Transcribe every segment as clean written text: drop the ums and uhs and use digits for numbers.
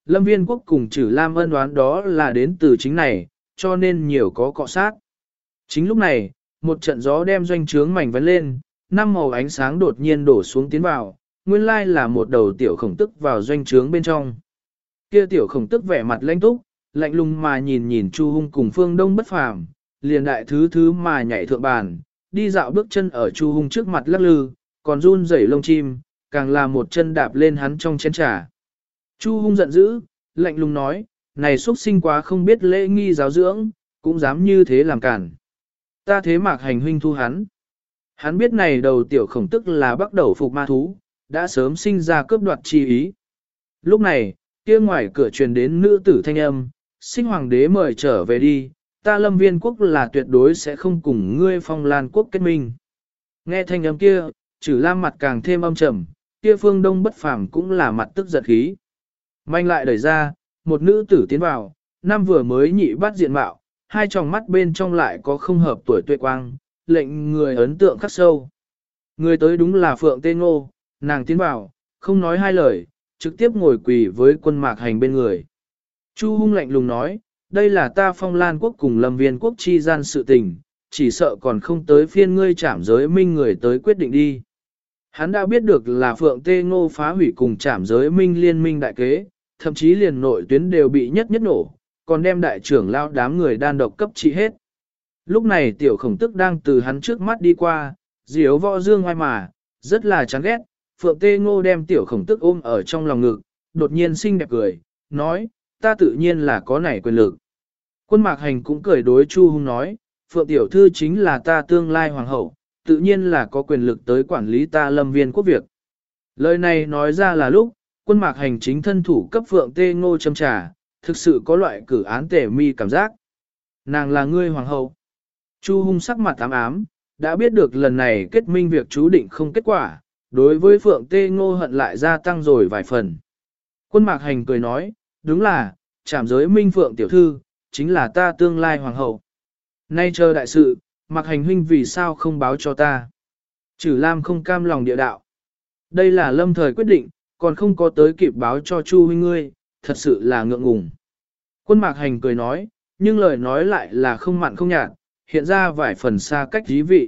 Lâm Viên Quốc cùng Trử Lam ân đoán đó là đến từ chính này, cho nên nhiều có cọ sát. Chính lúc này, một trận gió đem doanh trướng mảnh vấn lên, năm màu ánh sáng đột nhiên đổ xuống tiến vào, nguyên lai là một đầu tiểu khổng tức vào doanh trướng bên trong. Kia tiểu khổng tức vẻ mặt lãnh túc, lạnh lùng mà nhìn nhìn Chu Hung cùng Phương Đông bất phàm, liền đại thứ thứ mà nhảy thượng bàn, đi dạo bước chân ở Chu Hung trước mặt lắc lư, còn run rẩy lông chim, càng là một chân đạp lên hắn trong chén trà. Chu Hung giận dữ, lạnh lùng nói, này xuất sinh quá không biết lễ nghi giáo dưỡng, cũng dám như thế làm cản. Ta thế Mạc Hành huynh thu hắn. Hắn biết này đầu tiểu khổng tức là bắt đầu phục ma thú, đã sớm sinh ra cướp đoạt chi ý. Lúc này, kia ngoài cửa truyền đến nữ tử thanh âm, Sinh hoàng đế mời trở về đi, ta Lâm Viên Quốc là tuyệt đối sẽ không cùng ngươi Phong Lan Quốc kết minh. Nghe thanh âm kia, Trử Lam mặt càng thêm âm trầm, kia Phương Đông bất phàm cũng là mặt tức giận khí. Manh lại đẩy ra, một nữ tử tiến vào, năm vừa mới nhị bắt diện mạo, hai tròng mắt bên trong lại có không hợp tuổi tuệ quang, lệnh người ấn tượng khắc sâu. Người tới đúng là Phượng Tê Ngô, nàng tiến vào, không nói hai lời, trực tiếp ngồi quỳ với quân Mạc Hành bên người. Chu Hung lạnh lùng nói, đây là ta Phong Lan Quốc cùng Lâm Viên Quốc chi gian sự tình, chỉ sợ còn không tới phiên ngươi trảm giới minh người tới quyết định đi. Hắn đã biết được là Phượng Tê Ngô phá hủy cùng trảm giới minh liên minh đại kế, thậm chí liền nội tuyến đều bị nhất nổ, còn đem đại trưởng lao đám người đan độc cấp trị hết. Lúc này tiểu khổng tức đang từ hắn trước mắt đi qua, diếu võ dương ngoài mà, rất là chán ghét, Phượng Tê Ngô đem tiểu khổng tức ôm ở trong lòng ngực, đột nhiên xinh đẹp cười, nói, ta tự nhiên là có nảy quyền lực. Quân Mạc Hành cũng cười đối Chu Hung nói, Phượng tiểu thư chính là ta tương lai hoàng hậu, tự nhiên là có quyền lực tới quản lý ta Lâm Viên Quốc việc. Lời này nói ra là lúc, quân Mạc Hành chính thân thủ cấp Phượng Tê Ngô châm trà, thực sự có loại cử án tể mi cảm giác. Nàng là ngươi hoàng hậu. Chu Hung sắc mặt ám ám, đã biết được lần này kết minh việc chú định không kết quả, đối với Phượng Tê Ngô hận lại gia tăng rồi vài phần. Quân Mạc Hành cười nói, đúng là, trảm giới minh Phượng tiểu thư, chính là ta tương lai hoàng hậu. Nay chờ đại sự, Mạc Hành huynh vì sao không báo cho ta? Trử Lam không cam lòng địa đạo. Đây là lâm thời quyết định, còn không có tới kịp báo cho Chu huynh ngươi, thật sự là ngượng ngùng. Quân Mạc Hành cười nói, nhưng lời nói lại là không mặn không nhạt, hiện ra vài phần xa cách dí vị.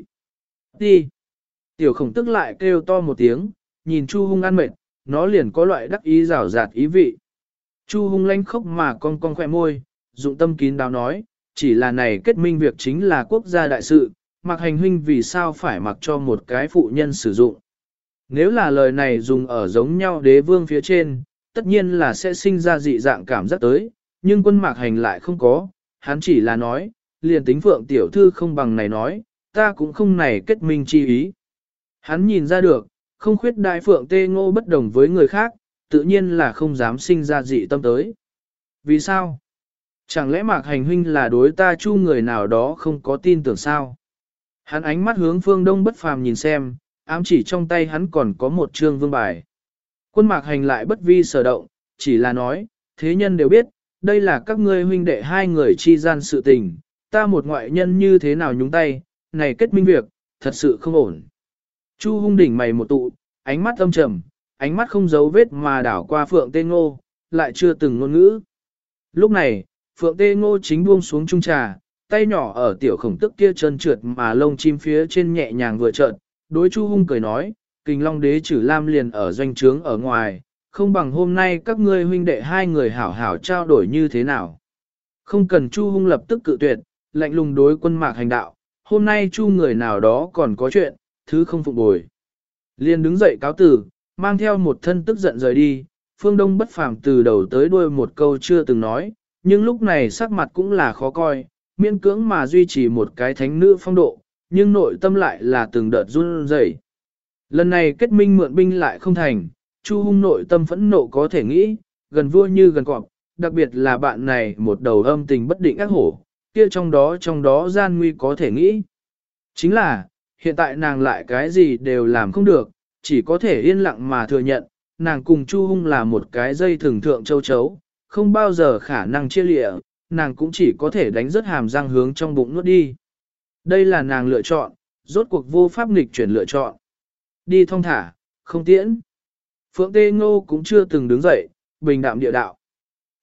Đi! Tiểu khổng tức lại kêu to một tiếng, nhìn Chu Hung ăn mệt, nó liền có loại đắc ý rào rạt ý vị. Chu Hung lanh khóc mà cong khỏe môi, dụng tâm kín đáo nói, chỉ là này kết minh việc chính là quốc gia đại sự, Mạc Hành huynh vì sao phải mặc cho một cái phụ nhân sử dụng. Nếu là lời này dùng ở giống nhau đế vương phía trên, tất nhiên là sẽ sinh ra dị dạng cảm giác tới, nhưng quân Mạc Hành lại không có, hắn chỉ là nói, liền tính Phượng tiểu thư không bằng này nói, ta cũng không này kết minh chi ý. Hắn nhìn ra được, không khuyết đại Phượng Tê Ngô bất đồng với người khác, tự nhiên là không dám sinh ra dị tâm tới. Vì sao? Chẳng lẽ Mạc Hành huynh là đối ta Chu người nào đó không có tin tưởng sao? Hắn ánh mắt hướng Phương Đông bất phàm nhìn xem, ám chỉ trong tay hắn còn có một trương vương bài. Quân Mạc Hành lại bất vi sở động, chỉ là nói, thế nhân đều biết, đây là các ngươi huynh đệ hai người chi gian sự tình, ta một ngoại nhân như thế nào nhúng tay, này kết minh việc, thật sự không ổn. Chu Hung đỉnh mày một tụ, ánh mắt âm trầm, ánh mắt không giấu vết mà đảo qua Phượng Tê Ngô, lại chưa từng ngôn ngữ. Lúc này, Phượng Tê Ngô chính buông xuống chung trà, tay nhỏ ở tiểu khổng tức kia trơn trượt mà lông chim phía trên nhẹ nhàng vừa trợn, đối Chu Hung cười nói, Kình Long đế Trử Lam liền ở doanh trướng ở ngoài, không bằng hôm nay các ngươi huynh đệ hai người hảo hảo trao đổi như thế nào. Không cần Chu Hung lập tức cự tuyệt, lạnh lùng đối quân Mạc Hành đạo, hôm nay Chu người nào đó còn có chuyện, thứ không phục bồi. Liền đứng dậy cáo tử, mang theo một thân tức giận rời đi, Phương Đông bất phàm từ đầu tới đuôi một câu chưa từng nói, nhưng lúc này sắc mặt cũng là khó coi, miễn cưỡng mà duy trì một cái thánh nữ phong độ, nhưng nội tâm lại là từng đợt run rẩy. Lần này kết minh mượn binh lại không thành, Chu Hung nội tâm phẫn nộ có thể nghĩ, gần vua như gần cọp, đặc biệt là bạn này một đầu âm tình bất định ác hổ, kia trong đó gian nguy có thể nghĩ. Chính là, hiện tại nàng lại cái gì đều làm không được, chỉ có thể yên lặng mà thừa nhận, nàng cùng Chu Hung là một cái dây thường thượng châu chấu, không bao giờ khả năng chia lịa, nàng cũng chỉ có thể đánh rớt hàm răng hướng trong bụng nuốt đi. Đây là nàng lựa chọn, rốt cuộc vô pháp nghịch chuyển lựa chọn. Đi thong thả, không tiễn. Phượng Tê Ngô cũng chưa từng đứng dậy, bình đạm địa đạo.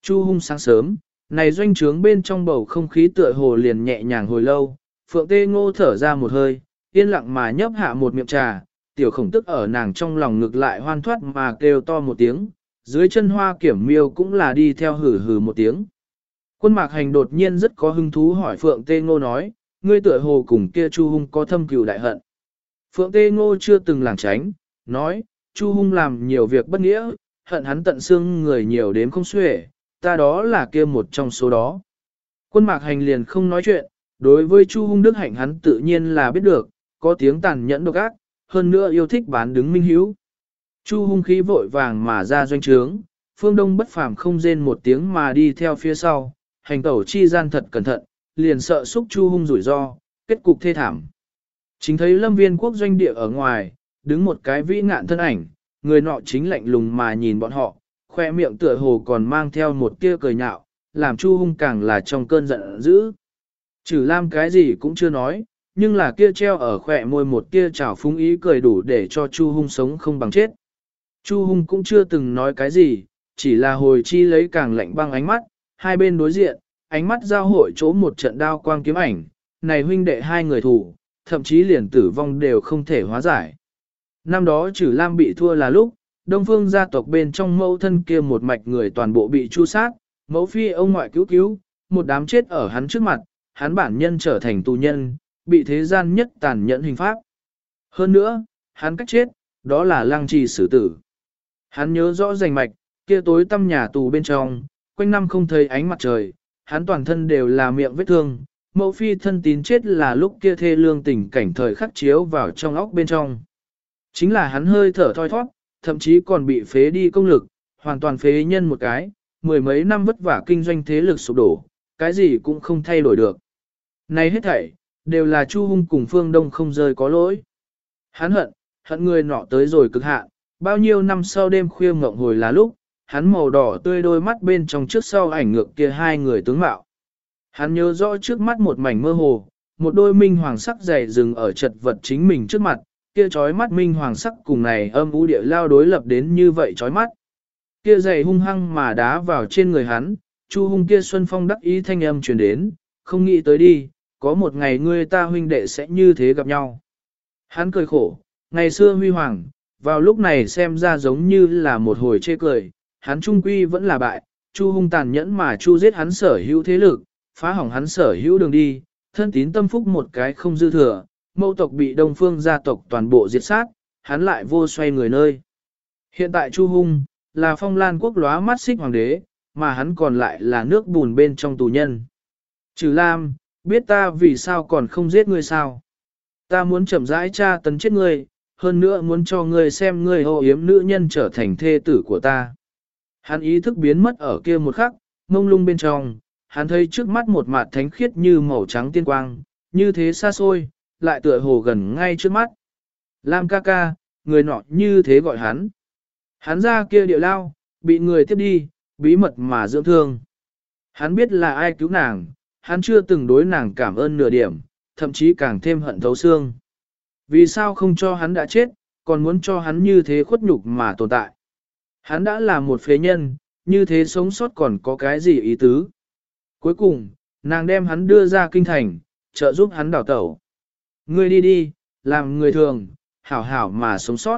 Chu Hung sáng sớm, này doanh trướng bên trong bầu không khí tựa hồ liền nhẹ nhàng hồi lâu, Phượng Tê Ngô thở ra một hơi, yên lặng mà nhấp hạ một miệng trà, tiểu khổng tức ở nàng trong lòng ngực lại hoan thoát mà kêu to một tiếng, dưới chân Hoa Kiểm Miêu cũng là đi theo hừ hừ một tiếng. Quân Mạc Hành đột nhiên rất có hứng thú hỏi Phượng Tê Ngô nói, ngươi tựa hồ cùng kia Chu Hung có thâm cừu đại hận. Phượng Tê Ngô chưa từng lảng tránh, nói, Chu Hung làm nhiều việc bất nghĩa, hận hắn tận xương người nhiều đến không xuể, ta đó là kia một trong số đó. Quân Mạc Hành liền không nói chuyện, đối với Chu Hung đức hạnh hắn tự nhiên là biết được, có tiếng tàn nhẫn độc ác, hơn nữa yêu thích bán đứng minh hiếu. Chu Hung khí vội vàng mà ra doanh trướng, Phương Đông bất phàm không rên một tiếng mà đi theo phía sau, hành tẩu chi gian thật cẩn thận, liền sợ xúc Chu Hung rủi ro, kết cục thê thảm. Chính thấy Lâm Viên quốc doanh địa ở ngoài, đứng một cái vĩ ngạn thân ảnh, người nọ chính lạnh lùng mà nhìn bọn họ, khoe miệng tựa hồ còn mang theo một tia cười nhạo, làm Chu Hung càng là trong cơn giận dữ. Trừ Lam cái gì cũng chưa nói, nhưng là kia treo ở khỏe môi một tia trào phúng ý cười đủ để cho Chu Hung sống không bằng chết. Chu Hung cũng chưa từng nói cái gì, chỉ là hồi chi lấy càng lạnh băng ánh mắt, hai bên đối diện, ánh mắt giao hội chỗ một trận đao quang kiếm ảnh, này huynh đệ hai người thủ, thậm chí liền tử vong đều không thể hóa giải. Năm đó Trừ Lam bị thua là lúc, Đông Phương gia tộc bên trong mẫu thân kia một mạch người toàn bộ bị chu sát, mẫu phi ông ngoại cứu, một đám chết ở hắn trước mặt, hắn bản nhân trở thành tù nhân, bị thế gian nhất tàn nhẫn hình pháp. Hơn nữa, hắn cách chết, đó là lăng trì xử tử. Hắn nhớ rõ rành mạch, kia tối tăm nhà tù bên trong, quanh năm không thấy ánh mặt trời, hắn toàn thân đều là miệng vết thương, mẫu phi thân tín chết là lúc kia thê lương tình cảnh thời khắc chiếu vào trong óc bên trong. Chính là hắn hơi thở thoi thoát, thậm chí còn bị phế đi công lực, hoàn toàn phế nhân một cái, mười mấy năm vất vả kinh doanh thế lực sụp đổ, cái gì cũng không thay đổi được. Này hết thảy, đều là Chu Hung cùng Phương Đông không rơi có lỗi. Hắn hận người nọ tới rồi cực hạn, bao nhiêu năm sau đêm khuya ngộng hồi là lúc, hắn màu đỏ tươi đôi mắt bên trong trước sau ảnh ngược kia hai người tướng mạo. Hắn nhớ rõ trước mắt một mảnh mơ hồ, một đôi minh hoàng sắc dày dừng ở chật vật chính mình trước mặt, kia chói mắt minh hoàng sắc cùng này âm u địa lao đối lập đến như vậy chói mắt. Kia dày hung hăng mà đá vào trên người hắn, Chu Hung kia xuân phong đắc ý thanh âm truyền đến, không nghĩ tới đi, có một ngày ngươi ta huynh đệ sẽ như thế gặp nhau. Hắn cười khổ, ngày xưa huy hoàng, vào lúc này xem ra giống như là một hồi chê cười, hắn trung quy vẫn là bại, Chu Hung tàn nhẫn mà chu giết hắn sở hữu thế lực, phá hỏng hắn sở hữu đường đi, thân tín tâm phúc một cái không dư thừa, mâu tộc bị Đông Phương gia tộc toàn bộ diệt sát, hắn lại vô xoay người nơi. Hiện tại Chu Hung là Phong Lan quốc lóa mắt xích hoàng đế, mà hắn còn lại là nước bùn bên trong tù nhân. Trừ Lam, biết ta vì sao còn không giết ngươi sao? Ta muốn chậm rãi tra tấn chết ngươi, hơn nữa muốn cho ngươi xem ngươi ô yếm nữ nhân trở thành thê tử của ta. Hắn ý thức biến mất ở kia một khắc, mông lung bên trong, hắn thấy trước mắt một mặt thánh khiết như màu trắng tiên quang, như thế xa xôi, lại tựa hồ gần ngay trước mắt. Lam ca ca, người nọ như thế gọi hắn. Hắn ra kia địa lao, bị người tiếp đi, bí mật mà dưỡng thương. Hắn biết là ai cứu nàng, hắn chưa từng đối nàng cảm ơn nửa điểm, thậm chí càng thêm hận thấu xương. Vì sao không cho hắn đã chết, còn muốn cho hắn như thế khuất nhục mà tồn tại. Hắn đã là một phế nhân, như thế sống sót còn có cái gì ý tứ. Cuối cùng, nàng đem hắn đưa ra kinh thành, trợ giúp hắn đào tẩu. Ngươi đi đi, làm người thường, hảo hảo mà sống sót.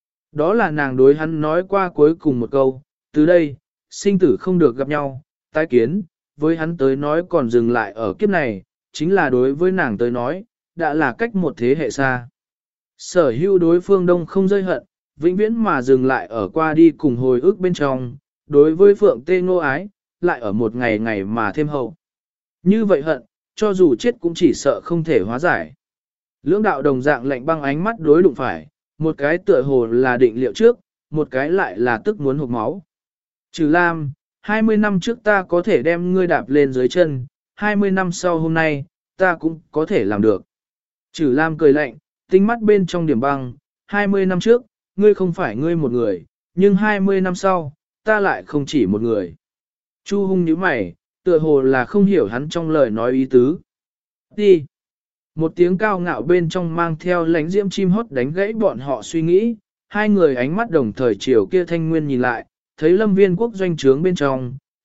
Đó là nàng đối hắn nói qua cuối cùng một câu, từ đây, sinh tử không được gặp nhau, tái kiến, với hắn tới nói còn dừng lại ở kiếp này, chính là đối với nàng tới nói, đã là cách một thế hệ xa. Sở hữu đối phương đông không rơi hận, vĩnh viễn mà dừng lại ở qua đi cùng hồi ức bên trong, đối với Phượng Tê Ngô ái, lại ở một ngày ngày mà thêm hậu. Như vậy hận, cho dù chết cũng chỉ sợ không thể hóa giải. Lưỡng đạo đồng dạng lạnh băng ánh mắt đối đụng phải, một cái tựa hồ là định liệu trước, một cái lại là tức muốn hụt máu. Trừ Lam, 20 năm trước ta có thể đem ngươi đạp lên dưới chân, 20 năm sau hôm nay, ta cũng có thể làm được. Trừ Lam cười lạnh, tinh mắt bên trong điểm băng, 20 năm trước, ngươi không phải ngươi một người, nhưng 20 năm sau, ta lại không chỉ một người. Chu Hung nhíu mày, tựa hồ là không hiểu hắn trong lời nói ý tứ. Đi! Một tiếng cao ngạo bên trong mang theo lánh diễm chim hót đánh gãy bọn họ suy nghĩ, hai người ánh mắt đồng thời chiều kia thanh nguyên nhìn lại, thấy Lâm Viên quốc doanh trướng bên trong,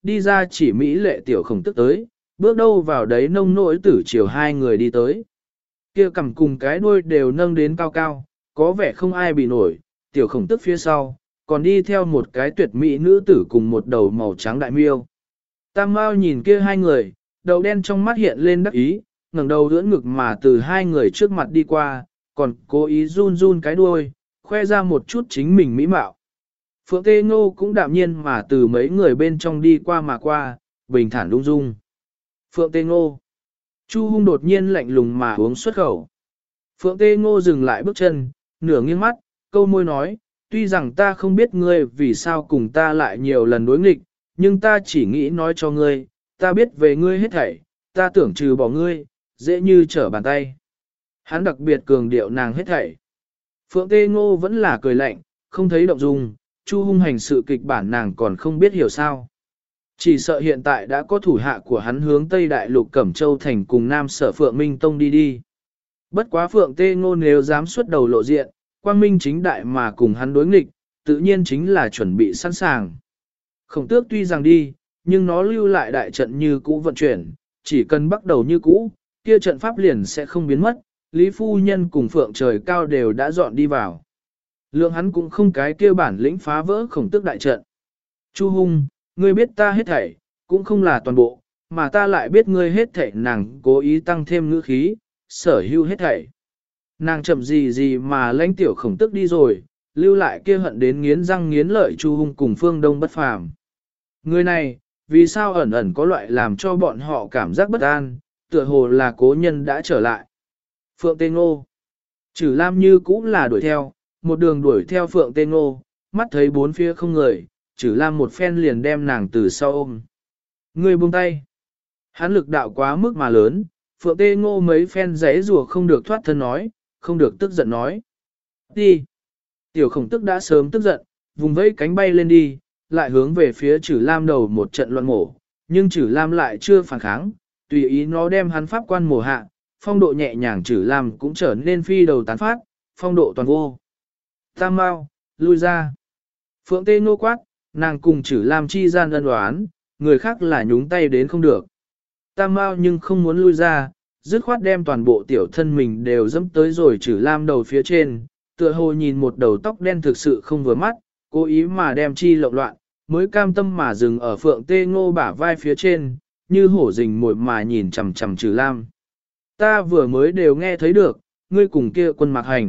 đi ra chỉ Mỹ lệ tiểu khổng tức tới, bước đâu vào đấy nông nỗi tử chiều hai người đi tới. Kia cầm cùng cái đuôi đều nâng đến cao cao, có vẻ không ai bị nổi, tiểu khổng tức phía sau, còn đi theo một cái tuyệt mỹ nữ tử cùng một đầu màu trắng đại miêu. Tam Mao nhìn kia hai người, đầu đen trong mắt hiện lên đắc ý, ngẩng đầu ưỡn ngực mà từ hai người trước mặt đi qua, còn cố ý run run cái đuôi, khoe ra một chút chính mình mỹ mạo. Phượng Tê Ngô cũng đạm nhiên mà từ mấy người bên trong đi qua mà qua, bình thản ung dung. Phượng Tê Ngô. Chu Hung đột nhiên lạnh lùng mà uống xuất khẩu. Phượng Tê Ngô dừng lại bước chân, nửa nghiêng mắt, câu môi nói, tuy rằng ta không biết ngươi vì sao cùng ta lại nhiều lần đối nghịch, nhưng ta chỉ nghĩ nói cho ngươi, ta biết về ngươi hết thảy, ta tưởng trừ bỏ ngươi, dễ như trở bàn tay. Hắn đặc biệt cường điệu nàng hết thảy. Phượng Tê Ngô vẫn là cười lạnh, không thấy động dung, Chu Hung hành sự kịch bản nàng còn không biết hiểu sao. Chỉ sợ hiện tại đã có thủ hạ của hắn hướng Tây Đại Lục Cẩm Châu Thành cùng Nam Sở Phượng Minh Tông đi. Bất quá Phượng Tê Ngô nếu dám xuất đầu lộ diện, quang minh chính đại mà cùng hắn đối nghịch, tự nhiên chính là chuẩn bị sẵn sàng. Khổng tước tuy rằng đi, nhưng nó lưu lại đại trận như cũ vận chuyển, chỉ cần bắt đầu như cũ, kia trận pháp liền sẽ không biến mất, Lý Phu Nhân cùng Phượng Trời Cao đều đã dọn đi vào. Lượng hắn cũng không cái kia bản lĩnh phá vỡ khổng tước đại trận. Chu Hung, ngươi biết ta hết thảy, cũng không là toàn bộ, mà ta lại biết ngươi hết thảy, nàng cố ý tăng thêm ngữ khí, sở hữu hết thảy. Nàng chậm gì gì mà lãnh tiểu khổng tước đi rồi, lưu lại kia hận đến nghiến răng nghiến lợi Chu Hung cùng Phương Đông bất phàm. Người này, vì sao ẩn ẩn có loại làm cho bọn họ cảm giác bất an, tựa hồ là cố nhân đã trở lại. Phượng Tê Ngô. Chử Lam như cũng là đuổi theo, một đường đuổi theo Phượng Tê Ngô, mắt thấy bốn phía không người, Chử Lam một phen liền đem nàng từ sau ôm. Người buông tay. Hắn lực đạo quá mức mà lớn, Phượng Tê Ngô mấy phen giấy rùa không được thoát thân nói, không được tức giận nói. Đi. Tiểu khổng tức đã sớm tức giận, vùng vẫy cánh bay lên đi, lại hướng về phía Chử Lam đầu một trận loạn mổ, nhưng Chử Lam lại chưa phản kháng, tùy ý nó đem hắn pháp quan mổ hạ, phong độ nhẹ nhàng Chử Lam cũng trở nên phi đầu tán phát, phong độ toàn vô. Tam Mao, lui ra. Phượng Tê Ngô quát, nàng cùng Chử Lam chi gian ân đoán, người khác là nhúng tay đến không được. Tam Mao nhưng không muốn lui ra, dứt khoát đem toàn bộ tiểu thân mình đều dẫm tới rồi Chử Lam đầu phía trên, tựa hồ nhìn một đầu tóc đen thực sự không vừa mắt, cố ý mà đem chi lộn loạn, mới cam tâm mà dừng ở Phượng Tê Ngô bả vai phía trên, như hổ rình mồi mà nhìn chằm chằm Chử Lam. Ta vừa mới đều nghe thấy được, ngươi cùng kia quân Mạc Hành.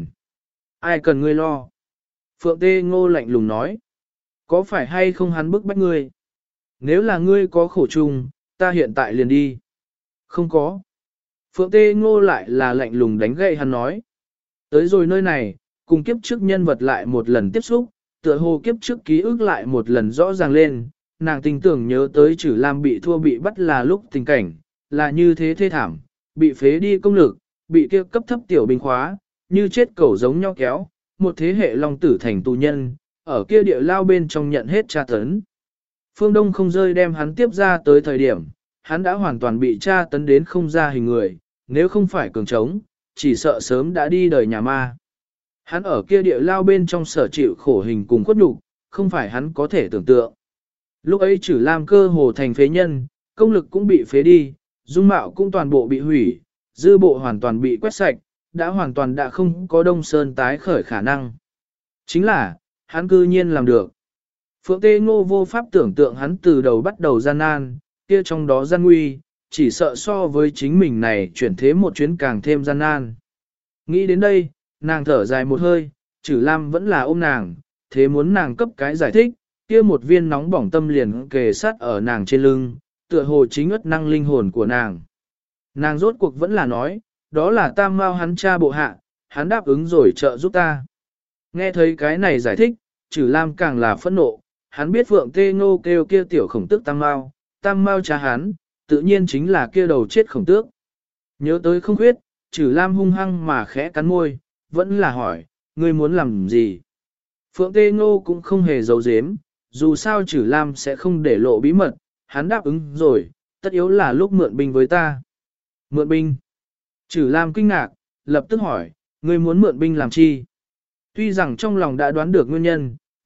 Ai cần ngươi lo? Phượng Tê Ngô lạnh lùng nói. Có phải hay không hắn bức bách ngươi? Nếu là ngươi có khổ chung, ta hiện tại liền đi. Không có. Phượng Tê Ngô lại là lạnh lùng đánh gậy hắn nói. Tới rồi nơi này, cùng kiếp trước nhân vật lại một lần tiếp xúc, tựa hồ kiếp trước ký ức lại một lần rõ ràng lên, nàng tình tưởng nhớ tới Chử Lam bị thua bị bắt là lúc tình cảnh, là như thế thê thảm, bị phế đi công lực, bị kia cấp thấp tiểu binh khóa, như chết cẩu giống nhau kéo, một thế hệ long tử thành tù nhân, ở kia địa lao bên trong nhận hết tra tấn. Phương Đông không rơi đem hắn tiếp ra tới thời điểm, hắn đã hoàn toàn bị tra tấn đến không ra hình người, nếu không phải cường trống, chỉ sợ sớm đã đi đời nhà ma. Hắn ở kia địa lao bên trong sở chịu khổ hình cùng khuất nhục, không phải hắn có thể tưởng tượng. Lúc ấy Chử Lam cơ hồ thành phế nhân, công lực cũng bị phế đi, dung mạo cũng toàn bộ bị hủy, dư bộ hoàn toàn bị quét sạch, đã hoàn toàn đã không có Đông Sơn tái khởi khả năng. Chính là, hắn cư nhiên làm được. Phượng Tê Ngô vô pháp tưởng tượng hắn từ đầu bắt đầu gian nan, kia trong đó gian nguy, chỉ sợ so với chính mình này chuyển thế một chuyến càng thêm gian nan. Nghĩ đến đây, nàng thở dài một hơi, Chử Lam vẫn là ôm nàng, thế muốn nàng cấp cái giải thích, kia một viên nóng bỏng tâm liền kề sát ở nàng trên lưng, tựa hồ chính ất năng linh hồn của nàng. Nàng rốt cuộc vẫn là nói, đó là Tam Mao hắn cha bộ hạ, hắn đáp ứng rồi trợ giúp ta. Nghe thấy cái này giải thích, Chử Lam càng là phẫn nộ, hắn biết Phượng Tê Ngô kêu kia tiểu khổng tước Tam Mao cha hắn, tự nhiên chính là kia đầu chết khổng tước. Nhớ tới không khuyết, Chử Lam hung hăng mà khẽ cắn môi, vẫn là hỏi, ngươi muốn làm gì? Phượng Tê Ngô cũng không hề giấu giếm, dù sao Chử Lam sẽ không để lộ bí mật, hắn đáp ứng rồi, tất yếu là lúc mượn binh với ta. Mượn binh? Chử Lam kinh ngạc, lập tức hỏi, ngươi muốn mượn binh làm chi? Tuy rằng trong lòng đã đoán được nguyên nhân,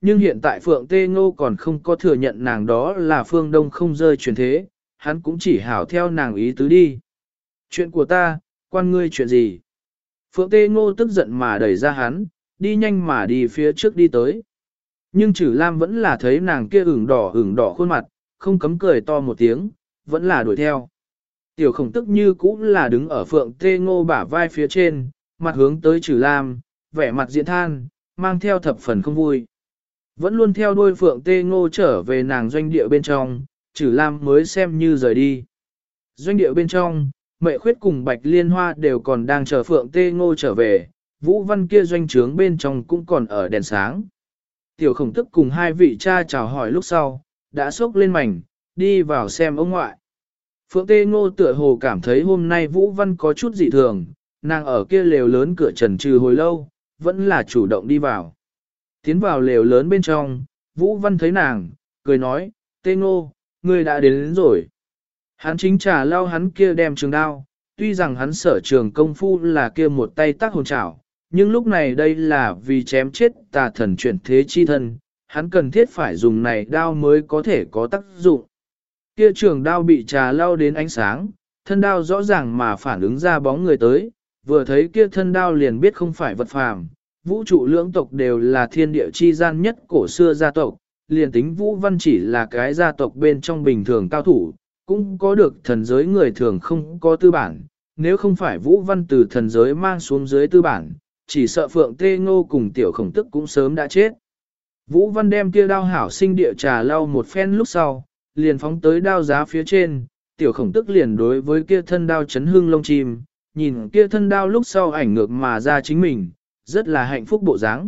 nhưng hiện tại Phượng Tê Ngô còn không có thừa nhận nàng đó là phương đông không rơi chuyển thế, hắn cũng chỉ hảo theo nàng ý tứ đi. Chuyện của ta, quan ngươi chuyện gì? Phượng Tê Ngô tức giận mà đẩy ra hắn, đi nhanh mà đi phía trước đi tới. Nhưng Trử Lam vẫn là thấy nàng kia ửng đỏ khuôn mặt, không cấm cười to một tiếng, vẫn là đuổi theo. Tiểu Khổng Tức như cũng là đứng ở Phượng Tê Ngô bả vai phía trên, mặt hướng tới Trử Lam, vẻ mặt diện than, mang theo thập phần không vui. Vẫn luôn theo đuôi Phượng Tê Ngô trở về nàng doanh địa bên trong, Trử Lam mới xem như rời đi. Doanh địa bên trong, Mệ Khuyết cùng Bạch Liên Hoa đều còn đang chờ Phượng Tê Ngô trở về, Vũ Văn kia doanh trướng bên trong cũng còn ở đèn sáng. Tiểu Khổng Tức cùng hai vị cha chào hỏi lúc sau, đã xốc lên mảnh, đi vào xem ông ngoại. Phượng Tê Ngô tựa hồ cảm thấy hôm nay Vũ Văn có chút dị thường, nàng ở kia lều lớn cửa trần trừ hồi lâu, vẫn là chủ động đi vào. Tiến vào lều lớn bên trong, Vũ Văn thấy nàng, cười nói, Tê Ngô, ngươi đã đến rồi. Hắn chính trà lao hắn kia đem trường đao, tuy rằng hắn sở trường công phu là kia một tay tác hồn chảo, nhưng lúc này đây là vì chém chết tà thần chuyển thế chi thân, hắn cần thiết phải dùng này đao mới có thể có tác dụng. Kia trường đao bị trà lao đến ánh sáng, thân đao rõ ràng mà phản ứng ra bóng người tới, vừa thấy kia thân đao liền biết không phải vật phàm. Vũ trụ lưỡng tộc đều là thiên địa chi gian nhất cổ xưa gia tộc, liền tính Vũ Văn chỉ là cái gia tộc bên trong bình thường cao thủ, cũng có được thần giới người thường không có tư bản, nếu không phải Vũ Văn từ thần giới mang xuống dưới tư bản, chỉ sợ Phượng Tê Ngô cùng Tiểu Khổng Tức cũng sớm đã chết. Vũ Văn đem kia đao hảo sinh địa trà lau một phen lúc sau, liền phóng tới đao giá phía trên, Tiểu Khổng Tức liền đối với kia thân đao chấn hương lông chim, nhìn kia thân đao lúc sau ảnh ngược mà ra chính mình, rất là hạnh phúc bộ dáng.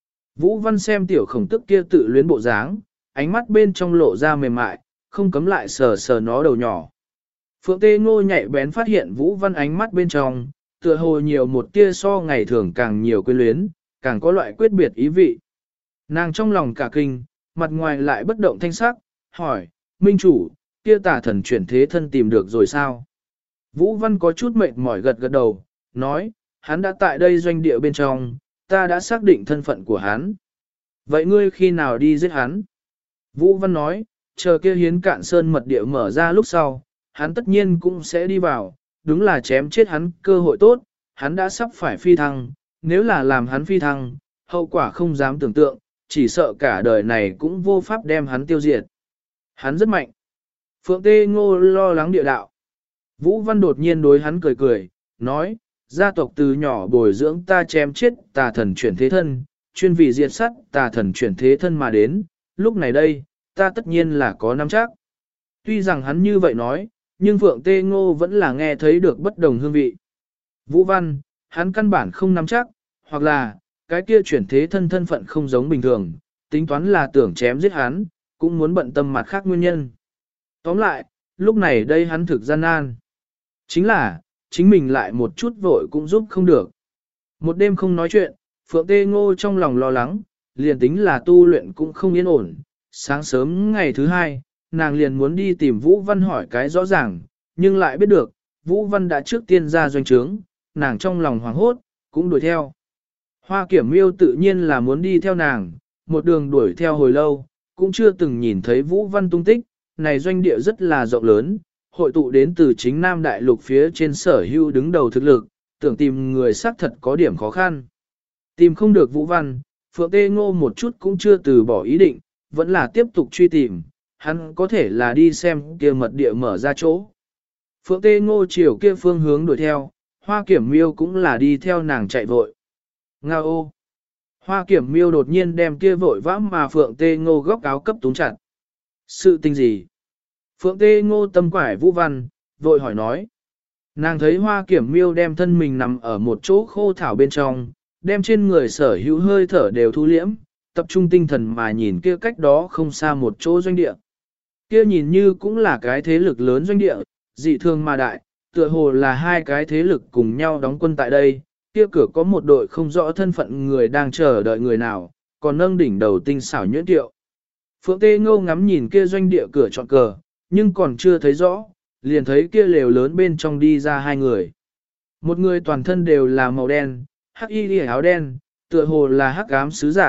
Vũ Văn xem Tiểu Khổng Tức kia tự luyến bộ dáng, ánh mắt bên trong lộ ra mềm mại, không cấm lại sờ sờ nó đầu nhỏ. Phượng Tê Ngô nhạy bén phát hiện Vũ Văn ánh mắt bên trong, tựa hồ nhiều một tia so ngày thường càng nhiều quyến luyến, càng có loại quyết biệt ý vị. Nàng trong lòng cả kinh, mặt ngoài lại bất động thanh sắc, hỏi, Minh chủ, kia tà thần chuyển thế thân tìm được rồi sao? Vũ Văn có chút mệt mỏi gật gật đầu, nói, hắn đã tại đây doanh địa bên trong, ta đã xác định thân phận của hắn. Vậy ngươi khi nào đi giết hắn? Vũ Văn nói, chờ kia hiến cạn sơn mật địa mở ra lúc sau, hắn tất nhiên cũng sẽ đi vào, đúng là chém chết hắn cơ hội tốt, hắn đã sắp phải phi thăng, nếu là làm hắn phi thăng, hậu quả không dám tưởng tượng, chỉ sợ cả đời này cũng vô pháp đem hắn tiêu diệt. Hắn rất mạnh. Phượng Tê Ngô lo lắng địa đạo. Vũ Văn đột nhiên đối hắn cười cười, nói, gia tộc từ nhỏ bồi dưỡng ta chém chết tà thần chuyển thế thân, chuyên vì diệt sát tà thần chuyển thế thân mà đến, lúc này đây, ta tất nhiên là có nắm chắc. Tuy rằng hắn như vậy nói, nhưng Phượng Tê Ngô vẫn là nghe thấy được bất đồng hương vị. Vũ Văn, hắn căn bản không nắm chắc, hoặc là, cái kia chuyển thế thân thân phận không giống bình thường, tính toán là tưởng chém giết hắn, cũng muốn bận tâm mặt khác nguyên nhân. Tóm lại, lúc này đây hắn thực gian nan. Chính là, chính mình lại một chút vội cũng giúp không được. Một đêm không nói chuyện, Phượng Tê Ngô trong lòng lo lắng, liền tính là tu luyện cũng không yên ổn. Sáng sớm ngày thứ hai, nàng liền muốn đi tìm Vũ Văn hỏi cái rõ ràng, nhưng lại biết được, Vũ Văn đã trước tiên ra doanh trướng, nàng trong lòng hoảng hốt, cũng đuổi theo. Hoa Kiểm Miêu tự nhiên là muốn đi theo nàng, một đường đuổi theo hồi lâu, cũng chưa từng nhìn thấy Vũ Văn tung tích, này doanh địa rất là rộng lớn, hội tụ đến từ chính Nam Đại Lục phía trên sở hữu đứng đầu thực lực, tưởng tìm người xác thật có điểm khó khăn. Tìm không được Vũ Văn, Phượng Tê Ngô một chút cũng chưa từ bỏ ý định, vẫn là tiếp tục truy tìm, hắn có thể là đi xem kia mật địa mở ra chỗ. Phượng Tê Ngô chiều kia phương hướng đuổi theo, Hoa Kiểm Miêu cũng là đi theo nàng chạy vội. Nga ô! Hoa Kiểm Miêu đột nhiên đem kia vội vã mà Phượng Tê Ngô góc áo cấp túng chặt. Sự tình gì? Phượng Tê Ngô tâm quải Vũ Văn, vội hỏi nói. Nàng thấy Hoa Kiểm Miêu đem thân mình nằm ở một chỗ khô thảo bên trong, đem trên người sở hữu hơi thở đều thu liễm, tập trung tinh thần mà nhìn kia cách đó không xa một chỗ doanh địa. Kia nhìn như cũng là cái thế lực lớn doanh địa, dị thường mà đại, tựa hồ là hai cái thế lực cùng nhau đóng quân tại đây, kia cửa có một đội không rõ thân phận người đang chờ đợi người nào, còn nâng đỉnh đầu tinh xảo nhuyễn tiệu. Phượng Tê Ngô ngắm nhìn kia doanh địa cửa chọn cờ, nhưng còn chưa thấy rõ, liền thấy kia lều lớn bên trong đi ra hai người. Một người toàn thân đều là màu đen, hắc y áo đen, tựa hồ là hắc ám sứ giả,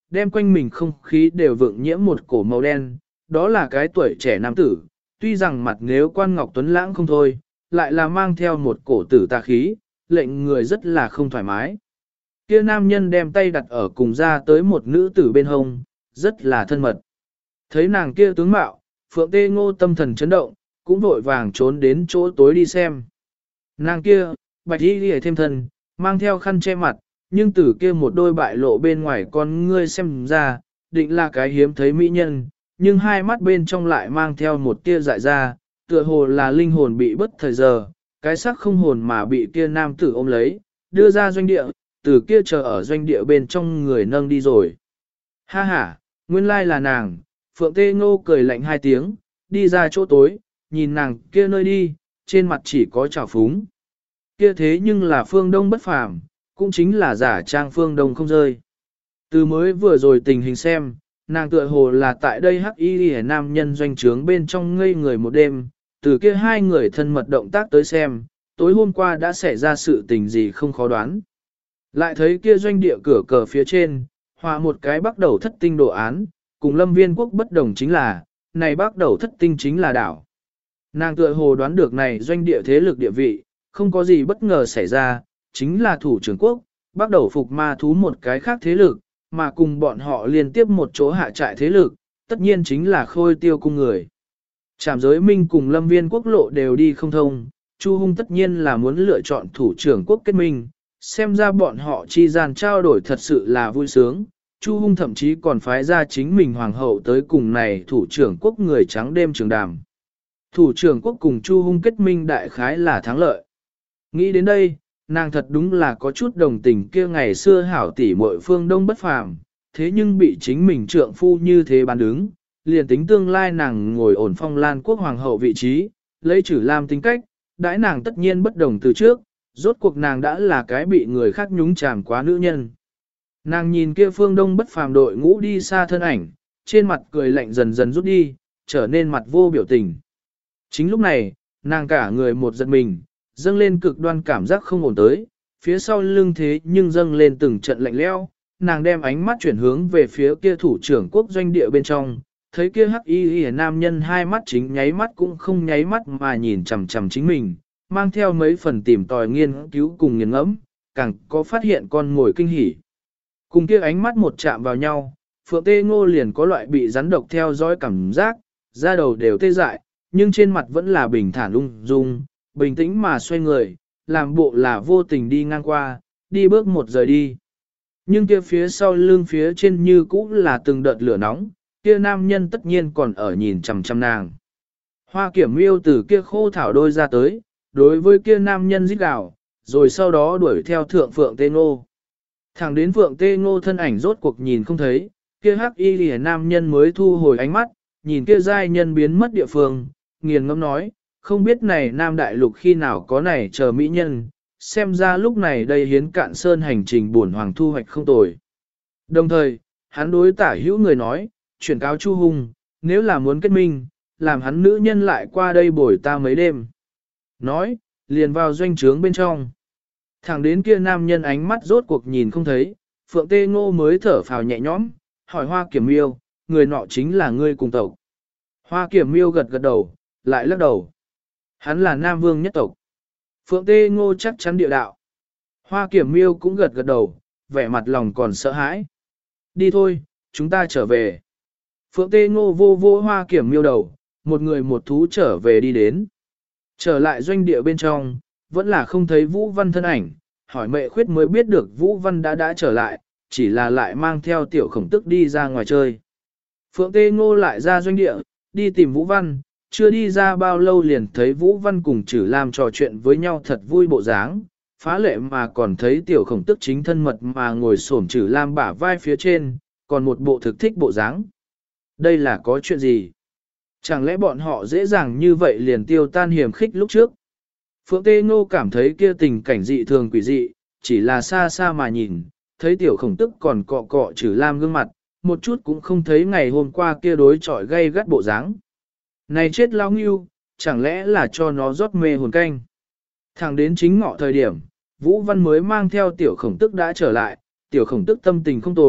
đem quanh mình không khí đều vượng nhiễm một cổ màu đen, đó là cái tuổi trẻ nam tử, tuy rằng mặt nếu quan ngọc tuấn lãng không thôi, lại là mang theo một cổ tử tà khí, lệnh người rất là không thoải mái. Kia nam nhân đem tay đặt ở cùng ra tới một nữ tử bên hông, rất là thân mật. Thấy nàng kia tướng mạo, Phượng Tê Ngô tâm thần chấn động, cũng vội vàng trốn đến chỗ tối đi xem. Nàng kia, bạch y lìa thêm thân, mang theo khăn che mặt, nhưng từ kia một đôi bại lộ bên ngoài con ngươi xem ra, định là cái hiếm thấy mỹ nhân, nhưng hai mắt bên trong lại mang theo một tia dại ra, tựa hồ là linh hồn bị bất thời giờ, cái xác không hồn mà bị kia nam tử ôm lấy, đưa ra doanh địa, từ kia chờ ở doanh địa bên trong người nâng đi rồi. Ha ha, nguyên lai là nàng, Phượng Tê Ngô cười lạnh hai tiếng, đi ra chỗ tối, nhìn nàng kia nơi đi, trên mặt chỉ có trào phúng. Kia thế nhưng là phương đông bất phàm, cũng chính là giả trang phương đông không rơi. Từ mới vừa rồi tình hình xem, nàng tựa hồ là tại đây hắc y nam nhân doanh trướng bên trong ngây người một đêm, từ kia hai người thân mật động tác tới xem, tối hôm qua đã xảy ra sự tình gì không khó đoán. Lại thấy kia doanh địa cửa cờ phía trên, hòa một cái bắt đầu thất tinh đồ án, cùng Lâm Viên Quốc bất đồng chính là, này bắt đầu thất tinh chính là đảo. Nàng tựa hồ đoán được này doanh địa thế lực địa vị, không có gì bất ngờ xảy ra, chính là thủ trưởng quốc, bắt đầu phục ma thú một cái khác thế lực, mà cùng bọn họ liên tiếp một chỗ hạ trại thế lực, tất nhiên chính là Khôi Tiêu cung người. Trảm giới minh cùng Lâm Viên Quốc lộ đều đi không thông, Chu Hung tất nhiên là muốn lựa chọn thủ trưởng quốc kết minh, xem ra bọn họ chi gian trao đổi thật sự là vui sướng. Chu Hung thậm chí còn phái ra chính mình hoàng hậu tới cùng này thủ trưởng quốc người trắng đêm trường đàm. Thủ trưởng quốc cùng Chu Hung kết minh đại khái là thắng lợi. Nghĩ đến đây, nàng thật đúng là có chút đồng tình kia ngày xưa hảo tỷ muội phương đông bất phàm, thế nhưng bị chính mình trượng phu như thế bán đứng, liền tính tương lai nàng ngồi ổn phong lan quốc hoàng hậu vị trí, lấy Trử Lam tính cách, đãi nàng tất nhiên bất đồng từ trước, rốt cuộc nàng đã là cái bị người khác nhúng chàm quá nữ nhân. Nàng nhìn kia phương đông bất phàm đội ngũ đi xa thân ảnh, trên mặt cười lạnh dần dần rút đi, trở nên mặt vô biểu tình. Chính lúc này, nàng cả người một giật mình, dâng lên cực đoan cảm giác không ổn tới, phía sau lưng thế nhưng dâng lên từng trận lạnh lẽo, nàng đem ánh mắt chuyển hướng về phía kia thủ trưởng quốc doanh địa bên trong, thấy kia hắc y nam nhân hai mắt chính nháy mắt cũng không nháy mắt mà nhìn chằm chằm chính mình, mang theo mấy phần tìm tòi nghiên cứu cùng nghiền ngẫm, càng có phát hiện con ngồi kinh hỉ. Cùng kia ánh mắt một chạm vào nhau, Phượng Tê Ngô liền có loại bị rắn độc theo dõi cảm giác, da đầu đều tê dại, nhưng trên mặt vẫn là bình thản ung dung, bình tĩnh mà xoay người, làm bộ là vô tình đi ngang qua, đi bước một rời đi. Nhưng kia phía sau lưng phía trên như cũ là từng đợt lửa nóng, kia nam nhân tất nhiên còn ở nhìn chằm chằm nàng. Hoa Kiểm Miêu từ kia khô thảo đôi ra tới, đối với kia nam nhân rít gào, rồi sau đó đuổi theo thượng Phượng Tê Ngô. Thẳng đến Phượng Tê Ngô thân ảnh rốt cuộc nhìn không thấy, kia hắc y lìa nam nhân mới thu hồi ánh mắt, nhìn kia giai nhân biến mất địa phương, nghiền ngẫm nói, không biết này Nam Đại Lục khi nào có này chờ mỹ nhân, xem ra lúc này đây hiến cạn sơn hành trình buồn hoàng thu hoạch không tồi. Đồng thời, hắn đối tả hữu người nói, chuyển cáo Chu Hung, nếu là muốn kết minh, làm hắn nữ nhân lại qua đây bồi ta mấy đêm. Nói, liền vào doanh trướng bên trong. Thẳng đến kia nam nhân ánh mắt rốt cuộc nhìn không thấy, Phượng Tê Ngô mới thở phào nhẹ nhõm, hỏi Hoa Kiểm Miêu, người nọ chính là ngươi cùng tộc. Hoa Kiểm Miêu gật gật đầu, lại lắc đầu. Hắn là Nam Vương nhất tộc. Phượng Tê Ngô chắc chắn địa đạo. Hoa Kiểm Miêu cũng gật gật đầu, vẻ mặt lòng còn sợ hãi. Đi thôi, chúng ta trở về. Phượng Tê Ngô vô vô Hoa Kiểm Miêu đầu, một người một thú trở về đi đến. Trở lại doanh địa bên trong, vẫn là không thấy Vũ Văn thân ảnh, hỏi Mệ Khuyết mới biết được Vũ Văn đã trở lại, chỉ là lại mang theo tiểu khổng tức đi ra ngoài chơi. Phượng Tê Ngô lại ra doanh địa, đi tìm Vũ Văn, chưa đi ra bao lâu liền thấy Vũ Văn cùng Trử Lam trò chuyện với nhau thật vui bộ dáng, phá lệ mà còn thấy tiểu khổng tức chính thân mật mà ngồi xổm Trử Lam bả vai phía trên, còn một bộ thực thích bộ dáng. Đây là có chuyện gì? Chẳng lẽ bọn họ dễ dàng như vậy liền tiêu tan hiểm khích lúc trước? Phượng Tê Ngô cảm thấy kia tình cảnh dị thường quỷ dị, chỉ là xa xa mà nhìn, thấy tiểu khổng tức còn cọ cọ Trử Lam gương mặt, một chút cũng không thấy ngày hôm qua kia đối chọi gay gắt bộ dáng. Này chết lao ngưu, chẳng lẽ là cho nó rót mê hồn canh. Thẳng đến chính ngọ thời điểm, Vũ Văn mới mang theo tiểu khổng tức đã trở lại, tiểu khổng tức tâm tình không tồi,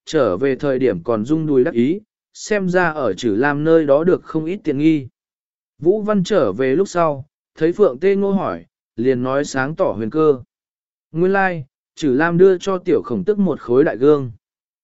trở về thời điểm còn rung đùi đắc ý, xem ra ở Trử Lam nơi đó được không ít tiện nghi. Vũ Văn trở về lúc sau, thấy Phượng Tê Ngô hỏi, liền nói sáng tỏ huyền cơ. Nguyên lai, like, Trử Lam đưa cho tiểu khổng tức một khối đại gương.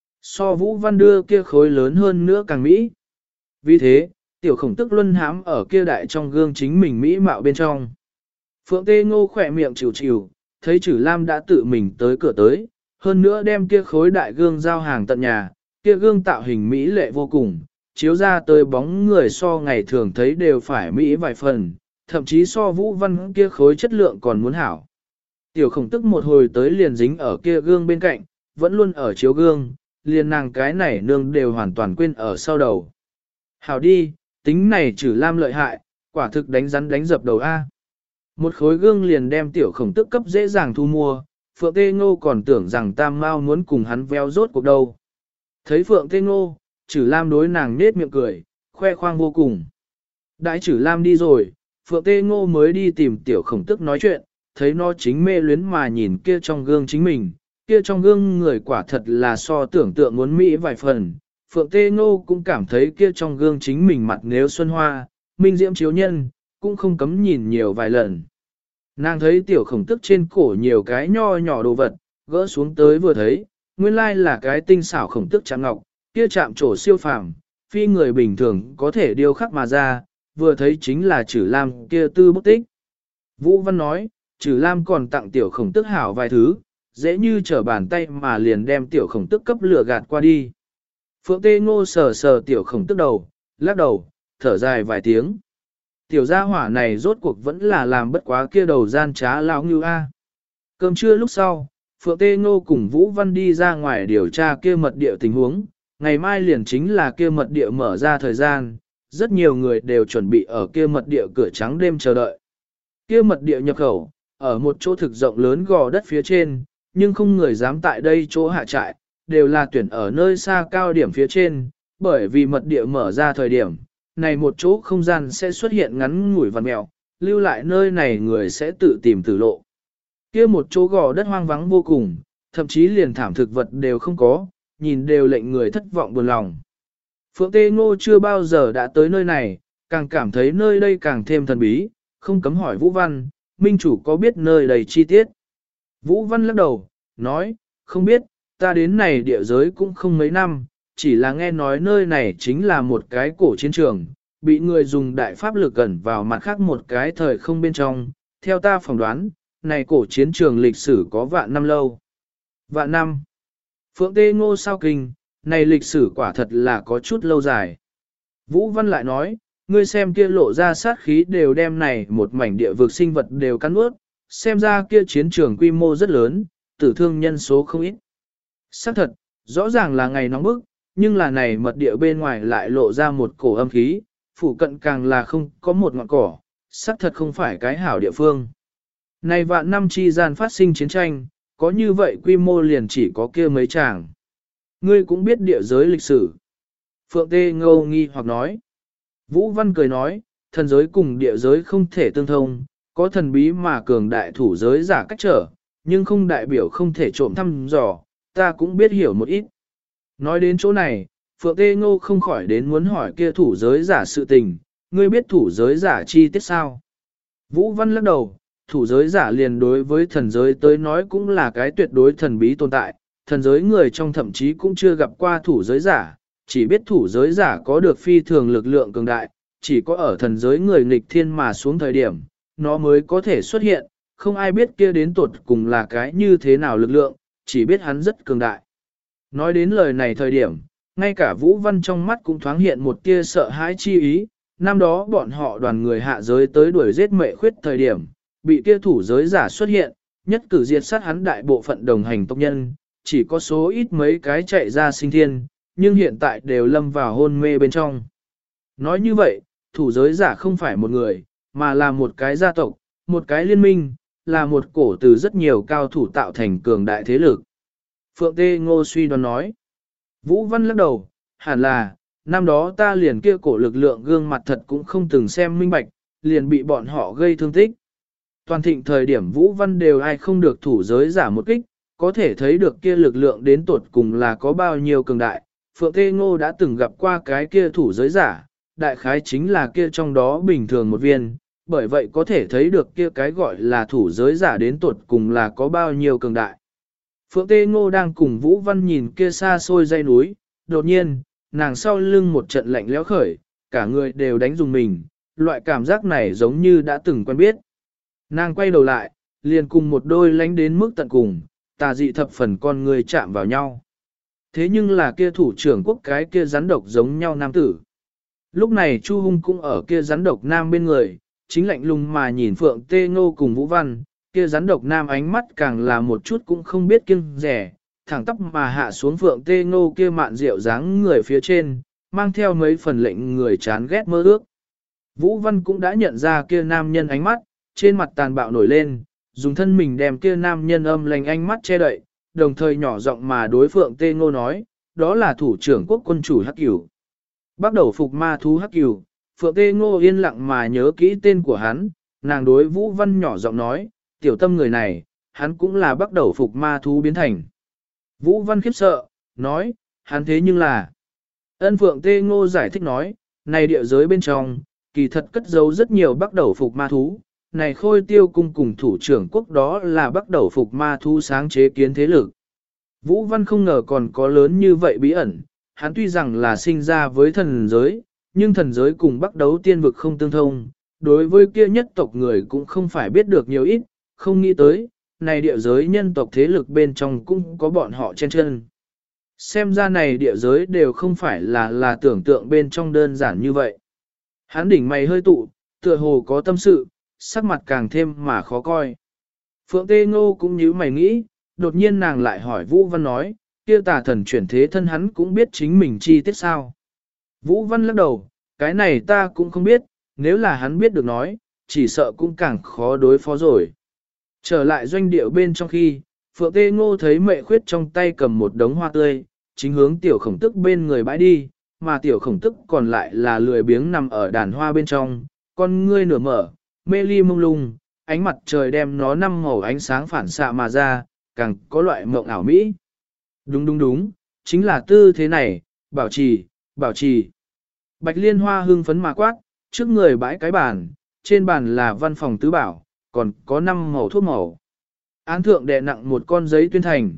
So Vũ Văn đưa kia khối lớn hơn nữa càng mỹ. Vì thế, tiểu khổng tức luân hãm ở kia đại trong gương chính mình mỹ mạo bên trong. Phượng Tê Ngô khỏe miệng chịu chịu, thấy Trử Lam đã tự mình tới cửa tới, hơn nữa đem kia khối đại gương giao hàng tận nhà, kia gương tạo hình mỹ lệ vô cùng, chiếu ra tới bóng người so ngày thường thấy đều phải mỹ vài phần, thậm chí so Vũ Văn kia khối chất lượng còn muốn hảo. Tiểu khổng tức một hồi tới liền dính ở kia gương bên cạnh, vẫn luôn ở chiếu gương, liền nàng cái này nương đều hoàn toàn quên ở sau đầu. Hảo đi, tính này Trử Lam lợi hại, quả thực đánh rắn đánh dập đầu A. Một khối gương liền đem tiểu khổng tức cấp dễ dàng thu mua, Phượng Tê Ngô còn tưởng rằng Tam Mao muốn cùng hắn veo rốt cuộc đâu. Thấy Phượng Tê Ngô, Trử Lam đối nàng nết miệng cười, khoe khoang vô cùng. Đãi Trử Lam đi rồi, Phượng Tê Ngô mới đi tìm tiểu khổng tức nói chuyện, thấy nó chính mê luyến mà nhìn kia trong gương chính mình, kia trong gương người quả thật là so tưởng tượng muốn mỹ vài phần. Phượng Tê Ngô cũng cảm thấy kia trong gương chính mình mặt nếu xuân hoa, minh diễm chiếu nhân, cũng không cấm nhìn nhiều vài lần. Nàng thấy tiểu khổng tức trên cổ nhiều cái nho nhỏ đồ vật, gỡ xuống tới vừa thấy, nguyên lai là cái tinh xảo khổng tức chạm ngọc, kia chạm trổ siêu phàm, phi người bình thường có thể điêu khắc mà ra, vừa thấy chính là Trử Lam kia tư bút tích. Vũ Văn nói, Trử Lam còn tặng tiểu khổng tức hảo vài thứ, dễ như trở bàn tay mà liền đem tiểu khổng tức cấp lửa gạt qua đi. Phượng Tê Ngô sờ sờ tiểu khổng tức đầu, lắc đầu, thở dài vài tiếng. Tiểu gia hỏa này rốt cuộc vẫn là làm bất quá kia đầu gian trá lão ngưu a. Cơm trưa lúc sau, Phượng Tê Ngô cùng Vũ Văn đi ra ngoài điều tra kia mật địa tình huống, ngày mai liền chính là kia mật địa mở ra thời gian, rất nhiều người đều chuẩn bị ở kia mật địa cửa trắng đêm chờ đợi. Kia mật địa nhập khẩu, ở một chỗ thực rộng lớn gò đất phía trên, nhưng không người dám tại đây chỗ hạ trại, đều là tuyển ở nơi xa cao điểm phía trên, bởi vì mật địa mở ra thời điểm, này một chỗ không gian sẽ xuất hiện ngắn ngủi vằn mèo, lưu lại nơi này người sẽ tự tìm tử lộ. Kia một chỗ gò đất hoang vắng vô cùng, thậm chí liền thảm thực vật đều không có, nhìn đều lệnh người thất vọng buồn lòng. Phượng Tê Ngô chưa bao giờ đã tới nơi này, càng cảm thấy nơi đây càng thêm thần bí, không cấm hỏi Vũ Văn, minh chủ có biết nơi đây chi tiết. Vũ Văn lắc đầu, nói, không biết, ta đến này địa giới cũng không mấy năm, chỉ là nghe nói nơi này chính là một cái cổ chiến trường, bị người dùng đại pháp lực ẩn vào mặt khác một cái thời không bên trong. Theo ta phỏng đoán, này cổ chiến trường lịch sử có vạn năm lâu. Vạn năm. Phượng Tê Ngô sao kinh, này lịch sử quả thật là có chút lâu dài. Vũ Văn lại nói, ngươi xem kia lộ ra sát khí đều đem này một mảnh địa vực sinh vật đều cắn ướt, xem ra kia chiến trường quy mô rất lớn, tử thương nhân số không ít. Xác thật, rõ ràng là ngày nóng bức, nhưng là này mật địa bên ngoài lại lộ ra một cổ âm khí, phủ cận càng là không có một ngọn cỏ, xác thật không phải cái hảo địa phương. Này vạn năm chi gian phát sinh chiến tranh, có như vậy quy mô liền chỉ có kia mấy chàng. Ngươi cũng biết địa giới lịch sử. Phượng Tê Ngô nghi hoặc nói. Vũ Văn cười nói, thần giới cùng địa giới không thể tương thông, có thần bí mà cường đại thủ giới giả cách trở, nhưng không đại biểu không thể trộm thăm dò, ta cũng biết hiểu một ít. Nói đến chỗ này, Phượng Tê Ngô không khỏi đến muốn hỏi kia thủ giới giả sự tình, ngươi biết thủ giới giả chi tiết sao? Vũ Văn lắc đầu, thủ giới giả liền đối với thần giới tới nói cũng là cái tuyệt đối thần bí tồn tại, thần giới người trong thậm chí cũng chưa gặp qua thủ giới giả, chỉ biết thủ giới giả có được phi thường lực lượng cường đại, chỉ có ở thần giới người nghịch thiên mà xuống thời điểm, nó mới có thể xuất hiện, không ai biết kia đến tột cùng là cái như thế nào lực lượng, chỉ biết hắn rất cường đại. Nói đến lời này thời điểm, ngay cả Vũ Văn trong mắt cũng thoáng hiện một tia sợ hãi chi ý, năm đó bọn họ đoàn người hạ giới tới đuổi giết mệ khuyết thời điểm, bị kia thủ giới giả xuất hiện, nhất cử diệt sát hắn đại bộ phận đồng hành tộc nhân, chỉ có số ít mấy cái chạy ra sinh thiên, nhưng hiện tại đều lâm vào hôn mê bên trong. Nói như vậy, thủ giới giả không phải một người, mà là một cái gia tộc, một cái liên minh, là một cổ từ rất nhiều cao thủ tạo thành cường đại thế lực. Phượng Tê Ngô suy đoán nói. Vũ Văn lắc đầu, hẳn là, năm đó ta liền kia cổ lực lượng gương mặt thật cũng không từng xem minh bạch, liền bị bọn họ gây thương tích. Toàn thịnh thời điểm Vũ Văn đều ai không được thủ giới giả một kích, có thể thấy được kia lực lượng đến tột cùng là có bao nhiêu cường đại. Phượng Tê Ngô đã từng gặp qua cái kia thủ giới giả, đại khái chính là kia trong đó bình thường một viên, bởi vậy có thể thấy được kia cái gọi là thủ giới giả đến tột cùng là có bao nhiêu cường đại. Phượng Tê Ngô đang cùng Vũ Văn nhìn kia xa xôi dãy núi, đột nhiên, nàng sau lưng một trận lạnh lẽo khởi, cả người đều đánh dùng mình, loại cảm giác này giống như đã từng quen biết. Nàng quay đầu lại, liền cùng một đôi lánh đến mức tận cùng, tà dị thập phần con người chạm vào nhau. Thế nhưng là kia thủ trưởng quốc cái kia rắn độc giống nhau nam tử. Lúc này Chu Hung cũng ở kia rắn độc nam bên người, chính lạnh lùng mà nhìn Phượng Tê Ngô cùng Vũ Văn, kia rắn độc nam ánh mắt càng là một chút cũng không biết kiêng rẻ, thẳng tóc mà hạ xuống Phượng Tê Ngô kia mạn rượu dáng người phía trên, mang theo mấy phần lệnh người chán ghét mơ ước. Vũ Văn cũng đã nhận ra kia nam nhân ánh mắt, trên mặt tàn bạo nổi lên, dùng thân mình đem kia nam nhân âm lành ánh mắt che đậy, đồng thời nhỏ giọng mà đối Phượng Tê Ngô nói, đó là thủ trưởng quốc quân chủ Hắc Cửu. Bắt đầu phục ma thú Hắc Cửu, Phượng Tê Ngô yên lặng mà nhớ kỹ tên của hắn, nàng đối Vũ Văn nhỏ giọng nói, tiểu tâm người này, hắn cũng là bắt đầu phục ma thú biến thành. Vũ Văn khiếp sợ, nói, hắn thế nhưng là... Ân Phượng Tê Ngô giải thích nói, này địa giới bên trong, kỳ thật cất giấu rất nhiều bắt đầu phục ma thú, này Khôi Tiêu cung cùng thủ trưởng quốc đó là bắt đầu phục ma thú sáng chế kiến thế lực. Vũ Văn không ngờ còn có lớn như vậy bí ẩn, hắn tuy rằng là sinh ra với thần giới, nhưng thần giới cùng bắt đấu tiên vực không tương thông, đối với kia nhất tộc người cũng không phải biết được nhiều ít, không nghĩ tới, này địa giới nhân tộc thế lực bên trong cũng có bọn họ trên chân. Xem ra này địa giới đều không phải là tưởng tượng bên trong đơn giản như vậy. Hắn đỉnh mày hơi tụ, tựa hồ có tâm sự, sắc mặt càng thêm mà khó coi. Phượng Tê Ngô cũng như mày nghĩ, đột nhiên nàng lại hỏi Vũ Văn nói, kia tà thần chuyển thế thân hắn cũng biết chính mình chi tiết sao. Vũ Văn lắc đầu, cái này ta cũng không biết, nếu là hắn biết được nói, chỉ sợ cũng càng khó đối phó rồi. Trở lại doanh địa bên trong khi, Phượng Tê Ngô thấy Mệ Khuyết trong tay cầm một đống hoa tươi, chính hướng tiểu khổng tức bên người bãi đi, mà tiểu khổng tức còn lại là lười biếng nằm ở đàn hoa bên trong, con ngươi nửa mở, mê ly mông lung, ánh mặt trời đem nó năm màu ánh sáng phản xạ mà ra, càng có loại mộng ảo mỹ. Đúng, chính là tư thế này, bảo trì. Bạch Liên Hoa hưng phấn mà quát, trước người bãi cái bàn, trên bàn là văn phòng tứ bảo, còn có 5 màu thuốc màu. Án thượng đè nặng một con giấy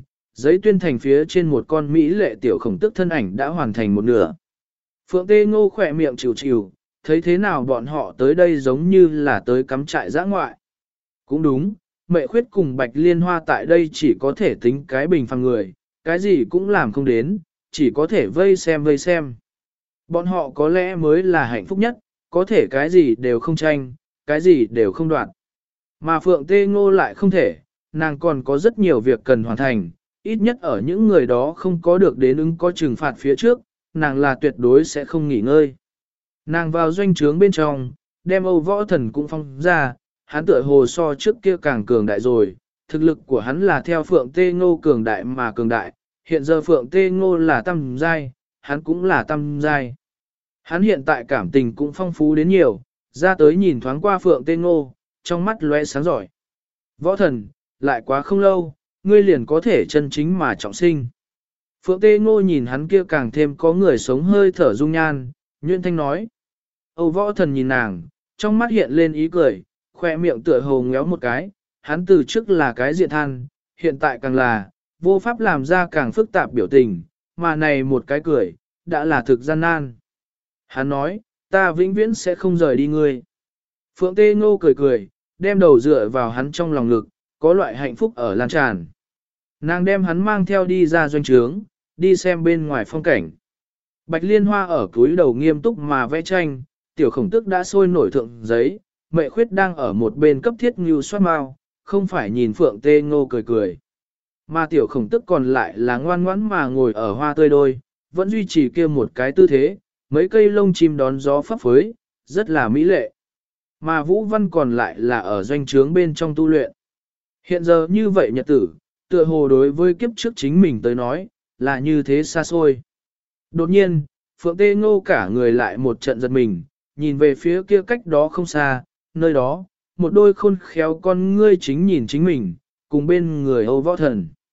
tuyên thành phía trên một con mỹ lệ tiểu khổng tức thân ảnh đã hoàn thành một nửa. Phượng Tê Ngô khỏe miệng chịu, thấy thế nào bọn họ tới đây giống như là tới cắm trại dã ngoại. Cũng đúng, Mệ Khuyết cùng Bạch Liên Hoa tại đây chỉ có thể tính cái bình phàm người, cái gì cũng làm không đến, chỉ có thể vây xem. Bọn họ có lẽ mới là hạnh phúc nhất, có thể cái gì đều không tranh, cái gì đều không đoạt. Mà Phượng Tê Ngô lại không thể, nàng còn có rất nhiều việc cần hoàn thành, ít nhất ở những người đó không có được đến ứng có trừng phạt phía trước, nàng là tuyệt đối sẽ không nghỉ ngơi. Nàng vào doanh trướng bên trong, đem Âu Võ Thần cũng phong ra, hắn tựa hồ so trước kia càng cường đại rồi, thực lực của hắn là theo Phượng Tê Ngô cường đại mà cường đại, hiện giờ Phượng Tê Ngô là tam giai, hắn cũng là tam giai. Hắn hiện tại cảm tình cũng phong phú đến nhiều, ra tới nhìn thoáng qua Phượng Tê Ngô, trong mắt lóe sáng giỏi. Võ Thần, lại quá không lâu, ngươi liền có thể chân chính mà trọng sinh. Phượng Tê Ngô nhìn hắn kia càng thêm có người sống hơi thở dung nhan, nhuyễn thanh nói. Âu Võ Thần nhìn nàng, trong mắt hiện lên ý cười, khoe miệng tựa hồ ngéo một cái, hắn từ trước là cái diện than, hiện tại càng là, vô pháp làm ra càng phức tạp biểu tình, mà này một cái cười, đã là thực gian nan. Hắn nói, ta vĩnh viễn sẽ không rời đi ngươi. Phượng Tê Ngô cười, đem đầu dựa vào hắn trong lòng ngực, có loại hạnh phúc ở lan tràn. Nàng đem hắn mang theo đi ra doanh trướng, đi xem bên ngoài phong cảnh. Bạch Liên Hoa ở cúi đầu nghiêm túc mà vẽ tranh, tiểu khổng tức đã sôi nổi thượng giấy, Mệ Khuyết đang ở một bên cấp thiết như soát mau, không phải nhìn Phượng Tê Ngô cười. Mà tiểu khổng tức còn lại là ngoan ngoãn mà ngồi ở hoa tươi đôi, vẫn duy trì kia một cái tư thế, mấy cây lông chim đón gió phấp phới, rất là mỹ lệ. Mà Vũ Văn còn lại là ở doanh trướng bên trong tu luyện. Hiện giờ như vậy nhật tử, tựa hồ đối với kiếp trước chính mình tới nói, là như thế xa xôi. Đột nhiên, Phượng Tê Ngô cả người lại một trận giật mình, nhìn về phía kia cách đó không xa, nơi đó, một đôi khôn khéo con ngươi chính nhìn chính mình, cùng bên người Âu Võ Thần.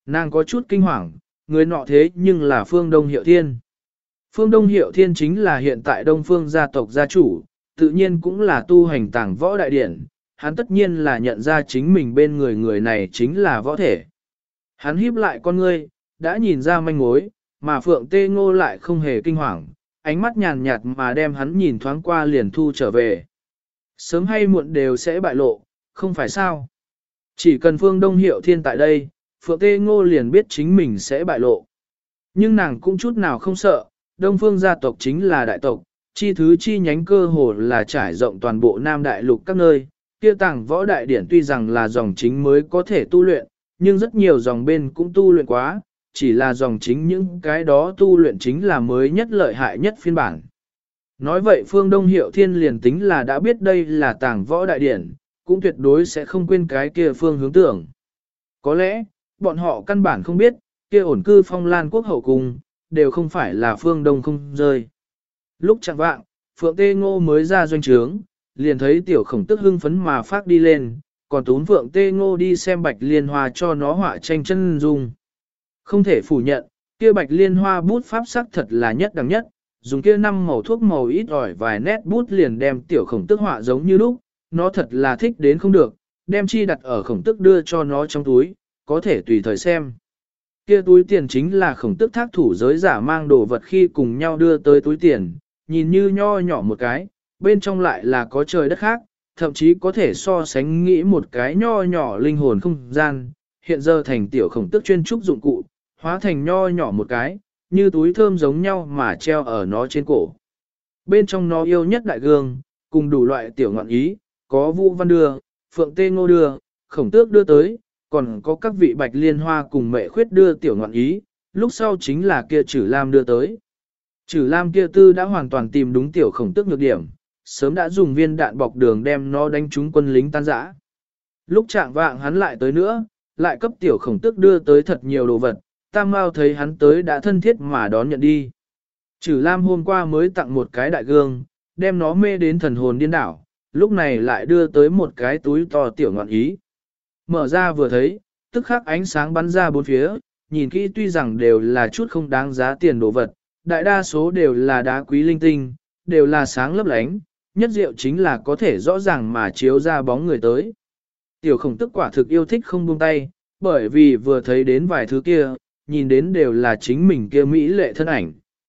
Nàng có chút kinh hoàng, người nọ thế nhưng là Phương Đông Hiệu Thiên. Phương Đông Hiệu Thiên chính là hiện tại Đông Phương gia tộc gia chủ, tự nhiên cũng là tu hành tàng võ đại điển, hắn tất nhiên là nhận ra chính mình bên người người này chính là võ thể. Hắn híp lại con ngươi, đã nhìn ra manh mối, mà Phượng Tê Ngô lại không hề kinh hoàng, ánh mắt nhàn nhạt mà đem hắn nhìn thoáng qua liền thu trở về. Sớm hay muộn đều sẽ bại lộ, không phải sao? Chỉ cần Phương Đông Hiệu Thiên tại đây, Phượng Tê Ngô liền biết chính mình sẽ bại lộ. Nhưng nàng cũng chút nào không sợ, Đông Phương gia tộc chính là đại tộc, chi thứ chi nhánh cơ hồ là trải rộng toàn bộ Nam Đại Lục các nơi. Kia tàng võ đại điển tuy rằng là dòng chính mới có thể tu luyện, nhưng rất nhiều dòng bên cũng tu luyện quá, chỉ là dòng chính những cái đó tu luyện chính là mới nhất lợi hại nhất phiên bản. Nói vậy Phương Đông Hiệu Thiên liền tính là đã biết đây là tàng võ đại điển, cũng tuyệt đối sẽ không quên cái kia phương hướng tưởng. Có lẽ, bọn họ căn bản không biết, kia ổn cư Phong Lan quốc hậu cung, đều không phải là Phương Đông không rơi. Lúc chẳng vạng, Phượng Tê Ngô mới ra doanh trướng, liền thấy tiểu khổng tức hưng phấn mà phát đi lên, còn tún Phượng Tê Ngô đi xem Bạch Liên Hoa cho nó họa tranh chân dung. Không thể phủ nhận, kia Bạch Liên Hoa bút pháp sắc thật là nhất đẳng nhất, dùng kia 5 màu thuốc màu ít ỏi vài nét bút liền đem tiểu khổng tức họa giống như lúc, nó thật là thích đến không được, đem chi đặt ở khổng tức đưa cho nó trong túi, có thể tùy thời xem. Kia túi tiền chính là khổng tức thác thủ giới giả mang đồ vật khi cùng nhau đưa tới túi tiền, nhìn như nho nhỏ một cái, bên trong lại là có trời đất khác, thậm chí có thể so sánh nghĩ một cái nho nhỏ linh hồn không gian, hiện giờ thành tiểu khổng tức chuyên trúc dụng cụ, hóa thành nho nhỏ một cái, như túi thơm giống nhau mà treo ở nó trên cổ. Bên trong nó yêu nhất đại gương, cùng đủ loại tiểu ngọn ý, có Vũ Văn đưa, Phượng Tê Ngô đưa, khổng tước đưa tới, còn có các vị Bạch Liên Hoa cùng Mệ Khuyết đưa tiểu ngọn ý, lúc sau chính là kia Trử Lam đưa tới. Trử Lam kia tư đã hoàn toàn tìm đúng tiểu khổng tước nhược điểm, sớm đã dùng viên đạn bọc đường đem nó đánh trúng quân lính tan rã. Lúc trạng vạng hắn lại tới nữa, lại cấp tiểu khổng tước đưa tới thật nhiều đồ vật, Tam Mao thấy hắn tới đã thân thiết mà đón nhận đi. Trử Lam hôm qua mới tặng một cái đại gương, đem nó mê đến thần hồn điên đảo, lúc này lại đưa tới một cái túi to tiểu ngọn ý. Mở ra vừa thấy, tức khắc ánh sáng bắn ra bốn phía, nhìn kỹ tuy rằng đều là chút không đáng giá tiền đồ vật, đại đa số đều là đá quý linh tinh, đều là sáng lấp lánh, nhất diệu chính là có thể rõ ràng mà chiếu ra bóng người tới. Tiểu khổng tức quả thực yêu thích không buông tay, bởi vì vừa thấy đến vài thứ kia, nhìn đến đều là chính mình kia mỹ lệ thân ảnh.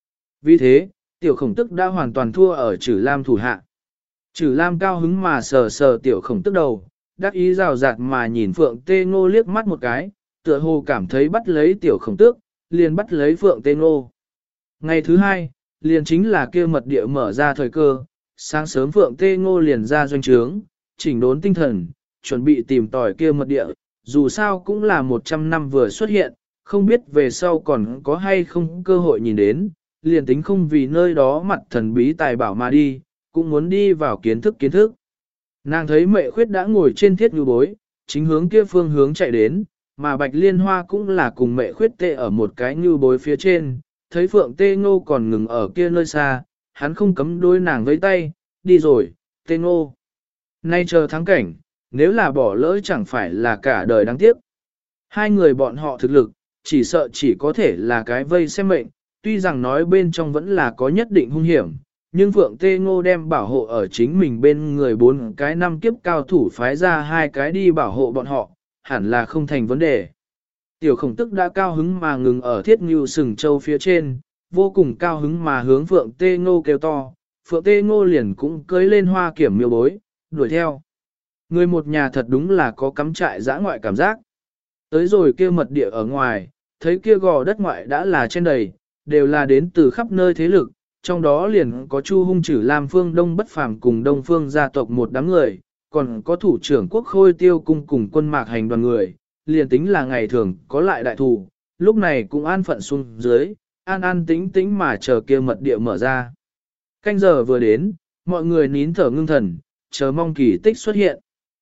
Vì thế, tiểu khổng tức đã hoàn toàn thua ở Trử Lam thủ hạ. Trử Lam cao hứng mà sờ sờ tiểu khổng tức đầu, đắc ý rào rạt mà nhìn Phượng Tê Ngô liếc mắt một cái, tựa hồ cảm thấy bắt lấy tiểu khổng tước, liền bắt lấy Phượng Tê Ngô. Ngày thứ hai, liền chính là kia mật địa mở ra thời cơ, sáng sớm Phượng Tê Ngô liền ra doanh trướng, chỉnh đốn tinh thần, chuẩn bị tìm tòi kia mật địa, dù sao cũng là 100 năm vừa xuất hiện, không biết về sau còn có hay không cơ hội nhìn đến, liền tính không vì nơi đó mặt thần bí tài bảo mà đi, cũng muốn đi vào kiến thức. Nàng thấy Mệ Khuyết đã ngồi trên thiết ngư bối, chính hướng kia phương hướng chạy đến, mà Bạch Liên Hoa cũng là cùng Mệ Khuyết tê ở một cái ngư bối phía trên, thấy Phượng Tê Ngô còn ngừng ở kia nơi xa, hắn không cấm đôi nàng với tay, đi rồi, Tê Ngô. Nay chờ thắng cảnh, nếu là bỏ lỡ chẳng phải là cả đời đáng tiếc. Hai người bọn họ thực lực, chỉ sợ chỉ có thể là cái vây xem mệnh, tuy rằng nói bên trong vẫn là có nhất định hung hiểm, nhưng Phượng Tê Ngô đem bảo hộ ở chính mình bên người 4 cái năm kiếp cao thủ phái ra 2 cái đi bảo hộ bọn họ, hẳn là không thành vấn đề. Tiểu khổng tức đã cao hứng mà ngừng ở thiết ngưu sừng châu phía trên, vô cùng cao hứng mà hướng Phượng Tê Ngô kêu to, Phượng Tê Ngô liền cũng cưới lên hoa kiểm miêu bối, đuổi theo. Người một nhà thật đúng là có cắm trại dã ngoại cảm giác. Tới rồi kia mật địa ở ngoài, thấy kia gò đất ngoại đã là trên đầy, đều là đến từ khắp nơi thế lực, trong đó liền có Chu Hung Trử Lam Phương Đông Bất Phàm cùng Đông Phương gia tộc một đám người, còn có thủ trưởng quốc Khôi Tiêu cung cùng quân mạc hành đoàn người, liền tính là ngày thường có lại đại thủ, lúc này cũng an phận xuống dưới, an tĩnh tĩnh mà chờ kia mật địa mở ra. Canh giờ vừa đến, mọi người nín thở ngưng thần, chờ mong kỳ tích xuất hiện.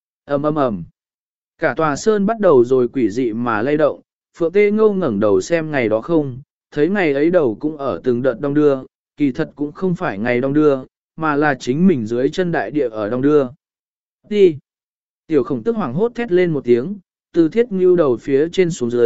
Ầm. Cả tòa sơn bắt đầu rồi quỷ dị mà lay động, Phượng Tê Ngô ngẩng đầu xem ngày đó không, thấy ngày ấy đầu cũng ở từng đợt đông đưa, kỳ thật cũng không phải ngày đông đưa, mà là chính mình dưới chân đại địa ở đông đưa. Đi! Tiểu khổng tức hoảng hốt thét lên một tiếng, từ thiết ngưu đầu phía trên xuống dưới,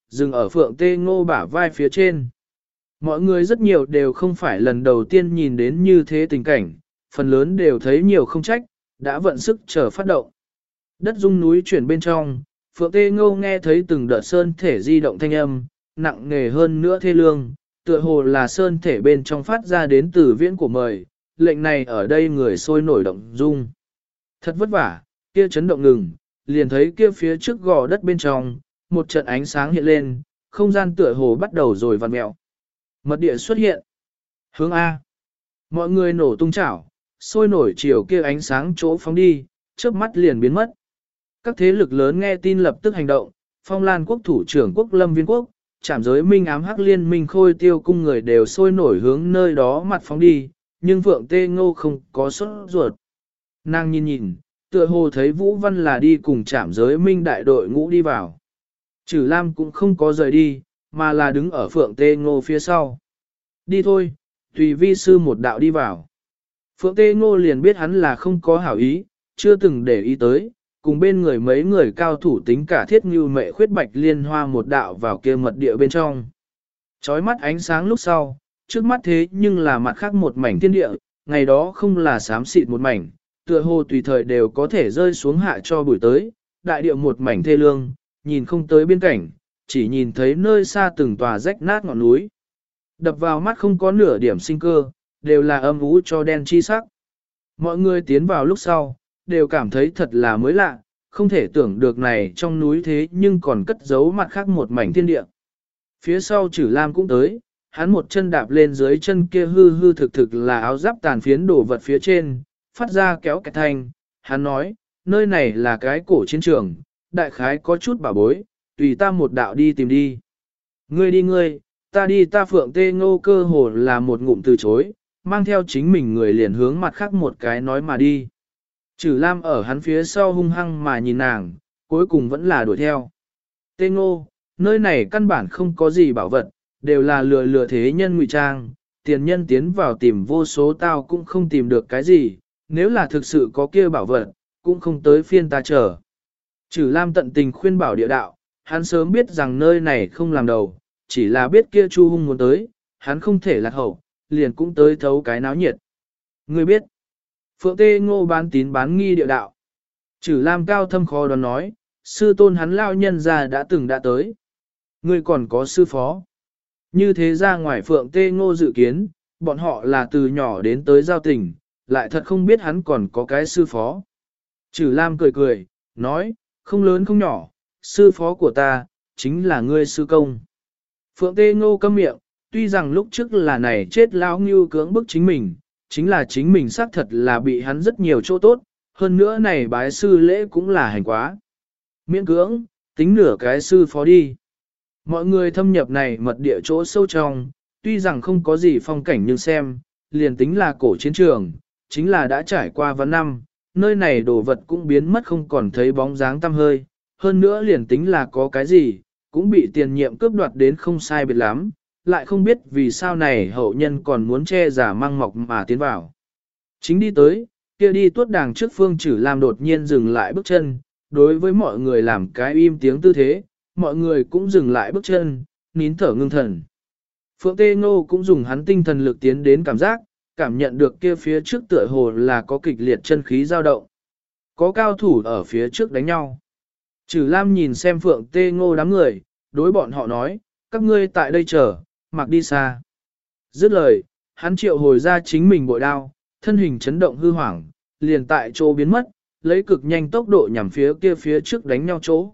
dừng ở Phượng Tê Ngô bả vai phía trên. Mọi người rất nhiều đều không phải lần đầu tiên nhìn đến như thế tình cảnh, phần lớn đều thấy nhiều không trách, đã vận sức chờ phát động. Đất rung núi chuyển bên trong, Phượng Tê Ngô nghe thấy từng đợt sơn thể di động thanh âm, nặng nề hơn nữa thê lương, tựa hồ là sơn thể bên trong phát ra đến từ viễn của mời, lệnh này ở đây người sôi nổi động rung. Thật vất vả, kia chấn động ngừng, liền thấy kia phía trước gò đất bên trong, một trận ánh sáng hiện lên, không gian tựa hồ bắt đầu rồi vặn mẹo. Mật địa xuất hiện. Hướng A. Mọi người nổ tung chảo, sôi nổi chiều kia ánh sáng chỗ phóng đi, chớp mắt liền biến mất. Các thế lực lớn nghe tin lập tức hành động, Phong Lan quốc thủ trưởng quốc Lâm Viên quốc, Trảm Giới Minh ám hắc liên minh Khôi Tiêu cung người đều sôi nổi hướng nơi đó mặt phóng đi, nhưng Phượng Tê Ngô không có sốt ruột. Nàng nhìn nhìn, tựa hồ thấy Vũ Văn là đi cùng Trảm Giới Minh đại đội ngũ đi vào. Trừ Lam cũng không có rời đi, mà là đứng ở Phượng Tê Ngô phía sau. Đi thôi, tùy vi sư một đạo đi vào. Phượng Tê Ngô liền biết hắn là không có hảo ý, chưa từng để ý tới, cùng bên người mấy người cao thủ tính cả thiết như mẹ khuyết bạch liên hoa một đạo vào kia mật địa bên trong. Chói mắt ánh sáng lúc sau, trước mắt thế nhưng là mặt khác một mảnh thiên địa, ngày đó không là xám xịt một mảnh, tựa hồ tùy thời đều có thể rơi xuống hạ cho buổi tới, đại địa một mảnh thê lương, nhìn không tới biên cảnh, chỉ nhìn thấy nơi xa từng tòa rách nát ngọn núi. Đập vào mắt không có nửa điểm sinh cơ, đều là âm ú cho đen chi sắc. Mọi người tiến vào lúc sau, đều cảm thấy thật là mới lạ, không thể tưởng được này trong núi thế nhưng còn cất giấu mặt khác một mảnh thiên địa. Phía sau Trử Lam cũng tới, hắn một chân đạp lên dưới chân kia hư hư thực thực là áo giáp tàn phiến đổ vật phía trên, phát ra kéo kẹt thanh, hắn nói, nơi này là cái cổ chiến trường, đại khái có chút bảo bối, tùy ta một đạo đi tìm đi. Ngươi đi ngươi, ta đi ta. Phượng Tê Ngô cơ hồ là một ngụm từ chối, mang theo chính mình người liền hướng mặt khác một cái nói mà đi. Trừ Lam ở hắn phía sau hung hăng mà nhìn nàng, cuối cùng vẫn là đuổi theo. Tê Ngô, nơi này căn bản không có gì bảo vật, đều là lừa lừa thế nhân ngụy trang, tiền nhân tiến vào tìm vô số tao cũng không tìm được cái gì, nếu là thực sự có kia bảo vật, cũng không tới phiên ta chờ. Trừ Lam tận tình khuyên bảo địa đạo, hắn sớm biết rằng nơi này không làm đầu, chỉ là biết kia Chu Hung muốn tới, hắn không thể lạc hậu, liền cũng tới thấu cái náo nhiệt. Ngươi biết, Phượng Tê Ngô bán tín bán nghi địa đạo. Trừ Lam cao thâm khó đoán nói, sư tôn hắn lao nhân ra đã từng đã tới. Ngươi còn có sư phó. Như thế ra ngoài Phượng Tê Ngô dự kiến, bọn họ là từ nhỏ đến tới giao tình, lại thật không biết hắn còn có cái sư phó. Trừ Lam cười cười, nói, không lớn không nhỏ, sư phó của ta, chính là ngươi sư công. Phượng Tê Ngô câm miệng, tuy rằng lúc trước là này chết lão ngưu cưỡng bức chính mình, chính là chính mình xác thật là bị hắn rất nhiều chỗ tốt, hơn nữa này bái sư lễ cũng là hành quá. Miễn cưỡng, tính nửa cái sư phó đi. Mọi người thâm nhập này mật địa chỗ sâu trong, tuy rằng không có gì phong cảnh nhưng xem, liền tính là cổ chiến trường, chính là đã trải qua vạn năm, nơi này đồ vật cũng biến mất không còn thấy bóng dáng tăm hơi, hơn nữa liền tính là có cái gì, cũng bị tiền nhiệm cướp đoạt đến không sai biệt lắm, lại không biết vì sao này hậu nhân còn muốn che giả mang mọc mà tiến vào. Chính đi tới, kia đi tuốt đàng trước Phương Trử Lam đột nhiên dừng lại bước chân, đối với mọi người làm cái im tiếng tư thế, mọi người cũng dừng lại bước chân, nín thở ngưng thần. Phượng Tê Ngô cũng dùng hắn tinh thần lực tiến đến cảm giác, cảm nhận được kia phía trước tựa hồ là có kịch liệt chân khí dao động. Có cao thủ ở phía trước đánh nhau. Trử Lam nhìn xem Phượng Tê Ngô đám người, đối bọn họ nói, các ngươi tại đây chờ, mặc đi xa. Dứt lời, hắn triệu hồi ra chính mình bội đao, thân hình chấn động hư hoảng, liền tại chỗ biến mất, lấy cực nhanh tốc độ nhằm phía kia phía trước đánh nhau chỗ.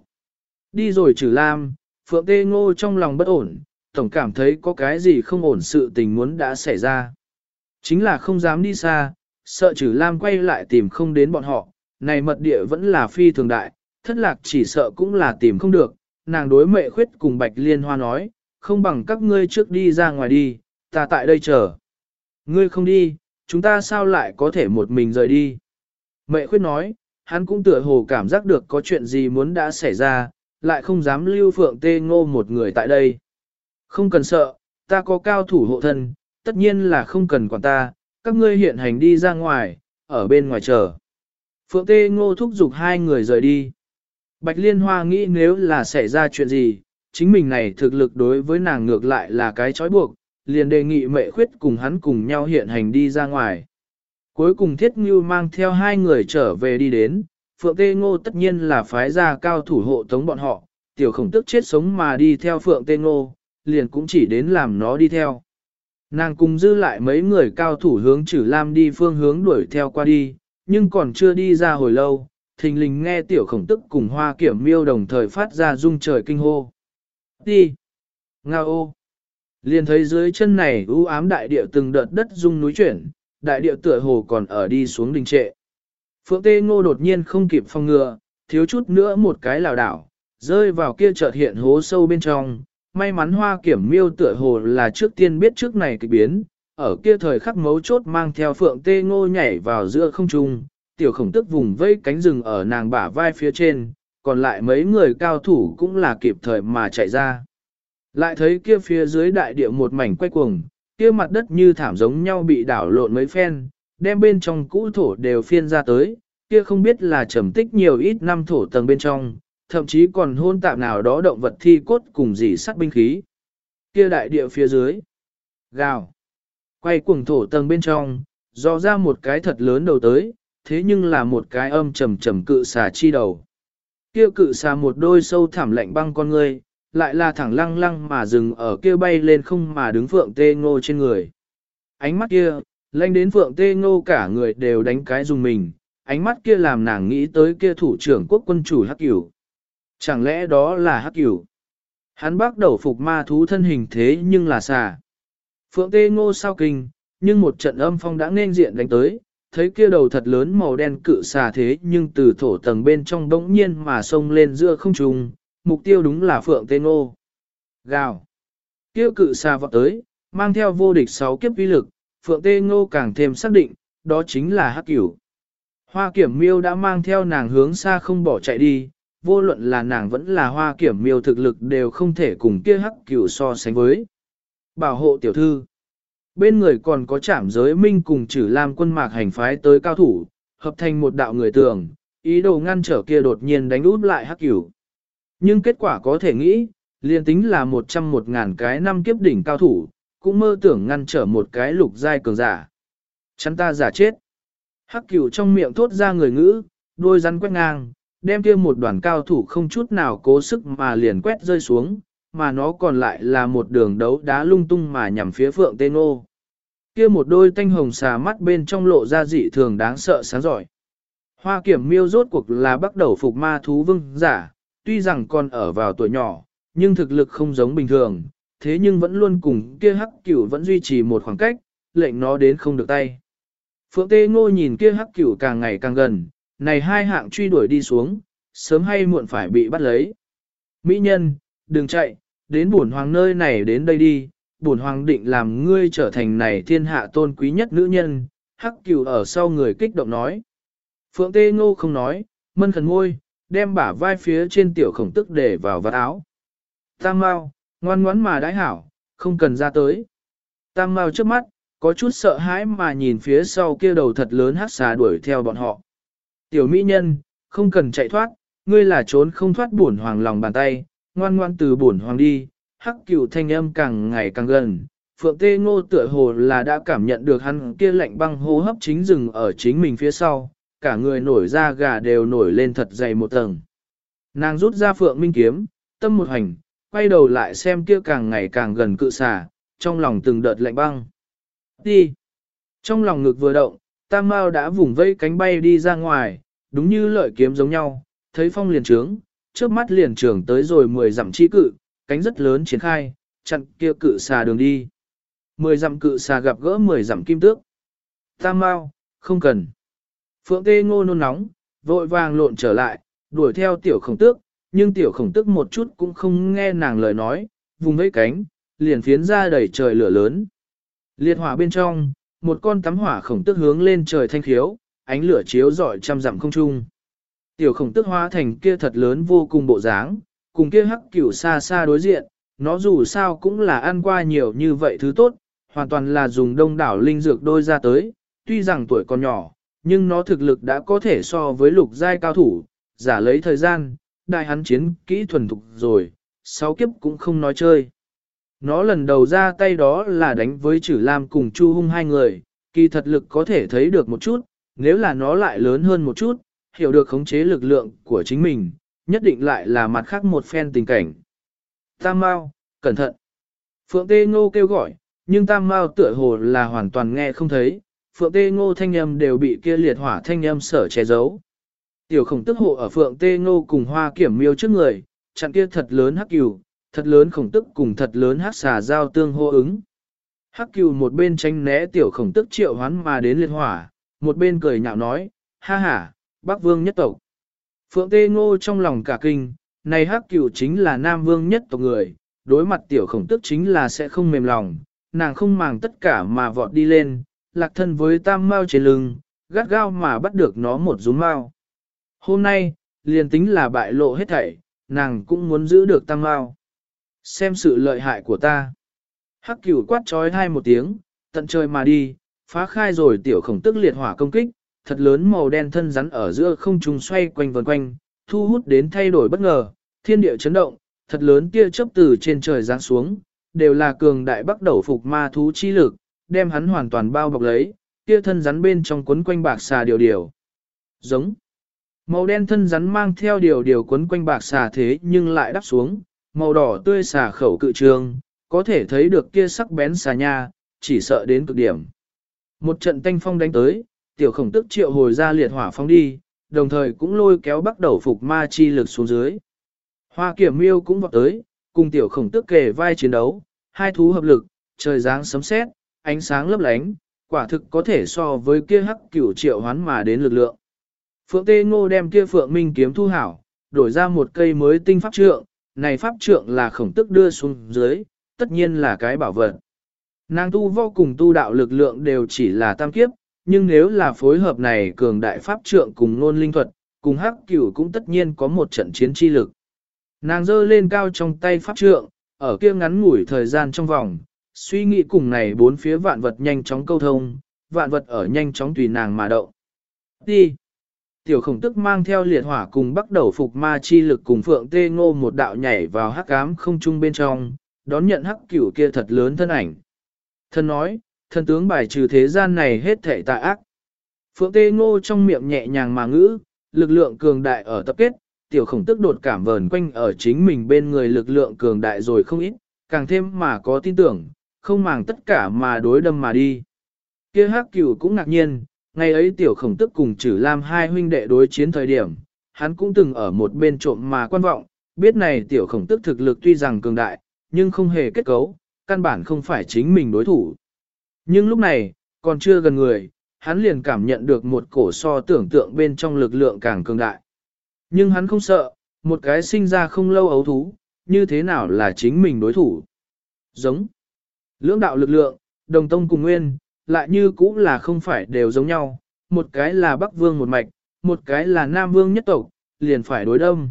Đi rồi Trử Lam, Phượng Tê Ngô trong lòng bất ổn, tổng cảm thấy có cái gì không ổn sự tình muốn đã xảy ra. Chính là không dám đi xa, sợ Trử Lam quay lại tìm không đến bọn họ, này mật địa vẫn là phi thường đại, thất lạc chỉ sợ cũng là tìm không được, nàng đối Mệ Khuyết cùng Bạch Liên Hoa nói, không bằng các ngươi trước đi ra ngoài đi, ta tại đây chờ. Ngươi không đi, chúng ta sao lại có thể một mình rời đi? Mệ Khuyết nói, hắn cũng tựa hồ cảm giác được có chuyện gì muốn đã xảy ra, lại không dám lưu Phượng Tê Ngô một người tại đây. Không cần sợ, ta có cao thủ hộ thân, tất nhiên là không cần quản ta, các ngươi hiện hành đi ra ngoài, ở bên ngoài chờ. Phượng Tê Ngô thúc giục hai người rời đi. Bạch Liên Hoa nghĩ nếu là xảy ra chuyện gì, chính mình này thực lực đối với nàng ngược lại là cái trói buộc, liền đề nghị Mệ Khuyết cùng hắn cùng nhau hiện hành đi ra ngoài. Cuối cùng Thiết Ngưu mang theo hai người trở về đi đến, Phượng Tê Ngô tất nhiên là phái ra cao thủ hộ tống bọn họ, tiểu khổng tức chết sống mà đi theo Phượng Tê Ngô, liền cũng chỉ đến làm nó đi theo. Nàng cùng dư lại mấy người cao thủ hướng Trử Lam đi phương hướng đuổi theo qua đi, nhưng còn chưa đi ra hồi lâu, thình lình nghe tiểu khổng tức cùng Hoa Kiểm Miêu đồng thời phát ra rung trời kinh hô. Đi! Ngao ô! Liền thấy dưới chân này u ám đại địa từng đợt đất rung núi chuyển, đại địa tựa hồ còn ở đi xuống đình trệ. Phượng Tê Ngô đột nhiên không kịp phòng ngừa, thiếu chút nữa một cái lảo đảo, rơi vào kia chợt hiện hố sâu bên trong. May mắn Hoa Kiểm Miêu tựa hồ là trước tiên biết trước này kịch biến, ở kia thời khắc mấu chốt mang theo Phượng Tê Ngô nhảy vào giữa không trung, tiểu khổng tức vùng vây cánh rừng ở nàng bả vai phía trên, còn lại mấy người cao thủ cũng là kịp thời mà chạy ra. Lại thấy kia phía dưới đại địa một mảnh quay cuồng, kia mặt đất như thảm giống nhau bị đảo lộn mấy phen, đem bên trong cũ thổ đều phiên ra tới, kia không biết là trầm tích nhiều ít năm thổ tầng bên trong, thậm chí còn hôn tạp nào đó động vật thi cốt cùng dị sắt binh khí. Kia đại địa phía dưới, gào, quay cuồng thổ tầng bên trong, dò ra một cái thật lớn đầu tới, thế nhưng là một cái âm trầm trầm cự xà chi đầu. Kia cự xà một đôi sâu thẳm lạnh băng con ngươi, lại là thẳng lăng lăng mà dừng ở kia bay lên không mà đứng Phượng Tê Ngô trên người. Ánh mắt kia, lanh đến Phượng Tê Ngô cả người đều đánh cái dùng mình, ánh mắt kia làm nàng nghĩ tới kia thủ trưởng quốc quân chủ Hắc Cửu. Chẳng lẽ đó là Hắc Cửu? Hắn bắt đầu phục ma thú thân hình thế nhưng là xà. Phượng Tê Ngô sao kinh, nhưng một trận âm phong đã nên diện đánh tới, thấy kia đầu thật lớn màu đen cự xà thế nhưng từ thổ tầng bên trong bỗng nhiên mà xông lên giữa không trung, mục tiêu đúng là Phượng Tê Ngô. Gào. Kia cự xà vọt tới, mang theo vô địch 6 kiếp uy lực, Phượng Tê Ngô càng thêm xác định, đó chính là Hắc Cửu. Hoa Kiểm Miêu đã mang theo nàng hướng xa không bỏ chạy đi, vô luận là nàng vẫn là Hoa Kiểm Miêu thực lực đều không thể cùng kia Hắc Cửu so sánh với. Bảo hộ tiểu thư. Bên người còn có Trảm Giới Minh cùng Trử Lam quân mạc hành phái tới cao thủ, hợp thành một đạo người tường, ý đồ ngăn trở kia đột nhiên đánh út lại Hắc Cửu. Nhưng kết quả có thể nghĩ, liền tính là 101.000 cái năm kiếp đỉnh cao thủ, cũng mơ tưởng ngăn trở một cái lục giai cường giả. Chắn ta giả chết. Hắc Cửu trong miệng thốt ra người ngữ, đôi rắn quét ngang, đem kia một đoàn cao thủ không chút nào cố sức mà liền quét rơi xuống, mà nó còn lại là một đường đấu đá lung tung mà nhằm phía Phượng Tê Ngô. Kia một đôi tanh hồng xà mắt bên trong lộ ra dị thường đáng sợ sáng giỏi. Hoa Kiểm Miêu rốt cuộc là bắt đầu phục ma thú vương giả, tuy rằng còn ở vào tuổi nhỏ, nhưng thực lực không giống bình thường, thế nhưng vẫn luôn cùng kia Hắc Cửu vẫn duy trì một khoảng cách, lệnh nó đến không được tay. Phượng Tê Ngô nhìn kia Hắc Cửu càng ngày càng gần, này hai hạng truy đuổi đi xuống, sớm hay muộn phải bị bắt lấy. Mỹ nhân, đừng chạy, đến bổn hoàng nơi này đến đây đi, bổn hoàng định làm ngươi trở thành này thiên hạ tôn quý nhất nữ nhân, Hắc Cửu ở sau người kích động nói. Phượng Tê Ngô không nói, mân khẩn môi, đem bả vai phía trên tiểu khổng tức để vào vạt áo. Tam Mao, ngoan ngoãn mà đãi hảo, không cần ra tới. Tam Mao trước mắt, có chút sợ hãi mà nhìn phía sau kia đầu thật lớn hắc xà đuổi theo bọn họ. Tiểu mỹ nhân, không cần chạy thoát, ngươi là trốn không thoát bổn hoàng lòng bàn tay, ngoan ngoan từ bổn hoàng đi. Hắc Cửu thanh âm càng ngày càng gần, Phượng Tê Ngô tựa hồ là đã cảm nhận được hắn kia lạnh băng hô hấp chính rừng ở chính mình phía sau, cả người nổi da gà đều nổi lên thật dày một tầng. Nàng rút ra Phượng Minh kiếm, tâm một hành, quay đầu lại xem kia càng ngày càng gần cự xà, trong lòng từng đợt lạnh băng. Đi! Trong lòng ngực vừa động, Tam Mao đã vùng vây cánh bay đi ra ngoài, đúng như lợi kiếm giống nhau, thấy phong liền trướng, trước mắt liền trường tới rồi 10 dặm chi cự, cánh rất lớn triển khai, chặn kia cự xà đường đi. 10 dặm cự xà gặp gỡ 10 dặm kim tước. Tam Mao, không cần. Phượng Tê Ngô nôn nóng, vội vàng lộn trở lại, đuổi theo tiểu khổng tước, nhưng tiểu khổng tước một chút cũng không nghe nàng lời nói, vùng vẫy cánh, liền phiến ra đầy trời lửa lớn. Liệt hỏa bên trong, một con tắm hỏa khổng tước hướng lên trời thanh khiếu, ánh lửa chiếu rọi trăm dặm không trung. Tiểu khổng tước hóa thành kia thật lớn vô cùng bộ dáng, cùng kia Hắc Cửu xa xa đối diện, nó dù sao cũng là ăn qua nhiều như vậy thứ tốt, hoàn toàn là dùng đông đảo linh dược đôi ra tới, tuy rằng tuổi còn nhỏ, nhưng nó thực lực đã có thể so với lục giai cao thủ, giả lấy thời gian, đại hắn chiến kỹ thuần thục rồi, sáu kiếp cũng không nói chơi. Nó lần đầu ra tay đó là đánh với Trử Lam cùng Chu Hung hai người, kỳ thật lực có thể thấy được một chút, nếu là nó lại lớn hơn một chút, hiểu được khống chế lực lượng của chính mình, nhất định lại là mặt khác một phen tình cảnh. Tam Mao, cẩn thận. Phượng Tê Ngô kêu gọi, nhưng Tam Mao tựa hồ là hoàn toàn nghe không thấy, Phượng Tê Ngô thanh âm đều bị kia liệt hỏa thanh âm sở che giấu. Tiểu Khổng Tức hộ ở Phượng Tê Ngô cùng Hoa Kiểm Miêu trước người, chặn kia thật lớn hắc cừu, thật lớn Khổng Tức cùng thật lớn hắc xà giao tương hô ứng. Hắc cừu một bên tránh né Tiểu Khổng Tức triệu hoán mà đến liệt hỏa, một bên cười nhạo nói, ha ha, Bắc Vương nhất tộc. Phượng Tê Ngô trong lòng cả kinh, này hắc cừu chính là Nam Vương nhất tộc người, đối mặt Tiểu Khổng Tức chính là sẽ không mềm lòng, nàng không màng tất cả mà vọt đi lên, lạc thân với Tam Mao trên lưng, gắt gao mà bắt được nó một rúm mao. Hôm nay, liền tính là bại lộ hết thảy, nàng cũng muốn giữ được Tam Mao. Xem sự lợi hại của ta. Hắc cửu quát trói hai một tiếng, tận trời mà đi, phá khai rồi Tiểu Khổng Tức liệt hỏa công kích, thật lớn màu đen thân rắn ở giữa không trung xoay quanh vần quanh, thu hút đến thay đổi bất ngờ, thiên địa chấn động, thật lớn tia chớp từ trên trời giáng xuống, đều là cường đại bắt đầu phục ma thú chi lực, đem hắn hoàn toàn bao bọc lấy, tia thân rắn bên trong quấn quanh bạc xà điều. Giống. Màu đen thân rắn mang theo điều quấn quanh bạc xà thế nhưng lại đắp xuống, màu đỏ tươi xà khẩu cự trường, có thể thấy được kia sắc bén xà nha, chỉ sợ đến cực điểm. Một trận tanh phong đánh tới, Tiểu Khổng Tức triệu hồi ra liệt hỏa phong đi, đồng thời cũng lôi kéo bắt đầu phục ma chi lực xuống dưới. Hoa Kiểm Miêu cũng vọt tới, cùng Tiểu Khổng Tức kề vai chiến đấu, hai thú hợp lực, trời giáng sấm sét, ánh sáng lấp lánh, quả thực có thể so với kia hắc cửu triệu hoán mà đến lực lượng. Phượng Tê Ngô đem kia Phượng Minh kiếm thu hảo, đổi ra một cây mới tinh pháp trượng, này pháp trượng là Khổng Tức đưa xuống dưới, tất nhiên là cái bảo vật. Nàng tu vô cùng tu đạo lực lượng đều chỉ là tam kiếp, nhưng nếu là phối hợp này cường đại pháp trượng cùng nôn linh thuật, cùng hắc cửu cũng tất nhiên có một trận chiến chi lực. Nàng giơ lên cao trong tay pháp trượng, ở kia ngắn ngủi thời gian trong vòng, suy nghĩ cùng này bốn phía vạn vật nhanh chóng câu thông, vạn vật ở nhanh chóng tùy nàng mà động. Đi! Tiểu Khổng Tức mang theo liệt hỏa cùng bắt đầu phục ma chi lực cùng Phượng Tê Ngô một đạo nhảy vào hắc ám không trung bên trong, đón nhận hắc cửu kia thật lớn thân ảnh. Thần nói, thần tướng bài trừ thế gian này hết thảy tà ác. Phượng Tê Ngô trong miệng nhẹ nhàng mà ngữ, lực lượng cường đại ở tập kết, Tiểu Khổng Tức đột cảm vờn quanh ở chính mình bên người lực lượng cường đại rồi không ít, càng thêm mà có tin tưởng, không màng tất cả mà đối đâm mà đi. Kia hắc cửu cũng ngạc nhiên, ngày ấy Tiểu Khổng Tức cùng Trử Lam hai huynh đệ đối chiến thời điểm, hắn cũng từng ở một bên trộm mà quan vọng, biết này Tiểu Khổng Tức thực lực tuy rằng cường đại, nhưng không hề kết cấu, căn bản không phải chính mình đối thủ. Nhưng lúc này, còn chưa gần người, hắn liền cảm nhận được một cổ so tưởng tượng bên trong lực lượng càng cường đại. Nhưng hắn không sợ, một cái sinh ra không lâu ấu thú, như thế nào là chính mình đối thủ. Giống. Lưỡng đạo lực lượng, đồng tông cùng nguyên, lại như cũng là không phải đều giống nhau, một cái là Bắc Vương một mạch, một cái là Nam Vương nhất tộc, liền phải đối đâm.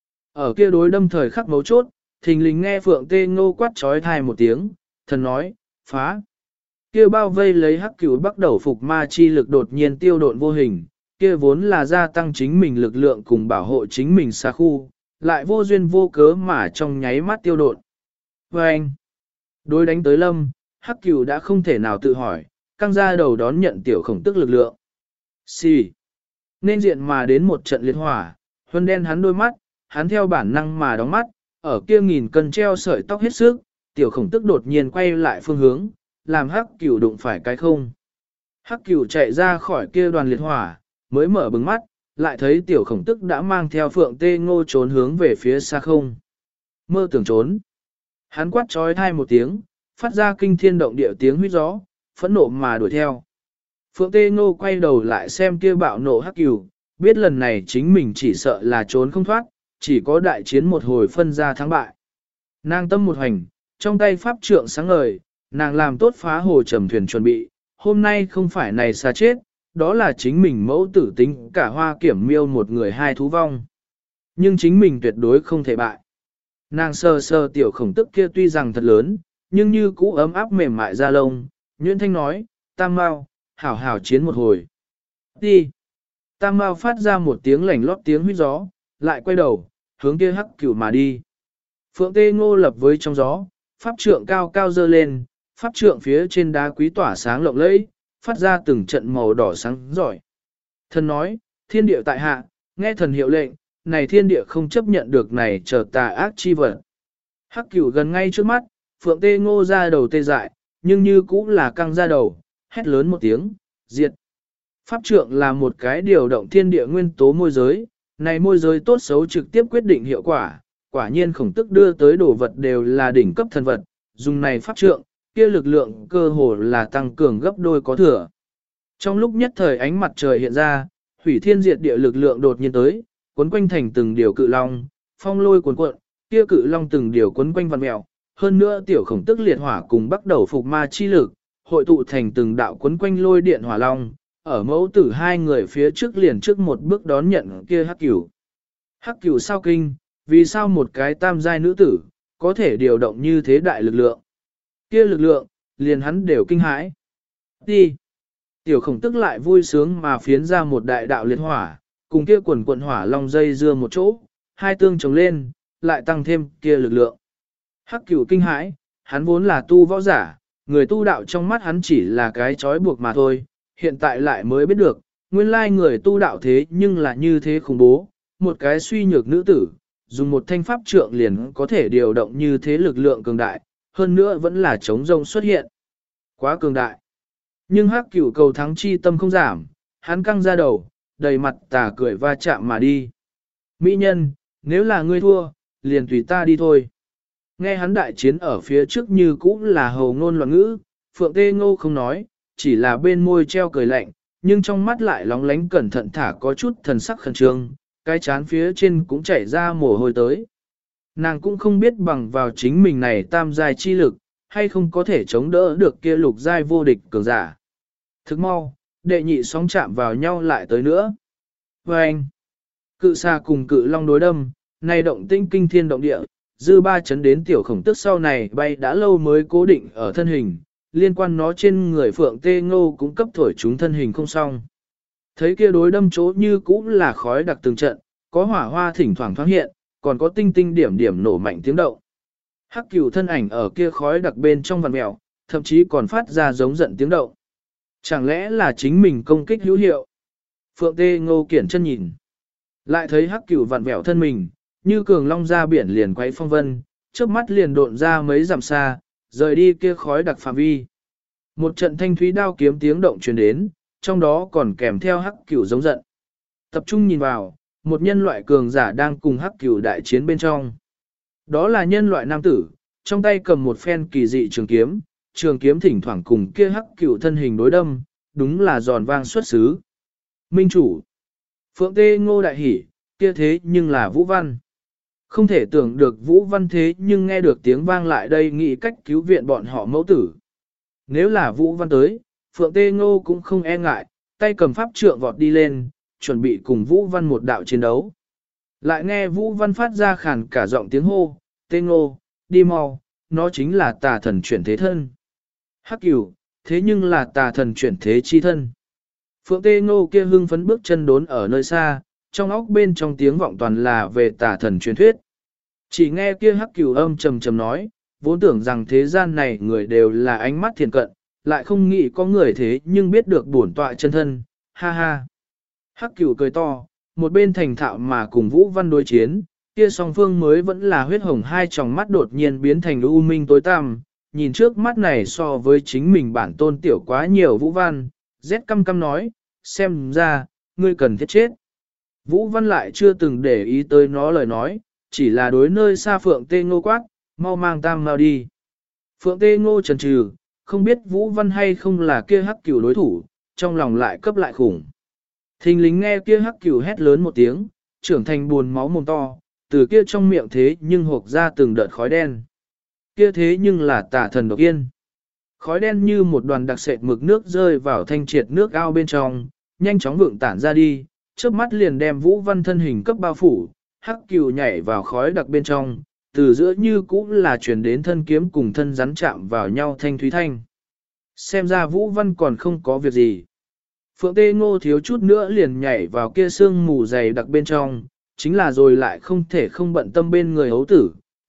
Ở kia đối đâm thời khắc mấu chốt, thình lình nghe Phượng Tê Ngô quát trói thai một tiếng, thần nói, phá. Kia bao vây lấy hắc cửu bắt đầu phục ma chi lực đột nhiên tiêu độn vô hình, kia vốn là gia tăng chính mình lực lượng cùng bảo hộ chính mình xa khu, lại vô duyên vô cớ mà trong nháy mắt tiêu độn. Và anh, đối đánh tới lâm, hắc cửu đã không thể nào tự hỏi, căng ra đầu đón nhận Tiểu Khổng Tức lực lượng. Xì. Nên diện mà đến một trận liệt hỏa, huân đen hắn đôi mắt, hắn theo bản năng mà đóng mắt, ở kia nghìn cân treo sợi tóc hết sức, Tiểu Khổng Tức đột nhiên quay lại phương hướng, làm hắc cửu đụng phải cái không. Hắc cửu chạy ra khỏi kia đoàn liệt hỏa, mới mở bừng mắt, lại thấy Tiểu Khổng Tức đã mang theo Phượng Tê Ngô trốn hướng về phía xa không. Mơ tưởng trốn. Hắn quát trói thai một tiếng, phát ra kinh thiên động địa tiếng huýt gió, phẫn nộ mà đuổi theo. Phượng Tê Ngô quay đầu lại xem kia bạo nộ hắc cửu, biết lần này chính mình chỉ sợ là trốn không thoát, chỉ có đại chiến một hồi phân ra thắng bại. Nàng tâm một hành, trong tay pháp trượng sáng ngời, nàng làm tốt phá hồ trầm thuyền chuẩn bị, hôm nay không phải này xa chết, đó là chính mình mẫu tử tính cả Hoa Kiểm Miêu một người hai thú vong. Nhưng chính mình tuyệt đối không thể bại. Nàng sờ sờ Tiểu Khổng Tức kia tuy rằng thật lớn, nhưng như cũ ấm áp mềm mại da lông, Nguyễn Thanh nói, Tam Mao, hảo hảo chiến một hồi. Đi. Tam Mao phát ra một tiếng lảnh lót tiếng huýt gió, lại quay đầu, hướng kia hắc cửu mà đi. Phượng Tê Ngô lập với trong gió, pháp trượng cao cao dơ lên, pháp trượng phía trên đá quý tỏa sáng lộng lẫy, phát ra từng trận màu đỏ sáng giỏi. Thần nói, thiên địa tại hạ, nghe thần hiệu lệnh, này thiên địa không chấp nhận được này trở tà ác chi vật. Hắc Cửu gần ngay trước mắt, Phượng Tê Ngô ra đầu tê dại, nhưng như cũng là căng ra đầu, hét lớn một tiếng, diệt. Pháp trượng là một cái điều động thiên địa nguyên tố môi giới, này môi giới tốt xấu trực tiếp quyết định hiệu quả, quả nhiên khổng tức đưa tới đồ vật đều là đỉnh cấp thần vật, dùng này pháp trượng, kia lực lượng cơ hồ là tăng cường gấp đôi có thừa. Trong lúc nhất thời ánh mặt trời hiện ra, hủy thiên diệt địa lực lượng đột nhiên tới, cuốn quanh thành từng điều cự long, phong lôi cuốn cuộn, kia cự long từng điều cuốn quanh vằn mèo, hơn nữa tiểu khổng tức liệt hỏa cùng bắt đầu phục ma chi lực, hội tụ thành từng đạo cuốn quanh lôi điện hỏa long, ở mẫu tử hai người phía trước liền trước một bước đón nhận kia Hắc Cửu. Hắc Cửu sao kinh, vì sao một cái tam giai nữ tử, có thể điều động như thế đại lực lượng. Kia lực lượng, liền hắn đều kinh hãi. Đi! Tiểu khổng tức lại vui sướng mà phiến ra một đại đạo liệt hỏa, cùng kia quần quận hỏa long dây dưa một chỗ, hai tương chồng lên, lại tăng thêm kia lực lượng. Hắc Cửu kinh hãi, hắn vốn là tu võ giả, người tu đạo trong mắt hắn chỉ là cái trói buộc mà thôi, hiện tại lại mới biết được, nguyên lai người tu đạo thế nhưng là như thế khủng bố, một cái suy nhược nữ tử, dùng một thanh pháp trượng liền có thể điều động như thế lực lượng cường đại, hơn nữa vẫn là chống rông xuất hiện. Quá cường đại. Nhưng Hắc Cửu cầu thắng chi tâm không giảm, hắn căng ra đầu, đầy mặt tà cười va chạm mà đi. Mỹ nhân, nếu là ngươi thua, liền tùy ta đi thôi. Nghe hắn đại chiến ở phía trước như cũ là hầu ngôn loạn ngữ, Phượng Tê Ngô không nói, chỉ là bên môi treo cười lạnh, nhưng trong mắt lại lóng lánh cẩn thận thả có chút thần sắc khẩn trương, cái chán phía trên cũng chảy ra mồ hôi tới. Nàng cũng không biết bằng vào chính mình này tam giai chi lực, hay không có thể chống đỡ được kia lục giai vô địch cường giả. Thức mau, đệ nhị sóng chạm vào nhau lại tới nữa. Và anh, cự xà cùng cự long đối đâm, này động tinh kinh thiên động địa, dư ba chấn đến tiểu khổng tức sau này bay đã lâu mới cố định ở thân hình, liên quan nó trên người Phượng Tê Ngô cũng cấp thổi chúng thân hình không xong. Thấy kia đối đâm chỗ như cũ là khói đặc từng trận, có hỏa hoa thỉnh thoảng thoáng hiện, còn có tinh tinh điểm điểm nổ mạnh tiếng động. Hắc Cửu thân ảnh ở kia khói đặc bên trong vằn mèo, thậm chí còn phát ra giống giận tiếng động. Chẳng lẽ là chính mình công kích hữu hiệu? Phượng Tê Ngô kiển chân nhìn. Lại thấy Hắc Cửu vặn vẹo thân mình, như cường long ra biển liền quay phong vân, trước mắt liền độn ra mấy dặm xa, rời đi kia khói đặc phạm vi. Một trận thanh thúy đao kiếm tiếng động truyền đến, trong đó còn kèm theo Hắc Cửu giống giận. Tập trung nhìn vào, một nhân loại cường giả đang cùng Hắc Cửu đại chiến bên trong. Đó là nhân loại nam tử, trong tay cầm một phen kỳ dị trường kiếm thỉnh thoảng cùng kia Hắc Cửu thân hình đối đâm, đúng là giòn vang xuất xứ. Minh chủ, Phượng Tê Ngô đại hỉ, kia thế nhưng là Vũ Văn. Không thể tưởng được Vũ Văn thế nhưng nghe được tiếng vang lại đây nghĩ cách cứu viện bọn họ mẫu tử. Nếu là Vũ Văn tới, Phượng Tê Ngô cũng không e ngại, tay cầm pháp trượng vọt đi lên, chuẩn bị cùng Vũ Văn một đạo chiến đấu. Lại nghe Vũ Văn phát ra khàn cả giọng tiếng hô, Tê Ngô, đi mau, nó chính là tà thần chuyển thế thân. Hắc Cửu, thế nhưng là tà thần chuyển thế chi thân. Phượng Tê Ngô kia hưng phấn bước chân đốn ở nơi xa, trong óc bên trong tiếng vọng toàn là về tà thần truyền thuyết. Chỉ nghe kia Hắc Cửu âm trầm trầm nói, vốn tưởng rằng thế gian này người đều là ánh mắt thiền cận, lại không nghĩ có người thế nhưng biết được bổn tọa chân thân, ha ha. Hắc Cửu cười to, một bên thành thạo mà cùng Vũ Văn đối chiến, kia song phương mới vẫn là huyết hồng hai tròng mắt đột nhiên biến thành u minh tối tăm, nhìn trước mắt này so với chính mình bản tôn tiểu quá nhiều Vũ Văn, rét căm căm nói, xem ra, ngươi cần thiết chết. Vũ Văn lại chưa từng để ý tới nó lời nói, chỉ là đối nơi xa Phượng Tê Ngô quát, mau mang tam mau đi. Phượng Tê Ngô chần chừ, không biết Vũ Văn hay không là kia Hắc Cửu đối thủ, trong lòng lại cấp lại khủng. Thình lính nghe kia Hắc Cửu hét lớn một tiếng, trưởng thành buồn máu mồm to, từ kia trong miệng thế nhưng hộc ra từng đợt khói đen. Kia thế nhưng là tà thần độc yên. Khói đen như một đoàn đặc sệt mực nước rơi vào thanh triệt nước ao bên trong, nhanh chóng vượng tản ra đi, trước mắt liền đem Vũ Văn thân hình cấp bao phủ, Hắc Cửu nhảy vào khói đặc bên trong, từ giữa như cũng là chuyển đến thân kiếm cùng thân rắn chạm vào nhau thanh thúy thanh. Xem ra Vũ Văn còn không có việc gì. Phượng Tê Ngô thiếu chút nữa liền nhảy vào kia sương mù dày đặc bên trong, chính là rồi lại không thể không bận tâm bên người hấu tử,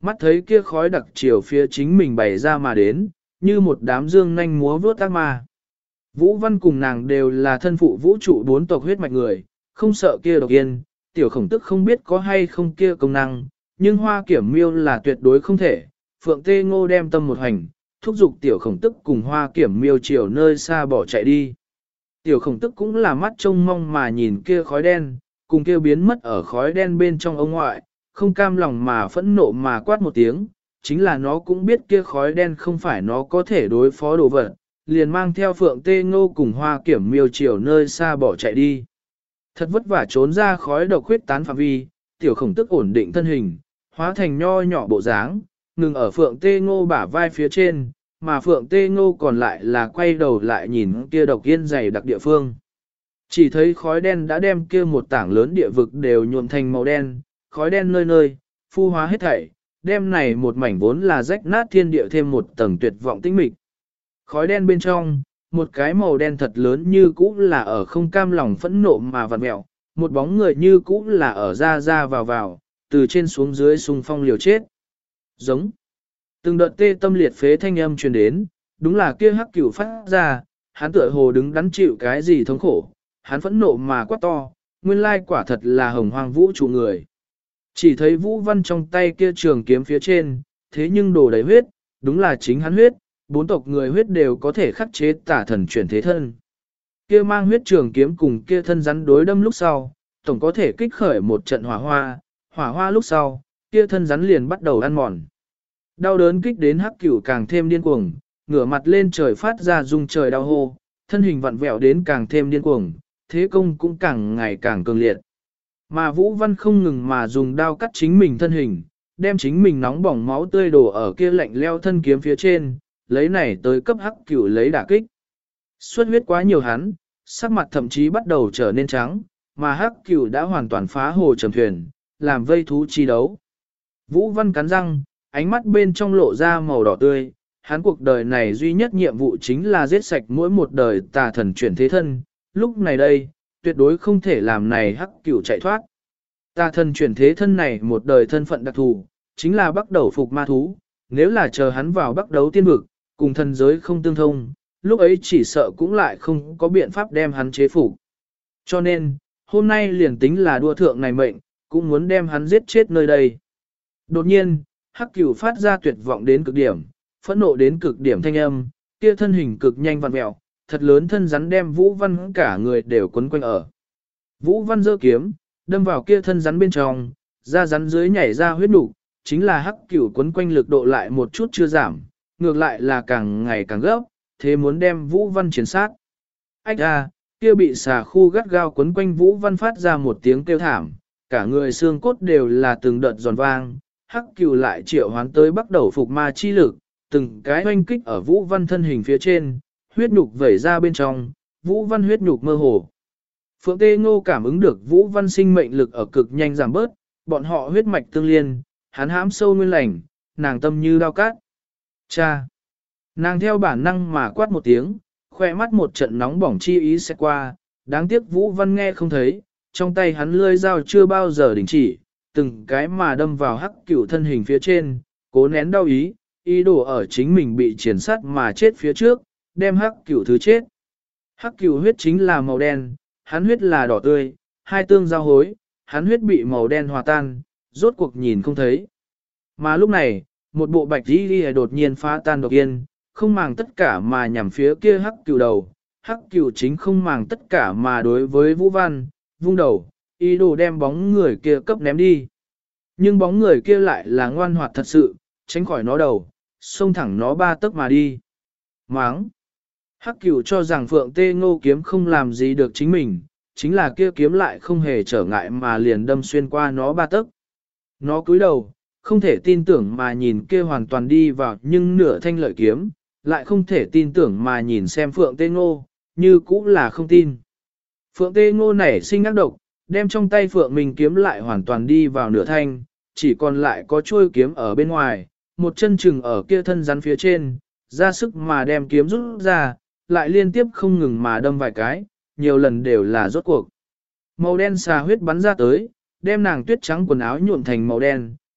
Mắt thấy kia khói đặc chiều phía chính mình bày ra mà đến, như một đám dương nhanh múa vướt ác ma. Vũ Văn cùng nàng đều là thân phụ vũ trụ 4 tộc huyết mạch người, không sợ kia độc yên, tiểu khổng tức không biết có hay không kia công năng, nhưng hoa kiểm miêu là tuyệt đối không thể. Phượng Tê Ngô đem tâm một hành, thúc giục tiểu khổng tức cùng hoa kiểm miêu chiều nơi xa bỏ chạy đi. Tiểu khổng tức cũng là mắt trông mong mà nhìn kia khói đen, cùng kia biến mất ở khói đen bên trong ông ngoại, không cam lòng mà phẫn nộ mà quát một tiếng, chính là nó cũng biết kia khói đen không phải nó có thể đối phó đồ vật, liền mang theo Phượng Tê Ngô cùng hoa kiểm miêu chiều nơi xa bỏ chạy đi. Thật vất vả trốn ra khói độc huyết tán phạm vi, tiểu khổng tức ổn định thân hình, hóa thành nho nhỏ bộ dáng, ngừng ở Phượng Tê Ngô bả vai phía trên, mà Phượng Tê Ngô còn lại là quay đầu lại nhìn kia độc yên dày đặc địa phương. Chỉ thấy khói đen đã đem kia một tảng lớn địa vực đều nhuộm thành màu đen, khói đen nơi nơi, phu hóa hết thảy, đem này một mảnh vốn là rách nát thiên địa thêm một tầng tuyệt vọng tĩnh mịch. Khói đen bên trong, một cái màu đen thật lớn như cũ là ở không cam lòng phẫn nộ mà vặn mẹo, một bóng người như cũ là ở ra vào, từ trên xuống dưới xung phong liều chết. Giống. Từng đợt tê tâm liệt phế thanh âm truyền đến, đúng là kia hắc cửu phát ra, hắn tựa hồ đứng đắn chịu cái gì thống khổ, hắn phẫn nộ mà quát to, nguyên lai quả thật là hồng hoang vũ trụ người. Chỉ thấy Vũ Văn trong tay kia trường kiếm phía trên, thế nhưng đổ đầy huyết, đúng là chính hắn huyết, 4 tộc người huyết đều có thể khắc chế tả thần chuyển thế thân. Kia mang huyết trường kiếm cùng kia thân rắn đối đâm lúc sau, tổng có thể kích khởi một trận hỏa hoa lúc sau, kia thân rắn liền bắt đầu ăn mòn. Đau đớn kích đến hắc cửu càng thêm điên cuồng, ngửa mặt lên trời phát ra rung trời đau hô, thân hình vặn vẹo đến càng thêm điên cuồng, thế công cũng càng ngày càng cường liệt. Mà Vũ Văn không ngừng mà dùng đao cắt chính mình thân hình, đem chính mình nóng bỏng máu tươi đổ ở kia lạnh leo thân kiếm phía trên, lấy này tới cấp hắc cửu lấy đả kích. Xuất huyết quá nhiều hắn, sắc mặt thậm chí bắt đầu trở nên trắng, mà hắc cửu đã hoàn toàn phá hồ trầm thuyền, làm vây thú chi đấu. Vũ Văn cắn răng, ánh mắt bên trong lộ ra màu đỏ tươi, hắn cuộc đời này duy nhất nhiệm vụ chính là giết sạch mỗi một đời tà thần chuyển thế thân, lúc này đây, tuyệt đối không thể làm này hắc cửu chạy thoát. Tà thần chuyển thế thân này một đời thân phận đặc thù, chính là bắt đầu phục ma thú, nếu là chờ hắn vào bắt đấu tiên vực, cùng thần giới không tương thông, lúc ấy chỉ sợ cũng lại không có biện pháp đem hắn chế phục. Cho nên, hôm nay liền tính là đua thượng này mệnh, cũng muốn đem hắn giết chết nơi đây. Đột nhiên, hắc cửu phát ra tuyệt vọng đến cực điểm, phẫn nộ đến cực điểm thanh âm, kia thân hình cực nhanh vặn mèo, thật lớn thân rắn đem Vũ Văn cả người đều quấn quanh ở. Vũ Văn giơ kiếm, đâm vào kia thân rắn bên trong, da rắn dưới nhảy ra huyết nục, chính là hắc cửu quấn quanh lực độ lại một chút chưa giảm, ngược lại là càng ngày càng gấp, thế muốn đem Vũ Văn chiến sát. Ách ra, kia bị xà khu gắt gao quấn quanh Vũ Văn phát ra một tiếng kêu thảm, cả người xương cốt đều là từng đợt giòn vang, hắc cửu lại triệu hoán tới bắt đầu phục ma chi lực, từng cái oanh kích ở Vũ Văn thân hình phía trên, huyết nhục vẩy ra bên trong, Vũ Văn huyết nhục mơ hồ. Phượng Tê Ngô cảm ứng được Vũ Văn sinh mệnh lực ở cực nhanh giảm bớt, bọn họ huyết mạch tương liên, hắn hãm sâu nguyên lành, nàng tâm như đao cát. Cha! Nàng theo bản năng mà quát một tiếng, khoe mắt một trận nóng bỏng chi ý sẽ qua, đáng tiếc Vũ Văn nghe không thấy, trong tay hắn lưỡi dao chưa bao giờ đình chỉ, từng cái mà đâm vào hắc cửu thân hình phía trên, cố nén đau ý đồ ở chính mình bị triển sát mà chết phía trước, đem hắc cửu thứ chết. Hắc cửu huyết chính là màu đen, hắn huyết là đỏ tươi, hai tương giao hối, hắn huyết bị màu đen hòa tan, rốt cuộc nhìn không thấy. Mà lúc này, một bộ bạch y đột nhiên phá tan độc yên, không màng tất cả mà nhằm phía kia hắc cửu đầu, hắc cửu chính không màng tất cả mà đối với Vũ Văn, vung đầu, ý đồ đem bóng người kia cấp ném đi. Nhưng bóng người kia lại là ngoan hoạt thật sự, tránh khỏi nó đầu, xông thẳng nó 3 tấc mà đi. Máng! Hắc cửu cho rằng Phượng Tê Ngô kiếm không làm gì được chính mình, chính là kia kiếm lại không hề trở ngại mà liền đâm xuyên qua nó 3 tấc. Nó cúi đầu, không thể tin tưởng mà nhìn kia hoàn toàn đi vào nhưng nửa thanh lợi kiếm, lại không thể tin tưởng mà nhìn xem Phượng Tê Ngô, như cũ là không tin. Phượng Tê Ngô nảy sinh ác độc, đem trong tay Phượng mình kiếm lại hoàn toàn đi vào nửa thanh, chỉ còn lại có chuôi kiếm ở bên ngoài, một chân chừng ở kia thân rắn phía trên, ra sức mà đem kiếm rút ra, lại liên tiếp không ngừng mà đâm vài cái, nhiều lần đều là rốt cuộc. Màu đen xà huyết bắn ra tới, đem nàng tuyết trắng quần áo nhuộm thành màu đen,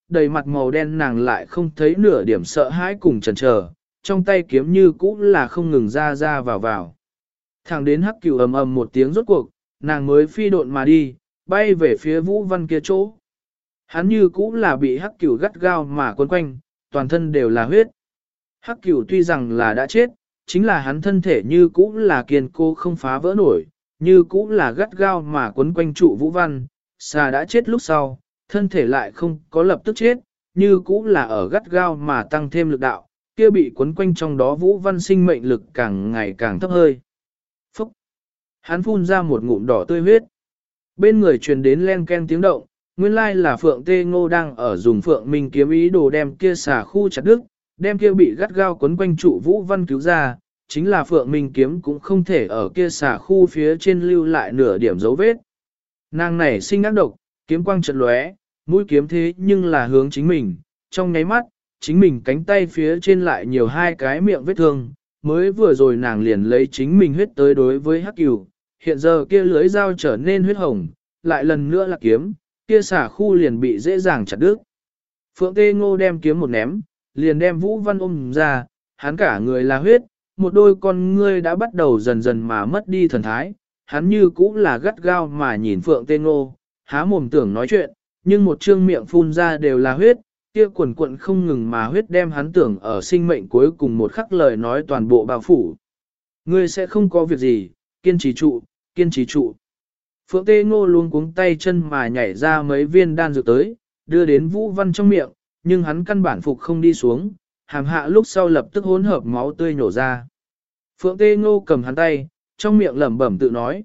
đầy mặt màu đen nàng lại không thấy nửa điểm sợ hãi cùng chần chờ, trong tay kiếm như cũ là không ngừng ra ra vào vào. Thẳng đến hắc cửu ầm ầm một tiếng rốt cuộc, nàng mới phi độn mà đi, bay về phía Vũ Văn kia chỗ. Hắn như cũ là bị hắc cửu gắt gao mà quấn quanh, toàn thân đều là huyết. Hắc cửu tuy rằng là đã chết, chính là hắn thân thể như cũ là kiên cố không phá vỡ nổi, như cũ là gắt gao mà quấn quanh trụ Vũ Văn. Xà đã chết lúc sau, thân thể lại không có lập tức chết, như cũ là ở gắt gao mà tăng thêm lực đạo, kia bị quấn quanh trong đó Vũ Văn sinh mệnh lực càng ngày càng thấp hơi. Phúc! Hắn phun ra một ngụm đỏ tươi huyết. Bên người truyền đến len ken tiếng động, nguyên lai là Phượng Tê Ngô đang ở dùng Phượng Minh kiếm ý đồ đem kia xà khu chặt đứt, đem kia bị gắt gao quấn quanh trụ Vũ Văn cứu ra, chính là Phượng Minh kiếm cũng không thể ở kia xà khu phía trên lưu lại nửa điểm dấu vết. Nàng này sinh ác độc, kiếm quang chợt lóe, mũi kiếm thế nhưng là hướng chính mình, trong nháy mắt, chính mình cánh tay phía trên lại nhiều hai cái miệng vết thương, mới vừa rồi nàng liền lấy chính mình huyết tới đối với hắc cửu, hiện giờ kia lưới dao trở nên huyết hồng, lại lần nữa là kiếm, kia xả khu liền bị dễ dàng chặt đứt. Phượng Tê Ngô đem kiếm một ném, liền đem Vũ Văn ôm ra, hắn cả người là huyết, một đôi con ngươi đã bắt đầu dần dần mà mất đi thần thái, hắn như cũ là gắt gao mà nhìn Phượng Tê Ngô, há mồm tưởng nói chuyện, nhưng một trương miệng phun ra đều là huyết, kia quần quận không ngừng mà huyết đem hắn tưởng ở sinh mệnh cuối cùng một khắc lời nói toàn bộ bao phủ. Ngươi sẽ không có việc gì, kiên trì trụ, kiên trì trụ. Phượng Tê Ngô luôn cuống tay chân mà nhảy ra mấy viên đan dược tới, đưa đến Vũ Văn trong miệng, nhưng hắn căn bản phục không đi xuống, hàm hạ lúc sau lập tức hỗn hợp máu tươi nhổ ra. Phượng Tê Ngô cầm hắn tay, trong miệng lẩm bẩm tự nói,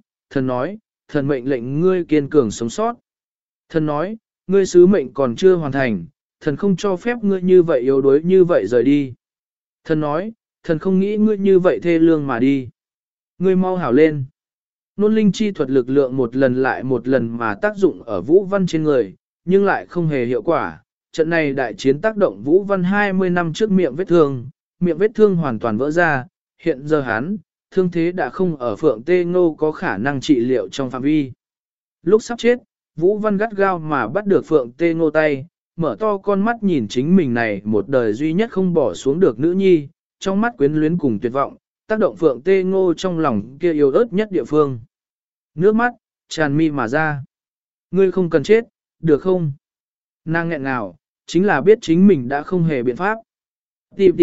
thần mệnh lệnh ngươi kiên cường sống sót. Thần nói, ngươi sứ mệnh còn chưa hoàn thành, thần không cho phép ngươi như vậy yếu đuối như vậy rời đi. Thần nói, thần không nghĩ ngươi như vậy thê lương mà đi. Ngươi mau hảo lên. Nôn linh chi thuật lực lượng một lần lại một lần mà tác dụng ở Vũ Văn trên người, nhưng lại không hề hiệu quả. Trận này đại chiến tác động Vũ Văn 20 năm trước miệng vết thương hoàn toàn vỡ ra, hiện giờ hắn, thương thế đã không ở Phượng Tê Ngô có khả năng trị liệu trong phạm vi. Lúc sắp chết, Vũ Văn gắt gao mà bắt được Phượng Tê Ngô tay, mở to con mắt nhìn chính mình này một đời duy nhất không bỏ xuống được nữ nhi, trong mắt quyến luyến cùng tuyệt vọng, tác động Phượng Tê Ngô trong lòng kia yếu ớt nhất địa phương. Nước mắt, tràn mi mà ra. Ngươi không cần chết, được không? Nàng nghẹn ngào, chính là biết chính mình đã không hề biện pháp. Tìm.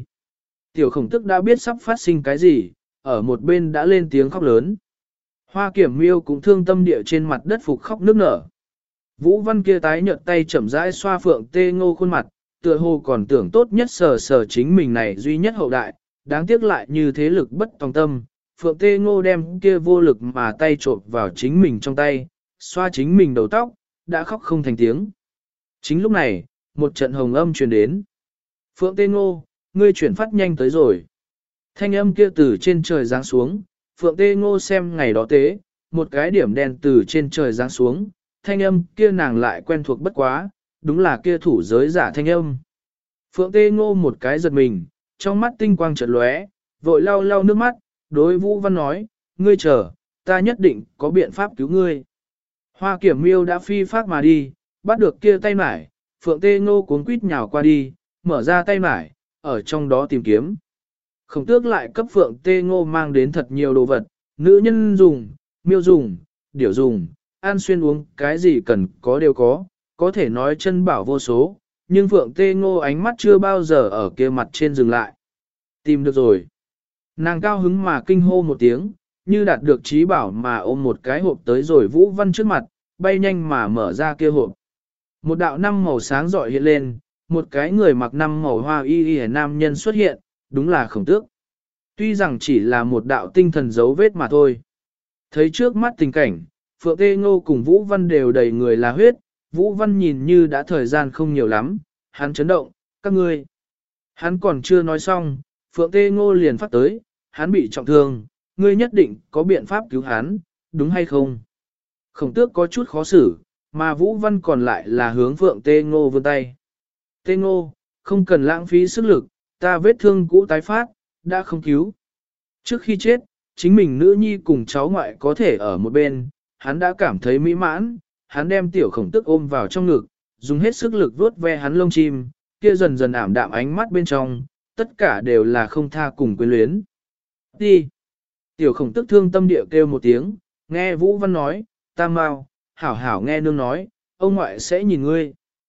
Tiểu Khổng Tức đã biết sắp phát sinh cái gì, ở một bên đã lên tiếng khóc lớn. Hoa Kiểm Miêu cũng thương tâm địa trên mặt đất phục khóc nức nở. Vũ Văn kia tái nhợt tay chậm rãi xoa Phượng Tê Ngô khuôn mặt, tựa hồ còn tưởng tốt nhất sờ chính mình này duy nhất hậu đại, đáng tiếc lại như thế lực bất tòng tâm. Phượng Tê Ngô đem kia vô lực mà tay trộn vào chính mình trong tay, xoa chính mình đầu tóc, đã khóc không thành tiếng. Chính lúc này, một trận hồng âm truyền đến. Phượng Tê Ngô, ngươi chuyển phát nhanh tới rồi. Thanh âm kia từ trên trời giáng xuống, Phượng Tê Ngô xem ngày đó tế, một cái điểm đen từ trên trời giáng xuống, thanh âm kia nàng lại quen thuộc bất quá, đúng là kia thủ giới giả thanh âm. Phượng Tê Ngô một cái giật mình, trong mắt tinh quang chợt lóe, vội lau lau nước mắt, đối Vũ Văn nói, ngươi chờ, ta nhất định có biện pháp cứu ngươi. Hoa Kiểm Miêu đã phi phát mà đi, bắt được kia tay mải, Phượng Tê Ngô cuống quýt nhào qua đi, mở ra tay mải, ở trong đó tìm kiếm. Khổng Tước lại cấp Phượng Tê Ngô mang đến thật nhiều đồ vật, nữ nhân dùng, miêu dùng, điểu dùng, ăn xuyên uống, cái gì cần có đều có thể nói chân bảo vô số, nhưng Phượng Tê Ngô ánh mắt chưa bao giờ ở kia mặt trên dừng lại. Tìm được rồi. Nàng cao hứng mà kinh hô một tiếng, như đạt được trí bảo mà ôm một cái hộp tới rồi Vũ Văn trước mặt, bay nhanh mà mở ra kia hộp. Một đạo năm màu sáng rọi hiện lên, một cái người mặc năm màu hoa y nam nhân xuất hiện, đúng là Khổng Tước. Tuy rằng chỉ là một đạo tinh thần dấu vết mà thôi. Thấy trước mắt tình cảnh, Phượng Tê Ngô cùng Vũ Văn đều đầy người là huyết, Vũ Văn nhìn như đã thời gian không nhiều lắm, hắn chấn động, các ngươi. Hắn còn chưa nói xong, Phượng Tê Ngô liền phát tới, hắn bị trọng thương, ngươi nhất định có biện pháp cứu hắn, đúng hay không? Khổng Tước có chút khó xử, mà Vũ Văn còn lại là hướng Phượng Tê Ngô vươn tay. Tê Ngô, không cần lãng phí sức lực, ta vết thương cũ tái phát, đã không cứu. Trước khi chết, chính mình nữ nhi cùng cháu ngoại có thể ở một bên, hắn đã cảm thấy mỹ mãn, hắn đem tiểu Khổng Tước ôm vào trong ngực, dùng hết sức lực vuốt ve hắn lông chim, kia dần dần ảm đạm ánh mắt bên trong, tất cả đều là không tha cùng quyến luyến. Đi! Tiểu khổng tức thương tâm địa kêu một tiếng, nghe Vũ Văn nói, Tam Mao, hảo hảo nghe nương nói, ông ngoại sẽ nhìn ngươi.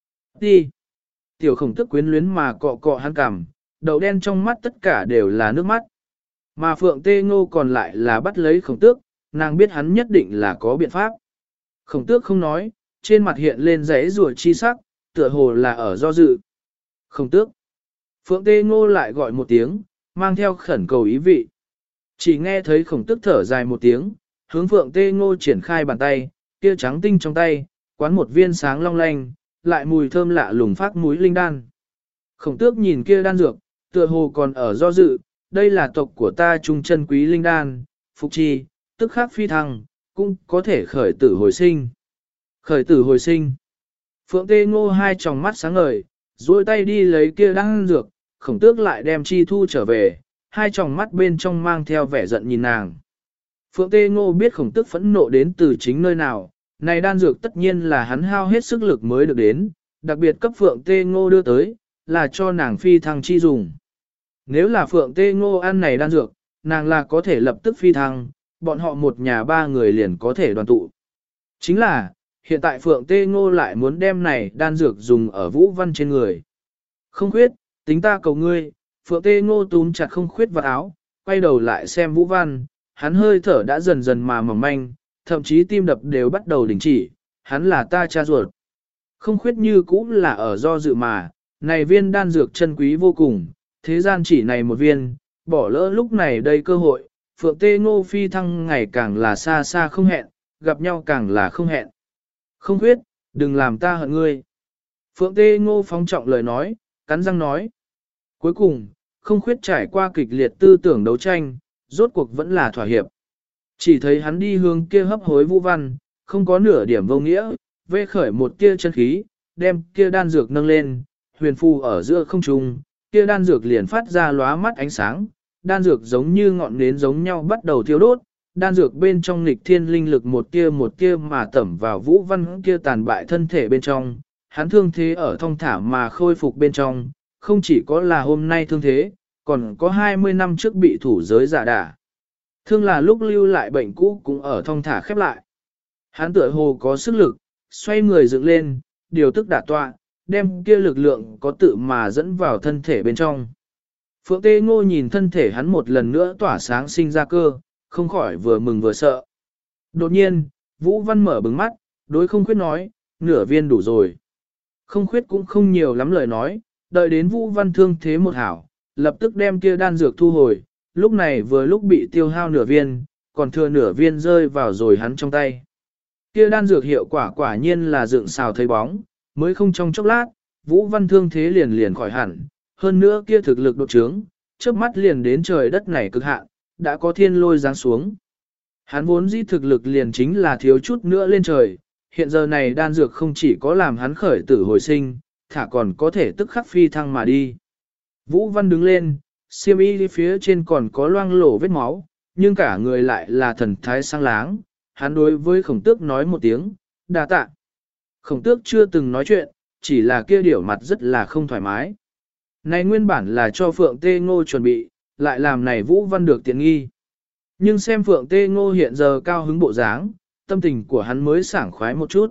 Đi! Tiểu khổng tức quyến luyến mà cọ cọ hắn cằm, đậu đen trong mắt tất cả đều là nước mắt. Mà Phượng Tê Ngô còn lại là bắt lấy khổng tước, nàng biết hắn nhất định là có biện pháp. Khổng tước không nói, trên mặt hiện lên giấy rùa chi sắc, tựa hồ là ở do dự. Khổng tước. Phượng Tê Ngô lại gọi một tiếng, mang theo khẩn cầu ý vị. Chỉ nghe thấy khổng tước thở dài một tiếng, hướng Phượng Tê Ngô triển khai bàn tay, kia trắng tinh trong tay, quán một viên sáng long lanh, lại mùi thơm lạ lùng phát mũi linh đan. Khổng tước nhìn kia đan dược, tựa hồ còn ở do dự, đây là tộc của ta trung chân quý linh đan, phục chi, tức khắc phi thăng, cũng có thể khởi tử hồi sinh. Khởi tử hồi sinh. Phượng Tê Ngô hai tròng mắt sáng ngời, duỗi tay đi lấy kia đan dược, khổng tước lại đem chi thu trở về, hai tròng mắt bên trong mang theo vẻ giận nhìn nàng. Phượng Tê Ngô biết khổng tước phẫn nộ đến từ chính nơi nào, này đan dược tất nhiên là hắn hao hết sức lực mới được đến, đặc biệt cấp Phượng Tê Ngô đưa tới, là cho nàng phi thăng chi dùng. Nếu là Phượng Tê Ngô ăn này đan dược, nàng là có thể lập tức phi thăng, bọn họ một nhà ba người liền có thể đoàn tụ. Chính là, hiện tại Phượng Tê Ngô lại muốn đem này đan dược dùng ở Vũ Văn trên người. Không khuyết, tính ta cầu ngươi, Phượng Tê Ngô túm chặt không khuyết vào áo, quay đầu lại xem Vũ Văn, hắn hơi thở đã dần dần mà mỏng manh, thậm chí tim đập đều bắt đầu đình chỉ, hắn là ta cha ruột. Không khuyết như cũ là ở do dự mà, này viên đan dược chân quý vô cùng, thế gian chỉ này một viên, bỏ lỡ lúc này đây cơ hội, Phượng Tê Ngô phi thăng ngày càng là xa xa không hẹn, gặp nhau càng là không hẹn. Không khuyết, đừng làm ta hận ngươi. Phượng Tê Ngô phóng trọng lời nói, cắn răng nói. Cuối cùng, không khuyết trải qua kịch liệt tư tưởng đấu tranh, rốt cuộc vẫn là thỏa hiệp. Chỉ thấy hắn đi hướng kia hấp hối Vũ Văn, không có nửa điểm vô nghĩa, vê khởi một tia chân khí, đem kia đan dược nâng lên, huyền phù ở giữa không trung, kia đan dược liền phát ra lóa mắt ánh sáng, đan dược giống như ngọn nến giống nhau bắt đầu thiêu đốt, đan dược bên trong nghịch thiên linh lực một tia mà tẩm vào Vũ Văn kia tàn bại thân thể bên trong, hắn thương thế ở thong thả mà khôi phục bên trong, không chỉ có là hôm nay thương thế, còn có 20 năm trước bị thủ giới giả đả. Thương là lúc lưu lại bệnh cũ cũng ở thong thả khép lại. Hắn tựa hồ có sức lực, xoay người dựng lên, điều tức đả tọa, đem kia lực lượng có tự mà dẫn vào thân thể bên trong. Phượng Tê Ngô nhìn thân thể hắn một lần nữa tỏa sáng sinh ra cơ, không khỏi vừa mừng vừa sợ. Đột nhiên, Vũ Văn mở bừng mắt, đối không khuyết nói, nửa viên đủ rồi. Không khuyết cũng không nhiều lắm lời nói, đợi đến Vũ Văn thương thế một hảo, lập tức đem kia đan dược thu hồi, lúc này vừa lúc bị tiêu hao nửa viên, còn thừa nửa viên rơi vào rồi hắn trong tay. Kia đan dược hiệu quả quả nhiên là dựng xào thấy bóng, mới không trong chốc lát, Vũ Văn thương thế liền khỏi hẳn, hơn nữa kia thực lực đột trướng, trước mắt liền đến trời đất này cực hạn, đã có thiên lôi giáng xuống. Hắn vốn dĩ thực lực liền chính là thiếu chút nữa lên trời, hiện giờ này đan dược không chỉ có làm hắn khởi tử hồi sinh, thả còn có thể tức khắc phi thăng mà đi. Vũ Văn đứng lên, xiêm y phía trên còn có loang lổ vết máu, nhưng cả người lại là thần thái sang láng, hắn đối với khổng tước nói một tiếng, đa tạ. Khổng tước chưa từng nói chuyện, chỉ là kia điểu mặt rất là không thoải mái. Này nguyên bản là cho Phượng Tê Ngô chuẩn bị, lại làm này Vũ Văn được tiện nghi. Nhưng xem Phượng Tê Ngô hiện giờ cao hứng bộ dáng, tâm tình của hắn mới sảng khoái một chút.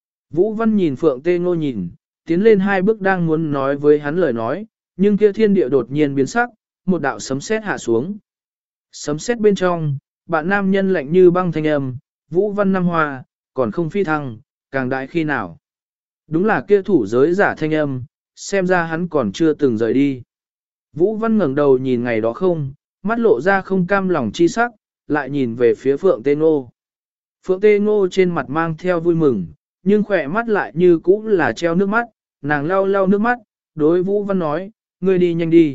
Vũ Văn nhìn Phượng Tê Ngô nhìn, tiến lên hai bước đang muốn nói với hắn lời nói, nhưng kia thiên địa đột nhiên biến sắc, một đạo sấm sét hạ xuống. Sấm sét bên trong, bạn nam nhân lạnh như băng thanh âm, Vũ Văn năm hoa, còn không phi thăng, càng đại khi nào. Đúng là kia thủ giới giả thanh âm, xem ra hắn còn chưa từng rời đi. Vũ Văn ngẩng đầu nhìn ngày đó không, mắt lộ ra không cam lòng chi sắc, lại nhìn về phía Phượng Tê Ngô. Phượng Tê Ngô trên mặt mang theo vui mừng, nhưng khỏe mắt lại như cũ là treo nước mắt, nàng lau lau nước mắt, đối Vũ Văn nói, ngươi đi nhanh đi.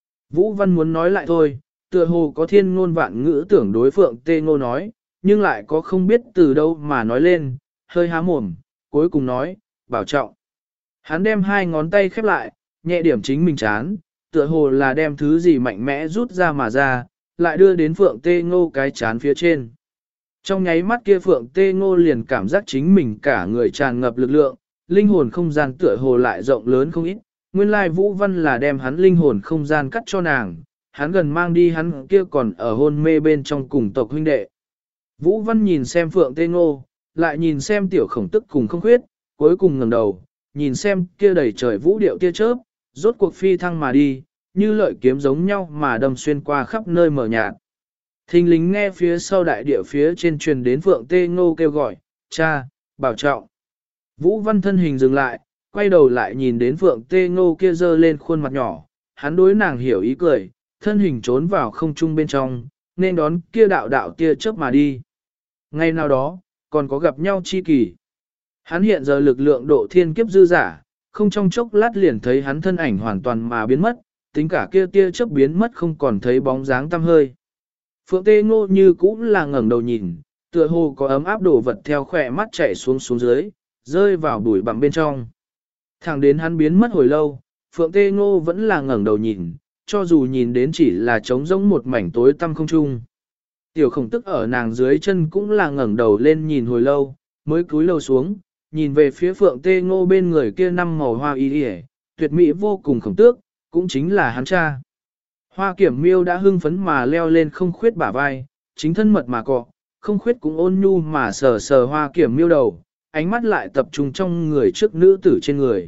Vũ Văn muốn nói lại thôi, tựa hồ có thiên ngôn vạn ngữ tưởng đối Phượng Tê Ngô nói, nhưng lại có không biết từ đâu mà nói lên, hơi há mồm, cuối cùng nói, bảo trọng. Hắn đem hai ngón tay khép lại, nhẹ điểm chính mình chán, tựa hồ là đem thứ gì mạnh mẽ rút ra mà ra, lại đưa đến Phượng Tê Ngô cái chán phía trên. Trong nháy mắt kia Phượng Tê Ngô liền cảm giác chính mình cả người tràn ngập lực lượng, linh hồn không gian tựa hồ lại rộng lớn không ít, nguyên lai Vũ Văn là đem hắn linh hồn không gian cắt cho nàng, hắn gần mang đi hắn kia còn ở hôn mê bên trong cùng tộc huynh đệ. Vũ Văn nhìn xem Phượng Tê Ngô, lại nhìn xem tiểu khổng tức cùng không khuyết, cuối cùng ngẩng đầu, nhìn xem kia đầy trời vũ điệu tia chớp, rốt cuộc phi thăng mà đi, như lợi kiếm giống nhau mà đâm xuyên qua khắp nơi mờ nhạt. Thình lính nghe phía sau đại địa phía trên truyền đến Phượng Tê Ngô kêu gọi, cha, bảo trọng. Vũ Văn thân hình dừng lại, quay đầu lại nhìn đến Phượng Tê Ngô kia dơ lên khuôn mặt nhỏ, hắn đối nàng hiểu ý cười, thân hình trốn vào không trung bên trong, nên đón kia đạo đạo tia chớp mà đi. Ngày nào đó, còn có gặp nhau chi kỳ. Hắn hiện giờ lực lượng độ thiên kiếp dư giả, không trong chốc lát liền thấy hắn thân ảnh hoàn toàn mà biến mất, tính cả kia tia chớp biến mất không còn thấy bóng dáng tăm hơi. Phượng Tê Ngô như cũng là ngẩng đầu nhìn, tựa hồ có ấm áp đổ vật theo khỏe mắt chảy xuống xuống dưới, rơi vào bụi bặm bên trong. Thẳng đến hắn biến mất hồi lâu, Phượng Tê Ngô vẫn là ngẩng đầu nhìn, cho dù nhìn đến chỉ là trống rỗng một mảnh tối tăm không trung. Tiểu khổng tức ở nàng dưới chân cũng là ngẩng đầu lên nhìn hồi lâu, mới cúi đầu xuống, nhìn về phía Phượng Tê Ngô bên người kia năm màu hoa y y, tuyệt mỹ vô cùng khổng tước, cũng chính là hắn cha. Hoa Kiểm Miêu đã hưng phấn mà leo lên không khuyết bả vai, chính thân mật mà cọ, không khuyết cũng ôn nhu mà sờ sờ Hoa Kiểm Miêu đầu, ánh mắt lại tập trung trong người trước nữ tử trên người.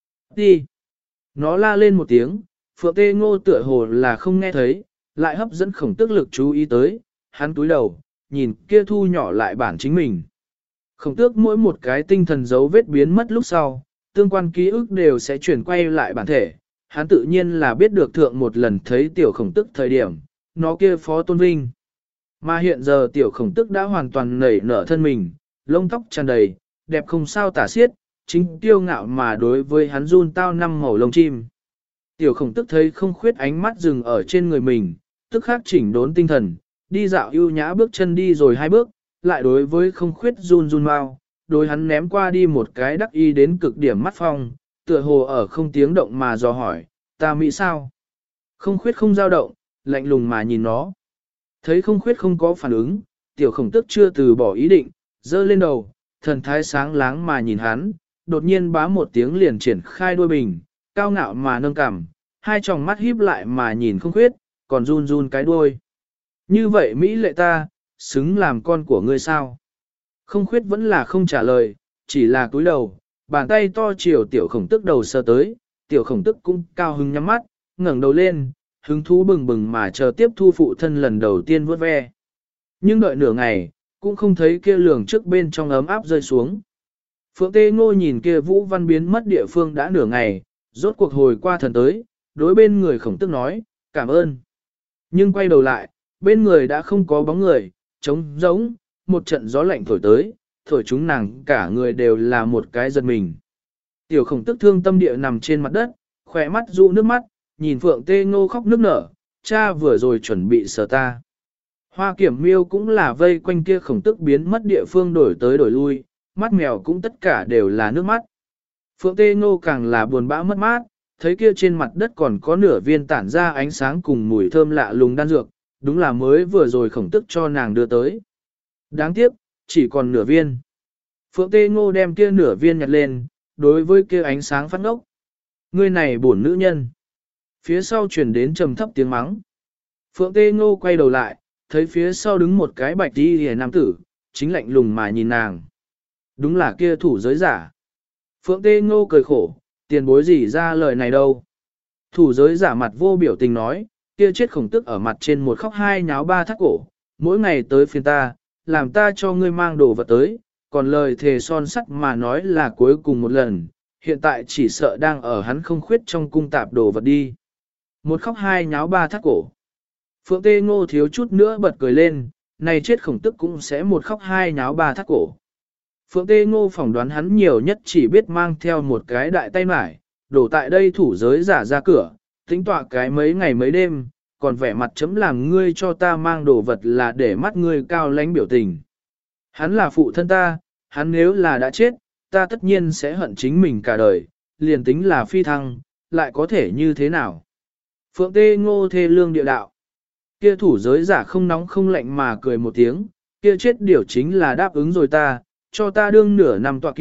Đi! Nó la lên một tiếng, Phượng Tê Ngô tựa hồ là không nghe thấy, lại hấp dẫn khổng tức lực chú ý tới, hắn túi đầu, nhìn kia thu nhỏ lại bản chính mình. Khổng tước mỗi một cái tinh thần dấu vết biến mất lúc sau, tương quan ký ức đều sẽ chuyển quay lại bản thể. Hắn tự nhiên là biết được thượng một lần thấy tiểu khổng tức thời điểm, nó kia phó tôn vinh. Mà hiện giờ tiểu khổng tức đã hoàn toàn nảy nở thân mình, lông tóc tràn đầy, đẹp không sao tả xiết, chính tiêu ngạo mà đối với hắn run tao năm màu lông chim. Tiểu khổng tức thấy không khuyết ánh mắt dừng ở trên người mình, tức khắc chỉnh đốn tinh thần, đi dạo ưu nhã bước chân đi rồi hai bước, lại đối với không khuyết run run mau, đối hắn ném qua đi một cái đắc y đến cực điểm mắt phong, tựa hồ ở không tiếng động mà dò hỏi, ta mỹ sao? Không khuyết không dao động, lạnh lùng mà nhìn nó. Thấy không khuyết không có phản ứng, tiểu khổng tức chưa từ bỏ ý định, giơ lên đầu, thần thái sáng láng mà nhìn hắn, đột nhiên bá một tiếng liền triển khai đuôi bình, cao ngạo mà nâng cằm, hai tròng mắt híp lại mà nhìn không khuyết, còn run run cái đuôi. Như vậy Mỹ lệ ta, xứng làm con của ngươi sao? Không khuyết vẫn là không trả lời, chỉ là cúi đầu, bàn tay to chiều tiểu khổng tức đầu sơ tới, tiểu khổng tức cũng cao hứng nhắm mắt, ngẩng đầu lên, hứng thú bừng bừng mà chờ tiếp thu phụ thân lần đầu tiên vuốt ve. Nhưng đợi nửa ngày, cũng không thấy kia lường trước bên trong ấm áp rơi xuống. Phượng Tê Ngô nhìn kia Vũ Văn biến mất địa phương đã nửa ngày, rốt cuộc hồi qua thần tới, đối bên người khổng tức nói, cảm ơn. Nhưng quay đầu lại, bên người đã không có bóng người, trống rỗng, một trận gió lạnh thổi tới, thổi chúng nàng cả người đều là một cái giật mình. Tiểu khổng tức thương tâm địa nằm trên mặt đất, khỏe mắt dụ nước mắt, nhìn Phượng Tê Ngô khóc nức nở, cha vừa rồi chuẩn bị sờ ta. Hoa Kiểm Miêu cũng là vây quanh kia khổng tức biến mất địa phương đổi tới đổi lui, mắt mèo cũng tất cả đều là nước mắt. Phượng Tê Ngô càng là buồn bã mất mát, thấy kia trên mặt đất còn có nửa viên tản ra ánh sáng cùng mùi thơm lạ lùng đan dược, đúng là mới vừa rồi khổng tức cho nàng đưa tới. Đáng tiếc, chỉ còn nửa viên. Phượng Tê Ngô đem kia nửa viên nhặt lên, đối với kia ánh sáng phát ngốc. Ngươi này bổn nữ nhân. Phía sau truyền đến trầm thấp tiếng mắng. Phượng Tê Ngô quay đầu lại, thấy phía sau đứng một cái bạch đi hề nam tử, chính lạnh lùng mà nhìn nàng. Đúng là kia thủ giới giả. Phượng Tê Ngô cười khổ, tiền bối gì ra lời này đâu. Thủ giới giả mặt vô biểu tình nói, kia chết khổng tức ở mặt trên một khóc hai nháo ba thắt cổ, mỗi ngày tới phiên ta, làm ta cho ngươi mang đồ vật tới, còn lời thề son sắt mà nói là cuối cùng một lần, hiện tại chỉ sợ đang ở hắn không khuyết trong cung tạp đồ vật đi. Một khóc hai nháo ba thắt cổ. Phượng Tê Ngô thiếu chút nữa bật cười lên, này chết khổng tức cũng sẽ một khóc hai nháo ba thắt cổ. Phượng Tê Ngô phỏng đoán hắn nhiều nhất chỉ biết mang theo một cái đại tay mải, đổ tại đây thủ giới giả ra cửa, tính tọa cái mấy ngày mấy đêm, còn vẻ mặt chấm làm ngươi cho ta mang đồ vật là để mắt ngươi cao lánh biểu tình. Hắn là phụ thân ta, hắn nếu là đã chết, ta tất nhiên sẽ hận chính mình cả đời, liền tính là phi thăng, lại có thể như thế nào. Phượng Tê Ngô thê lương địa đạo. Kia thủ giới giả không nóng không lạnh mà cười một tiếng, kia chết điều chính là đáp ứng rồi ta, cho ta đương nửa năm tọa kỵ,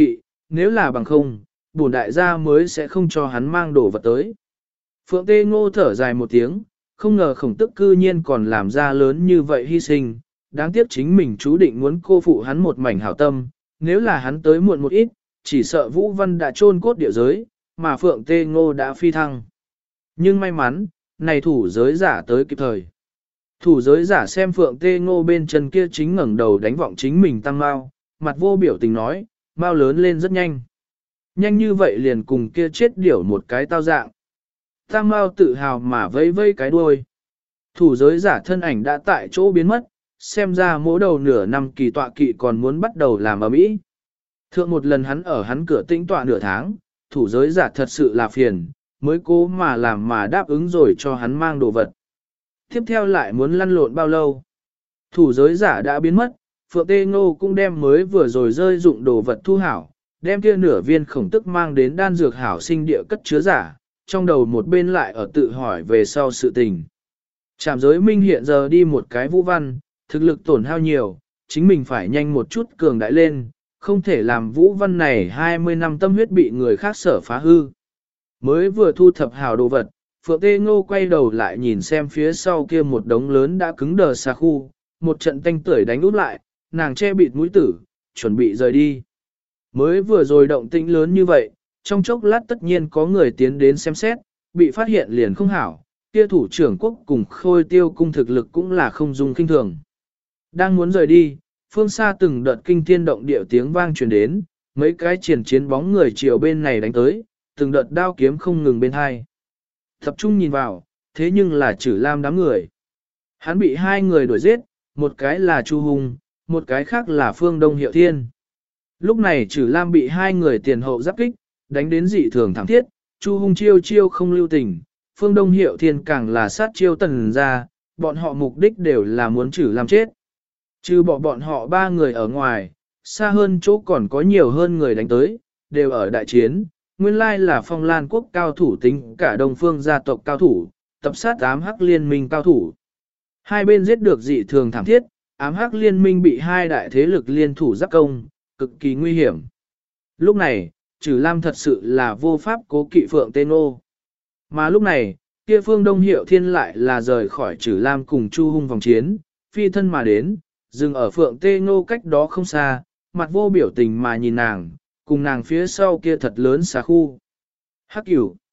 nếu là bằng không, bổn đại gia mới sẽ không cho hắn mang đồ vật tới. Phượng Tê Ngô thở dài một tiếng, không ngờ khổng tức cư nhiên còn làm ra lớn như vậy hy sinh, đáng tiếc chính mình chú định muốn cô phụ hắn một mảnh hảo tâm, nếu là hắn tới muộn một ít, chỉ sợ Vũ Văn đã chôn cốt địa giới, mà Phượng Tê Ngô đã phi thăng. Nhưng may mắn, này thủ giới giả tới kịp thời. Thủ giới giả xem Phượng Tê Ngô bên chân kia chính ngẩng đầu đánh vọng chính mình tăng mau, mặt vô biểu tình nói, mau lớn lên rất nhanh. Nhanh như vậy liền cùng kia chết điểu một cái tao dạng. Tăng mau tự hào mà vây vây cái đuôi. Thủ giới giả thân ảnh đã tại chỗ biến mất, xem ra mỗi đầu nửa năm kỳ tọa kỵ còn muốn bắt đầu làm ở mỹ. Thượng một lần hắn ở hắn cửa tĩnh tọa nửa tháng, thủ giới giả thật sự là phiền, mới cố mà làm mà đáp ứng rồi cho hắn mang đồ vật. Tiếp theo lại muốn lăn lộn bao lâu? Thủ giới giả đã biến mất, Phượng Tê Ngô cũng đem mới vừa rồi rơi dụng đồ vật thu hảo, đem kia nửa viên khổng tức mang đến đan dược hảo sinh địa cất chứa giả, trong đầu một bên lại ở tự hỏi về sau sự tình. Trảm giới minh hiện giờ đi một cái vũ văn, thực lực tổn hao nhiều, chính mình phải nhanh một chút cường đại lên, không thể làm vũ văn này 20 năm tâm huyết bị người khác sở phá hư. Mới vừa thu thập hào đồ vật, Phượng Tê Ngô quay đầu lại nhìn xem phía sau kia một đống lớn đã cứng đờ xa khu, một trận tanh tưởi đánh út lại, nàng che bịt mũi tử, chuẩn bị rời đi. Mới vừa rồi động tĩnh lớn như vậy, trong chốc lát tất nhiên có người tiến đến xem xét, bị phát hiện liền không hảo, kia thủ trưởng quốc cùng Khôi Tiêu cung thực lực cũng là không dung kinh thường. Đang muốn rời đi, phương xa từng đợt kinh thiên động địa tiếng vang truyền đến, mấy cái triển chiến bóng người chiều bên này đánh tới, từng đợt đao kiếm không ngừng bên hai. Tập trung nhìn vào, thế nhưng là Trử Lam đám người. Hắn bị hai người đuổi giết, một cái là Chu Hùng, một cái khác là Phương Đông Hiệu Thiên. Lúc này Trử Lam bị hai người tiền hậu giáp kích, đánh đến dị thường thảm thiết, Chu Hùng chiêu chiêu không lưu tình, Phương Đông Hiệu Thiên càng là sát chiêu tần ra, bọn họ mục đích đều là muốn Trử Lam chết. Trừ bỏ bọn họ ba người ở ngoài, xa hơn chỗ còn có nhiều hơn người đánh tới, đều ở đại chiến, nguyên lai là Phong Lan quốc cao thủ tính cả Đông Phương gia tộc cao thủ, tập sát ám hắc liên minh cao thủ. Hai bên giết được dị thường thảm thiết, ám hắc liên minh bị hai đại thế lực liên thủ giáp công, cực kỳ nguy hiểm. Lúc này, Trử Lam thật sự là vô pháp cố kỵ Phượng Tê Ngô. Mà lúc này, kia Phương Đông Hiệu Thiên lại là rời khỏi Trử Lam cùng Chu Hung vòng chiến, phi thân mà đến, dừng ở Phượng Tê Ngô cách đó không xa, mặt vô biểu tình mà nhìn nàng, cùng nàng phía sau kia thật lớn xà khu. Hắc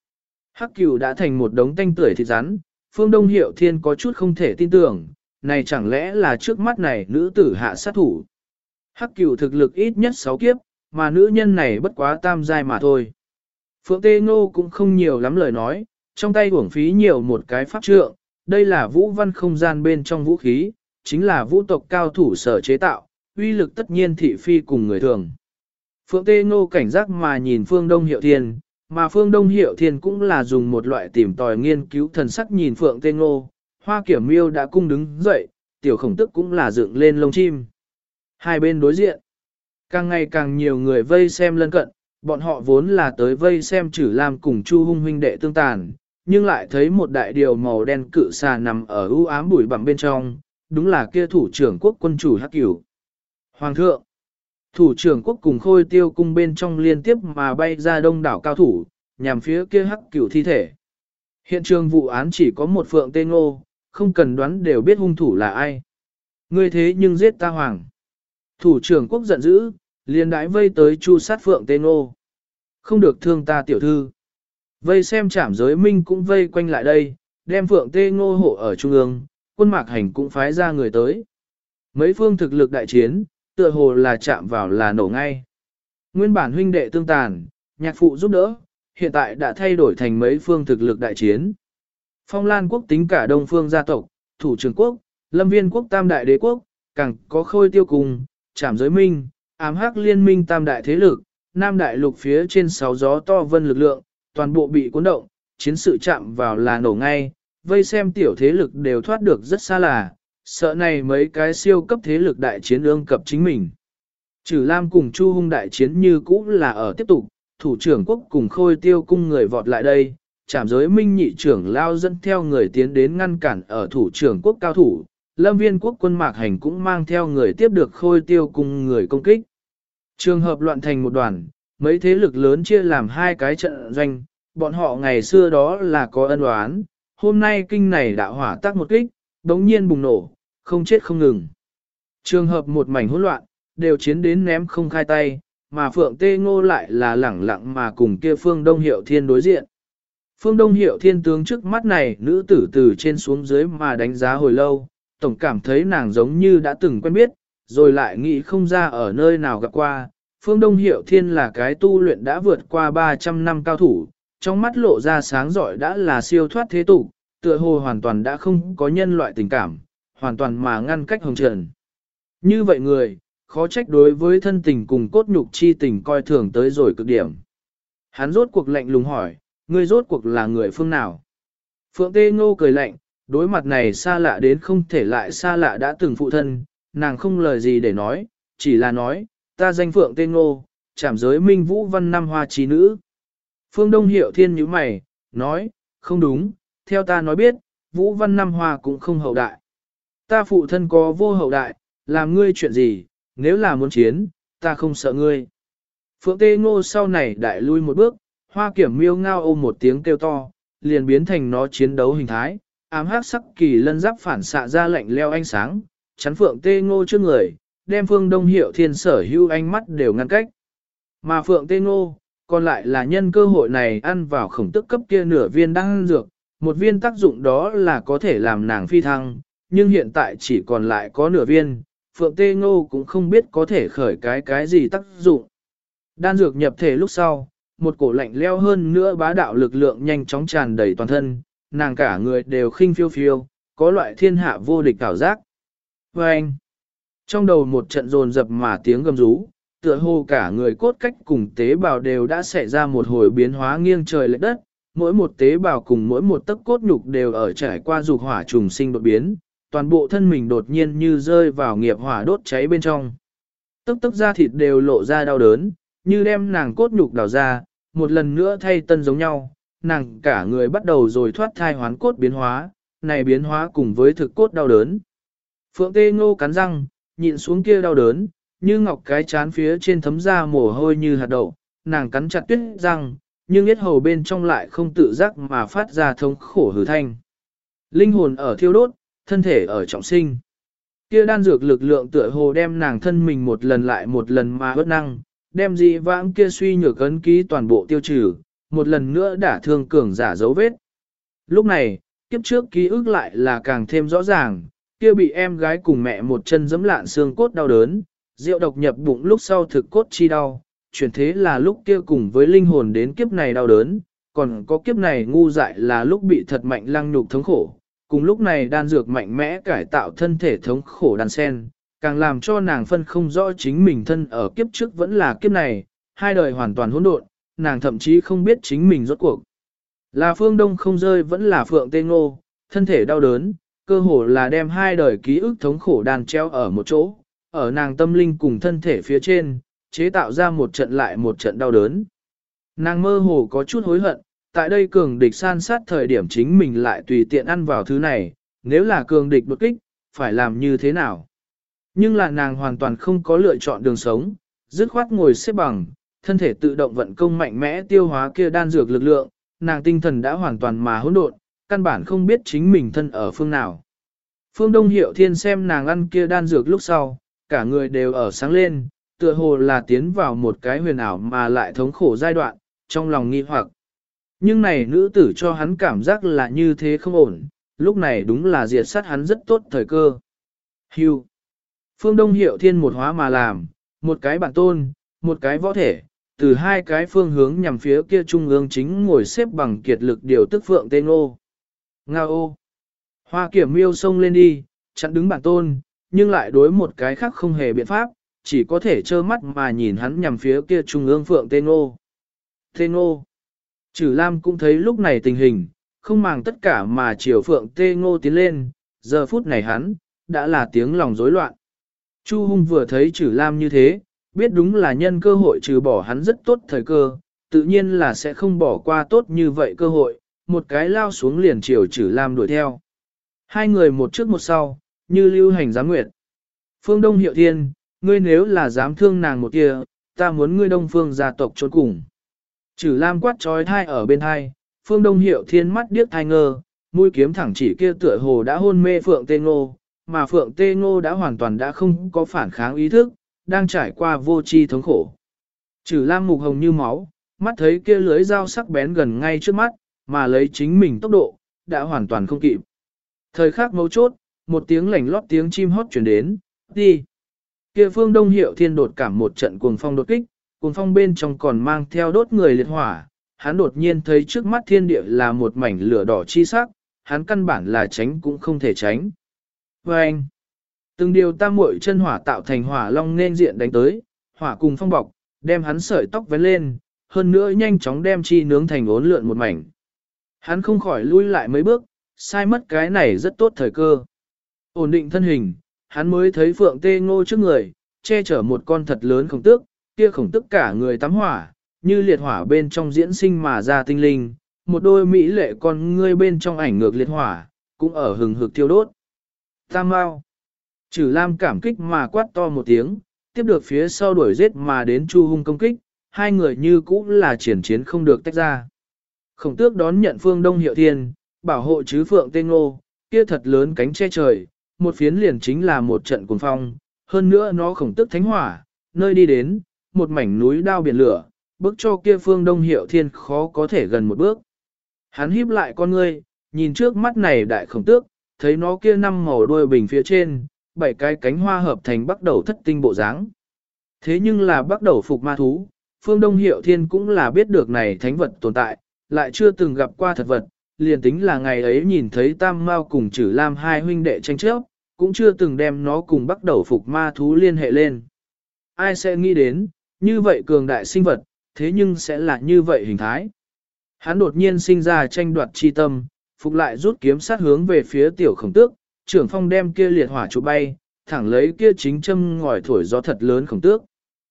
Cửu đã thành một đống tanh tưởi thịt rắn, Phương Đông Hiệu Thiên có chút không thể tin tưởng, này chẳng lẽ là trước mắt này nữ tử hạ sát thủ. Hắc Cửu thực lực ít nhất 6 kiếp, mà nữ nhân này bất quá tam giai mà thôi. Phượng Tê Ngô cũng không nhiều lắm lời nói, trong tay uổng phí nhiều một cái pháp trượng, đây là vũ văn không gian bên trong vũ khí, chính là vũ tộc cao thủ sở chế tạo, uy lực tất nhiên thị phi cùng người thường. Phượng Tê Ngô cảnh giác mà nhìn Phương Đông Hiệu Thiên, mà Phương Đông Hiệu Thiên cũng là dùng một loại tìm tòi nghiên cứu thần sắc nhìn Phượng Tê Ngô, Hoa Kiểm Miêu đã cung đứng dậy, tiểu khổng tức cũng là dựng lên lông chim. Hai bên đối diện, càng ngày càng nhiều người vây xem lân cận, bọn họ vốn là tới vây xem Trử Lam cùng Chu Hung huynh đệ tương tàn, nhưng lại thấy một đại điều màu đen cự xà nằm ở u ám bụi bặm bên trong, đúng là kia thủ trưởng quốc quân chủ Hắc Cửu. Hoàng thượng, thủ trưởng quốc cùng Khôi Tiêu cung bên trong liên tiếp mà bay ra đông đảo cao thủ, nhằm phía kia Hắc Cửu thi thể. Hiện trường vụ án chỉ có một Phượng Tê Ngô, không cần đoán đều biết hung thủ là ai. Ngươi thế nhưng giết ta hoàng. Thủ trưởng quốc giận dữ, liền đãi vây tới chu sát Phượng Tê Ngô. Không được thương ta tiểu thư. Vây xem Trảm giới minh cũng vây quanh lại đây, đem Phượng Tê Ngô hộ ở trung ương, quân mạc hành cũng phái ra người tới. Mấy phương thực lực đại chiến, tựa hồ là chạm vào là nổ ngay. Nguyên bản huynh đệ tương tàn, nhạc phụ giúp đỡ, hiện tại đã thay đổi thành mấy phương thực lực đại chiến. Phong Lan quốc tính cả Đông Phương gia tộc, Thủ trưởng quốc, Lâm Viên quốc tam đại đế quốc, càng có Khôi Tiêu cùng, Trảm giới minh, ám hắc liên minh tam đại thế lực, Nam đại lục phía trên 6 gió to vân lực lượng, toàn bộ bị cuốn động, chiến sự chạm vào là nổ ngay, vây xem tiểu thế lực đều thoát được rất xa là, sợ này mấy cái siêu cấp thế lực đại chiến ương cập chính mình. Trử Lam cùng Chu Hung đại chiến như cũ là ở tiếp tục, thủ trưởng quốc cùng Khôi Tiêu cung người vọt lại đây, Trảm giới minh nhị trưởng lao dẫn theo người tiến đến ngăn cản ở thủ trưởng quốc cao thủ, Lâm Viên quốc quân mạc hành cũng mang theo người tiếp được Khôi Tiêu cung người công kích. Trường hợp loạn thành một đoàn, mấy thế lực lớn chia làm hai cái trận doanh, bọn họ ngày xưa đó là có ân oán, hôm nay kinh này đạo hỏa tác một kích, đống nhiên bùng nổ, không chết không ngừng. Trường hợp một mảnh hỗn loạn, đều chiến đến ném không khai tay, mà Phượng Tê Ngô lại là lẳng lặng mà cùng kia Phương Đông Hiệu Thiên đối diện. Phương Đông Hiệu Thiên tướng trước mắt này nữ tử từ trên xuống dưới mà đánh giá hồi lâu, tổng cảm thấy nàng giống như đã từng quen biết, rồi lại nghĩ không ra ở nơi nào gặp qua. Phương Đông Hiệu Thiên là cái tu luyện đã vượt qua 300 năm cao thủ, trong mắt lộ ra sáng giỏi đã là siêu thoát thế tục, tựa hồ hoàn toàn đã không có nhân loại tình cảm, hoàn toàn mà ngăn cách hồng trần. Như vậy người, khó trách đối với thân tình cùng cốt nhục chi tình coi thường tới rồi cực điểm. Hắn rốt cuộc lạnh lùng hỏi, ngươi rốt cuộc là người phương nào? Phượng Tê Ngô cười lạnh, đối mặt này xa lạ đến không thể lại xa lạ đã từng phụ thân, nàng không lời gì để nói, chỉ là nói, ta danh Phượng Tê Ngô, trảm giới minh vũ văn năm hoa trí nữ. Phương Đông Hiệu Thiên nhíu mày, nói, không đúng, theo ta nói biết, vũ văn năm hoa cũng không hậu đại. Ta phụ thân có vô hậu đại, làm ngươi chuyện gì, nếu là muốn chiến, ta không sợ ngươi. Phượng Tê Ngô sau này đại lui một bước, hoa kiểm miêu ngao ôm một tiếng kêu to, liền biến thành nó chiến đấu hình thái, ám hắc sắc kỳ lân giáp phản xạ ra lạnh leo ánh sáng, chắn Phượng Tê Ngô trước người, đem Phương Đông Hiệu Thiên sở hữu ánh mắt đều ngăn cách. Mà Phượng Tê Ngô, còn lại là nhân cơ hội này ăn vào khổng tức cấp kia nửa viên đan dược, một viên tác dụng đó là có thể làm nàng phi thăng, nhưng hiện tại chỉ còn lại có nửa viên, Phượng Tê Ngô cũng không biết có thể khởi cái gì tác dụng. Đan dược nhập thể lúc sau, một cổ lạnh leo hơn nữa bá đạo lực lượng nhanh chóng tràn đầy toàn thân, nàng cả người đều khinh phiêu phiêu, có loại thiên hạ vô địch cảm giác. Và anh, trong đầu một trận rồn dập mà tiếng gầm rú, tựa hồ cả người cốt cách cùng tế bào đều đã xảy ra một hồi biến hóa nghiêng trời lệch đất, mỗi một tế bào cùng mỗi một tấc cốt nhục đều ở trải qua dục hỏa trùng sinh đột biến, toàn bộ thân mình đột nhiên như rơi vào nghiệp hỏa đốt cháy bên trong. Tức tức da thịt đều lộ ra đau đớn, như đem nàng cốt nhục đào ra, một lần nữa thay tân giống nhau, nàng cả người bắt đầu rồi thoát thai hoán cốt biến hóa, này biến hóa cùng với thực cốt đau đớn. Phượng Tê Ngô cắn răng, nhịn xuống kia đau đớn, như ngọc cái chán phía trên thấm ra mồ hôi như hạt đậu, nàng cắn chặt tuyết răng, nhưng yết hầu bên trong lại không tự giác mà phát ra thống khổ hừ thanh. Linh hồn ở thiêu đốt, thân thể ở trọng sinh. Kia đan dược lực lượng tựa hồ đem nàng thân mình một lần lại một lần mà bất năng, đem dị vãng kia suy nhược ấn ký toàn bộ tiêu trừ, một lần nữa đả thương cường giả dấu vết. Lúc này, kiếp trước ký ức lại là càng thêm rõ ràng, kia bị em gái cùng mẹ một chân giẫm lạn xương cốt đau đớn, rượu độc nhập bụng lúc sau thực cốt chi đau, chuyển thế là lúc kia cùng với linh hồn đến kiếp này đau đớn, còn có kiếp này ngu dại là lúc bị thật mạnh lăng nhục thống khổ, cùng lúc này đan dược mạnh mẽ cải tạo thân thể thống khổ đan sen, càng làm cho nàng phân không rõ chính mình thân ở kiếp trước vẫn là kiếp này, hai đời hoàn toàn hỗn độn, nàng thậm chí không biết chính mình rốt cuộc. Là Phương Đông không rơi vẫn là Phượng Tê Ngô, thân thể đau đớn, cơ hồ là đem hai đời ký ức thống khổ đan treo ở một chỗ, ở nàng tâm linh cùng thân thể phía trên, chế tạo ra một trận lại một trận đau đớn. Nàng mơ hồ có chút hối hận, tại đây cường địch san sát thời điểm chính mình lại tùy tiện ăn vào thứ này, nếu là cường địch đột kích, phải làm như thế nào? Nhưng là nàng hoàn toàn không có lựa chọn đường sống, dứt khoát ngồi xếp bằng, thân thể tự động vận công mạnh mẽ tiêu hóa kia đan dược lực lượng, nàng tinh thần đã hoàn toàn mà hỗn độn, căn bản không biết chính mình thân ở phương nào. Phương Đông Hiệu Thiên xem nàng ăn kia đan dược lúc sau, cả người đều ở sáng lên, tựa hồ là tiến vào một cái huyền ảo mà lại thống khổ giai đoạn, trong lòng nghi hoặc. Nhưng này nữ tử cho hắn cảm giác là như thế không ổn, lúc này đúng là diệt sát hắn rất tốt thời cơ. Hưu. Phương Đông Hiệu Thiên một hóa mà làm, một cái bản tôn, một cái võ thể, từ hai cái phương hướng nhằm phía kia trung ương chính ngồi xếp bằng kiệt lực điều tức Phượng Tê Ngô. Nga ô. Hoa Kiểm Miêu xông lên đi, chặn đứng bản tôn, nhưng lại đối một cái khác không hề biện pháp, chỉ có thể trơ mắt mà nhìn hắn nhằm phía kia trung ương Phượng Tê Ngô. Tê Ngô. Trử Lam cũng thấy lúc này tình hình, không màng tất cả mà chiều Phượng Tê Ngô tiến lên, giờ phút này hắn, đã là tiếng lòng rối loạn. Chu Hung vừa thấy Trử Lam như thế, biết đúng là nhân cơ hội trừ bỏ hắn rất tốt thời cơ, tự nhiên là sẽ không bỏ qua tốt như vậy cơ hội, một cái lao xuống liền chiều Trử Lam đuổi theo. Hai người một trước một sau, như lưu hành giám nguyệt. Phương Đông Hiệu Thiên, ngươi nếu là dám thương nàng một kia, ta muốn ngươi Đông Phương gia tộc trốn cùng. Trừ Lam quát trói thai ở bên thai, Phương Đông Hiệu Thiên mắt điếc thai ngơ, mũi kiếm thẳng chỉ kia tựa hồ đã hôn mê Phượng Tê Ngô, mà Phượng Tê Ngô đã hoàn toàn đã không có phản kháng ý thức, đang trải qua vô tri thống khổ. Trừ Lam mục hồng như máu, mắt thấy kia lưới dao sắc bén gần ngay trước mắt, mà lấy chính mình tốc độ, đã hoàn toàn không kịp. Thời khắc mấu chốt, một tiếng lảnh lót tiếng chim hót chuyển đến, đi. Kia Phương Đông Hiệu Thiên đột cảm một trận cuồng phong đột kích, cuồng phong bên trong còn mang theo đốt người liệt hỏa, hắn đột nhiên thấy trước mắt thiên địa là một mảnh lửa đỏ chi sắc, hắn căn bản là tránh cũng không thể tránh. Và anh, từng điều tam muội chân hỏa tạo thành hỏa long nên diện đánh tới, hỏa cùng phong bọc, đem hắn sợi tóc vén lên, hơn nữa nhanh chóng đem chi nướng thành ốn lượn một mảnh. Hắn không khỏi lui lại mấy bước, sai mất cái này rất tốt thời cơ. Ổn định thân hình, hắn mới thấy Phượng Tê Ngô trước người, che chở một con thật lớn khổng tước, kia khổng tước cả người tắm hỏa, như liệt hỏa bên trong diễn sinh mà ra tinh linh, một đôi mỹ lệ con ngươi bên trong ảnh ngược liệt hỏa, cũng ở hừng hực thiêu đốt. Tam Mao. Trừ Lam cảm kích mà quát to một tiếng, tiếp được phía sau đuổi giết mà đến Chu Hung công kích, hai người như cũ là triển chiến không được tách ra. Khổng tước đón nhận Phương Đông Hiệu Thiên, bảo hộ chứ Phượng Tê Ngô, kia thật lớn cánh che trời, một phiến liền chính là một trận cuồng phong, hơn nữa nó khổng tước thánh hỏa, nơi đi đến, một mảnh núi đao biển lửa, bước cho kia Phương Đông Hiệu Thiên khó có thể gần một bước. Hắn híp lại con ngươi, nhìn trước mắt này đại khổng tước, thấy nó kia năm màu đuôi bình phía trên, bảy cái cánh hoa hợp thành bắt đầu thất tinh bộ dáng. Thế nhưng là bắt đầu phục ma thú, Phương Đông Hiệu Thiên cũng là biết được này thánh vật tồn tại, lại chưa từng gặp qua thật vật, liền tính là ngày ấy nhìn thấy Tam Mao cùng Trử Lam hai huynh đệ tranh chấp, cũng chưa từng đem nó cùng bắt đầu phục ma thú liên hệ lên. Ai sẽ nghĩ đến, như vậy cường đại sinh vật, thế nhưng sẽ là như vậy hình thái. Hắn đột nhiên sinh ra tranh đoạt chi tâm, phục lại rút kiếm sát hướng về phía tiểu khổng tước, trưởng phong đem kia liệt hỏa trụ bay, thẳng lấy kia chính châm ngòi thổi gió thật lớn khổng tước.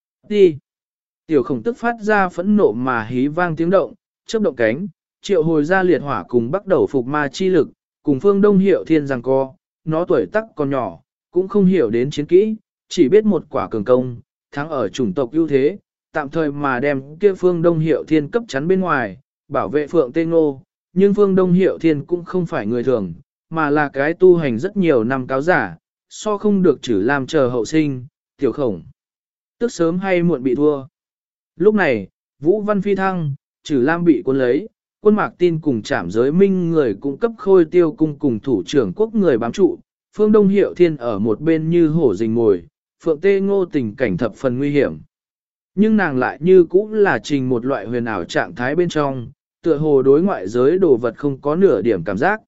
Đi! Tiểu khổng tước phát ra phẫn nộ mà hí vang tiếng động, chớp động cánh, triệu hồi ra liệt hỏa cùng bắt đầu phục ma chi lực, cùng Phương Đông Hiệu Thiên giằng co, nó tuổi tác còn nhỏ, cũng không hiểu đến chiến kỹ, chỉ biết một quả cường công, thắng ở chủng tộc ưu thế, tạm thời mà đem kia Phương Đông Hiệu Thiên cấp chắn bên ngoài, bảo vệ Phượng Tê Ngô, nhưng Phương Đông Hiệu Thiên cũng không phải người thường, mà là cái tu hành rất nhiều năm cáo giả, so không được Trử Lam chờ hậu sinh, tiểu khổng. Tức sớm hay muộn bị thua. Lúc này, Vũ Văn phi thăng, Trử Lam bị cuốn lấy, quân Mạc Tin cùng Trảm Giới Minh người cung cấp Khôi Tiêu cung cùng thủ trưởng quốc người bám trụ, Phương Đông Hiệu Thiên ở một bên như hổ rình mồi, Phượng Tê Ngô tình cảnh thập phần nguy hiểm. Nhưng nàng lại như cũ là trình một loại huyền ảo trạng thái bên trong, tựa hồ đối ngoại giới đồ vật không có nửa điểm cảm giác.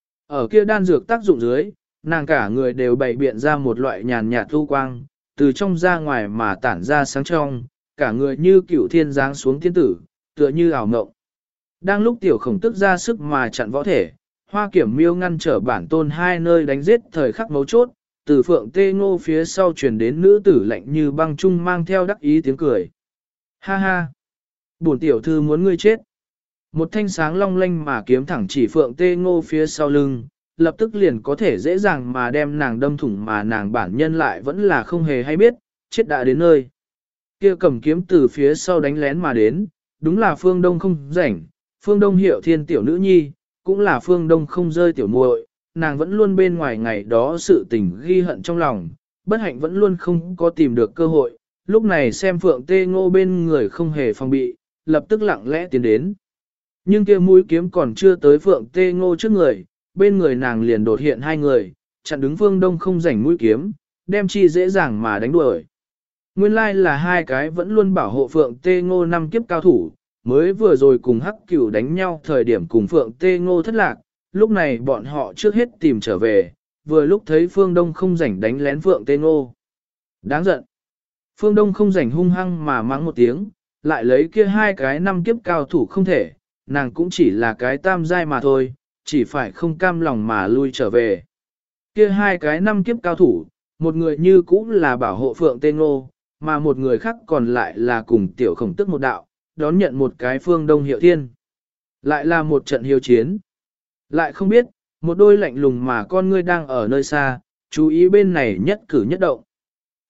Ở kia đan dược tác dụng dưới, nàng cả người đều bày biện ra một loại nhàn nhạt thu quang, từ trong ra ngoài mà tản ra sáng trong, cả người như cửu thiên giáng xuống thiên tử, tựa như ảo ngộng. Đang lúc tiểu khổng tức ra sức mà chặn võ thể, Hoa Kiểm Miêu ngăn trở bản tôn hai nơi đánh giết thời khắc mấu chốt, từ Phượng Tê Ngô phía sau truyền đến nữ tử lạnh như băng trung mang theo đắc ý tiếng cười. Ha ha! Bổn tiểu thư muốn ngươi chết. Một thanh sáng long lanh mà kiếm thẳng chỉ Phượng Tê Ngô phía sau lưng, lập tức liền có thể dễ dàng mà đem nàng đâm thủng mà nàng bản nhân lại vẫn là không hề hay biết, chết đã đến nơi. Kia cầm kiếm từ phía sau đánh lén mà đến, đúng là Phương Đông không rảnh, Phương Đông Hiệu Thiên tiểu nữ nhi, cũng là Phương Đông không rơi tiểu muội, nàng vẫn luôn bên ngoài ngày đó sự tình ghi hận trong lòng, bất hạnh vẫn luôn không có tìm được cơ hội, lúc này xem Phượng Tê Ngô bên người không hề phòng bị, lập tức lặng lẽ tiến đến. Nhưng kia mũi kiếm còn chưa tới Phượng Tê Ngô trước người, bên người nàng liền đột hiện hai người, chặn đứng Phương Đông không rảnh mũi kiếm, đem chi dễ dàng mà đánh đuổi. Nguyên lai là hai cái vẫn luôn bảo hộ Phượng Tê Ngô năm kiếp cao thủ, mới vừa rồi cùng Hắc Cửu đánh nhau thời điểm cùng Phượng Tê Ngô thất lạc, lúc này bọn họ trước hết tìm trở về, vừa lúc thấy Phương Đông không rảnh đánh lén Phượng Tê Ngô. Đáng giận. Phương Đông không rảnh hung hăng mà mắng một tiếng, lại lấy kia hai cái năm kiếp cao thủ không thể, nàng cũng chỉ là cái tam giai mà thôi, chỉ phải không cam lòng mà lui trở về. Kia hai cái năm kiếp cao thủ, một người như cũng là bảo hộ Phượng Tê Ngô, mà một người khác còn lại là cùng tiểu khổng tức một đạo, đón nhận một cái Phương Đông Hiệu Thiên. Lại là một trận hiếu chiến. Lại không biết, một đôi lạnh lùng mà con ngươi đang ở nơi xa, chú ý bên này nhất cử nhất động.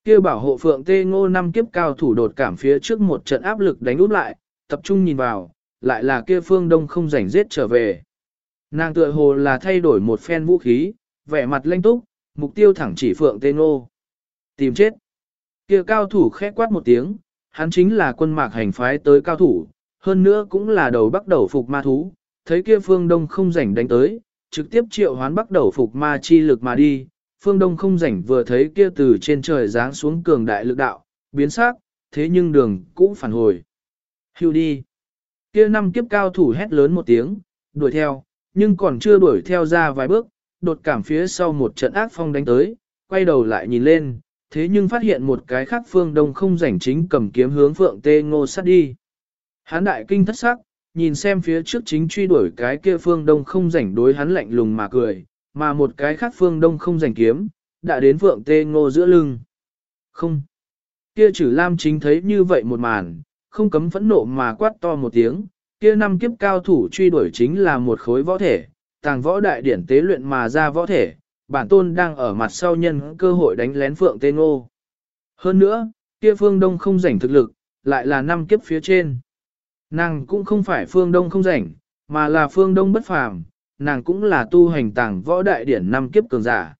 Kia bảo hộ Phượng Tê Ngô năm kiếp cao thủ đột cảm phía trước một trận áp lực đánh úp lại, tập trung nhìn vào, lại là kia Phương Đông không rảnh giết trở về. Nàng tựa hồ là thay đổi một phen vũ khí, vẻ mặt lanh túc, mục tiêu thẳng chỉ Phượng Tê Ngô. Tìm chết. Kia cao thủ khẽ quát một tiếng, hắn chính là quân mạc hành phái tới cao thủ, hơn nữa cũng là đầu bắt đầu phục ma thú, thấy kia Phương Đông không rảnh đánh tới, trực tiếp triệu hoán bắt đầu phục ma chi lực mà đi. Phương Đông không rảnh vừa thấy kia từ trên trời giáng xuống cường đại lực đạo, biến sắc, thế nhưng đường cũng phản hồi. Hưu đi. Kia năm kiếp cao thủ hét lớn một tiếng, đuổi theo, nhưng còn chưa đuổi theo ra vài bước, đột cảm phía sau một trận ác phong đánh tới, quay đầu lại nhìn lên, thế nhưng phát hiện một cái khác Phương Đông không rảnh chính cầm kiếm hướng Phượng Tê Ngô sát đi. Hán đại kinh thất sắc, nhìn xem phía trước chính truy đuổi cái kia Phương Đông không rảnh đối hắn lạnh lùng mà cười, mà một cái khác Phương Đông không rảnh kiếm, đã đến Phượng Tê Ngô giữa lưng. Không. Kia Trử Lam chính thấy như vậy một màn, không cấm phẫn nộ mà quát to một tiếng, kia năm kiếp cao thủ truy đuổi chính là một khối võ thể, tàng võ đại điển tế luyện mà ra võ thể, bản tôn đang ở mặt sau nhân cơ hội đánh lén Phượng Tê Ngô. Hơn nữa, kia Phương Đông không rảnh thực lực, lại là năm kiếp phía trên. Nàng cũng không phải Phương Đông không rảnh, mà là Phương Đông bất phàm, nàng cũng là tu hành tàng võ đại điển năm kiếp cường giả.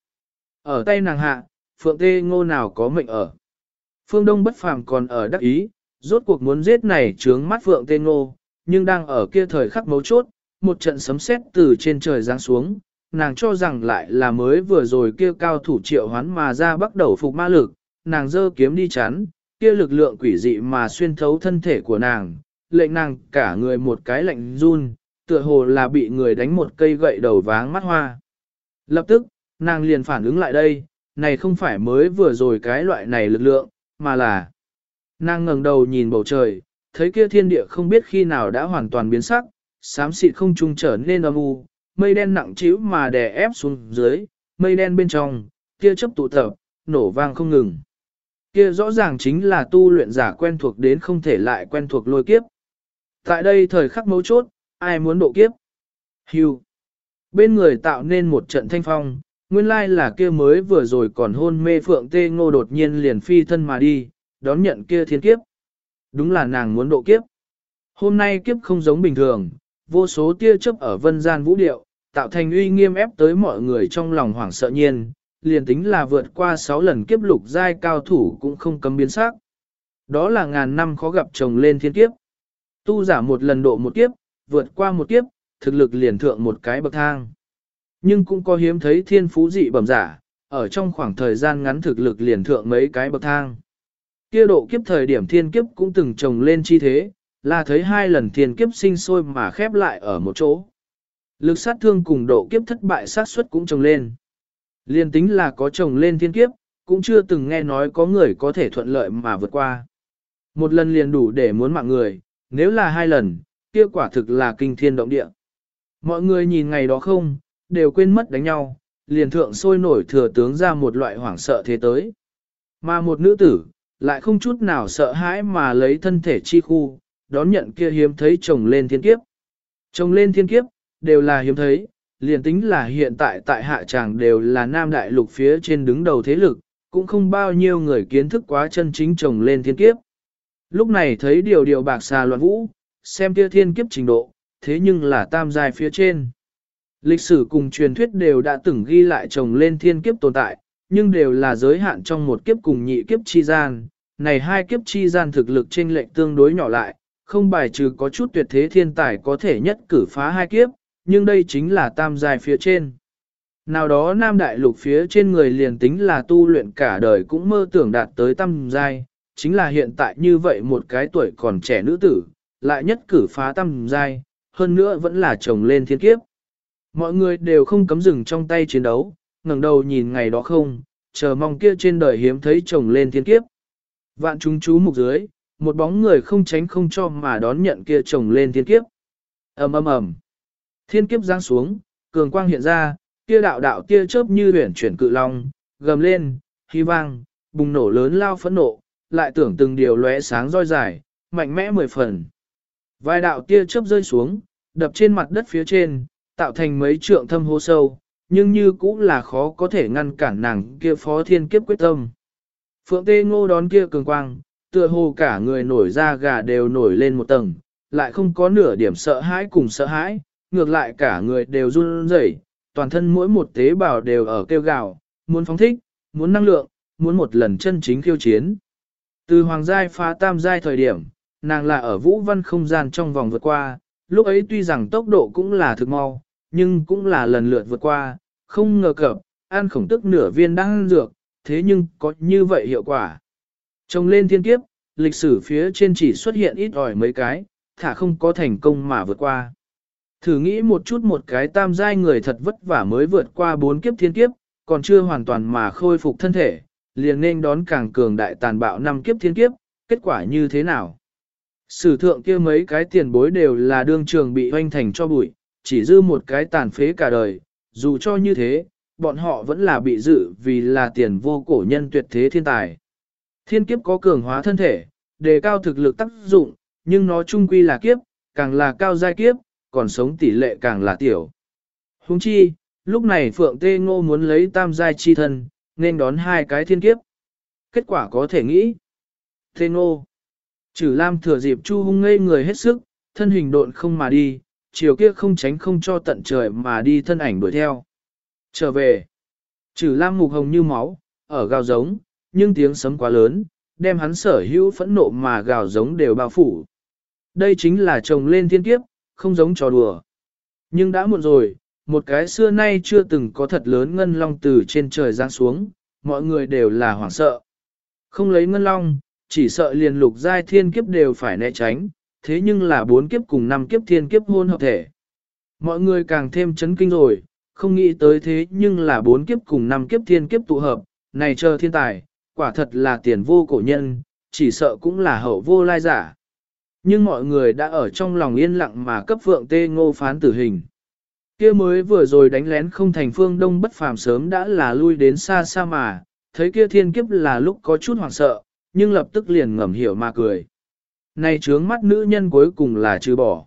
Ở tay nàng hạ, Phượng Tê Ngô nào có mệnh ở. Phương Đông bất phàm còn ở đắc ý, rốt cuộc muốn giết này trướng mắt Phượng Tê Ngô, nhưng đang ở kia thời khắc mấu chốt, một trận sấm sét từ trên trời giáng xuống, nàng cho rằng lại là mới vừa rồi kia cao thủ triệu hoán mà ra bắt đầu phục ma lực, nàng giơ kiếm đi chắn, kia lực lượng quỷ dị mà xuyên thấu thân thể của nàng, lệnh nàng cả người một cái lạnh run, tựa hồ là bị người đánh một cây gậy đầu váng mắt hoa. Lập tức, nàng liền phản ứng lại đây, này không phải mới vừa rồi cái loại này lực lượng, mà là nàng ngẩng đầu nhìn bầu trời, thấy kia thiên địa không biết khi nào đã hoàn toàn biến sắc, xám xịt không trung trở nên âm u, mây đen nặng trĩu mà đè ép xuống dưới, mây đen bên trong, kia chớp tụ tập, nổ vang không ngừng. Kia rõ ràng chính là tu luyện giả quen thuộc đến không thể lại quen thuộc lôi kiếp. Tại đây thời khắc mấu chốt, ai muốn độ kiếp? Hưu. Bên người tạo nên một trận thanh phong, nguyên lai là kia mới vừa rồi còn hôn mê Phượng Tê Ngô đột nhiên liền phi thân mà đi, đón nhận kia thiên kiếp. Đúng là nàng muốn độ kiếp. Hôm nay kiếp không giống bình thường, vô số tia chớp ở vân gian vũ điệu, tạo thành uy nghiêm ép tới mọi người trong lòng hoảng sợ nhiên, liền tính là vượt qua 6 lần kiếp lục giai cao thủ cũng không cấm biến sắc. Đó là ngàn năm khó gặp chồng lên thiên kiếp. Tu giả một lần độ một kiếp, vượt qua một kiếp, thực lực liền thượng một cái bậc thang. Nhưng cũng có hiếm thấy thiên phú dị bẩm giả, ở trong khoảng thời gian ngắn thực lực liền thượng mấy cái bậc thang. Kia độ kiếp thời điểm thiên kiếp cũng từng chồng lên chi thế, là thấy 2 lần thiên kiếp sinh sôi mà khép lại ở một chỗ. Lực sát thương cùng độ kiếp thất bại sát suất cũng chồng lên. Liên tính là có chồng lên thiên kiếp, cũng chưa từng nghe nói có người có thể thuận lợi mà vượt qua. Một lần liền đủ để muốn mạng người, nếu là 2 lần, kia quả thực là kinh thiên động địa. Mọi người nhìn ngày đó không, đều quên mất đánh nhau, liền thượng sôi nổi thừa tướng ra một loại hoảng sợ thế tới. Mà một nữ tử, lại không chút nào sợ hãi mà lấy thân thể chi khu, đón nhận kia hiếm thấy chồng lên thiên kiếp. Chồng lên thiên kiếp, đều là hiếm thấy, liền tính là hiện tại tại hạ tràng đều là nam đại lục phía trên đứng đầu thế lực, cũng không bao nhiêu người kiến thức quá chân chính chồng lên thiên kiếp. Lúc này thấy điều bạc xà loạn vũ, xem kia thiên kiếp trình độ, thế nhưng là tam giai phía trên. Lịch sử cùng truyền thuyết đều đã từng ghi lại chồng lên thiên kiếp tồn tại, nhưng đều là giới hạn trong một kiếp cùng nhị kiếp chi gian. Này 2 kiếp chi gian thực lực chênh lệch tương đối nhỏ lại, không bài trừ có chút tuyệt thế thiên tài có thể nhất cử phá 2 kiếp, nhưng đây chính là tam giai phía trên. Nào đó nam đại lục phía trên người liền tính là tu luyện cả đời cũng mơ tưởng đạt tới tam giai, chính là hiện tại như vậy một cái tuổi còn trẻ nữ tử, lại nhất cử phá tam giai, hơn nữa vẫn là chồng lên thiên kiếp. Mọi người đều không cấm dừng trong tay chiến đấu, ngẩng đầu nhìn ngày đó không, chờ mong kia trên đời hiếm thấy chồng lên thiên kiếp. Vạn chúng chú mục dưới, một bóng người không tránh không cho mà đón nhận kia chồng lên thiên kiếp. Ầm ầm ầm. Thiên kiếp giáng xuống, cường quang hiện ra, kia đạo tia chớp như huyền chuyển cự long, gầm lên, khí vang, bùng nổ lớn lao phẫn nộ, lại tưởng từng điều lóe sáng roi dài, mạnh mẽ 10 phần. Vài đạo tia chớp rơi xuống, đập trên mặt đất phía trên, tạo thành mấy trượng thâm hố sâu, nhưng như cũng là khó có thể ngăn cản nàng kia phó thiên kiếp quyết tâm. Phượng Tê Ngô đón kia cường quang, tựa hồ cả người nổi da gà đều nổi lên một tầng, lại không có nửa điểm sợ hãi cùng sợ hãi, ngược lại cả người đều run rẩy, toàn thân mỗi một tế bào đều ở kêu gào, muốn phóng thích, muốn năng lượng, muốn một lần chân chính khiêu chiến. Từ hoàng giai phá tam giai thời điểm, nàng là ở vũ văn không gian trong vòng vượt qua, lúc ấy tuy rằng tốc độ cũng là thực mau, nhưng cũng là lần lượt vượt qua, không ngờ cập, an khổng tức nửa viên đang dược, thế nhưng có như vậy hiệu quả. Trông lên thiên kiếp, lịch sử phía trên chỉ xuất hiện ít ỏi mấy cái, thả không có thành công mà vượt qua. Thử nghĩ một chút một cái tam giai người thật vất vả mới vượt qua 4 kiếp thiên kiếp, còn chưa hoàn toàn mà khôi phục thân thể, liền nên đón càng cường đại tàn bạo 5 kiếp thiên kiếp, kết quả như thế nào? Sử thượng kia mấy cái tiền bối đều là đương trường bị hoanh thành cho bụi, chỉ dư một cái tàn phế cả đời, dù cho như thế, bọn họ vẫn là bị dự vì là tiền vô cổ nhân tuyệt thế thiên tài. Thiên kiếp có cường hóa thân thể, đề cao thực lực tác dụng, nhưng nó chung quy là kiếp, càng là cao giai kiếp, còn sống tỷ lệ càng là tiểu. Huống chi, lúc này Phượng Tê Ngô muốn lấy tam giai chi thân, nên đón 2 cái thiên kiếp. Kết quả có thể nghĩ. Tê Ngô. Chử Lam thừa dịp Chu Hung ngây người hết sức, thân hình độn không mà đi, chiều kia không tránh không cho tận trời mà đi thân ảnh đuổi theo. Trở về. Chử Lam mục hồng như máu, ở gào giống, nhưng tiếng sấm quá lớn, đem hắn sở hữu phẫn nộ mà gào giống đều bao phủ. Đây chính là chồng lên thiên kiếp, không giống trò đùa. Nhưng đã muộn rồi, một cái xưa nay chưa từng có thật lớn ngân long từ trên trời giáng xuống, mọi người đều là hoảng sợ. Không lấy ngân long, chỉ sợ liền lục giai thiên kiếp đều phải né tránh, thế nhưng là 4 kiếp cùng 5 kiếp thiên kiếp hôn hợp thể. Mọi người càng thêm chấn kinh rồi, không nghĩ tới thế nhưng là 4 kiếp cùng 5 kiếp thiên kiếp tụ hợp, này chờ thiên tài, quả thật là tiền vô cổ nhân, chỉ sợ cũng là hậu vô lai giả. Nhưng mọi người đã ở trong lòng yên lặng mà cấp Phượng Tê Ngô phán tử hình. Kia mới vừa rồi đánh lén không thành Phương Đông bất phàm sớm đã là lui đến xa xa mà, thấy kia thiên kiếp là lúc có chút hoảng sợ, nhưng lập tức liền ngầm hiểu mà cười. Này trướng mắt nữ nhân cuối cùng là trừ bỏ.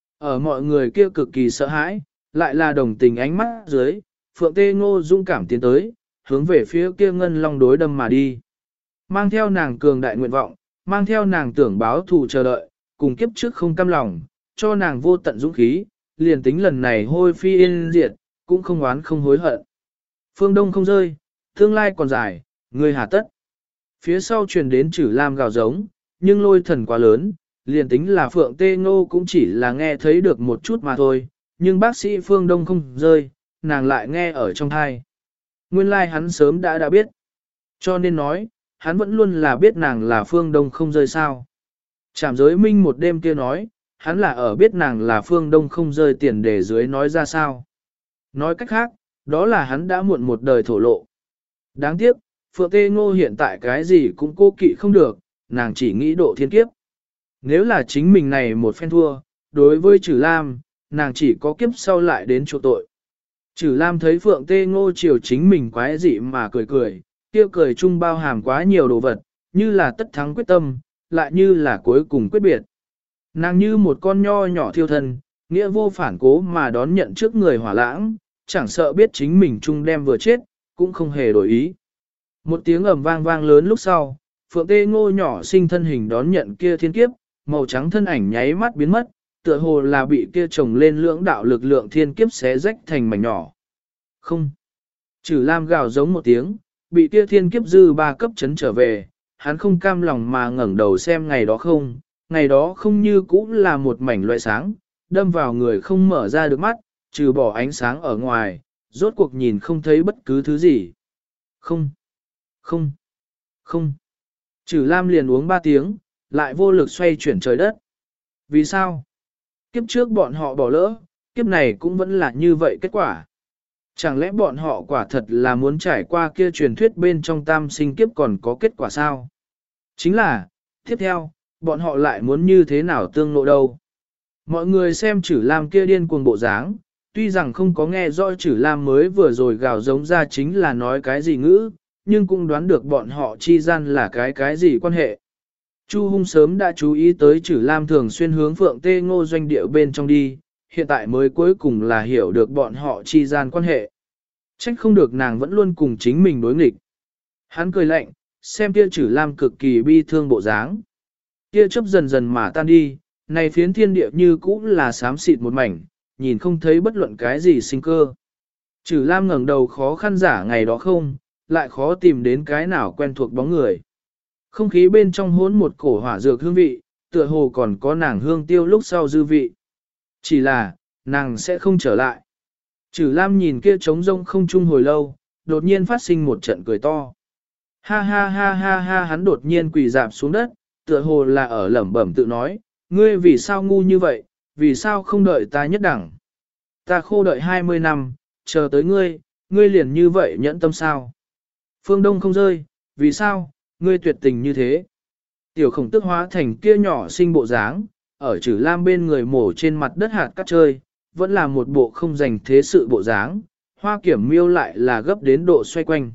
Ở mọi người kia cực kỳ sợ hãi, lại là đồng tình ánh mắt dưới, Phượng Tê Ngô dũng cảm tiến tới, hướng về phía kia ngân long đối đâm mà đi. Mang theo nàng cường đại nguyện vọng, mang theo nàng tưởng báo thù chờ đợi, cùng kiếp trước không cam lòng, cho nàng vô tận dũng khí, liền tính lần này hôi phi yên diệt, cũng không oán không hối hận. Phương Đông không rơi, tương lai còn dài, người hà tất. Phía sau truyền đến Chử Lam gào giống, nhưng lôi thần quá lớn, liền tính là Phượng Tê Ngô cũng chỉ là nghe thấy được một chút mà thôi, nhưng bác sĩ Phương Đông không rơi, nàng lại nghe ở trong thai. Nguyên lai hắn sớm đã biết. Cho nên nói, hắn vẫn luôn là biết nàng là Phương Đông không rơi sao. Trảm giới minh một đêm kia nói, hắn là ở biết nàng là Phương Đông không rơi tiền để dưới nói ra sao. Nói cách khác, đó là hắn đã muộn một đời thổ lộ. Đáng tiếc, Phượng Tê Ngô hiện tại cái gì cũng cô kỵ không được, nàng chỉ nghĩ độ thiên kiếp. Nếu là chính mình này một phen thua, đối với Trử Lam, nàng chỉ có kiếp sau lại đến chỗ tội. Trử Lam thấy Phượng Tê Ngô chiều chính mình quái dị mà cười cười, kia cười chung bao hàm quá nhiều đồ vật, như là tất thắng quyết tâm, lại như là cuối cùng quyết biệt. Nàng như một con nho nhỏ thiêu thân, nghĩa vô phản cố mà đón nhận trước người hỏa lãng, chẳng sợ biết chính mình chung đem vừa chết, cũng không hề đổi ý. Một tiếng ầm vang vang lớn lúc sau, Phượng Tê Ngô nhỏ sinh thân hình đón nhận kia thiên kiếp, màu trắng thân ảnh nháy mắt biến mất, tựa hồ là bị kia chồng lên lưỡng đạo lực lượng thiên kiếp xé rách thành mảnh nhỏ. Không. Chử Lam gào giống một tiếng, bị kia thiên kiếp dư 3 cấp chấn trở về, hắn không cam lòng mà ngẩng đầu xem ngày đó không như cũ là một mảnh loại sáng, đâm vào người không mở ra được mắt, trừ bỏ ánh sáng ở ngoài, rốt cuộc nhìn không thấy bất cứ thứ gì. Không. Chử Lam liền uống 3 tiếng, lại vô lực xoay chuyển trời đất. Vì sao? Kiếp trước bọn họ bỏ lỡ, kiếp này cũng vẫn là như vậy kết quả. Chẳng lẽ bọn họ quả thật là muốn trải qua kia truyền thuyết bên trong tam sinh kiếp còn có kết quả sao? Chính là, tiếp theo, bọn họ lại muốn như thế nào tương ngộ đâu? Mọi người xem Chử Lam kia điên cuồng bộ dáng, tuy rằng không có nghe rõ Chử Lam mới vừa rồi gào giống ra chính là nói cái gì ngữ, nhưng cũng đoán được bọn họ chi gian là cái gì quan hệ. Chu Hung sớm đã chú ý tới Chử Lam thường xuyên hướng Phượng Tê Ngô doanh địa bên trong đi, hiện tại mới cuối cùng là hiểu được bọn họ chi gian quan hệ. Trách không được nàng vẫn luôn cùng chính mình đối nghịch. Hắn cười lạnh, xem kia Trử Lam cực kỳ bi thương bộ dáng. Kia chớp dần dần mà tan đi, này phiến thiên địa như cũ là xám xịt một mảnh, nhìn không thấy bất luận cái gì sinh cơ. Trử Lam ngẩng đầu khó khăn giả ngày đó không, lại khó tìm đến cái nào quen thuộc bóng người. Không khí bên trong hỗn một cổ hỏa dược hương vị, tựa hồ còn có nàng hương tiêu lúc sau dư vị. Chỉ là, nàng sẽ không trở lại. Trử Lam nhìn kia trống rông không chung hồi lâu, đột nhiên phát sinh một trận cười to. Ha ha ha ha ha, hắn đột nhiên quỳ dạp xuống đất, tựa hồ là ở lẩm bẩm tự nói, ngươi vì sao ngu như vậy, vì sao không đợi ta nhất đẳng. Ta khô đợi 20 năm, chờ tới ngươi, ngươi liền như vậy nhẫn tâm sao. Phương Đông không rơi, vì sao, ngươi tuyệt tình như thế. Tiểu Khổng Tước hóa thành kia nhỏ xinh bộ dáng, ở Trử Lam bên người mổ trên mặt đất hạt cát chơi, vẫn là một bộ không dành thế sự bộ dáng, Hoa Kiểm Miêu lại là gấp đến độ xoay quanh.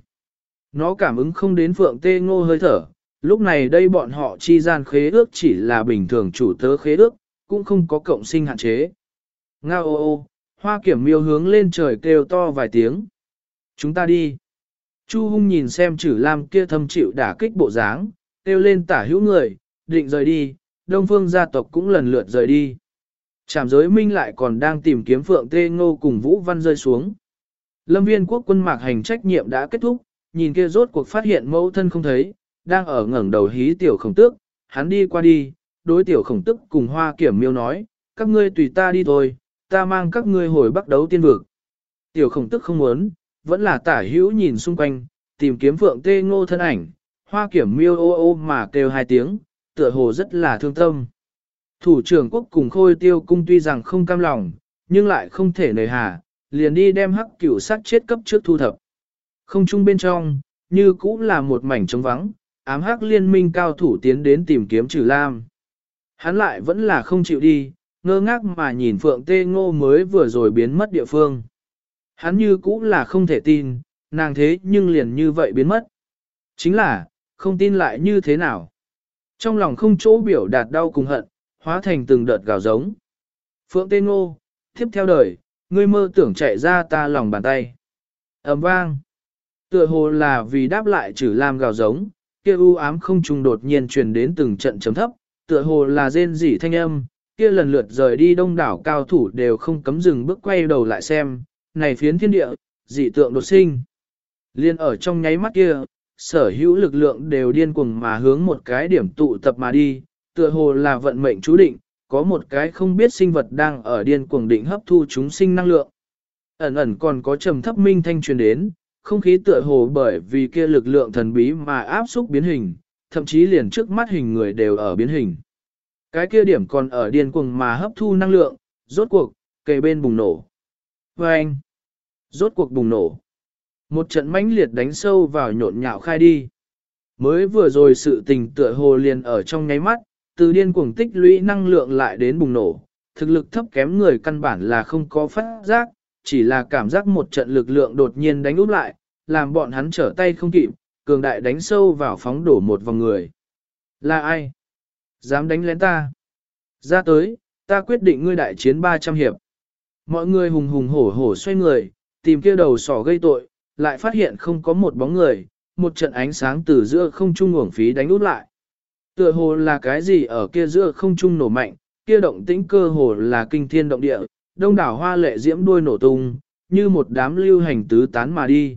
Nó cảm ứng không đến Phượng Tê Ngô hơi thở, lúc này đây bọn họ chi gian khế ước chỉ là bình thường chủ tớ khế ước, cũng không có cộng sinh hạn chế. Ngao ô ô, Hoa Kiểm Miêu hướng lên trời kêu to vài tiếng. Chúng ta đi. Chu Hung nhìn xem Trử Lam kia thâm chịu đả kích bộ dáng, kêu lên tả hữu người, định rời đi, Đông Phương gia tộc cũng lần lượt rời đi. Trảm giới minh lại còn đang tìm kiếm Phượng Tê Ngô cùng Vũ Văn rơi xuống. Lâm Viên quốc quân mạc hành trách nhiệm đã kết thúc, nhìn kia rốt cuộc phát hiện mẫu thân không thấy, đang ở ngẩng đầu hí Tiểu Khổng Tước, hắn đi qua đi, đối Tiểu Khổng Tước cùng Hoa Kiểm Miêu nói, các ngươi tùy ta đi thôi, ta mang các ngươi hồi Bắc Đấu Tiên Vực. Tiểu Khổng Tước không muốn, vẫn là tả hữu nhìn xung quanh, tìm kiếm Phượng Tê Ngô thân ảnh, Hoa Kiểm Miêu ô ô mà kêu hai tiếng, tựa hồ rất là thương tâm. Thủ trưởng quốc cùng Khôi Tiêu cung tuy rằng không cam lòng, nhưng lại không thể nề hà, liền đi đem hắc cửu sát chết cấp trước thu thập. Không chung bên trong, như cũng là một mảnh trống vắng, ám hắc liên minh cao thủ tiến đến tìm kiếm Trử Lam. Hắn lại vẫn là không chịu đi, ngơ ngác mà nhìn Phượng Tê Ngô mới vừa rồi biến mất địa phương. Hắn như cũng là không thể tin, nàng thế nhưng liền như vậy biến mất. Chính là, không tin lại như thế nào. Trong lòng không chỗ biểu đạt đau cùng hận, hóa thành từng đợt gào giống. Phượng Tê Ngô, tiếp theo đời, ngươi mơ tưởng chạy ra ta lòng bàn tay. Ầm vang. Tựa hồ là vì đáp lại Trử Lam gào giống, kia u ám không trung đột nhiên truyền đến từng trận chấm thấp, tựa hồ là rên rỉ thanh âm, kia lần lượt rời đi đông đảo cao thủ đều không cấm dừng bước quay đầu lại xem, này phiến thiên địa, dị tượng đột sinh. Liên ở trong nháy mắt kia, sở hữu lực lượng đều điên cuồng mà hướng một cái điểm tụ tập mà đi, tựa hồ là vận mệnh chú định, có một cái không biết sinh vật đang ở điên cuồng định hấp thu chúng sinh năng lượng. Ẩn ẩn còn có trầm thấp minh thanh truyền đến, không khí tựa hồ bởi vì kia lực lượng thần bí mà áp xúc biến hình, thậm chí liền trước mắt hình người đều ở biến hình. Cái kia điểm còn ở điên cuồng mà hấp thu năng lượng, rốt cuộc, kề bên bùng nổ. Và anh, rốt cuộc bùng nổ. Một trận mãnh liệt đánh sâu vào nhộn nhạo khai đi. Mới vừa rồi sự tình tựa hồ liền ở trong nháy mắt, từ điên cuồng tích lũy năng lượng lại đến bùng nổ. Thực lực thấp kém người căn bản là không có phát giác, chỉ là cảm giác một trận lực lượng đột nhiên đánh úp lại, làm bọn hắn trở tay không kịp, cường đại đánh sâu vào phóng đổ một vòng người. Là ai? Dám đánh lén ta? Ra tới, ta quyết định ngươi đại chiến 300 hiệp. Mọi người hùng hùng hổ hổ xoay người, tìm kia đầu sỏ gây tội, lại phát hiện không có một bóng người, một trận ánh sáng từ giữa không trung uổng phí đánh úp lại. Tựa hồ là cái gì ở kia giữa không trung nổ mạnh, kia động tĩnh cơ hồ là kinh thiên động địa, đông đảo hoa lệ diễm đuôi nổ tung, như một đám lưu hành tứ tán mà đi.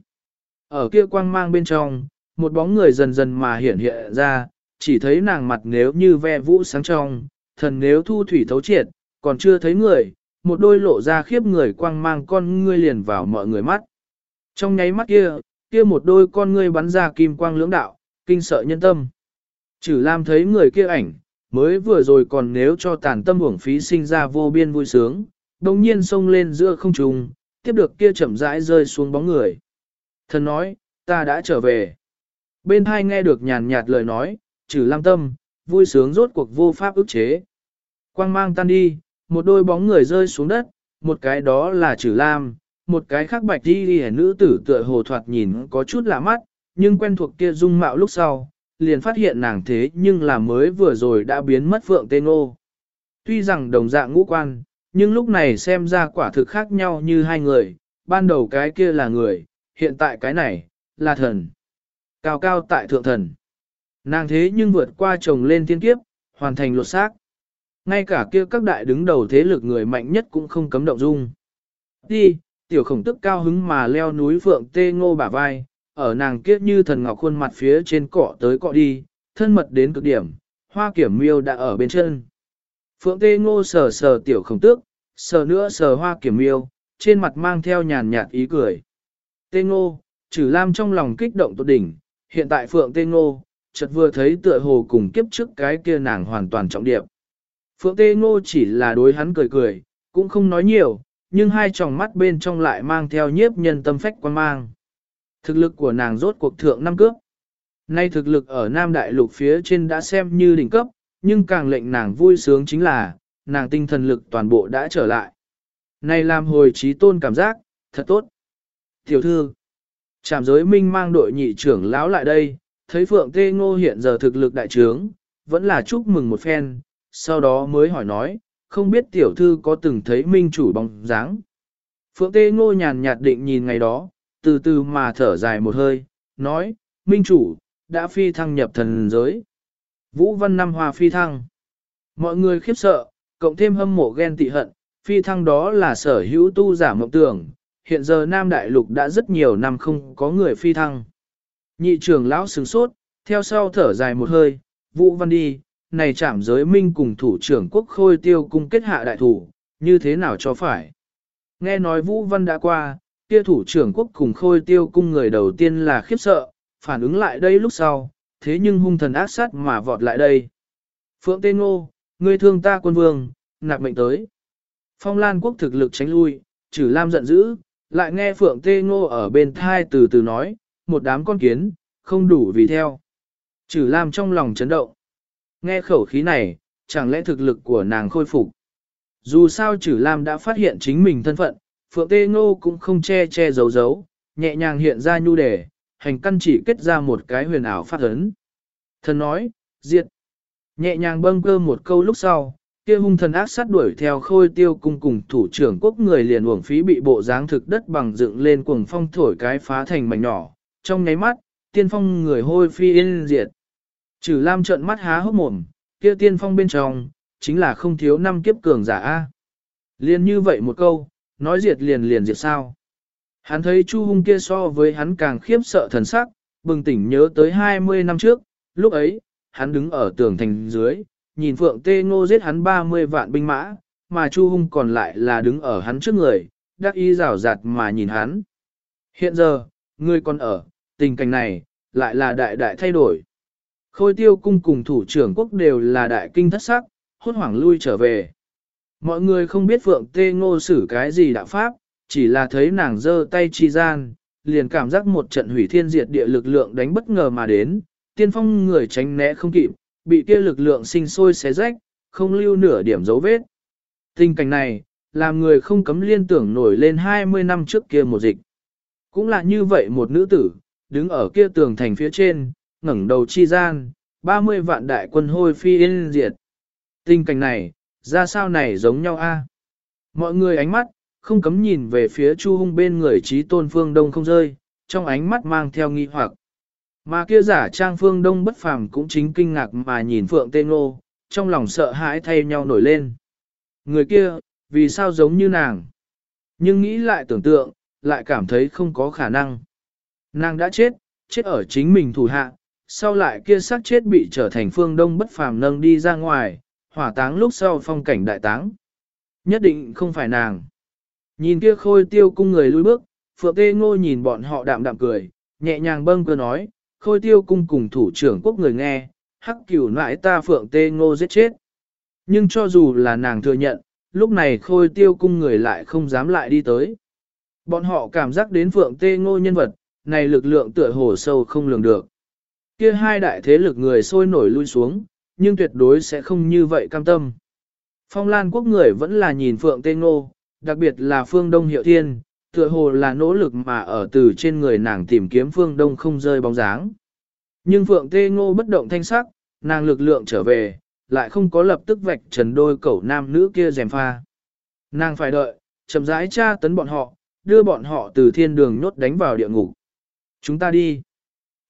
Ở kia quang mang bên trong, một bóng người dần dần mà hiện hiện ra, chỉ thấy nàng mặt nếu như ve vũ sáng trong, thần nếu thu thủy thấu triệt, còn chưa thấy người, một đôi lộ ra khiếp người quang mang con ngươi liền vào mọi người mắt. Trong nháy mắt kia, kia một đôi con ngươi bắn ra kim quang lưỡng đạo, kinh sợ nhân tâm. Trử Lam thấy người kia ảnh, mới vừa rồi còn nếu cho tàn tâm uổng phí sinh ra vô biên vui sướng, đồng nhiên xông lên giữa không trung, tiếp được kia chậm rãi rơi xuống bóng người. Thần nói, ta đã trở về. Bên hai nghe được nhàn nhạt lời nói, Trử Lam tâm, vui sướng rốt cuộc vô pháp ức chế. Quang mang tan đi, một đôi bóng người rơi xuống đất, một cái đó là Trử Lam, một cái khác bạch đi nữ tử tựa hồ thoạt nhìn có chút lạ mắt, nhưng quen thuộc kia dung mạo lúc sau, liền phát hiện nàng thế nhưng là mới vừa rồi đã biến mất Phượng Tê Ngô. Tuy rằng đồng dạng ngũ quan, nhưng lúc này xem ra quả thực khác nhau như hai người, ban đầu cái kia là người, hiện tại cái này, là thần. Cao cao tại thượng thần. Nàng thế nhưng vượt qua chồng lên thiên kiếp, hoàn thành lột xác. Ngay cả kia các đại đứng đầu thế lực người mạnh nhất cũng không cấm động dung. Đi, tiểu khổng tức cao hứng mà leo núi Phượng Tê Ngô bả vai, ở nàng kiết như thần ngọc khuôn mặt phía trên cọ tới cọ đi, thân mật đến cực điểm, Hoa Kiểm Miêu đã ở bên chân. Phượng Tê Ngô sờ sờ tiểu khổng tước, sờ nữa sờ Hoa Kiểm Miêu, trên mặt mang theo nhàn nhạt ý cười. Tê Ngô, Trử Lam trong lòng kích động tột đỉnh, hiện tại Phượng Tê Ngô, chợt vừa thấy tựa hồ cùng kiếp trước cái kia nàng hoàn toàn trọng điệp. Phượng Tê Ngô chỉ là đối hắn cười cười, cũng không nói nhiều, nhưng hai tròng mắt bên trong lại mang theo nhiếp nhân tâm phách quan mang. Thực lực của nàng rốt cuộc thượng năm cướp. Nay thực lực ở Nam Đại Lục phía trên đã xem như đỉnh cấp, nhưng càng lệnh nàng vui sướng chính là, nàng tinh thần lực toàn bộ đã trở lại. Này làm hồi trí tôn cảm giác, thật tốt. Tiểu thư, Trảm Giới Minh mang đội nhị trưởng lão lại đây, thấy Phượng Tê Ngô hiện giờ thực lực đại trướng, vẫn là chúc mừng một phen, sau đó mới hỏi nói, không biết tiểu thư có từng thấy Minh chủ bóng dáng. Phượng Tê Ngô nhàn nhạt định nhìn ngày đó, từ từ mà thở dài một hơi, nói, Minh chủ, đã phi thăng nhập thần giới. Vũ Văn năm hòa phi thăng. Mọi người khiếp sợ, cộng thêm hâm mộ ghen tị hận, phi thăng đó là sở hữu tu giả mộng tưởng, hiện giờ Nam Đại Lục đã rất nhiều năm không có người phi thăng. Nhị trưởng lão sửng sốt, theo sau thở dài một hơi, Vũ Văn đi, này Trảm Giới Minh cùng thủ trưởng quốc Khôi Tiêu cung kết hạ đại thủ, như thế nào cho phải. Nghe nói Vũ Văn đã qua, kia thủ trưởng quốc cùng Khôi Tiêu cung người đầu tiên là khiếp sợ, phản ứng lại đây lúc sau, thế nhưng hung thần ác sát mà vọt lại đây. Phượng Tê Ngô, ngươi thương ta quân vương, nạp mệnh tới. Phong Lan quốc thực lực tránh lui, Trử Lam giận dữ, lại nghe Phượng Tê Ngô ở bên thai từ từ nói, một đám con kiến, không đủ vì theo. Trử Lam trong lòng chấn động. Nghe khẩu khí này, chẳng lẽ thực lực của nàng khôi phục. Dù sao Trử Lam đã phát hiện chính mình thân phận, Phượng Tê Ngô cũng không che che giấu giấu, nhẹ nhàng hiện ra nhu đề, hành căn chỉ kết ra một cái huyền ảo phát ấn. Thần nói, diệt. Nhẹ nhàng bâng cơ một câu lúc sau, kia hung thần ác sát đuổi theo Khôi Tiêu cung cùng thủ trưởng quốc người liền uổng phí bị bộ dáng thực đất bằng dựng lên cuồng phong thổi cái phá thành mảnh nhỏ, trong nháy mắt, tiên phong người hôi phi yên diệt. Trử Lam trợn mắt há hốc mồm, kia tiên phong bên trong, chính là không thiếu năm kiếp cường giả A. Liên như vậy một câu, nói diệt liền liền diệt sao. Hắn thấy Chu Hung kia so với hắn càng khiếp sợ thần sắc, bừng tỉnh nhớ tới 20 năm trước, lúc ấy, hắn đứng ở tường thành dưới, nhìn Phượng Tê Ngô giết hắn 30 vạn binh mã, mà Chu Hung còn lại là đứng ở hắn trước người, đắc ý rào rạt mà nhìn hắn. Hiện giờ, ngươi còn ở, tình cảnh này, lại là đại đại thay đổi. Khôi Tiêu cung cùng thủ trưởng quốc đều là đại kinh thất sắc, hốt hoảng lui trở về. Mọi người không biết Phượng Tê Ngô xử cái gì đạo pháp, chỉ là thấy nàng giơ tay chi gian, liền cảm giác một trận hủy thiên diệt địa lực lượng đánh bất ngờ mà đến, tiên phong người tránh né không kịp, bị kia lực lượng sinh sôi xé rách, không lưu nửa điểm dấu vết. Tình cảnh này, làm người không cấm liên tưởng nổi lên 20 năm trước kia một dịch. Cũng là như vậy một nữ tử, đứng ở kia tường thành phía trên, ngẩng đầu chi gian, 30 vạn đại quân hôi phi yên diệt. Tình cảnh này, ra sao này giống nhau a? Mọi người ánh mắt, không cấm nhìn về phía Chu Hung bên người Chí Tôn Phương Đông không rơi, trong ánh mắt mang theo nghi hoặc. Mà kia giả trang Phương Đông bất phàm cũng chính kinh ngạc mà nhìn Phượng Tê Ngô, trong lòng sợ hãi thay nhau nổi lên. Người kia, vì sao giống như nàng? Nhưng nghĩ lại tưởng tượng, lại cảm thấy không có khả năng. Nàng đã chết, chết ở chính mình thủ hạ, sau lại kia xác chết bị trở thành Phương Đông bất phàm nâng đi ra ngoài, hỏa táng lúc sau phong cảnh đại táng. Nhất định không phải nàng. Nhìn kia Khôi Tiêu cung người lui bước, Phượng Tê Ngô nhìn bọn họ đạm đạm cười, nhẹ nhàng bâng cơ nói, Khôi Tiêu cung cùng thủ trưởng quốc người nghe, hắc cửu nãi ta Phượng Tê Ngô giết chết. Nhưng cho dù là nàng thừa nhận, lúc này Khôi Tiêu cung người lại không dám lại đi tới. Bọn họ cảm giác đến Phượng Tê Ngô nhân vật, này lực lượng tựa hồ sâu không lường được. Kia hai đại thế lực người sôi nổi lui xuống, nhưng tuyệt đối sẽ không như vậy cam tâm. Phong Lan quốc người vẫn là nhìn Phượng Tê Ngô, đặc biệt là Phương Đông Hiệu Thiên, tựa hồ là nỗ lực mà ở từ trên người nàng tìm kiếm Phương Đông không rơi bóng dáng. Nhưng Phượng Tê Ngô bất động thanh sắc, nàng lực lượng trở về, lại không có lập tức vạch trần đôi cẩu nam nữ kia gièm pha. Nàng phải đợi, chậm rãi tra tấn bọn họ, đưa bọn họ từ thiên đường nhốt đánh vào địa ngục. Chúng ta đi.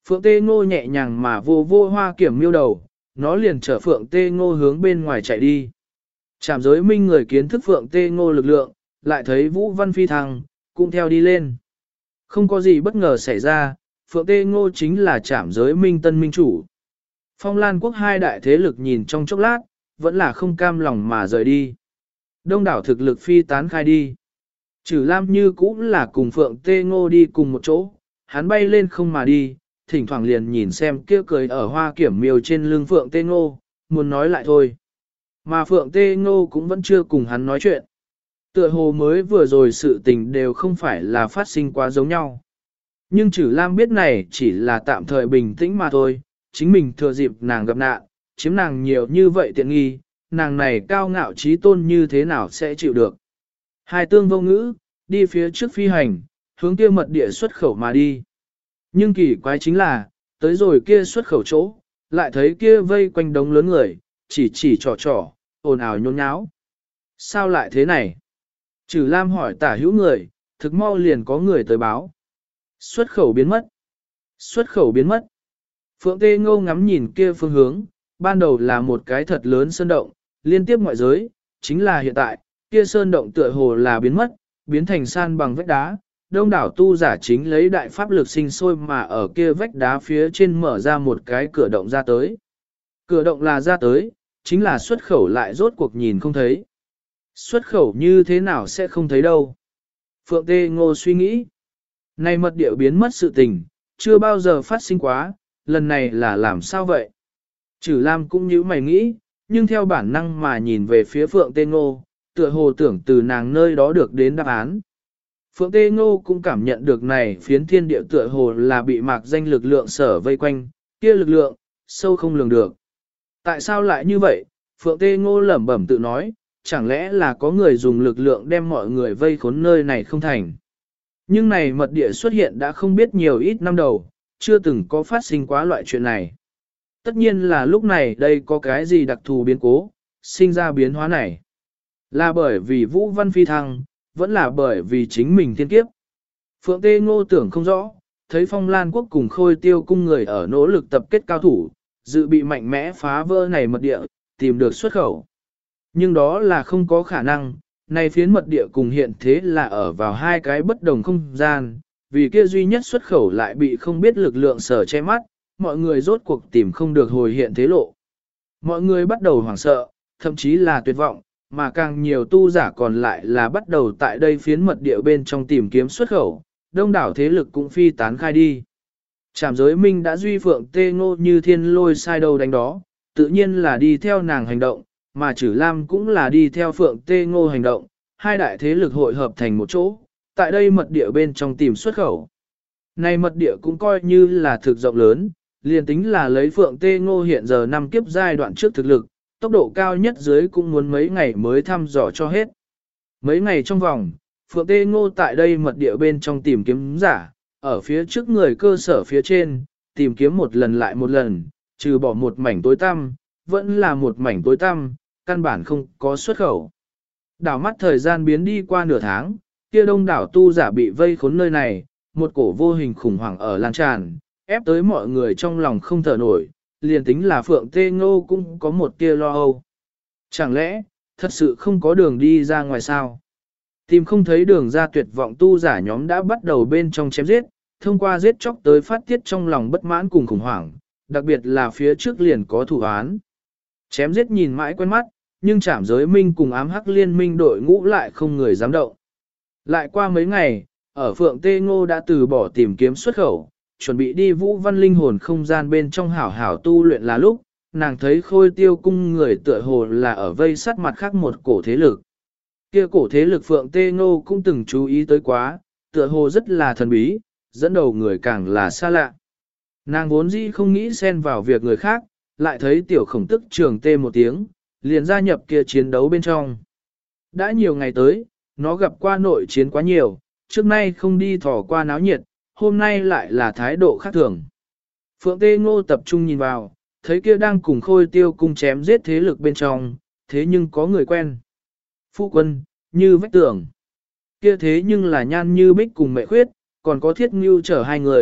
Phượng Tê Ngô nhẹ nhàng mà vô vô Hoa Kiểm Miêu đầu, nó liền chở Phượng Tê Ngô hướng bên ngoài chạy đi. Trảm giới minh người kiến thức Phượng Tê Ngô lực lượng, lại thấy Vũ Văn phi thăng, cũng theo đi lên. Không có gì bất ngờ xảy ra, Phượng Tê Ngô chính là trảm giới minh tân minh chủ. Phong Lan quốc hai đại thế lực nhìn trong chốc lát, vẫn là không cam lòng mà rời đi. Đông đảo thực lực phi tán khai đi. Trừ Lam như cũng là cùng Phượng Tê Ngô đi cùng một chỗ, hắn bay lên không mà đi, thỉnh thoảng liền nhìn xem kia cười ở Hoa Kiểm Miêu trên lưng Phượng Tê Ngô, muốn nói lại thôi. Mà Phượng Tê Ngô cũng vẫn chưa cùng hắn nói chuyện. Tựa hồ mới vừa rồi sự tình đều không phải là phát sinh quá giống nhau. Nhưng Trử Lam biết này chỉ là tạm thời bình tĩnh mà thôi, chính mình thừa dịp nàng gặp nạn, chiếm nàng nhiều như vậy tiện nghi, nàng này cao ngạo trí tôn như thế nào sẽ chịu được. Hai tương vô ngữ, đi phía trước phi hành, hướng kia mật địa xuất khẩu mà đi. Nhưng kỳ quái chính là, tới rồi kia xuất khẩu chỗ, lại thấy kia vây quanh đống lớn người, chỉ trò, ồn ào nhốn nháo. Sao lại thế này? Trừ Lam hỏi tả hữu người, thực mau liền có người tới báo. Xuất khẩu biến mất. Xuất khẩu biến mất. Phượng Tê Ngô ngắm nhìn kia phương hướng, ban đầu là một cái thật lớn sơn động, liên tiếp ngoại giới, chính là hiện tại, kia sơn động tựa hồ là biến mất, biến thành san bằng vách đá. Đông đảo tu giả chính lấy đại pháp lực sinh sôi mà ở kia vách đá phía trên mở ra một cái cửa động ra tới. Cửa động là ra tới, chính là xuất khẩu lại rốt cuộc nhìn không thấy. Xuất khẩu như thế nào sẽ không thấy đâu. Phượng Tê Ngô suy nghĩ. Này mật địa biến mất sự tình, chưa bao giờ phát sinh quá, lần này là làm sao vậy? Trử Lam cũng như mày nghĩ, nhưng theo bản năng mà nhìn về phía Phượng Tê Ngô, tựa hồ tưởng từ nàng nơi đó được đến đáp án. Phượng Tê Ngô cũng cảm nhận được này phiến thiên địa tựa hồ là bị mạc danh lực lượng sở vây quanh, kia lực lượng, sâu không lường được. Tại sao lại như vậy? Phượng Tê Ngô lẩm bẩm tự nói, chẳng lẽ là có người dùng lực lượng đem mọi người vây khốn nơi này không thành. Nhưng này mật địa xuất hiện đã không biết nhiều ít năm đầu, chưa từng có phát sinh quá loại chuyện này. Tất nhiên là lúc này đây có cái gì đặc thù biến cố, sinh ra biến hóa này. Là bởi vì Vũ Văn phi thăng, vẫn là bởi vì chính mình thiên kiếp. Phượng Tê Ngô tưởng không rõ, thấy Phong Lan quốc cùng Khôi Tiêu cung người ở nỗ lực tập kết cao thủ, dự bị mạnh mẽ phá vỡ này mật địa, tìm được xuất khẩu. Nhưng đó là không có khả năng, này phiến mật địa cùng hiện thế là ở vào hai cái bất đồng không gian, vì kia duy nhất xuất khẩu lại bị không biết lực lượng sở che mắt, mọi người rốt cuộc tìm không được hồi hiện thế lộ. Mọi người bắt đầu hoảng sợ, thậm chí là tuyệt vọng, mà càng nhiều tu giả còn lại là bắt đầu tại đây phiến mật địa bên trong tìm kiếm xuất khẩu, đông đảo thế lực cũng phi tán khai đi. Trảm giới minh đã duy Phượng Tê Ngô như thiên lôi sai đầu đánh đó, tự nhiên là đi theo nàng hành động, mà Trử Lam cũng là đi theo Phượng Tê Ngô hành động, hai đại thế lực hội hợp thành một chỗ, tại đây mật địa bên trong tìm xuất khẩu. Này mật địa cũng coi như là thực rộng lớn, liền tính là lấy Phượng Tê Ngô hiện giờ năm kiếp giai đoạn trước thực lực, tốc độ cao nhất dưới cũng muốn mấy ngày mới thăm dò cho hết. Mấy ngày trong vòng, Phượng Tê Ngô tại đây mật địa bên trong tìm kiếm giả, ở phía trước người cơ sở phía trên, tìm kiếm một lần lại một lần, trừ bỏ một mảnh tối tăm, vẫn là một mảnh tối tăm, căn bản không có xuất khẩu. Đảo mắt thời gian biến đi qua nửa tháng, kia đông đảo tu giả bị vây khốn nơi này, một cổ vô hình khủng hoảng ở lan tràn, ép tới mọi người trong lòng không thở nổi, liền tính là Phượng Tê Ngô cũng có một tia lo âu. Chẳng lẽ, thật sự không có đường đi ra ngoài sao? Tìm không thấy đường ra tuyệt vọng tu giả nhóm đã bắt đầu bên trong chém giết, thông qua giết chóc tới phát tiết trong lòng bất mãn cùng khủng hoảng, đặc biệt là phía trước liền có thủ án. Chém giết nhìn mãi quen mắt, nhưng Trảm giới minh cùng ám hắc liên minh đội ngũ lại không người dám động. Lại qua mấy ngày, ở Phượng Tê Ngô đã từ bỏ tìm kiếm xuất khẩu, chuẩn bị đi Vũ Văn linh hồn không gian bên trong hảo hảo tu luyện là lúc, nàng thấy Khôi Tiêu cung người tựa hồ là ở vây sát mặt khác một cổ thế lực. Kia cổ thế lực Phượng Tê Ngô cũng từng chú ý tới quá, tựa hồ rất là thần bí, dẫn đầu người càng là xa lạ. Nàng vốn dĩ không nghĩ xen vào việc người khác, lại thấy tiểu khổng tức trường tê một tiếng, liền gia nhập kia chiến đấu bên trong. Đã nhiều ngày tới, nó gặp qua nội chiến quá nhiều, trước nay không đi thỏ qua náo nhiệt, hôm nay lại là thái độ khác thường. Phượng Tê Ngô tập trung nhìn vào, thấy kia đang cùng Khôi Tiêu cung chém giết thế lực bên trong, thế nhưng có người quen. Phu quân, như vách tường. Kia thế nhưng là Nhan Như Bích cùng Mẹ Khuyết, còn có Thiết Ngưu chở hai người,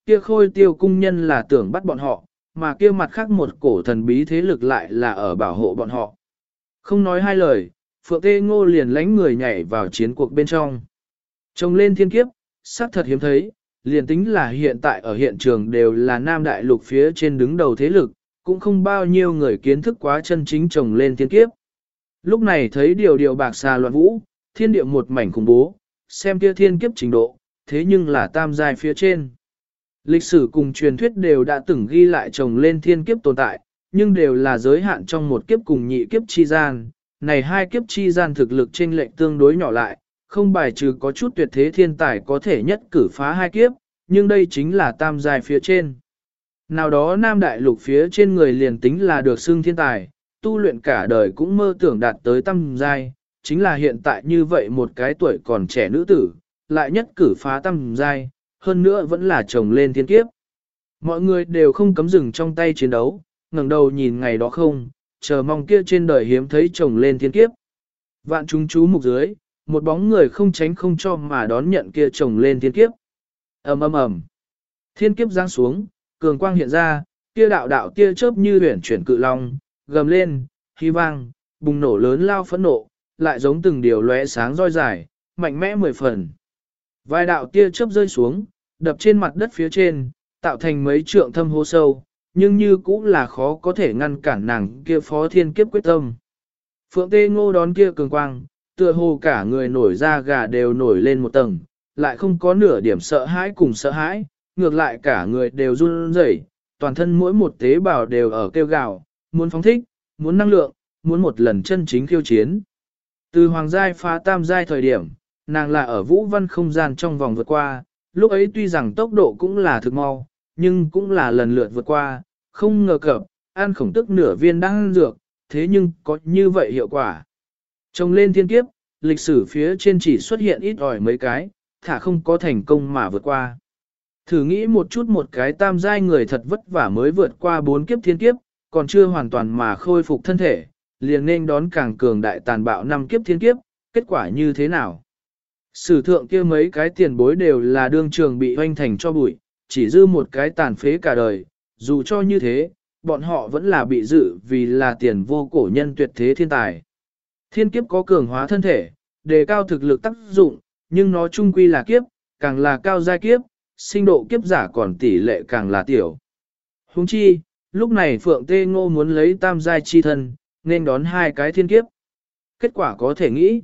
kia khôi tiêu cung nhân là tưởng bắt bọn họ, mà kia mặt khác một cổ thần bí thế lực lại là ở bảo hộ bọn họ. Không nói hai lời, Phượng Tê Ngô liền lánh người nhảy vào chiến cuộc bên trong. Trông lên thiên kiếp, xác thật hiếm thấy, liền tính là hiện tại ở hiện trường đều là Nam Đại Lục phía trên đứng đầu thế lực, cũng không bao nhiêu người kiến thức quá chân chính trồng lên thiên kiếp. Lúc này thấy điều bạc xà loạn vũ, thiên địa một mảnh khủng bố, xem kia thiên kiếp trình độ, thế nhưng là tam giai phía trên. Lịch sử cùng truyền thuyết đều đã từng ghi lại trồng lên thiên kiếp tồn tại, nhưng đều là giới hạn trong một kiếp cùng nhị kiếp chi gian. Này hai kiếp chi gian thực lực chênh lệch tương đối nhỏ lại, không bài trừ có chút tuyệt thế thiên tài có thể nhất cử phá hai kiếp, nhưng đây chính là tam giai phía trên. Nào đó Nam Đại Lục phía trên người liền tính là được xưng thiên tài, tu luyện cả đời cũng mơ tưởng đạt tới tam giai, chính là hiện tại như vậy một cái tuổi còn trẻ nữ tử, lại nhất cử phá tam giai, hơn nữa vẫn là chồng lên thiên kiếp. Mọi người đều không cấm dừng trong tay chiến đấu, ngẩng đầu nhìn ngày đó không, chờ mong kia trên đời hiếm thấy chồng lên thiên kiếp. Vạn chúng chú mục dưới, một bóng người không tránh không cho mà đón nhận kia chồng lên thiên kiếp. Ầm ầm ầm. Thiên kiếp giáng xuống, cường quang hiện ra, kia đạo đạo tia chớp như huyền chuyển cự long, gầm lên, hy vang, bùng nổ lớn lao phẫn nộ, lại giống từng điều lóe sáng roi dài, mạnh mẽ 10 phần. Vài đạo tia chớp rơi xuống, đập trên mặt đất phía trên, tạo thành mấy trượng thâm hố sâu, nhưng như cũng là khó có thể ngăn cản nàng kia phó thiên kiếp quyết tâm. Phượng Tê Ngô đón kia cường quang, tựa hồ cả người nổi da gà đều nổi lên một tầng, lại không có nửa điểm sợ hãi cùng sợ hãi, ngược lại cả người đều run rẩy, toàn thân mỗi một tế bào đều ở kêu gào, muốn phóng thích, muốn năng lượng, muốn một lần chân chính khiêu chiến. Từ hoàng giai phá tam giai thời điểm, nàng là ở vũ văn không gian trong vòng vượt qua, lúc ấy tuy rằng tốc độ cũng là thực mau, nhưng cũng là lần lượt vượt qua, không ngờ cập, ăn khổng tức nửa viên đang dược, thế nhưng có như vậy hiệu quả. Trông lên thiên kiếp, lịch sử phía trên chỉ xuất hiện ít ỏi mấy cái, thả không có thành công mà vượt qua. Thử nghĩ một chút một cái tam giai người thật vất vả mới vượt qua 4 kiếp thiên kiếp, còn chưa hoàn toàn mà khôi phục thân thể, liền nên đón càng cường đại tàn bạo 5 kiếp thiên kiếp, kết quả như thế nào? Sử thượng kia mấy cái tiền bối đều là đương trường bị hoanh thành cho bụi, chỉ dư một cái tàn phế cả đời, dù cho như thế, bọn họ vẫn là bị dự vì là tiền vô cổ nhân tuyệt thế thiên tài. Thiên kiếp có cường hóa thân thể, đề cao thực lực tác dụng, nhưng nó chung quy là kiếp, càng là cao giai kiếp, sinh độ kiếp giả còn tỷ lệ càng là tiểu. Huống chi, lúc này Phượng Tê Ngô muốn lấy tam giai chi thân, nên đón hai cái thiên kiếp. Kết quả có thể nghĩ.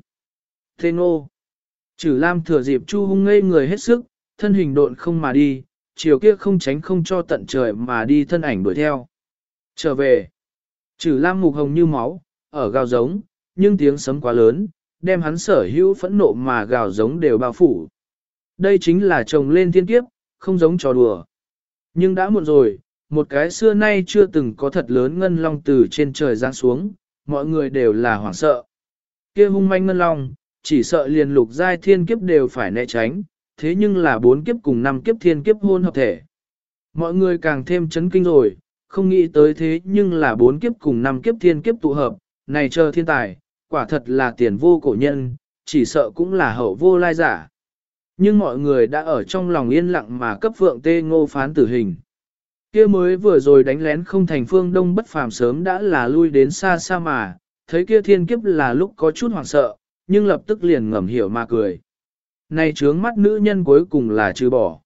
Tê Ngô. Chử Lam thừa dịp Chu Hung ngây người hết sức, thân hình độn không mà đi, chiều kia không tránh không cho tận trời mà đi thân ảnh đuổi theo. Trở về. Chử Lam mục hồng như máu, ở gào giống, nhưng tiếng sấm quá lớn, đem hắn sở hữu phẫn nộ mà gào giống đều bao phủ. Đây chính là chồng lên thiên kiếp, không giống trò đùa. Nhưng đã muộn rồi, một cái xưa nay chưa từng có thật lớn ngân long từ trên trời giáng xuống, mọi người đều là hoảng sợ. Kia hung manh ngân long, chỉ sợ liền lục giai thiên kiếp đều phải né tránh, thế nhưng là 4 kiếp cùng 5 kiếp thiên kiếp hôn hợp thể. Mọi người càng thêm chấn kinh rồi, không nghĩ tới thế nhưng là 4 kiếp cùng 5 kiếp thiên kiếp tụ hợp, này chờ thiên tài, quả thật là tiền vô cổ nhân, chỉ sợ cũng là hậu vô lai giả. Nhưng mọi người đã ở trong lòng yên lặng mà cấp Phượng Tê Ngô phán tử hình. Kia mới vừa rồi đánh lén không thành Phương Đông bất phàm sớm đã là lui đến xa xa mà, thấy kia thiên kiếp là lúc có chút hoảng sợ, nhưng lập tức liền ngầm hiểu mà cười. Này trướng mắt nữ nhân cuối cùng là trừ bỏ.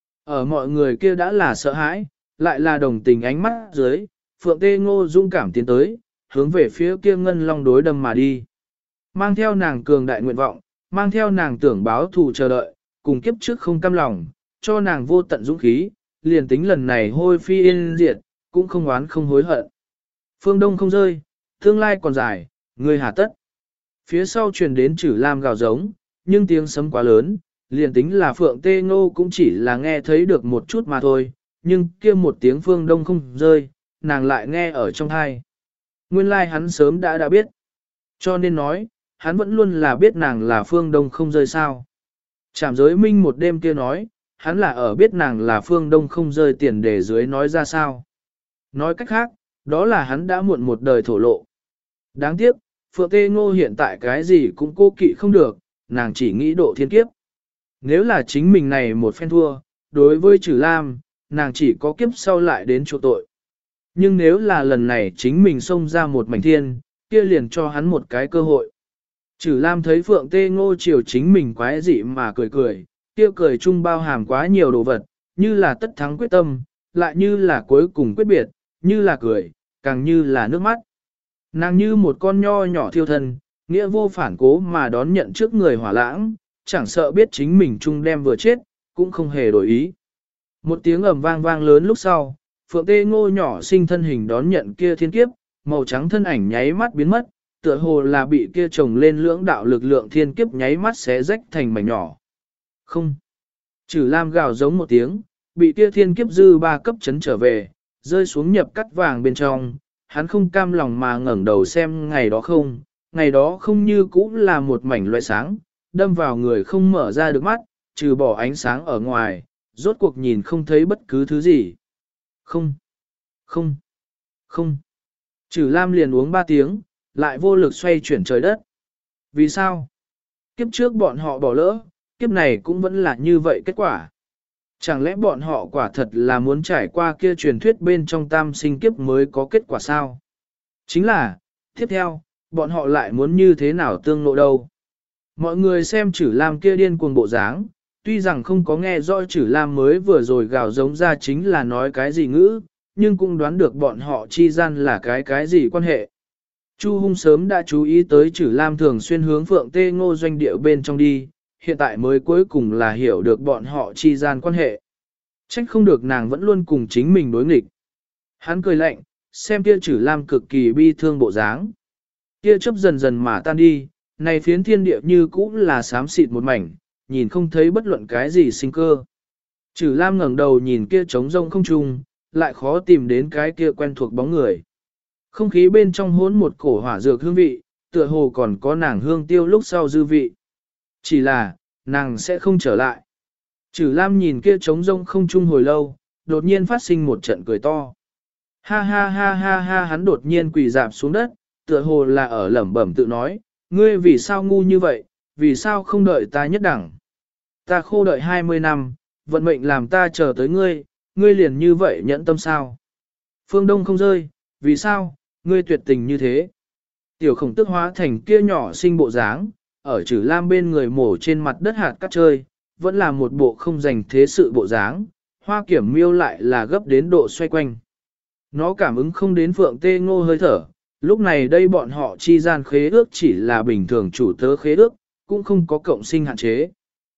Ở mọi người kia đã là sợ hãi, lại là đồng tình ánh mắt dưới, Phượng Tê Ngô dung cảm tiến tới, hướng về phía kia ngân long đối đâm mà đi. Mang theo nàng cường đại nguyện vọng, mang theo nàng tưởng báo thù chờ đợi, cùng kiếp trước không cam lòng, cho nàng vô tận dũng khí, liền tính lần này hôi phi yên diệt, cũng không oán không hối hận. Phương Đông không rơi, tương lai còn dài, người hà tất. Phía sau truyền đến Chử Lam gào giống, nhưng tiếng sấm quá lớn, liền tính là Phượng Tê Ngô cũng chỉ là nghe thấy được một chút mà thôi, nhưng kia một tiếng Phương Đông không rơi, nàng lại nghe ở trong tai. Nguyên lai hắn sớm đã biết. Cho nên nói, hắn vẫn luôn là biết nàng là Phương Đông không rơi sao. Trảm giới minh một đêm kia nói, hắn là ở biết nàng là Phương Đông không rơi tiền để dưới nói ra sao. Nói cách khác, đó là hắn đã muộn một đời thổ lộ. Đáng tiếc, Phượng Tê Ngô hiện tại cái gì cũng cô kỵ không được, nàng chỉ nghĩ độ thiên kiếp. Nếu là chính mình này một phen thua, đối với Chử Lam, nàng chỉ có kiếp sau lại đến chỗ tội. Nhưng nếu là lần này chính mình xông ra một mảnh thiên, kia liền cho hắn một cái cơ hội. Chử Lam thấy Phượng Tê Ngô chiều chính mình quái dị mà cười cười, kia cười chung bao hàm quá nhiều đồ vật, như là tất thắng quyết tâm, lại như là cuối cùng quyết biệt, như là cười, càng như là nước mắt. Nàng như một con nho nhỏ thiêu thân, nghĩa vô phản cố mà đón nhận trước người hỏa lãng, chẳng sợ biết chính mình chung đem vừa chết, cũng không hề đổi ý. Một tiếng ầm vang vang lớn lúc sau, Phượng Tê Ngô nhỏ sinh thân hình đón nhận kia thiên kiếp, màu trắng thân ảnh nháy mắt biến mất, tựa hồ là bị kia chồng lên lưỡng đạo lực lượng thiên kiếp nháy mắt xé rách thành mảnh nhỏ. Không. Chử Lam gào giống một tiếng, bị kia thiên kiếp dư ba cấp chấn trở về, rơi xuống nhập cắt vàng bên trong, hắn không cam lòng mà ngẩng đầu xem ngày đó không như cũ là một mảnh loại sáng, đâm vào người không mở ra được mắt, trừ bỏ ánh sáng ở ngoài, rốt cuộc nhìn không thấy bất cứ thứ gì. Không, không, không. Chử Lam liền uống 3 tiếng, lại vô lực xoay chuyển trời đất. Vì sao? Kiếp trước bọn họ bỏ lỡ, kiếp này cũng vẫn là như vậy kết quả. Chẳng lẽ bọn họ quả thật là muốn trải qua kia truyền thuyết bên trong tam sinh kiếp mới có kết quả sao? Chính là, tiếp theo, bọn họ lại muốn như thế nào tương lộ đâu? Mọi người xem Chử Lam kia điên cuồng bộ dáng, tuy rằng không có nghe rõ Chử Lam mới vừa rồi gào giống ra chính là nói cái gì ngữ, nhưng cũng đoán được bọn họ chi gian là cái gì quan hệ. Chu Hung sớm đã chú ý tới Chử Lam thường xuyên hướng Phượng Tê Ngô doanh địa bên trong đi, hiện tại mới cuối cùng là hiểu được bọn họ chi gian quan hệ. Trách không được nàng vẫn luôn cùng chính mình đối nghịch. Hắn cười lạnh, xem kia Chử Lam cực kỳ bi thương bộ dáng. Kia chớp dần dần mà tan đi, này phiến thiên địa như cũ là xám xịt một mảnh, nhìn không thấy bất luận cái gì sinh cơ. Chử Lam ngẩng đầu nhìn kia trống rông không trung, lại khó tìm đến cái kia quen thuộc bóng người. Không khí bên trong hỗn một cổ hỏa dược hương vị, tựa hồ còn có nàng hương tiêu lúc sau dư vị. Chỉ là, nàng sẽ không trở lại. Chử Lam nhìn kia trống rông không trung hồi lâu, đột nhiên phát sinh một trận cười to. Ha ha ha ha ha, hắn đột nhiên quỳ dạp xuống đất, tựa hồ là ở lẩm bẩm tự nói, ngươi vì sao ngu như vậy, vì sao không đợi ta nhất đẳng. Ta khô đợi 20 năm, vận mệnh làm ta chờ tới ngươi, ngươi liền như vậy nhẫn tâm sao. Phương Đông không rơi, vì sao, ngươi tuyệt tình như thế. Tiểu Khổng Tước hóa thành kia nhỏ sinh bộ dáng, ở Chử Lam bên người mổ trên mặt đất hạt cát chơi, vẫn là một bộ không dành thế sự bộ dáng, Hoa Kiểm Miêu lại là gấp đến độ xoay quanh. Nó cảm ứng không đến Phượng Tê Ngô hơi thở, lúc này đây bọn họ chi gian khế ước chỉ là bình thường chủ tớ khế ước, cũng không có cộng sinh hạn chế.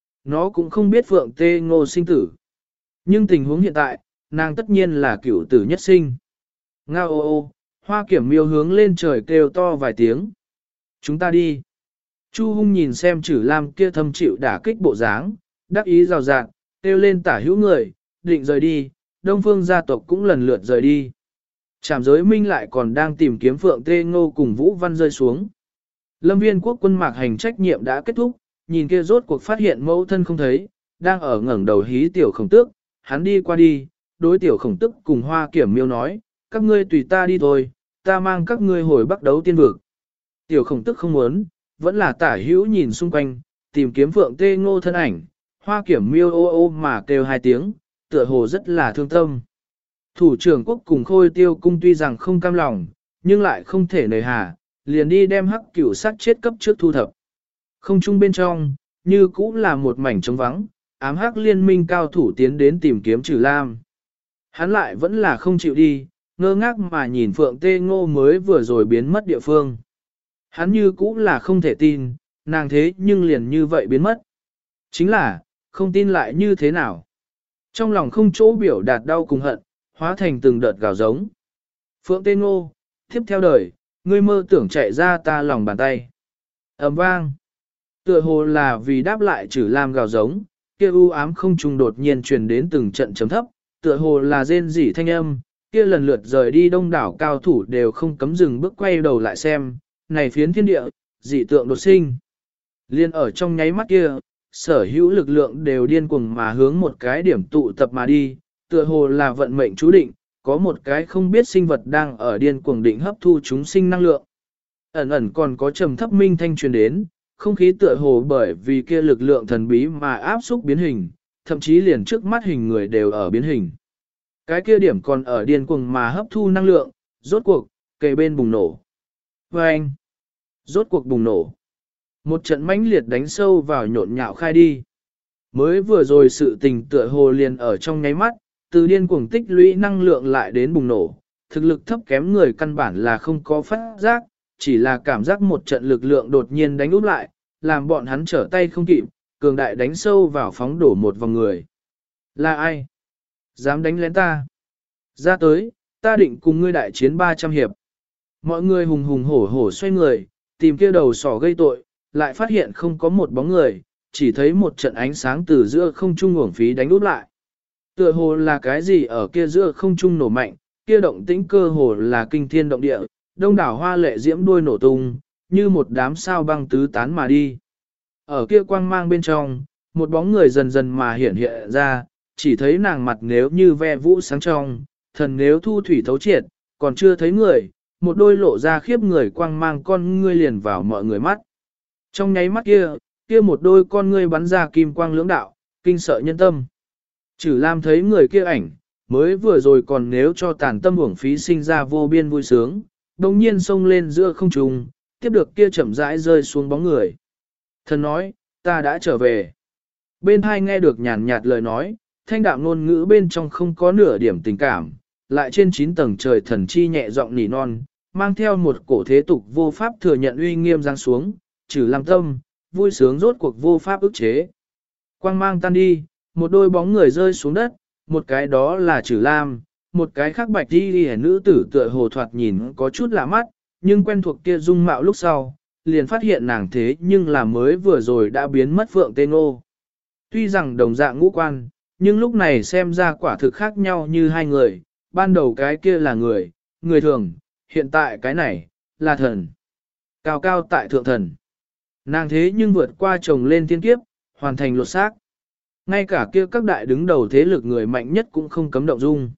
Nó cũng không biết Phượng Tê Ngô sinh tử. Nhưng tình huống hiện tại, nàng tất nhiên là cửu tử nhất sinh. Ngao ô ô, Hoa Kiểm Miêu hướng lên trời kêu to vài tiếng. Chúng ta đi. Chu Hung nhìn xem Chử Lam kia thâm chịu đả kích bộ dáng, đắc ý rào rạng, kêu lên tả hữu người, định rời đi, Đông Phương gia tộc cũng lần lượt rời đi. Trảm giới minh lại còn đang tìm kiếm Phượng Tê Ngô cùng Vũ Văn rơi xuống. Lâm Viên quốc quân mạc hành trách nhiệm đã kết thúc, nhìn kia rốt cuộc phát hiện mẫu thân không thấy, đang ở ngẩng đầu hí Tiểu Khổng Tước, hắn đi qua đi, đối Tiểu Khổng Tước cùng Hoa Kiểm Miêu nói, các ngươi tùy ta đi thôi, ta mang các ngươi hồi Bắc Đấu Tiên Vực. Tiểu Khổng Tước không muốn, vẫn là tả hữu nhìn xung quanh, tìm kiếm Phượng Tê Ngô thân ảnh, Hoa Kiểm Miêu ô ô mà kêu 2 tiếng, tựa hồ rất là thương tâm. Thủ trưởng quốc cùng Khôi Tiêu cung tuy rằng không cam lòng, nhưng lại không thể nề hà, liền đi đem hắc cửu sát chết cấp trước thu thập. Không chung bên trong, như cũ là một mảnh trống vắng, ám hắc liên minh cao thủ tiến đến tìm kiếm Trừ Lam. Hắn lại vẫn là không chịu đi, ngơ ngác mà nhìn Phượng Tê Ngô mới vừa rồi biến mất địa phương. Hắn như cũ là không thể tin, nàng thế nhưng liền như vậy biến mất. Chính là, không tin lại như thế nào. Trong lòng không chỗ biểu đạt đau cùng hận, hóa thành từng đợt gào giống. Phượng Tê Ngô, tiếp theo đời, ngươi mơ tưởng chạy ra ta lòng bàn tay. Ầm vang. Tựa hồ là vì đáp lại Trừ Lam gào giống, kia u ám không trùng đột nhiên truyền đến từng trận chấm thấp, tựa hồ là rên rỉ thanh âm, kia lần lượt rời đi đông đảo cao thủ đều không cấm dừng bước quay đầu lại xem, này phiến thiên địa, dị tượng đột sinh. Liên ở trong nháy mắt kia, sở hữu lực lượng đều điên cuồng mà hướng một cái điểm tụ tập mà đi, tựa hồ là vận mệnh chú định, có một cái không biết sinh vật đang ở điên cuồng định hấp thu chúng sinh năng lượng. Ẩn ẩn còn có trầm thấp minh thanh truyền đến, không khí tựa hồ bởi vì kia lực lượng thần bí mà áp xúc biến hình, thậm chí liền trước mắt hình người đều ở biến hình. Cái kia điểm còn ở điên cuồng mà hấp thu năng lượng, rốt cuộc, kề bên bùng nổ. Và anh, rốt cuộc bùng nổ. Một trận mãnh liệt đánh sâu vào nhộn nhạo khai đi. Mới vừa rồi sự tình tựa hồ liền ở trong nháy mắt, từ điên cuồng tích lũy năng lượng lại đến bùng nổ. Thực lực thấp kém người căn bản là không có phát giác, chỉ là cảm giác một trận lực lượng đột nhiên đánh úp lại, làm bọn hắn trở tay không kịp, cường đại đánh sâu vào phóng đổ một vòng người. Là ai? Dám đánh lén ta? Ra tới, ta định cùng ngươi đại chiến 300 hiệp. Mọi người hùng hùng hổ hổ xoay người, tìm kia đầu sỏ gây tội, lại phát hiện không có một bóng người, chỉ thấy một trận ánh sáng từ giữa không trung uổng phí đánh úp lại. Tựa hồ là cái gì ở kia giữa không trung nổ mạnh, kia động tĩnh cơ hồ là kinh thiên động địa, đông đảo hoa lệ diễm đuôi nổ tung, như một đám sao băng tứ tán mà đi. Ở kia quang mang bên trong, một bóng người dần dần mà hiện hiện ra, chỉ thấy nàng mặt nếu như ve vũ sáng trong, thần nếu thu thủy thấu triệt, còn chưa thấy người, một đôi lộ ra khiếp người quang mang con ngươi liền vào mọi người mắt. Trong nháy mắt kia, kia một đôi con ngươi bắn ra kim quang lưỡng đạo, kinh sợ nhân tâm. Chử Lam thấy người kia ảnh, mới vừa rồi còn nếu cho tàn tâm uổng phí sinh ra vô biên vui sướng, đồng nhiên xông lên giữa không trung, tiếp được kia chậm rãi rơi xuống bóng người. Thần nói, ta đã trở về. Bên hai nghe được nhàn nhạt lời nói, thanh đạm ngôn ngữ bên trong không có nửa điểm tình cảm, lại trên 9 tầng trời thần chi nhẹ giọng nỉ non, mang theo một cổ thế tục vô pháp thừa nhận uy nghiêm giáng xuống, Chử Lam tâm, vui sướng rốt cuộc vô pháp ức chế. Quang mang tan đi, một đôi bóng người rơi xuống đất, một cái đó là Chử Lam, một cái khác bạch đi nữ tử tựa hồ thoạt nhìn có chút lạ mắt, nhưng quen thuộc kia dung mạo lúc sau, liền phát hiện nàng thế nhưng là mới vừa rồi đã biến mất Phượng Tê Ngô. Tuy rằng đồng dạng ngũ quan, nhưng lúc này xem ra quả thực khác nhau như hai người, ban đầu cái kia là người thường, hiện tại cái này, là thần. Cao cao tại thượng thần. Nàng thế nhưng vượt qua chồng lên thiên kiếp, hoàn thành lột xác. Ngay cả kia các đại đứng đầu thế lực người mạnh nhất cũng không cấm động dung.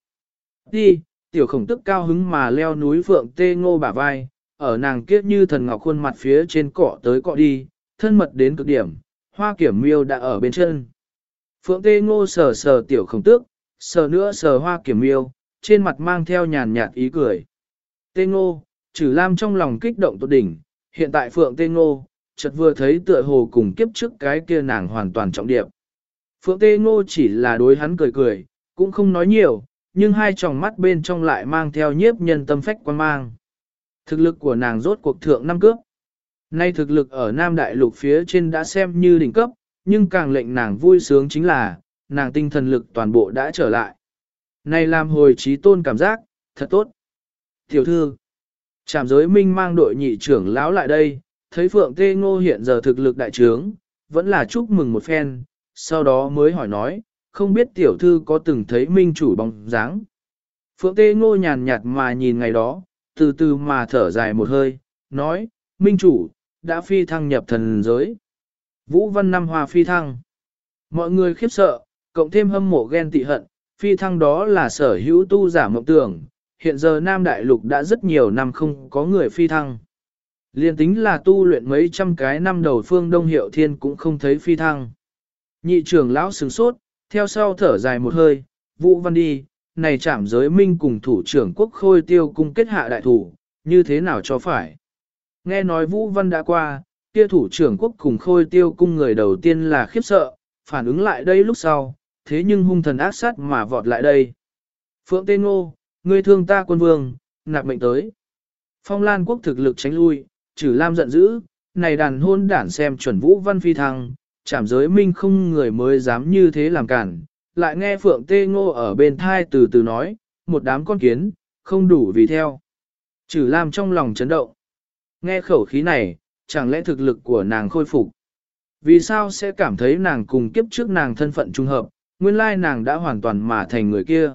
Đi, tiểu khổng tức cao hứng mà leo núi Phượng Tê Ngô bả vai, ở nàng kiết như thần ngọc khuôn mặt phía trên cọ tới cọ đi, thân mật đến cực điểm, hoa kiểm miêu đã ở bên chân. Phượng Tê Ngô sờ sờ tiểu khổng tước, sờ nữa sờ hoa kiểm miêu, trên mặt mang theo nhàn nhạt ý cười. Tê Ngô, Chử Lam trong lòng kích động tột đỉnh, hiện tại Phượng Tê Ngô, chợt vừa thấy tựa hồ cùng kiếp trước cái kia nàng hoàn toàn trọng điệp. Phượng Tê Ngô chỉ là đối hắn cười cười, cũng không nói nhiều, nhưng hai tròng mắt bên trong lại mang theo nhiếp nhân tâm phách quan mang. Thực lực của nàng rốt cuộc thượng năm cước. Nay thực lực ở Nam Đại Lục phía trên đã xem như đỉnh cấp, nhưng càng lệnh nàng vui sướng chính là, nàng tinh thần lực toàn bộ đã trở lại. Này làm hồi trí tôn cảm giác, thật tốt. Tiểu thư, Trảm Giới Minh mang đội nhị trưởng lão lại đây, thấy Phượng Tê Ngô hiện giờ thực lực đại trướng, vẫn là chúc mừng một phen, sau đó mới hỏi nói, không biết tiểu thư có từng thấy minh chủ bóng dáng. Phượng Tê Ngô nhàn nhạt mà nhìn ngày đó, từ từ mà thở dài một hơi, nói, minh chủ, đã phi thăng nhập thần giới. Vũ Văn năm hòa phi thăng. Mọi người khiếp sợ, cộng thêm hâm mộ ghen tị hận, phi thăng đó là sở hữu tu giả mộng tưởng, hiện giờ Nam Đại Lục đã rất nhiều năm không có người phi thăng. Liên tính là tu luyện mấy trăm cái năm đầu phương Đông Hiệu Thiên cũng không thấy phi thăng. Nhị trưởng lão sửng sốt, theo sau thở dài một hơi, Vũ Văn đi, này Trảm Giới Minh cùng thủ trưởng quốc Khôi Tiêu cung kết hạ đại thủ, như thế nào cho phải. Nghe nói Vũ Văn đã qua, kia thủ trưởng quốc cùng Khôi Tiêu cung người đầu tiên là khiếp sợ, phản ứng lại đây lúc sau, thế nhưng hung thần ác sát mà vọt lại đây. Phượng Tê Ngô, ngươi thương ta quân vương, nạp mệnh tới. Phong Lan quốc thực lực tránh lui, Chử Lam giận dữ, này đàn hôn đản xem chuẩn Vũ Văn phi thăng, Trảm Giới Minh không người mới dám như thế làm cản, lại nghe Phượng Tê Ngô ở bên thai từ từ nói, một đám con kiến, không đủ vì theo. Chử Lam trong lòng chấn động. Nghe khẩu khí này, chẳng lẽ thực lực của nàng khôi phục? Vì sao sẽ cảm thấy nàng cùng kiếp trước nàng thân phận trung hợp, nguyên lai nàng đã hoàn toàn mà thành người kia?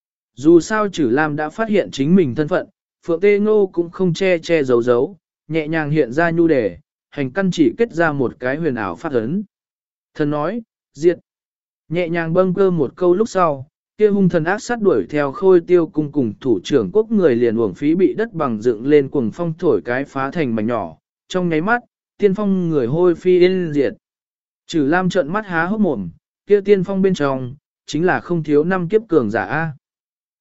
Dù sao Chử Lam đã phát hiện chính mình thân phận, Phượng Tê Ngô cũng không che che giấu giấu, nhẹ nhàng hiện ra nhu đề, hành căn chỉ kết ra một cái huyền ảo phát ấn. Thần nói, diệt. Nhẹ nhàng bâng cơ một câu lúc sau, kia hung thần ác sát đuổi theo Khôi Tiêu cung cùng thủ trưởng quốc người liền uổng phí bị đất bằng dựng lên cuồng phong thổi cái phá thành mảnh nhỏ, trong nháy mắt, tiên phong người hôi phi yên diệt. Chử Lam trợn mắt há hốc mồm, kia tiên phong bên trong, chính là không thiếu năm kiếp cường giả A.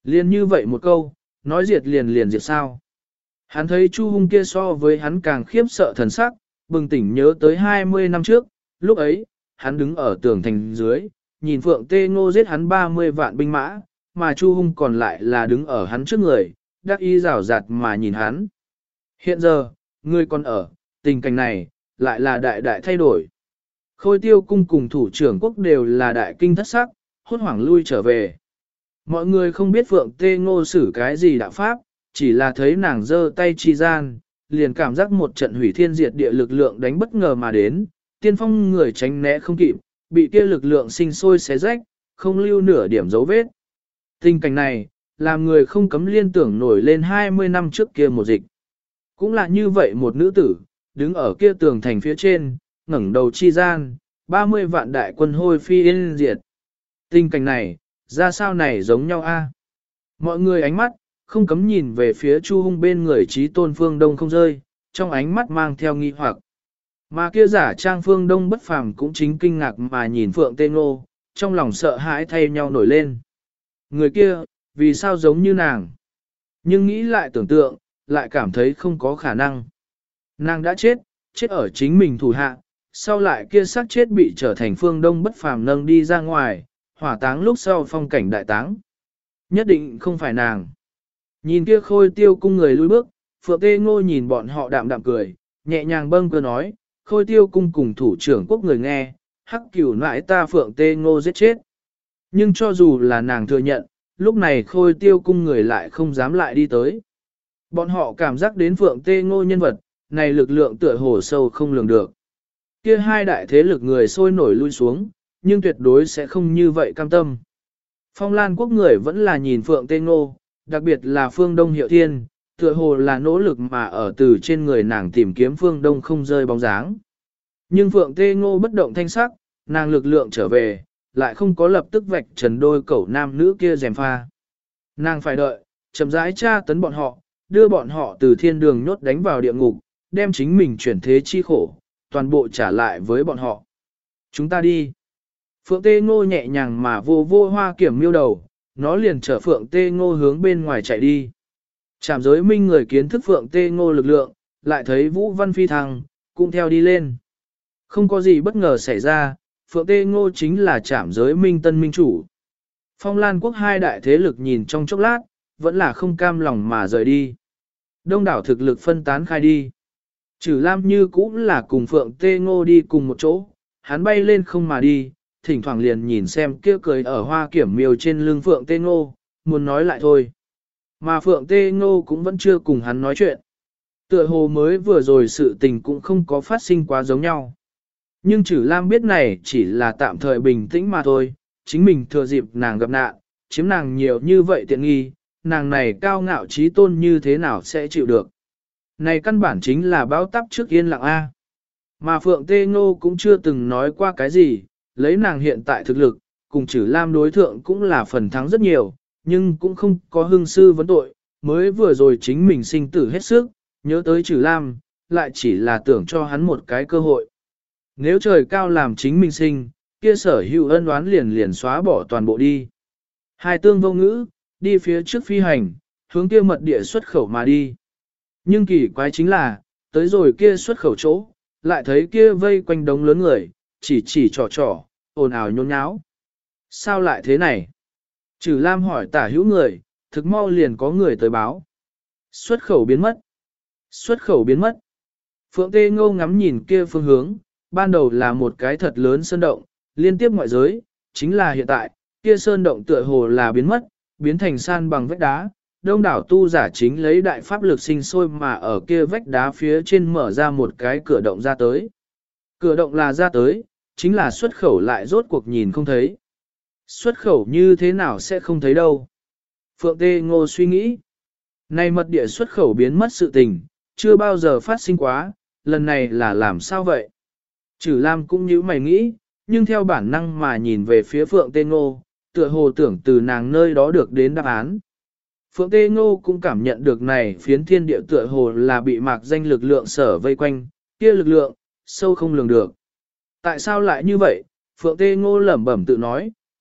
Liền như vậy một câu, nói diệt liền liền diệt sao. Hắn thấy Chu Hung kia so với hắn càng khiếp sợ thần sắc, bừng tỉnh nhớ tới 20 năm trước, lúc ấy, hắn đứng ở tường thành dưới, nhìn Phượng Tê Ngô giết hắn 30 vạn binh mã, mà Chu Hung còn lại là đứng ở hắn trước người, đắc ý rào rạt mà nhìn hắn. Hiện giờ, ngươi còn ở, tình cảnh này, lại là đại đại thay đổi. Khôi Tiêu cung cùng thủ trưởng quốc đều là đại kinh thất sắc, hốt hoảng lui trở về. Mọi người không biết Phượng Tê Ngô xử cái gì đạo pháp, chỉ là thấy nàng giơ tay chi gian, liền cảm giác một trận hủy thiên diệt địa lực lượng đánh bất ngờ mà đến, tiên phong người tránh né không kịp, bị kia lực lượng sinh sôi xé rách, không lưu nửa điểm dấu vết. Tình cảnh này, làm người không cấm liên tưởng nổi lên 20 năm trước kia một dịch. Cũng là như vậy một nữ tử, đứng ở kia tường thành phía trên, ngẩng đầu chi gian, 30 vạn đại quân hôi phi yên diệt. Tình cảnh này, ra sao này giống nhau a? Mọi người ánh mắt, không cấm nhìn về phía Chu Hung bên người Chí Tôn Phương Đông không rơi, trong ánh mắt mang theo nghi hoặc. Mà kia giả trang Phương Đông bất phàm cũng chính kinh ngạc mà nhìn Phượng Tê Ngô, trong lòng sợ hãi thay nhau nổi lên. Người kia, vì sao giống như nàng? Nhưng nghĩ lại tưởng tượng, lại cảm thấy không có khả năng. Nàng đã chết, chết ở chính mình thủ hạ, sau lại kia xác chết bị trở thành Phương Đông bất phàm nâng đi ra ngoài, hỏa táng lúc sau phong cảnh đại táng. Nhất định không phải nàng. Nhìn kia Khôi Tiêu cung người lui bước, Phượng Tê Ngô nhìn bọn họ đạm đạm cười, nhẹ nhàng bâng cơ nói, Khôi Tiêu cung cùng thủ trưởng quốc người nghe, hắc cửu nãi ta Phượng Tê Ngô giết chết. Nhưng cho dù là nàng thừa nhận, lúc này Khôi Tiêu cung người lại không dám lại đi tới. Bọn họ cảm giác đến Phượng Tê Ngô nhân vật, này lực lượng tựa hồ sâu không lường được. Kia hai đại thế lực người sôi nổi lui xuống, nhưng tuyệt đối sẽ không như vậy cam tâm. Phong Lan quốc người vẫn là nhìn Phượng Tê Ngô, đặc biệt là Phương Đông Hiệu Thiên, tựa hồ là nỗ lực mà ở từ trên người nàng tìm kiếm Phương Đông không rơi bóng dáng. Nhưng Phượng Tê Ngô bất động thanh sắc, nàng lực lượng trở về, lại không có lập tức vạch trần đôi cẩu nam nữ kia dèm pha. Nàng phải đợi, chậm rãi tra tấn bọn họ, đưa bọn họ từ thiên đường nhốt đánh vào địa ngục, đem chính mình chuyển thế chi khổ, toàn bộ trả lại với bọn họ. Chúng ta đi. Phượng Tê Ngô nhẹ nhàng mà vô vô hoa kiểm miêu đầu, nó liền chở Phượng Tê Ngô hướng bên ngoài chạy đi. Trảm giới minh người kiến thức Phượng Tê Ngô lực lượng, lại thấy Vũ Văn phi thăng, cũng theo đi lên. Không có gì bất ngờ xảy ra, Phượng Tê Ngô chính là trảm giới minh tân minh chủ. Phong Lan quốc hai đại thế lực nhìn trong chốc lát, vẫn là không cam lòng mà rời đi. Đông đảo thực lực phân tán khai đi. Trừ Lam như cũng là cùng Phượng Tê Ngô đi cùng một chỗ, hắn bay lên không mà đi, thỉnh thoảng liền nhìn xem kia cười ở hoa kiểm miêu trên lưng Phượng Tê Ngô, muốn nói lại thôi. Mà Phượng Tê Ngô cũng vẫn chưa cùng hắn nói chuyện. Tựa hồ mới vừa rồi sự tình cũng không có phát sinh quá giống nhau. Nhưng Trử Lam biết này chỉ là tạm thời bình tĩnh mà thôi, chính mình thừa dịp nàng gặp nạn, chiếm nàng nhiều như vậy tiện nghi, nàng này cao ngạo trí tôn như thế nào sẽ chịu được. Này căn bản chính là báo táp trước yên lặng A. Mà Phượng Tê Ngô cũng chưa từng nói qua cái gì, lấy nàng hiện tại thực lực, cùng Trử Lam đối thượng cũng là phần thắng rất nhiều, nhưng cũng không có hương sư vấn tội, mới vừa rồi chính mình sinh tử hết sức, nhớ tới Trử Lam, lại chỉ là tưởng cho hắn một cái cơ hội. Nếu trời cao làm chính mình sinh, kia sở hữu ân oán liền liền xóa bỏ toàn bộ đi. Hai tương vô ngữ, đi phía trước phi hành, hướng kia mật địa xuất khẩu mà đi. Nhưng kỳ quái chính là, tới rồi kia xuất khẩu chỗ, lại thấy kia vây quanh đống lớn người, chỉ trò, ồn ào nhốn nháo. Sao lại thế này? Trừ Lam hỏi tả hữu người, thực mau liền có người tới báo. Xuất khẩu biến mất. Xuất khẩu biến mất. Phượng Tê Ngô ngắm nhìn kia phương hướng, ban đầu là một cái thật lớn sơn động, liên tiếp ngoại giới, chính là hiện tại, kia sơn động tựa hồ là biến mất, biến thành san bằng vách đá. Đông đảo tu giả chính lấy đại pháp lực sinh sôi mà ở kia vách đá phía trên mở ra một cái cửa động ra tới. Cửa động là ra tới, chính là xuất khẩu lại rốt cuộc nhìn không thấy. Xuất khẩu như thế nào sẽ không thấy đâu. Phượng Tê Ngô suy nghĩ. Này mật địa xuất khẩu biến mất sự tình, chưa bao giờ phát sinh quá, lần này là làm sao vậy? Trử Lam cũng như mày nghĩ, nhưng theo bản năng mà nhìn về phía Phượng Tê Ngô, tựa hồ tưởng từ nàng nơi đó được đến đáp án. Phượng Tê Ngô cũng cảm nhận được này phiến thiên địa tựa hồ là bị mạc danh lực lượng sở vây quanh, kia lực lượng, sâu không lường được. Tại sao lại như vậy? Phượng Tê Ngô lẩm bẩm tự nói,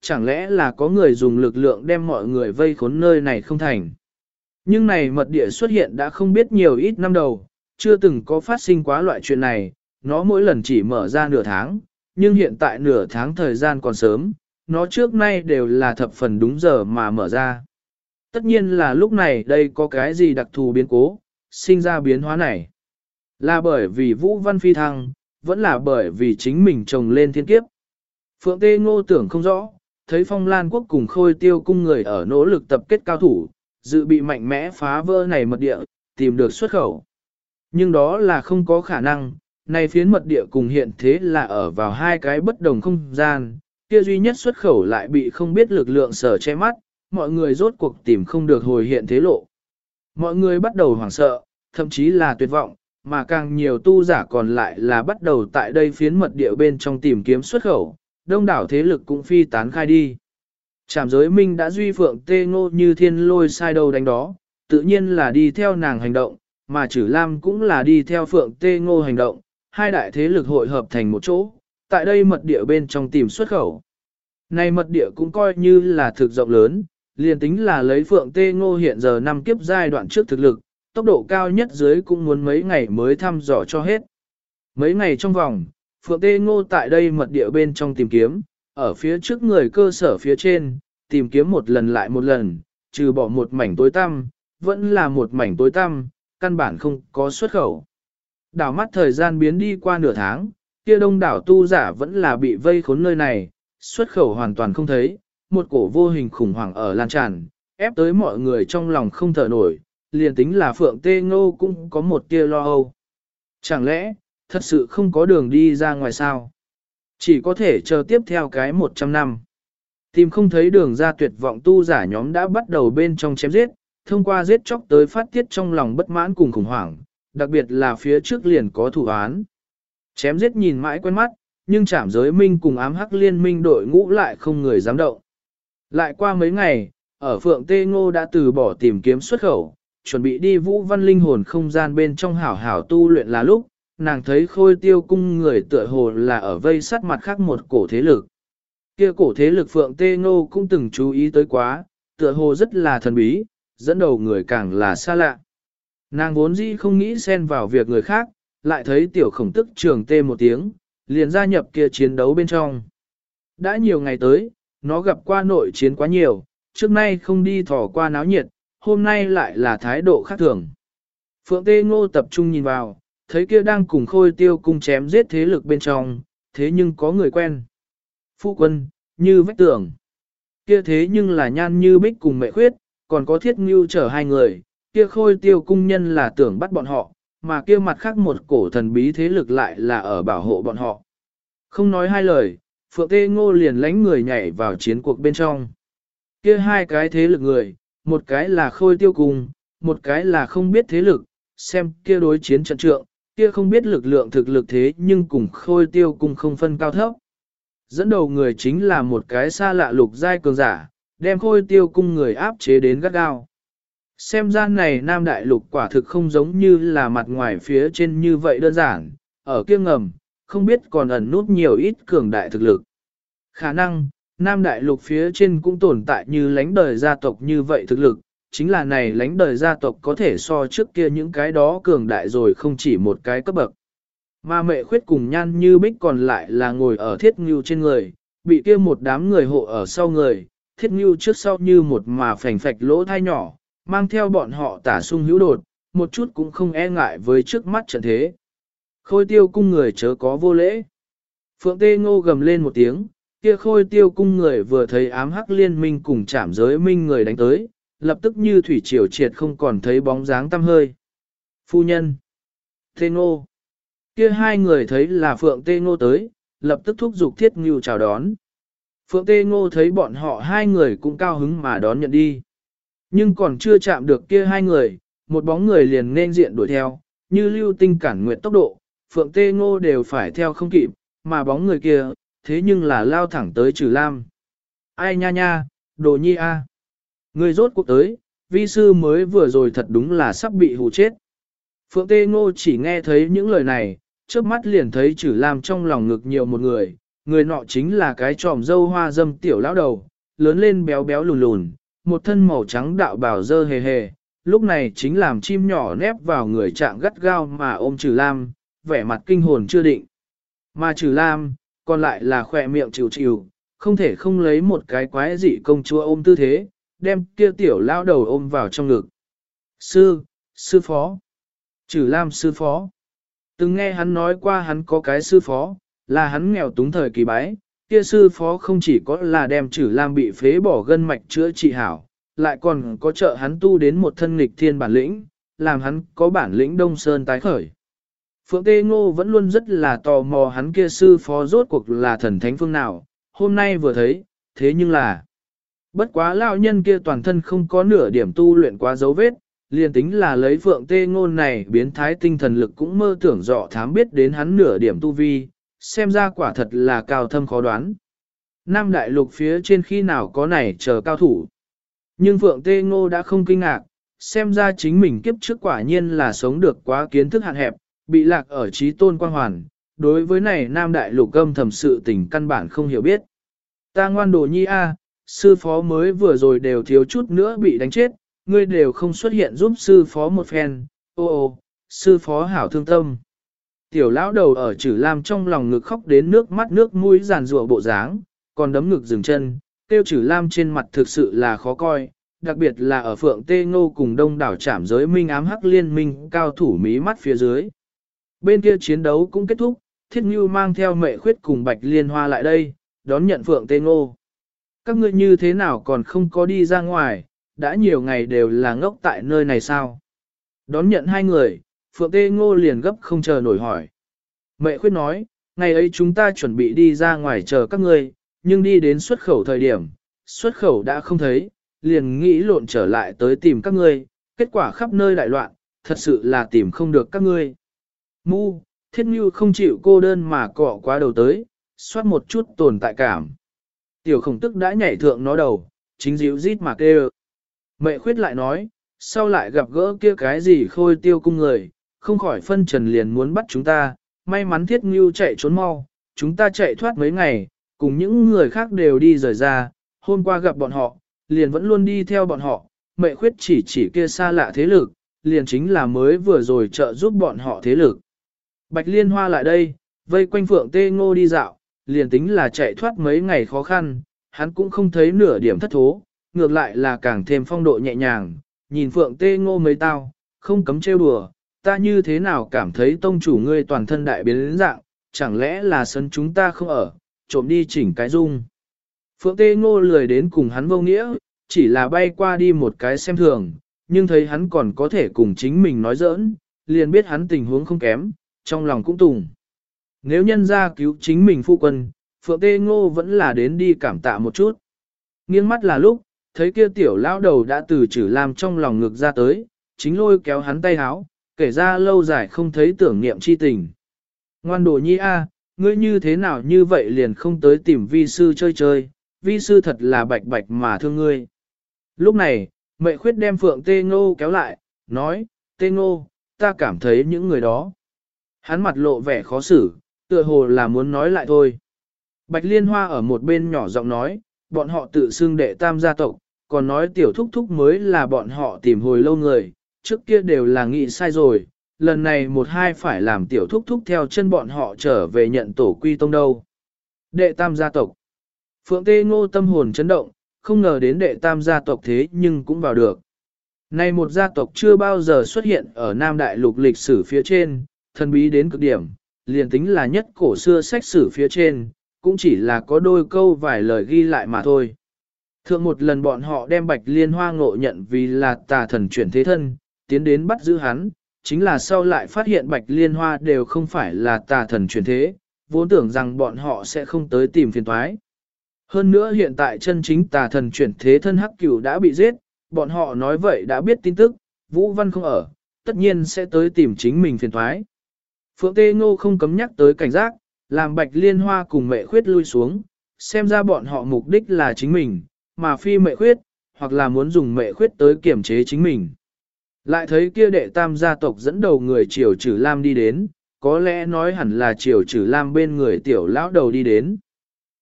chẳng lẽ là có người dùng lực lượng đem mọi người vây khốn nơi này không thành. Nhưng này mật địa xuất hiện đã không biết nhiều ít năm đầu, chưa từng có phát sinh quá loại chuyện này, nó mỗi lần chỉ mở ra nửa tháng, nhưng hiện tại nửa tháng thời gian còn sớm, nó trước nay đều là thập phần đúng giờ mà mở ra. Tất nhiên là lúc này đây có cái gì đặc thù biến cố, sinh ra biến hóa này. Là bởi vì Vũ Văn phi thăng, vẫn là bởi vì chính mình trồng lên thiên kiếp. Phượng Tê Ngô tưởng không rõ, thấy Phong Lan Quốc cùng Khôi Tiêu cung người ở nỗ lực tập kết cao thủ, dự bị mạnh mẽ phá vỡ này mật địa, tìm được xuất khẩu. Nhưng đó là không có khả năng, này phiến mật địa cùng hiện thế là ở vào hai cái bất đồng không gian, kia duy nhất xuất khẩu lại bị không biết lực lượng sở che mắt, mọi người rốt cuộc tìm không được hồi hiện thế lộ. Mọi người bắt đầu hoảng sợ, thậm chí là tuyệt vọng, mà càng nhiều tu giả còn lại là bắt đầu tại đây phiến mật địa bên trong tìm kiếm xuất khẩu, đông đảo thế lực cũng phi tán khai đi. Trảm giới minh đã duy Phượng Tê Ngô như thiên lôi sai đầu đánh đó, tự nhiên là đi theo nàng hành động, mà Trử Lam cũng là đi theo Phượng Tê Ngô hành động, hai đại thế lực hội hợp thành một chỗ, tại đây mật địa bên trong tìm xuất khẩu. Này mật địa cũng coi như là thực rộng lớn, liền tính là lấy Phượng Tê Ngô hiện giờ năm kiếp giai đoạn trước thực lực, tốc độ cao nhất dưới cũng muốn mấy ngày mới thăm dò cho hết. Mấy ngày trong vòng, Phượng Tê Ngô tại đây mật địa bên trong tìm kiếm, ở phía trước người cơ sở phía trên, tìm kiếm một lần lại một lần, trừ bỏ một mảnh tối tăm, vẫn là một mảnh tối tăm, căn bản không có xuất khẩu. Đảo mắt thời gian biến đi qua nửa tháng, kia đông đảo tu giả vẫn là bị vây khốn nơi này, xuất khẩu hoàn toàn không thấy, một cổ vô hình khủng hoảng ở lan tràn, ép tới mọi người trong lòng không thở nổi, liền tính là Phượng Tê Ngô cũng có một tia lo âu. Chẳng lẽ, thật sự không có đường đi ra ngoài sao? Chỉ có thể chờ tiếp theo cái 100 năm. Tìm không thấy đường ra tuyệt vọng tu giả nhóm đã bắt đầu bên trong chém giết, thông qua giết chóc tới phát tiết trong lòng bất mãn cùng khủng hoảng, đặc biệt là phía trước liền có thủ án. Chém giết nhìn mãi quen mắt, nhưng Trảm Giới Minh cùng Ám Hắc Liên Minh đội ngũ lại không người dám động. Lại qua mấy ngày, ở Phượng Tê Ngô đã từ bỏ tìm kiếm xuất khẩu, chuẩn bị đi Vũ Văn linh hồn không gian bên trong hảo hảo tu luyện là lúc, nàng thấy Khôi Tiêu cung người tựa hồ là ở vây sát mặt khác một cổ thế lực. Kia cổ thế lực Phượng Tê Ngô cũng từng chú ý tới quá, tựa hồ rất là thần bí, dẫn đầu người càng là xa lạ. Nàng vốn dĩ không nghĩ xen vào việc người khác, lại thấy tiểu khổng tức trường tê một tiếng, liền gia nhập kia chiến đấu bên trong. Đã nhiều ngày tới, nó gặp qua nội chiến quá nhiều, trước nay không đi thỏ qua náo nhiệt, hôm nay lại là thái độ khác thường. Phượng Tê Ngô tập trung nhìn vào, thấy kia đang cùng Khôi Tiêu cung chém giết thế lực bên trong, thế nhưng có người quen. Phu quân, như vách tường. Kia thế nhưng là Nhan Như Bích cùng Mẹ Khuyết, còn có Thiết Ngưu chở hai người, kia Khôi Tiêu cung nhân là tưởng bắt bọn họ, mà kia mặt khác một cổ thần bí thế lực lại là ở bảo hộ bọn họ. Không nói hai lời, Phượng Tê Ngô liền lánh người nhảy vào chiến cuộc bên trong. Kia hai cái thế lực người, một cái là Khôi Tiêu cung, một cái là không biết thế lực, xem kia đối chiến trận trượng, kia không biết lực lượng thực lực thế nhưng cùng Khôi Tiêu cung không phân cao thấp. Dẫn đầu người chính là một cái xa lạ lục giai cường giả, đem Khôi Tiêu cung người áp chế đến gắt gao. Xem ra này Nam Đại Lục quả thực không giống như là mặt ngoài phía trên như vậy đơn giản, ở kia ngầm, không biết còn ẩn nút nhiều ít cường đại thực lực. Khả năng, Nam Đại Lục phía trên cũng tồn tại như lãnh đời gia tộc như vậy thực lực, chính là này lãnh đời gia tộc có thể so trước kia những cái đó cường đại rồi không chỉ một cái cấp bậc. Mà Mẹ Khuyết cùng Nhan Như Bích còn lại là ngồi ở Thiết Ngưu trên người, bị kia một đám người hộ ở sau người, Thiết Ngưu trước sau như một mà phành phạch lỗ thai nhỏ, mang theo bọn họ tả sung hữu đột, một chút cũng không e ngại với trước mắt trận thế. Khôi Tiêu cung người chớ có vô lễ. Phượng Tê Ngô gầm lên một tiếng, kia Khôi Tiêu cung người vừa thấy Ám Hắc Liên Minh cùng Trảm Giới Minh người đánh tới, lập tức như thủy triều triệt không còn thấy bóng dáng tăm hơi. Phu nhân! Tê Ngô! Kia hai người thấy là Phượng Tê Ngô tới, lập tức thúc giục Thiết Ngưu chào đón. Phượng Tê Ngô thấy bọn họ hai người cũng cao hứng mà đón nhận đi. Nhưng còn chưa chạm được kia hai người, một bóng người liền nên diện đuổi theo, như lưu tinh cản nguyệt tốc độ, Phượng Tê Ngô đều phải theo không kịp, mà bóng người kia, thế nhưng là lao thẳng tới Trừ Lam. Ai nha nha, đồ nhi a, người rốt cuộc tới, vi sư mới vừa rồi thật đúng là sắp bị hù chết. Phượng Tê Ngô chỉ nghe thấy những lời này, trước mắt liền thấy Trừ Lam trong lòng ngực nhiều một người, người nọ chính là cái tròm dâu hoa dâm tiểu lão đầu, lớn lên béo béo lùn lùn, một thân màu trắng đạo bào dơ hề hề, lúc này chính làm chim nhỏ nép vào người trạng gắt gao mà ôm Trừ Lam, vẻ mặt kinh hồn chưa định. Mà Trừ Lam, còn lại là khỏe miệng chịu chịu, không thể không lấy một cái quái dị công chúa ôm tư thế, đem kia tiểu lão đầu ôm vào trong ngực. Sư phó. Trừ Lam sư phó. Từng nghe hắn nói qua hắn có cái sư phó, là hắn nghèo túng thời kỳ bái, kia sư phó không chỉ có là đem Trừ Lam bị phế bỏ gân mạch chữa trị hảo, lại còn có trợ hắn tu đến một thân nghịch thiên bản lĩnh, làm hắn có bản lĩnh Đông Sơn tái khởi. Phượng Tê Ngô vẫn luôn rất là tò mò hắn kia sư phó rốt cuộc là thần thánh phương nào, hôm nay vừa thấy, thế nhưng là bất quá lão nhân kia toàn thân không có nửa điểm tu luyện quá dấu vết, liền tính là lấy Phượng Tê Ngô này biến thái tinh thần lực cũng mơ tưởng dọ thám biết đến hắn nửa điểm tu vi, xem ra quả thật là cao thâm khó đoán. Nam đại lục phía trên khi nào có này chờ cao thủ. Nhưng Phượng Tê Ngô đã không kinh ngạc, xem ra chính mình kiếp trước quả nhiên là sống được quá kiến thức hạn hẹp, bị lạc ở trí tôn quang hoàn, đối với này Nam đại lục âm thầm sự tình căn bản không hiểu biết. Ta ngoan đồ nhi a, sư phó mới vừa rồi đều thiếu chút nữa bị đánh chết, ngươi đều không xuất hiện giúp sư phó một phen, ô, sư phó hảo thương tâm. Tiểu lão đầu ở Trừ Lam trong lòng ngực khóc đến nước mắt nước mũi giàn rủa bộ dáng, còn đấm ngực dừng chân, tiêu Trừ Lam trên mặt thực sự là khó coi, đặc biệt là ở Phượng Tê Ngô cùng đông đảo trảm giới minh ám hắc liên minh cao thủ mí mắt phía dưới. Bên kia chiến đấu cũng kết thúc, Thiết Ngưu mang theo Mệ Khuyết cùng Bạch Liên Hoa lại đây, đón nhận Phượng Tê Ngô. Các ngươi như thế nào còn không có đi ra ngoài, đã nhiều ngày đều là ngốc tại nơi này sao? Đón nhận hai người, Phượng Tê Ngô liền gấp không chờ nổi hỏi. Mệ Khuyết nói, ngày ấy chúng ta chuẩn bị đi ra ngoài chờ các ngươi, nhưng đi đến xuất khẩu thời điểm, xuất khẩu đã không thấy, liền nghĩ lộn trở lại tới tìm các ngươi, kết quả khắp nơi đại loạn, thật sự là tìm không được các ngươi. Mu, Thiết Ngưu không chịu cô đơn mà cọ quá đầu tới, soát một chút tồn tại cảm. Tiểu Khổng Tức đã nhảy thượng nó đầu, chính dịu rít mà kêu. Mệ Khuyết lại nói, sau lại gặp gỡ kia cái gì Khôi Tiêu cung người, không khỏi phân trần liền muốn bắt chúng ta, may mắn Thiết Ngưu chạy trốn mau, chúng ta chạy thoát mấy ngày, cùng những người khác đều đi rời ra, hôm qua gặp bọn họ, liền vẫn luôn đi theo bọn họ, Mệ Khuyết chỉ kia xa lạ thế lực, liền chính là mới vừa rồi trợ giúp bọn họ thế lực. Bạch Liên Hoa lại đây, vây quanh Phượng Tê Ngô đi dạo, liền tính là chạy thoát mấy ngày khó khăn, hắn cũng không thấy nửa điểm thất thố, ngược lại là càng thêm phong độ nhẹ nhàng, nhìn Phượng Tê Ngô mấy tao, không cấm trêu đùa, ta như thế nào cảm thấy tông chủ ngươi toàn thân đại biến đến dạng, chẳng lẽ là sân chúng ta không ở, trộm đi chỉnh cái dung. Phượng Tê Ngô lười đến cùng hắn vô nghĩa, chỉ là bay qua đi một cái xem thường, nhưng thấy hắn còn có thể cùng chính mình nói giỡn, liền biết hắn tình huống không kém, trong lòng cũng tùng. Nếu nhân ra cứu chính mình phu quân, Phượng Tê Ngô vẫn là đến đi cảm tạ một chút. Nghiêng mắt là lúc, thấy kia tiểu lão đầu đã từ Trừ Lam trong lòng ngực ra tới, chính lôi kéo hắn tay háo, kể ra lâu dài không thấy tưởng niệm chi tình. Ngoan đồ nhi a, ngươi như thế nào như vậy liền không tới tìm vi sư chơi chơi, vi sư thật là bạch bạch mà thương ngươi. Lúc này, Mệ Khuyết đem Phượng Tê Ngô kéo lại, nói, Tê Ngô, ta cảm thấy những người đó. Hắn mặt lộ vẻ khó xử, tựa hồ là muốn nói lại thôi. Bạch Liên Hoa ở một bên nhỏ giọng nói, bọn họ tự xưng đệ tam gia tộc, còn nói tiểu thúc thúc mới là bọn họ tìm hồi lâu người, trước kia đều là nghĩ sai rồi, lần này một hai phải làm tiểu thúc thúc theo chân bọn họ trở về nhận tổ quy tông đâu. Đệ tam gia tộc. Phượng Tê Ngô tâm hồn chấn động, không ngờ đến đệ tam gia tộc thế nhưng cũng vào được. Này một gia tộc chưa bao giờ xuất hiện ở Nam Đại Lục lịch sử phía trên, thần bí đến cực điểm, liền tính là nhất cổ xưa sách sử phía trên, cũng chỉ là có đôi câu vài lời ghi lại mà thôi. Thượng một lần bọn họ đem Bạch Liên Hoa ngộ nhận vì là tà thần chuyển thế thân, tiến đến bắt giữ hắn, chính là sau lại phát hiện Bạch Liên Hoa đều không phải là tà thần chuyển thế, vốn tưởng rằng bọn họ sẽ không tới tìm phiền toái. Hơn nữa hiện tại chân chính tà thần chuyển thế thân Hắc Cửu đã bị giết, bọn họ nói vậy đã biết tin tức, Vũ Văn không ở, tất nhiên sẽ tới tìm chính mình phiền toái. Phượng Tê Ngô không cấm nhắc tới cảnh giác, làm Bạch Liên Hoa cùng Mệ Khuyết lui xuống, xem ra bọn họ mục đích là chính mình, mà phi Mệ Khuyết, hoặc là muốn dùng Mệ Khuyết tới kiểm chế chính mình. Lại thấy kia đệ tam gia tộc dẫn đầu người Triều Trừ Lam đi đến, có lẽ nói hẳn là Triều Trừ Lam bên người tiểu lão đầu đi đến.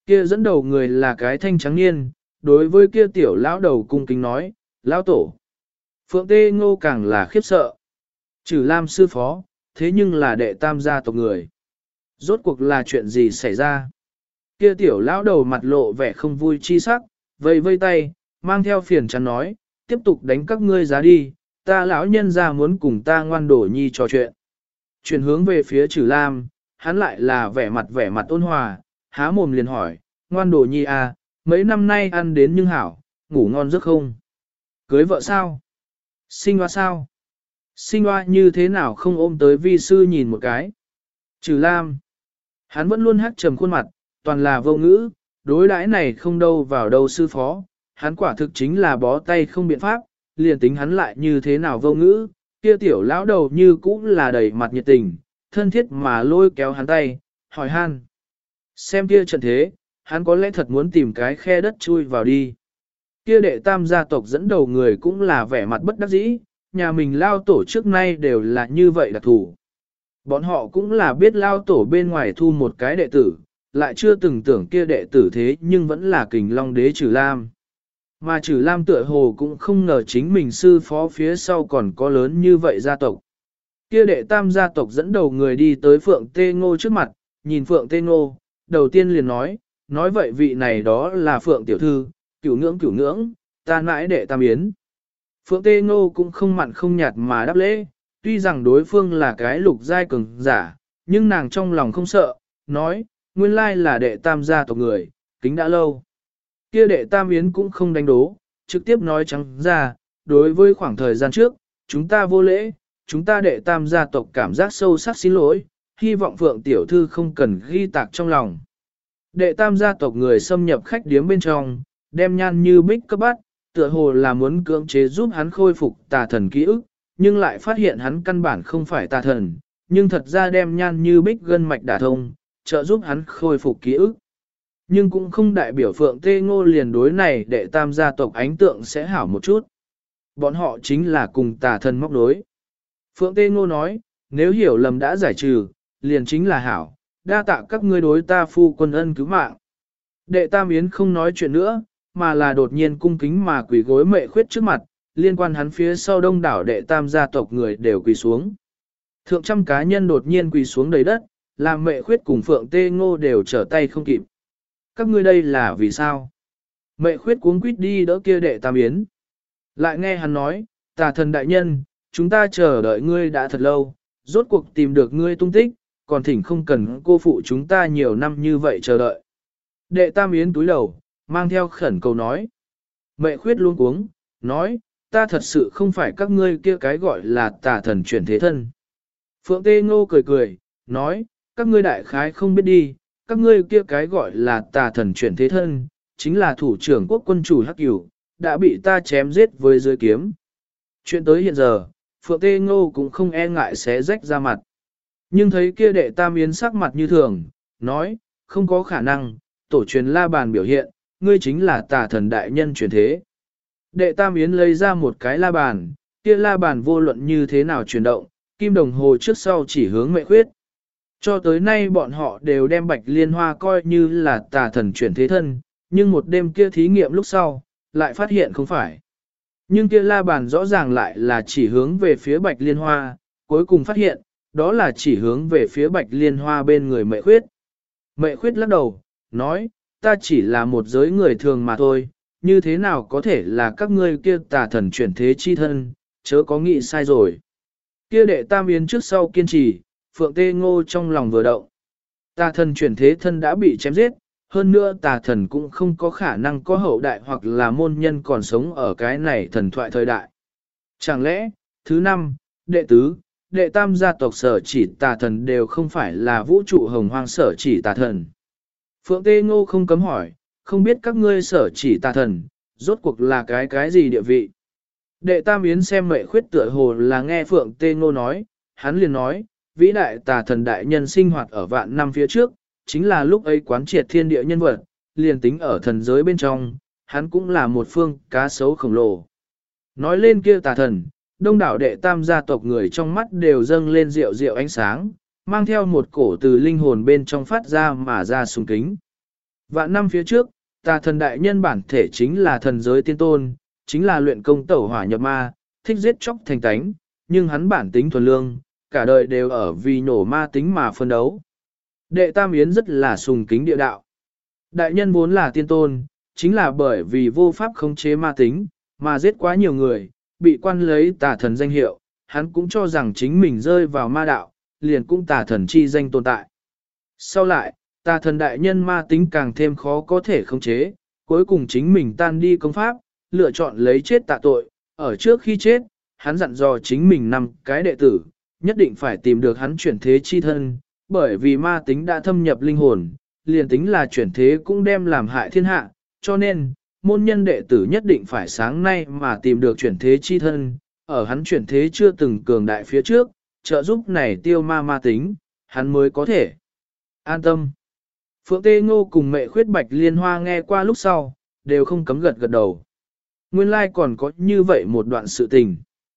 Kia dẫn đầu người là cái thanh trắng niên, đối với kia tiểu lão đầu cung kính nói, lão tổ. Phượng Tê Ngô càng là khiếp sợ. Trừ Lam sư phó, thế nhưng là đệ tam gia tộc người. Rốt cuộc là chuyện gì xảy ra? Kia tiểu lão đầu mặt lộ vẻ không vui chi sắc, vây vây tay, mang theo phiền chán nói, tiếp tục đánh các ngươi giá đi, ta lão nhân ra muốn cùng ta ngoan đổ nhi trò chuyện. Chuyển hướng về phía Trừ Lam, hắn lại là vẻ mặt ôn hòa, há mồm liền hỏi, ngoan đổ nhi à, mấy năm nay ăn đến nhưng hảo, ngủ ngon giấc không? Cưới vợ sao? Sinh hoa sao? Sinh hoa như thế nào không ôm tới vi sư nhìn một cái? Trừ Lam, hắn vẫn luôn hát trầm khuôn mặt, toàn là vô ngữ, đối đãi này không đâu vào đâu sư phó, hắn quả thực chính là bó tay không biện pháp, liền tính hắn lại như thế nào vô ngữ, kia tiểu lão đầu như cũng là đầy mặt nhiệt tình, thân thiết mà lôi kéo hắn tay, hỏi han. Xem kia trận thế, hắn có lẽ thật muốn tìm cái khe đất chui vào đi. Kia đệ tam gia tộc dẫn đầu người cũng là vẻ mặt bất đắc dĩ, nhà mình lao tổ trước nay đều là như vậy đặc thủ. Bọn họ cũng là biết lao tổ bên ngoài thu một cái đệ tử, lại chưa từng tưởng kia đệ tử thế nhưng vẫn là kình long đế Trừ Lam. Mà Trừ Lam tựa hồ cũng không ngờ chính mình sư phó phía sau còn có lớn như vậy gia tộc. Kia đệ tam gia tộc dẫn đầu người đi tới Phượng Tê Ngô trước mặt, nhìn Phượng Tê Ngô, đầu tiên liền nói vậy vị này đó là Phượng tiểu thư, cửu ngưỡng, ta nãi đệ tam yến. Phượng Tê Ngô cũng không mặn không nhạt mà đáp lễ, tuy rằng đối phương là cái lục giai cường giả, nhưng nàng trong lòng không sợ, nói, nguyên lai là đệ tam gia tộc người, kính đã lâu. Kia đệ tam yến cũng không đánh đố, trực tiếp nói trắng ra, đối với khoảng thời gian trước, chúng ta vô lễ, chúng ta đệ tam gia tộc cảm giác sâu sắc xin lỗi, hy vọng Phượng tiểu thư không cần ghi tạc trong lòng. Đệ tam gia tộc người xâm nhập khách điếm bên trong, đem Nhan Như Bích cấp bắt, tựa hồ là muốn cưỡng chế giúp hắn khôi phục tà thần ký ức, nhưng lại phát hiện hắn căn bản không phải tà thần, nhưng thật ra đem Nhan Như Bích gân mạch đả thông, trợ giúp hắn khôi phục ký ức. Nhưng cũng không đại biểu Phượng Tê Ngô liền đối này đệ tam gia tộc ánh tượng sẽ hảo một chút. Bọn họ chính là cùng tà thần móc đối. Phượng Tê Ngô nói, nếu hiểu lầm đã giải trừ, liền chính là hảo, đa tạ các ngươi đối ta phu quân ân cứu mạng. Đệ tam yến không nói chuyện nữa, mà là đột nhiên cung kính mà quỳ gối Mệ Khuyết trước mặt, liên quan hắn phía sau đông đảo đệ tam gia tộc người đều quỳ xuống. Thượng trăm cá nhân đột nhiên quỳ xuống đầy đất, làm Mệ Khuyết cùng Phượng Tê Ngô đều trở tay không kịp. Các ngươi đây là vì sao? Mệ Khuyết cuống quýt đi đỡ kia đệ tam yến. Lại nghe hắn nói, tà thần đại nhân, chúng ta chờ đợi ngươi đã thật lâu, rốt cuộc tìm được ngươi tung tích, còn thỉnh không cần cô phụ chúng ta nhiều năm như vậy chờ đợi. Đệ tam yến túi đầu, mang theo khẩn cầu nói. Mệ Khuyết luôn cuống, nói, ta thật sự không phải các ngươi kia cái gọi là tà thần chuyển thế thân. Phượng Tê Ngô cười cười, nói, các ngươi đại khái không biết đi, các ngươi kia cái gọi là tà thần chuyển thế thân, chính là thủ trưởng quốc quân chủ Hắc Cửu, đã bị ta chém giết với dưới kiếm. Chuyện tới hiện giờ, Phượng Tê Ngô cũng không e ngại xé rách ra mặt. Nhưng thấy kia đệ tam yến sắc mặt như thường, nói, không có khả năng, tổ truyền la bàn biểu hiện, ngươi chính là tà thần đại nhân chuyển thế. Đệ tam yến lấy ra một cái la bàn, kia la bàn vô luận như thế nào chuyển động, kim đồng hồ trước sau chỉ hướng Mệ Khuyết. Cho tới nay bọn họ đều đem Bạch Liên Hoa coi như là tà thần chuyển thế thân, nhưng một đêm kia thí nghiệm lúc sau, lại phát hiện không phải. Nhưng kia la bàn rõ ràng lại là chỉ hướng về phía Bạch Liên Hoa, cuối cùng phát hiện, đó là chỉ hướng về phía Bạch Liên Hoa bên người Mệ Khuyết. Mệ Khuyết lắc đầu, nói, ta chỉ là một giới người thường mà thôi, như thế nào có thể là các ngươi kia tà thần chuyển thế chi thân, chớ có nghĩ sai rồi. Kia đệ tam yến trước sau kiên trì, Phượng Tê Ngô trong lòng vừa động. Tà thần chuyển thế thân đã bị chém giết, hơn nữa tà thần cũng không có khả năng có hậu đại hoặc là môn nhân còn sống ở cái này thần thoại thời đại. Chẳng lẽ, thứ năm, đệ tứ, đệ tam gia tộc sở chỉ tà thần đều không phải là vũ trụ hồng hoang sở chỉ tà thần. Phượng Tê Ngô không cấm hỏi, không biết các ngươi sở chỉ tà thần, rốt cuộc là cái gì địa vị. Đệ tam yến xem Mệ Khuyết tựa hồ là nghe Phượng Tê Ngô nói, hắn liền nói, vĩ đại tà thần đại nhân sinh hoạt ở vạn năm phía trước, chính là lúc ấy quán triệt thiên địa nhân vật, liền tính ở thần giới bên trong, hắn cũng là một phương cá sấu khổng lồ. Nói lên kia tà thần, đông đảo đệ tam gia tộc người trong mắt đều dâng lên rượu rượu ánh sáng, mang theo một cổ từ linh hồn bên trong phát ra mà ra sùng kính. Vạn năm phía trước, tà thần đại nhân bản thể chính là thần giới tiên tôn, chính là luyện công tẩu hỏa nhập ma, thích giết chóc thành tánh, nhưng hắn bản tính thuần lương, cả đời đều ở vì nổ ma tính mà phân đấu. Đệ Tam Yến rất là sùng kính địa đạo. Đại nhân vốn là tiên tôn, chính là bởi vì vô pháp khống chế ma tính, mà giết quá nhiều người, bị quan lấy tà thần danh hiệu, hắn cũng cho rằng chính mình rơi vào ma đạo, liền cũng tà thần chi danh tồn tại. Sau lại, tà thần đại nhân ma tính càng thêm khó có thể khống chế, cuối cùng chính mình tan đi công pháp, lựa chọn lấy chết tạ tội, ở trước khi chết, hắn dặn dò chính mình 5 cái đệ tử, nhất định phải tìm được hắn chuyển thế chi thân, bởi vì ma tính đã thâm nhập linh hồn, liền tính là chuyển thế cũng đem làm hại thiên hạ, cho nên, môn nhân đệ tử nhất định phải sáng nay mà tìm được chuyển thế chi thân, ở hắn chuyển thế chưa từng cường đại phía trước, trợ giúp này tiêu ma tính, hắn mới có thể an tâm. Phượng Tê Ngô cùng Mẹ Khuyết Bạch Liên Hoa nghe qua lúc sau, đều không cấm gật đầu. Nguyên lai còn có như vậy một đoạn sự tình.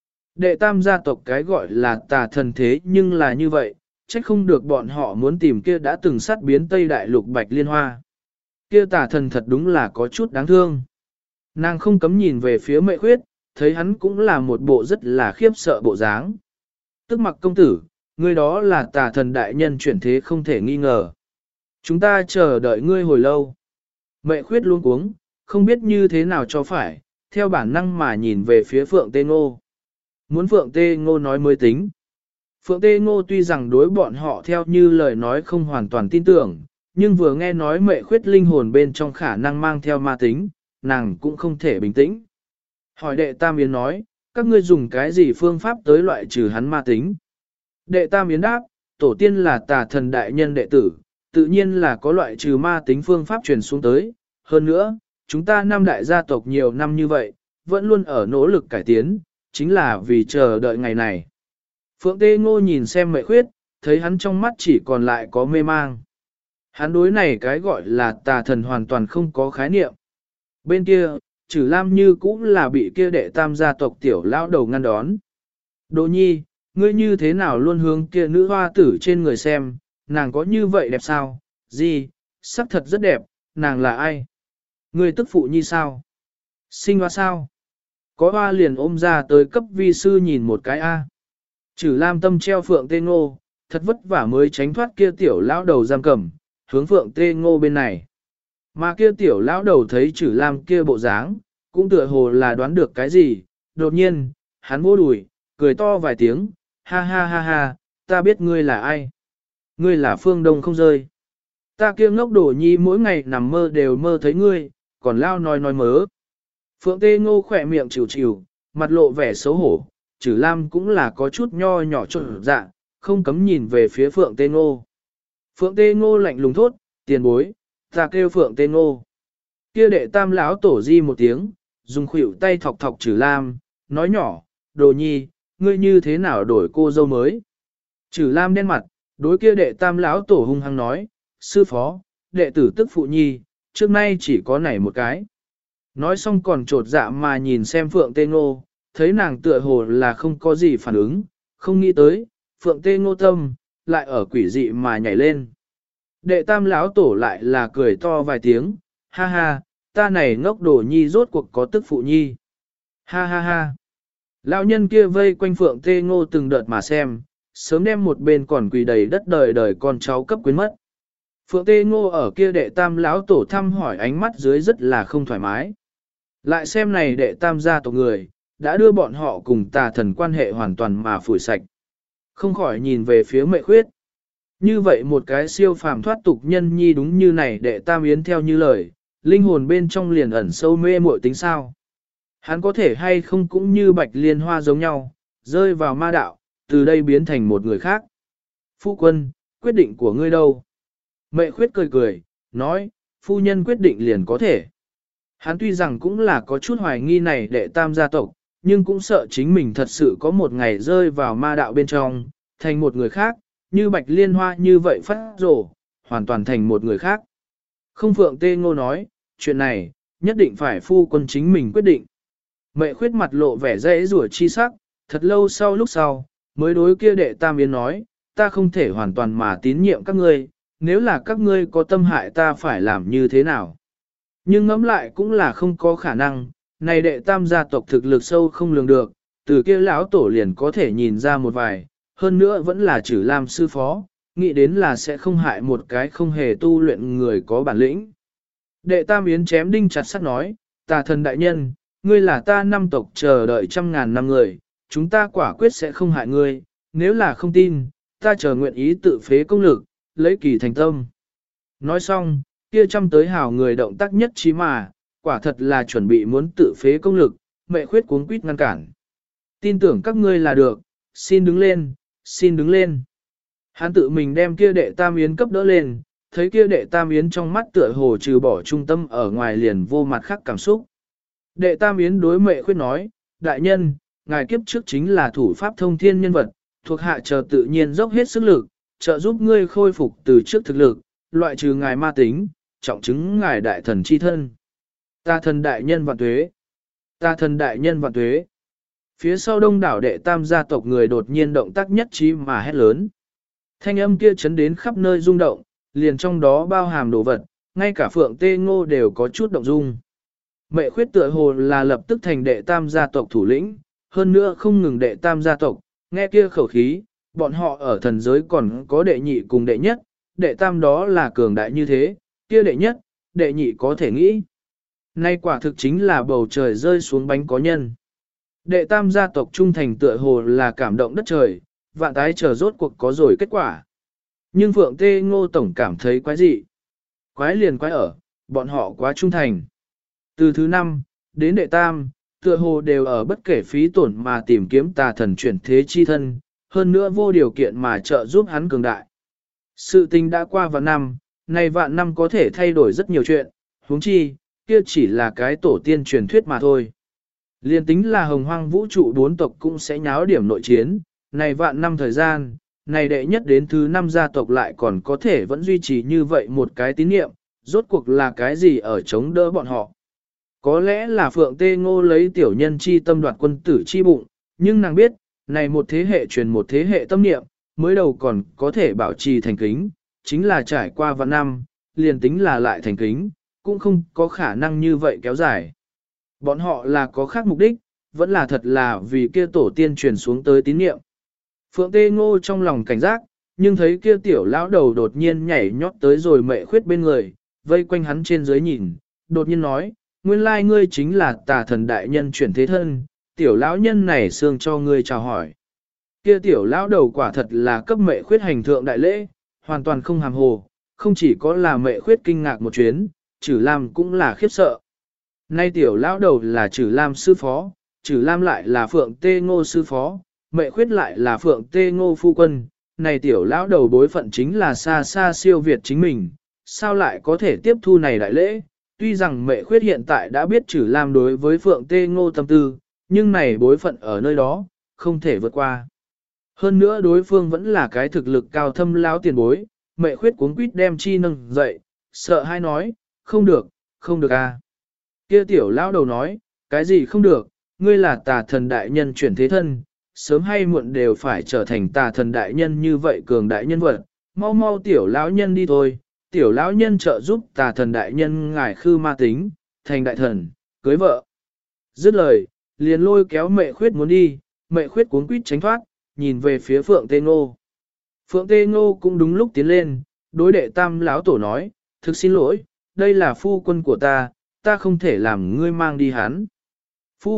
Đệ Tam gia tộc cái gọi là tà thần thế nhưng là như vậy, trách không được bọn họ muốn tìm kia đã từng sát biến Tây Đại Lục Bạch Liên Hoa. Kia tà thần thật đúng là có chút đáng thương. Nàng không cấm nhìn về phía Mẹ Khuyết, thấy hắn cũng là một bộ rất là khiếp sợ bộ dáng. Tức mặc công tử, người đó là tà thần đại nhân chuyển thế không thể nghi ngờ. Chúng ta chờ đợi ngươi hồi lâu. Mẹ Khuyết luôn cuống, không biết như thế nào cho phải, theo bản năng mà nhìn về phía Phượng Tê Ngô. Muốn Phượng Tê Ngô nói mới tính. Phượng Tê Ngô tuy rằng đối bọn họ theo như lời nói không hoàn toàn tin tưởng, nhưng vừa nghe nói Mẹ Khuyết linh hồn bên trong khả năng mang theo ma tính, nàng cũng không thể bình tĩnh. Hỏi đệ Tam Yến nói, các ngươi dùng cái gì phương pháp tới loại trừ hắn ma tính? Đệ Tam Yến đáp, tổ tiên là tà thần đại nhân đệ tử, tự nhiên là có loại trừ ma tính phương pháp truyền xuống tới. Hơn nữa, chúng ta 5 đại gia tộc nhiều năm như vậy, vẫn luôn ở nỗ lực cải tiến, chính là vì chờ đợi ngày này. Phượng Tê Ngô nhìn xem Mẹ Khuyết, thấy hắn trong mắt chỉ còn lại có mê mang. Hắn đối này cái gọi là tà thần hoàn toàn không có khái niệm. Bên kia, Trử Lam như cũng là bị kia đệ Tam gia tộc tiểu lão đầu ngăn đón. Đỗ nhi, ngươi như thế nào luôn hướng kia nữ hoa tử trên người xem, nàng có như vậy đẹp sao? Gì, sắc thật rất đẹp, nàng là ai? Ngươi tức phụ nhi sao? Sinh hoa sao? Có hoa liền ôm ra tới cấp vi sư nhìn một cái A. Trử Lam tâm treo Phượng Tê Ngô, thật vất vả mới tránh thoát kia tiểu lão đầu giam cầm, hướng Phượng Tê Ngô bên này. Mà kia tiểu lão đầu thấy Trử Lam kia bộ dáng, cũng tựa hồ là đoán được cái gì, đột nhiên, hắn vô đùi, cười to vài tiếng, ha ha ha ha, ta biết ngươi là ai. Ngươi là Phương Đông không rơi. Ta kia ngốc đổ nhi mỗi ngày nằm mơ đều mơ thấy ngươi, còn lao nói mớ. Phượng Tê Ngô khỏe miệng chịu chịu, mặt lộ vẻ xấu hổ, Trử Lam cũng là có chút nho nhỏ trộn dạ, không cấm nhìn về phía Phượng Tê Ngô. Phượng Tê Ngô lạnh lùng thốt, tiền bối, ta kêu Phượng Tê Ngô. Kia đệ Tam lão tổ di một tiếng, dùng khuỷu tay thọc thọc Trử Lam, nói nhỏ, đồ nhi, ngươi như thế nào đổi cô dâu mới. Trử Lam đen mặt, đối kia đệ Tam lão tổ hung hăng nói, sư phó, đệ tử tức phụ nhi, trước nay chỉ có nảy một cái. Nói xong còn trột dạ mà nhìn xem Phượng Tê Ngô, thấy nàng tựa hồ là không có gì phản ứng, không nghĩ tới, Phượng Tê Ngô tâm, lại ở quỷ dị mà nhảy lên. Đệ Tam lão tổ lại là cười to vài tiếng, ha ha, ta này ngốc đồ nhi rốt cuộc có tức phụ nhi. Ha ha ha. Lão nhân kia vây quanh Phượng Tê Ngô từng đợt mà xem, sớm đem một bên còn quỳ đầy đất đời đời con cháu cấp quyến mất. Phượng Tê Ngô ở kia đệ Tam lão tổ thăm hỏi ánh mắt dưới rất là không thoải mái. Lại xem này đệ Tam gia tộc người, đã đưa bọn họ cùng tà thần quan hệ hoàn toàn mà phủi sạch. Không khỏi nhìn về phía Mẹ Khuyết. Như vậy một cái siêu phàm thoát tục nhân nhi đúng như này đệ Tam Yến theo như lời, linh hồn bên trong liền ẩn sâu mê muội tính sao. Hắn có thể hay không cũng như Bạch Liên Hoa giống nhau, rơi vào ma đạo, từ đây biến thành một người khác. Phu quân, quyết định của ngươi đâu? Mẹ Khuyết cười cười, nói, phu nhân quyết định liền có thể. Hắn tuy rằng cũng là có chút hoài nghi này đệ Tam gia tộc, nhưng cũng sợ chính mình thật sự có một ngày rơi vào ma đạo bên trong, thành một người khác, như Bạch Liên Hoa như vậy phát rổ, hoàn toàn thành một người khác. Không Phượng Tê Ngô nói, chuyện này, nhất định phải phu quân chính mình quyết định. Mẹ Khuyết mặt lộ vẻ dễ rủa chi sắc, thật lâu sau lúc sau, mới đối kia đệ Tam Yến nói, ta không thể hoàn toàn mà tín nhiệm các ngươi, nếu là các ngươi có tâm hại ta phải làm như thế nào? Nhưng ngẫm lại cũng là không có khả năng, này đệ tam gia tộc thực lực sâu không lường được, từ kia lão tổ liền có thể nhìn ra một vài, hơn nữa vẫn là Trử Lam sư phó, nghĩ đến là sẽ không hại một cái không hề tu luyện người có bản lĩnh. Đệ tam yến chém đinh chặt sắt nói, Tà thần đại nhân, ngươi là ta năm tộc chờ đợi 100.000 năm người, chúng ta quả quyết sẽ không hại ngươi, nếu là không tin, ta chờ nguyện ý tự phế công lực, lấy kỳ thành tâm. Nói xong, kia trăm tới hào người động tác nhất trí mà, quả thật là chuẩn bị muốn tự phế công lực, mẹ khuyết cuống quýt ngăn cản. Tin tưởng các ngươi là được, xin đứng lên, xin đứng lên. Hắn tự mình đem kia đệ tam yến cấp đỡ lên, thấy kia đệ tam yến trong mắt tựa hồ trừ bỏ trung tâm ở ngoài liền vô mặt khác cảm xúc. Đệ tam yến đối mẹ khuyết nói, đại nhân, ngài kiếp trước chính là thủ pháp thông thiên nhân vật, thuộc hạ chờ tự nhiên dốc hết sức lực, trợ giúp ngươi khôi phục từ trước thực lực, loại trừ ngài ma tính, trọng chứng ngài đại thần chi thân. Ta thần đại nhân vạn tuế. Ta thần đại nhân vạn tuế. Phía sau đông đảo đệ tam gia tộc người đột nhiên động tác nhất trí mà hét lớn. Thanh âm kia chấn đến khắp nơi rung động, liền trong đó bao hàm đồ vật, ngay cả Phượng Tê Ngô đều có chút động dung. Mẹ khuyết tựa hồ là lập tức thành đệ tam gia tộc thủ lĩnh, hơn nữa không ngừng đệ tam gia tộc, nghe kia khẩu khí, bọn họ ở thần giới còn có đệ nhị cùng đệ nhất, đệ tam đó là cường đại như thế, kia đệ nhất, đệ nhị có thể nghĩ. Nay quả thực chính là bầu trời rơi xuống bánh có nhân. Đệ tam gia tộc trung thành tựa hồ là cảm động đất trời, vạn tái chờ rốt cuộc có rồi kết quả. Nhưng Phượng Tê Ngô Tổng cảm thấy quái dị. Quái liền quái ở, bọn họ quá trung thành. Từ thứ 5 đến đệ tam, tựa hồ đều ở bất kể phí tổn mà tìm kiếm tà thần chuyển thế chi thân, hơn nữa vô điều kiện mà trợ giúp hắn cường đại. Sự tình đã qua vạn năm, này vạn năm có thể thay đổi rất nhiều chuyện, huống chi, kia chỉ là cái tổ tiên truyền thuyết mà thôi. Liên tính là hồng hoang vũ trụ 4 tộc cũng sẽ nháo điểm nội chiến, này vạn năm thời gian, này đệ nhất đến thứ 5 gia tộc lại còn có thể vẫn duy trì như vậy một cái tín niệm, rốt cuộc là cái gì ở chống đỡ bọn họ. Có lẽ là Phượng Tê Ngô lấy tiểu nhân chi tâm đoạt quân tử chi bụng, nhưng nàng biết, này một thế hệ truyền một thế hệ tâm niệm, mới đầu còn có thể bảo trì thành kính, chính là trải qua vạn năm, liền tính là lại thành kính, cũng không có khả năng như vậy kéo dài. Bọn họ là có khác mục đích, vẫn là thật là vì kia tổ tiên truyền xuống tới tín niệm. Phượng Tê Ngô trong lòng cảnh giác, nhưng thấy kia tiểu lão đầu đột nhiên nhảy nhót tới rồi mẹ khuyết bên người, vây quanh hắn trên dưới nhìn, đột nhiên nói, nguyên lai ngươi chính là tà thần đại nhân chuyển thế thân, tiểu lão nhân này xương cho ngươi chào hỏi. Kia tiểu lão đầu quả thật là cấp mẹ khuyết hành thượng đại lễ, hoàn toàn không hàm hồ, không chỉ có là mẹ khuyết kinh ngạc một chuyến, Trử Lam cũng là khiếp sợ. Nay tiểu lão đầu là Trử Lam sư phó, Trử Lam lại là Phượng Tê Ngô sư phó, mẹ khuyết lại là Phượng Tê Ngô phu quân, này tiểu lão đầu bối phận chính là xa xa siêu việt chính mình, sao lại có thể tiếp thu này đại lễ? Tuy rằng mẹ khuyết hiện tại đã biết Trử Lam đối với Phượng Tê Ngô tâm tư, nhưng này bối phận ở nơi đó, không thể vượt qua. Hơn nữa đối phương vẫn là cái thực lực cao thâm lão tiền bối, mẹ khuyết cuống quýt đem chi nâng dậy, sợ hai nói, không được, không được à. Kia tiểu lão đầu nói, cái gì không được, ngươi là tà thần đại nhân chuyển thế thân, sớm hay muộn đều phải trở thành tà thần đại nhân như vậy cường đại nhân vật, mau mau tiểu lão nhân đi thôi, tiểu lão nhân trợ giúp tà thần đại nhân ngài khư ma tính, thành đại thần, cưới vợ. Dứt lời, liền lôi kéo mẹ khuyết muốn đi, mẹ khuyết cuống quýt tránh thoát, nhìn về phía Phượng Tê Ngô. Phượng Tê Ngô cũng đúng lúc tiến lên, đối đệ tam lão tổ nói, thực xin lỗi, đây là phu quân của ta không thể làm ngươi mang đi hắn. Phu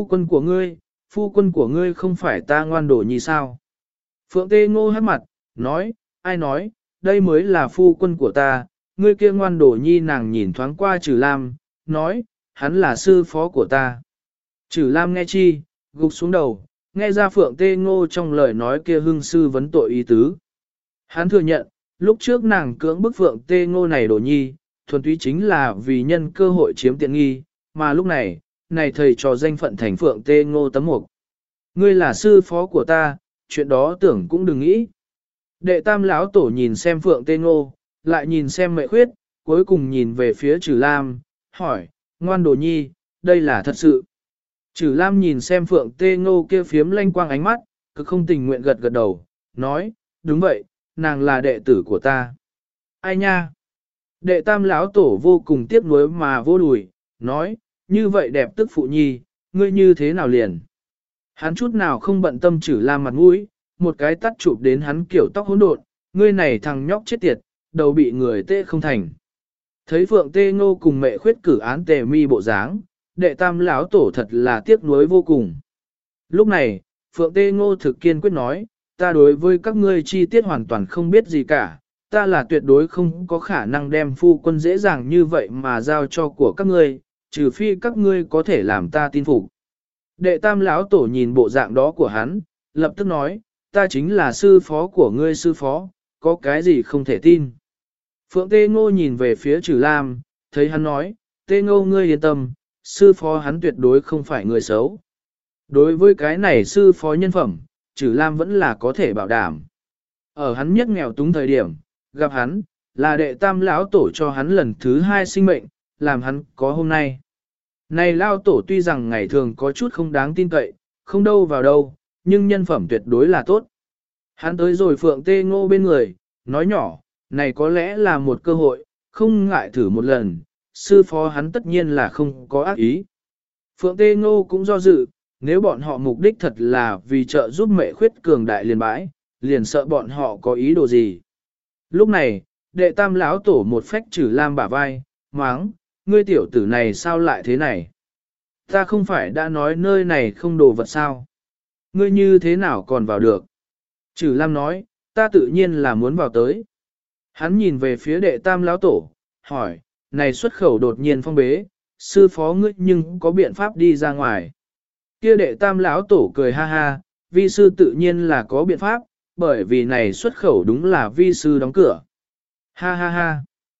quân của ngươi không phải ta ngoan đổ như sao? Phượng Tê Ngô hát mặt, nói, ai nói, đây mới là phu quân của ta, ngươi kia ngoan đổ nhi nàng nhìn thoáng qua Trử Lam, nói, hắn là sư phó của ta. Trử Lam nghe chi, gục xuống đầu, nghe ra Phượng Tê Ngô trong lời nói kia hưng sư vấn tội ý tứ. Hắn thừa nhận, lúc trước nàng cưỡng bức Phượng Tê Ngô này đổ nhi, thuần túy chính là vì nhân cơ hội chiếm tiện nghi, mà lúc này, thầy trò danh phận thành Phượng Tê Ngô tấm mục. Ngươi là sư phó của ta, chuyện đó tưởng cũng đừng nghĩ. Đệ tam lão tổ nhìn xem Phượng Tê Ngô, lại nhìn xem mẹ khuyết, cuối cùng nhìn về phía Trử Lam, hỏi, ngoan đồ nhi, đây là thật sự. Trử Lam nhìn xem Phượng Tê Ngô kia phiếm lanh quang ánh mắt, cực không tình nguyện gật gật đầu, nói, đúng vậy, nàng là đệ tử của ta. Ai nha? Đệ tam lão tổ vô cùng tiếc nuối mà vô đùi, nói, như vậy đẹp tức phụ nhi, ngươi như thế nào liền? Hắn chút nào không bận tâm Trử Lam mặt mũi, một cái tắt chụp đến hắn kiểu tóc hỗn độn, ngươi này thằng nhóc chết tiệt, đầu bị người tê không thành. Thấy Phượng Tê Ngô cùng mẹ khuyết cử án tề mi bộ dáng, đệ tam lão tổ thật là tiếc nuối vô cùng. Lúc này, Phượng Tê Ngô thực kiên quyết nói, ta đối với các ngươi chi tiết hoàn toàn không biết gì cả, ta là tuyệt đối không có khả năng đem phu quân dễ dàng như vậy mà giao cho của các ngươi, trừ phi các ngươi có thể làm ta tin phục. Đệ tam lão tổ nhìn bộ dạng đó của hắn, lập tức nói, ta chính là sư phó của ngươi sư phó, có cái gì không thể tin. Phượng Tê Ngô nhìn về phía Trử Lam, thấy hắn nói, Tê Ngô ngươi yên tâm, sư phó hắn tuyệt đối không phải người xấu. Đối với cái này sư phó nhân phẩm, Trử Lam vẫn là có thể bảo đảm. Ở hắn nhất nghèo túng thời điểm, gặp hắn, là đệ tam lão tổ cho hắn lần thứ 2 sinh mệnh, làm hắn có hôm nay. Này lao tổ tuy rằng ngày thường có chút không đáng tin cậy, không đâu vào đâu, nhưng nhân phẩm tuyệt đối là tốt. Hắn tới rồi Phượng Tê Ngô bên người, nói nhỏ, này có lẽ là một cơ hội, không ngại thử một lần, sư phó hắn tất nhiên là không có ác ý. Phượng Tê Ngô cũng do dự, nếu bọn họ mục đích thật là vì trợ giúp mẹ khuyết cường đại liền bãi, liền sợ bọn họ có ý đồ gì. Lúc này, đệ tam lão tổ một phách Trử Lam bả vai, máng, ngươi tiểu tử này sao lại thế này? Ta không phải đã nói nơi này không đồ vật sao? Ngươi như thế nào còn vào được? Trử Lam nói, ta tự nhiên là muốn vào tới. Hắn nhìn về phía đệ tam lão tổ, hỏi, này xuất khẩu đột nhiên phong bế, sư phó ngươi nhưng có biện pháp đi ra ngoài. Kia đệ tam lão tổ cười ha ha, vi sư tự nhiên là có biện pháp, bởi vì này xuất khẩu đúng là vi sư đóng cửa. Ha ha ha.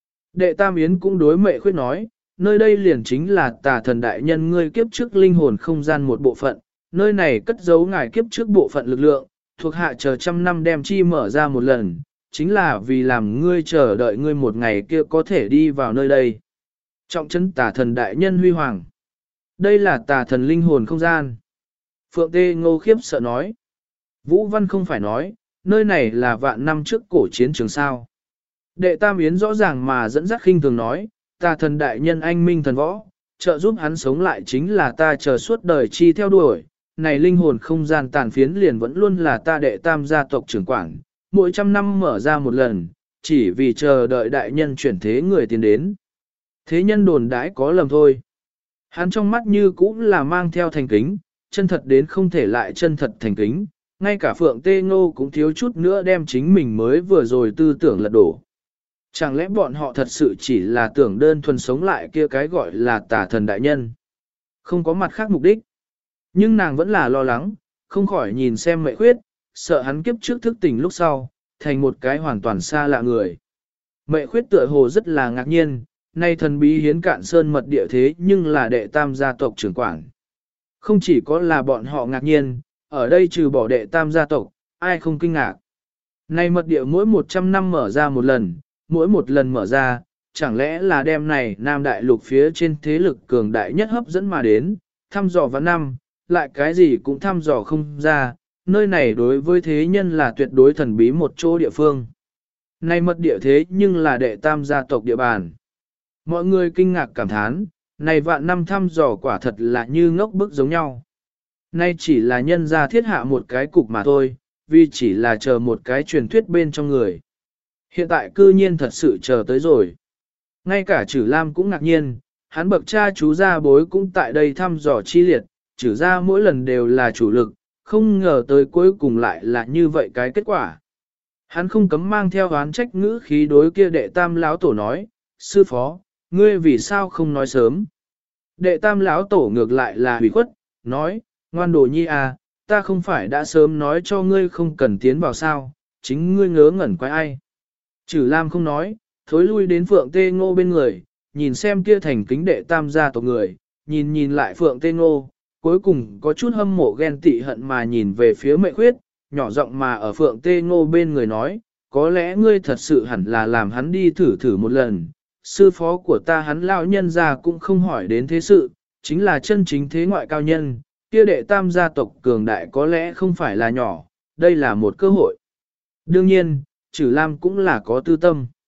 Đệ tam yến cũng đối mẹ khuyết nói, nơi đây liền chính là tà thần đại nhân ngươi kiếp trước linh hồn không gian một bộ phận, nơi này cất giấu ngài kiếp trước bộ phận lực lượng, thuộc hạ chờ trăm năm đem chi mở ra một lần, chính là vì làm ngươi chờ đợi ngươi một ngày kia có thể đi vào nơi đây. Trọng trấn tà thần đại nhân huy hoàng. Đây là tà thần linh hồn không gian. Phượng Tê Ngô khiếp sợ nói. Vũ Văn không phải nói, nơi này là vạn năm trước cổ chiến trường sao. Đệ Tam Yến rõ ràng mà dẫn dắt khinh thường nói, tà thần đại nhân anh minh thần võ, trợ giúp hắn sống lại chính là ta chờ suốt đời chi theo đuổi. Này linh hồn không gian tàn phiến liền vẫn luôn là ta đệ tam gia tộc trưởng quản, mỗi trăm năm mở ra một lần, chỉ vì chờ đợi đại nhân chuyển thế người tiến đến. Thế nhân đồn đãi có lầm thôi. Hắn trong mắt như cũng là mang theo thành kính, chân thật đến không thể lại chân thật thành kính, ngay cả Phượng Tê Ngô cũng thiếu chút nữa đem chính mình mới vừa rồi tư tưởng lật đổ. Chẳng lẽ bọn họ thật sự chỉ là tưởng đơn thuần sống lại kia cái gọi là tà thần đại nhân? Không có mặt khác mục đích. Nhưng nàng vẫn là lo lắng, không khỏi nhìn xem mẹ khuyết, sợ hắn kiếp trước thức tỉnh lúc sau, thành một cái hoàn toàn xa lạ người. Mẹ khuyết tựa hồ rất là ngạc nhiên, nay thần bí hiến cạn sơn mật địa thế nhưng là đệ tam gia tộc trưởng quản. Không chỉ có là bọn họ ngạc nhiên, ở đây trừ bỏ đệ tam gia tộc, ai không kinh ngạc. Nay mật địa mỗi 100 năm mở ra một lần, mỗi một lần mở ra, chẳng lẽ là đêm này Nam Đại Lục phía trên thế lực cường đại nhất hấp dẫn mà đến, thăm dò vạn năm, lại cái gì cũng thăm dò không ra, nơi này đối với thế nhân là tuyệt đối thần bí một chỗ địa phương. Nay mật địa thế nhưng là đệ tam gia tộc địa bàn. Mọi người kinh ngạc cảm thán, này vạn năm thăm dò quả thật là như ngốc bức giống nhau. Nay chỉ là nhân gia thiết hạ một cái cục mà thôi, vì chỉ là chờ một cái truyền thuyết bên trong người. Hiện tại cư nhiên thật sự chờ tới rồi. Ngay cả Trử Lam cũng ngạc nhiên, hắn bậc cha chú gia bối cũng tại đây thăm dò chi liệt, Trử gia mỗi lần đều là chủ lực, không ngờ tới cuối cùng lại là như vậy cái kết quả. Hắn không cấm mang theo oán trách ngữ khí đối kia đệ tam lão tổ nói, sư phó, ngươi vì sao không nói sớm. Đệ tam lão tổ ngược lại là hủy khuất, nói, ngoan đồ nhi à, ta không phải đã sớm nói cho ngươi không cần tiến vào sao, chính ngươi ngớ ngẩn quái ai. Trử Lam không nói, thối lui đến Phượng Tê Ngô bên người, nhìn xem kia thành kính đệ tam gia tộc người, nhìn lại Phượng Tê Ngô, cuối cùng có chút hâm mộ ghen tị hận mà nhìn về phía mẹ khuyết, nhỏ giọng mà ở Phượng Tê Ngô bên người nói, có lẽ ngươi thật sự hẳn là làm hắn đi thử một lần. Sư phó của ta hắn lão nhân ra cũng không hỏi đến thế sự, chính là chân chính thế ngoại cao nhân, kia đệ tam gia tộc cường đại có lẽ không phải là nhỏ, đây là một cơ hội. Đương nhiên, Trử Lam cũng là có tư tâm.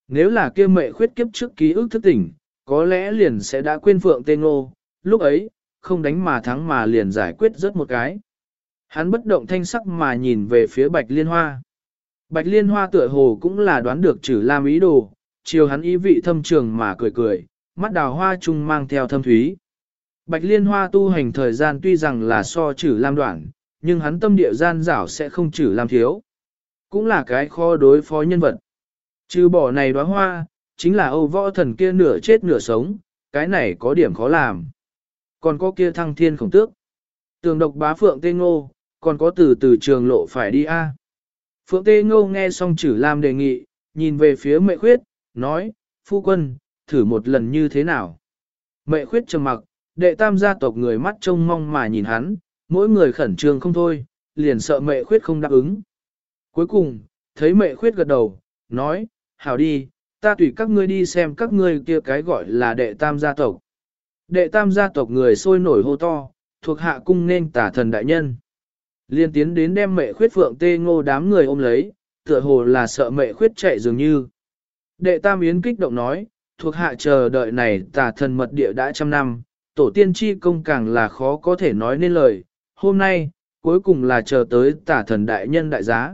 Nếu là kia mệ khuyết kiếp trước ký ức thức tỉnh, có lẽ liền sẽ đã quên Phượng Tê Ngô, lúc ấy, không đánh mà thắng mà liền giải quyết rất một cái. Hắn bất động thanh sắc mà nhìn về phía Bạch Liên Hoa. Bạch Liên Hoa tựa hồ cũng là đoán được Trử Lam ý đồ, chiều hắn ý vị thâm trường mà cười cười, mắt đào hoa trung mang theo thâm thúy. Bạch Liên Hoa tu hành thời gian tuy rằng là so Trử Lam đoạn, nhưng hắn tâm địa gian dảo sẽ không Trử Lam thiếu. Cũng là cái khó đối phó nhân vật. Trừ bỏ này đóa hoa, chính là Âu Võ Thần kia nửa chết nửa sống, cái này có điểm khó làm. Còn có kia Thăng Thiên Khổng Tước. Tường độc bá Phượng Tê Ngô, còn có từ trường lộ phải đi a. Phượng Tê Ngô nghe xong Trử Lam đề nghị, nhìn về phía Mệ Khuyết, nói, phu quân, thử một lần như thế nào. Mệ Khuyết trầm mặc, đệ tam gia tộc người mắt trông mong mà nhìn hắn, mỗi người khẩn trương không thôi, liền sợ Mệ Khuyết không đáp ứng. Cuối cùng, thấy Mệ Khuyết gật đầu, nói, hảo đi, ta tùy các ngươi đi xem các ngươi kia cái gọi là đệ tam gia tộc. Đệ tam gia tộc người sôi nổi hô to, thuộc hạ cung nên tả thần đại nhân. Liên tiến đến đem Mệ Khuyết Phượng Tê Ngô đám người ôm lấy, tựa hồ là sợ Mệ Khuyết chạy dường như. Đệ tam yến kích động nói, thuộc hạ chờ đợi này tả thần mật địa đã trăm năm, tổ tiên chi công càng là khó có thể nói nên lời, hôm nay, cuối cùng là chờ tới tả thần đại nhân đại giá.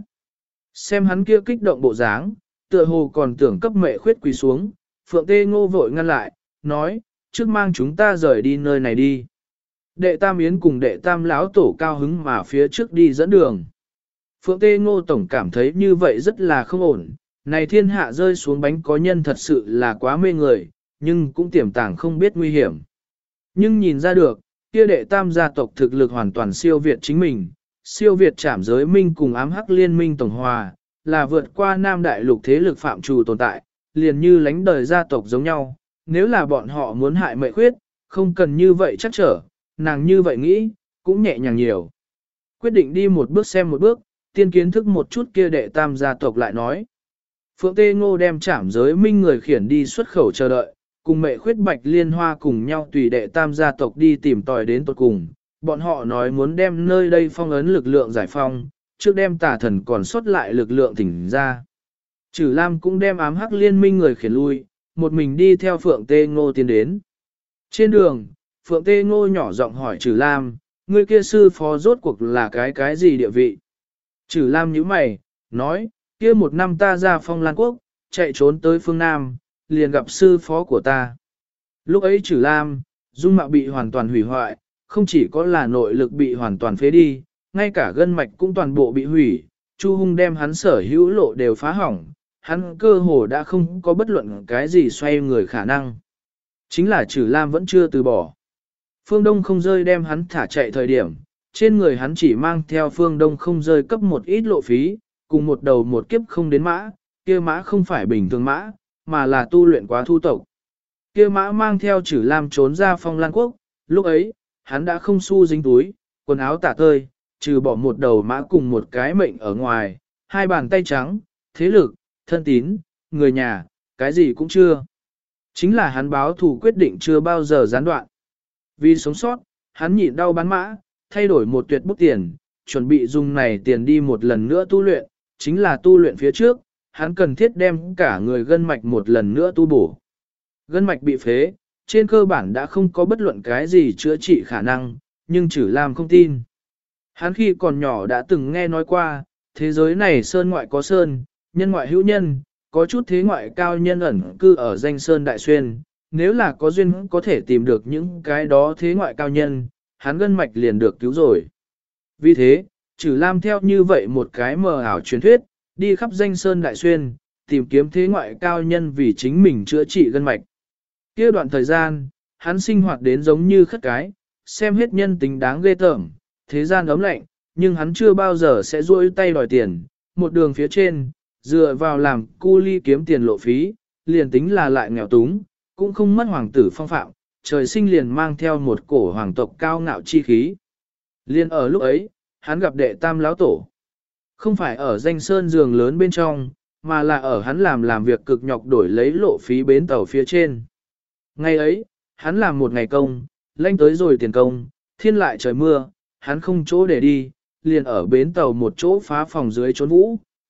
Xem hắn kia kích động bộ dáng, tựa hồ còn tưởng cấp Mệ Khuyết quỳ xuống, Phượng Tê Ngô vội ngăn lại, nói, trước mang chúng ta rời đi nơi này đi. Đệ tam yến cùng đệ tam lão tổ cao hứng mà phía trước đi dẫn đường. Phượng Tê Ngô tổng cảm thấy như vậy rất là không ổn, này thiên hạ rơi xuống bánh có nhân thật sự là quá mê người, nhưng cũng tiềm tàng không biết nguy hiểm. Nhưng nhìn ra được, kia đệ tam gia tộc thực lực hoàn toàn siêu việt chính mình, siêu việt trảm giới minh cùng ám hắc liên minh tổng hòa, là vượt qua nam đại lục thế lực phạm trù tồn tại, liền như lánh đời gia tộc giống nhau, nếu là bọn họ muốn hại Mệ Khuyết, không cần như vậy chắc trở, nàng như vậy nghĩ, cũng nhẹ nhàng nhiều. Quyết định đi một bước xem một bước, tiên kiến thức một chút kia đệ tam gia tộc lại nói. Phượng Tê Ngô đem trảm giới minh người khiển đi xuất khẩu chờ đợi, cùng Mệ Khuyết Bạch Liên Hoa cùng nhau tùy đệ tam gia tộc đi tìm tòi đến tận cùng. Bọn họ nói muốn đem nơi đây phong ấn lực lượng giải phong, trước đem tà thần còn sót lại lực lượng thỉnh ra. Trử Lam cũng đem ám hắc liên minh người khiển lui, một mình đi theo Phượng Tê Ngô tiến đến. Trên đường, Phượng Tê Ngô nhỏ giọng hỏi Trử Lam, người kia sư phó rốt cuộc là cái gì địa vị? Trử Lam nhíu mày, nói, kia một năm ta ra Phong Lan Quốc, chạy trốn tới phương Nam, liền gặp sư phó của ta. Lúc ấy Trử Lam, dung mạo bị hoàn toàn hủy hoại, không chỉ có là nội lực bị hoàn toàn phế đi, ngay cả gân mạch cũng toàn bộ bị hủy, Chu Hung đem hắn sở hữu lộ đều phá hỏng, hắn cơ hồ đã không có bất luận cái gì xoay người khả năng. Chính là Trử Lam vẫn chưa từ bỏ. Phương Đông không rơi đem hắn thả chạy thời điểm, trên người hắn chỉ mang theo Phương Đông không rơi cấp một ít lộ phí, cùng một đầu một kiếp không đến mã, kia mã không phải bình thường mã, mà là tu luyện quá thu tộc. Kia mã mang theo Trử Lam trốn ra Phong Lan Quốc, lúc ấy, hắn đã không xu dính túi, quần áo tả tơi, trừ bỏ một đầu mã cùng một cái mệnh ở ngoài, hai bàn tay trắng, thế lực, thân tín, người nhà, cái gì cũng chưa. Chính là hắn báo thù quyết định chưa bao giờ gián đoạn. Vì sống sót, hắn nhịn đau bán mã, thay đổi một tuyệt bút tiền, chuẩn bị dùng này tiền đi một lần nữa tu luyện, chính là tu luyện phía trước, hắn cần thiết đem cả người gân mạch một lần nữa tu bổ. Gân mạch bị phế, trên cơ bản đã không có bất luận cái gì chữa trị khả năng, nhưng Trử Lam không tin. Hắn khi còn nhỏ đã từng nghe nói qua, thế giới này sơn ngoại có sơn, nhân ngoại hữu nhân, có chút thế ngoại cao nhân ẩn cư ở danh sơn đại xuyên, nếu là có duyên có thể tìm được những cái đó thế ngoại cao nhân, hắn gân mạch liền được cứu rồi. Vì thế, Trử Lam theo như vậy một cái mờ ảo truyền thuyết, đi khắp danh sơn đại xuyên, tìm kiếm thế ngoại cao nhân vì chính mình chữa trị gân mạch. Kia đoạn thời gian, hắn sinh hoạt đến giống như khất cái, xem hết nhân tính đáng ghê tởm, thế gian ấm lạnh, nhưng hắn chưa bao giờ sẽ duỗi tay đòi tiền, một đường phía trên, dựa vào làm cu ly kiếm tiền lộ phí, liền tính là lại nghèo túng, cũng không mất hoàng tử phong phạm, trời sinh liền mang theo một cổ hoàng tộc cao ngạo chi khí. Liên ở lúc ấy, hắn gặp đệ tam lão tổ. Không phải ở danh sơn giường lớn bên trong, mà là ở hắn làm việc cực nhọc đổi lấy lộ phí bến tàu phía trên. Ngày ấy, hắn làm một ngày công, lanh tới rồi tiền công, thiên lại trời mưa, hắn không chỗ để đi, liền ở bến tàu một chỗ phá phòng dưới trốn vũ,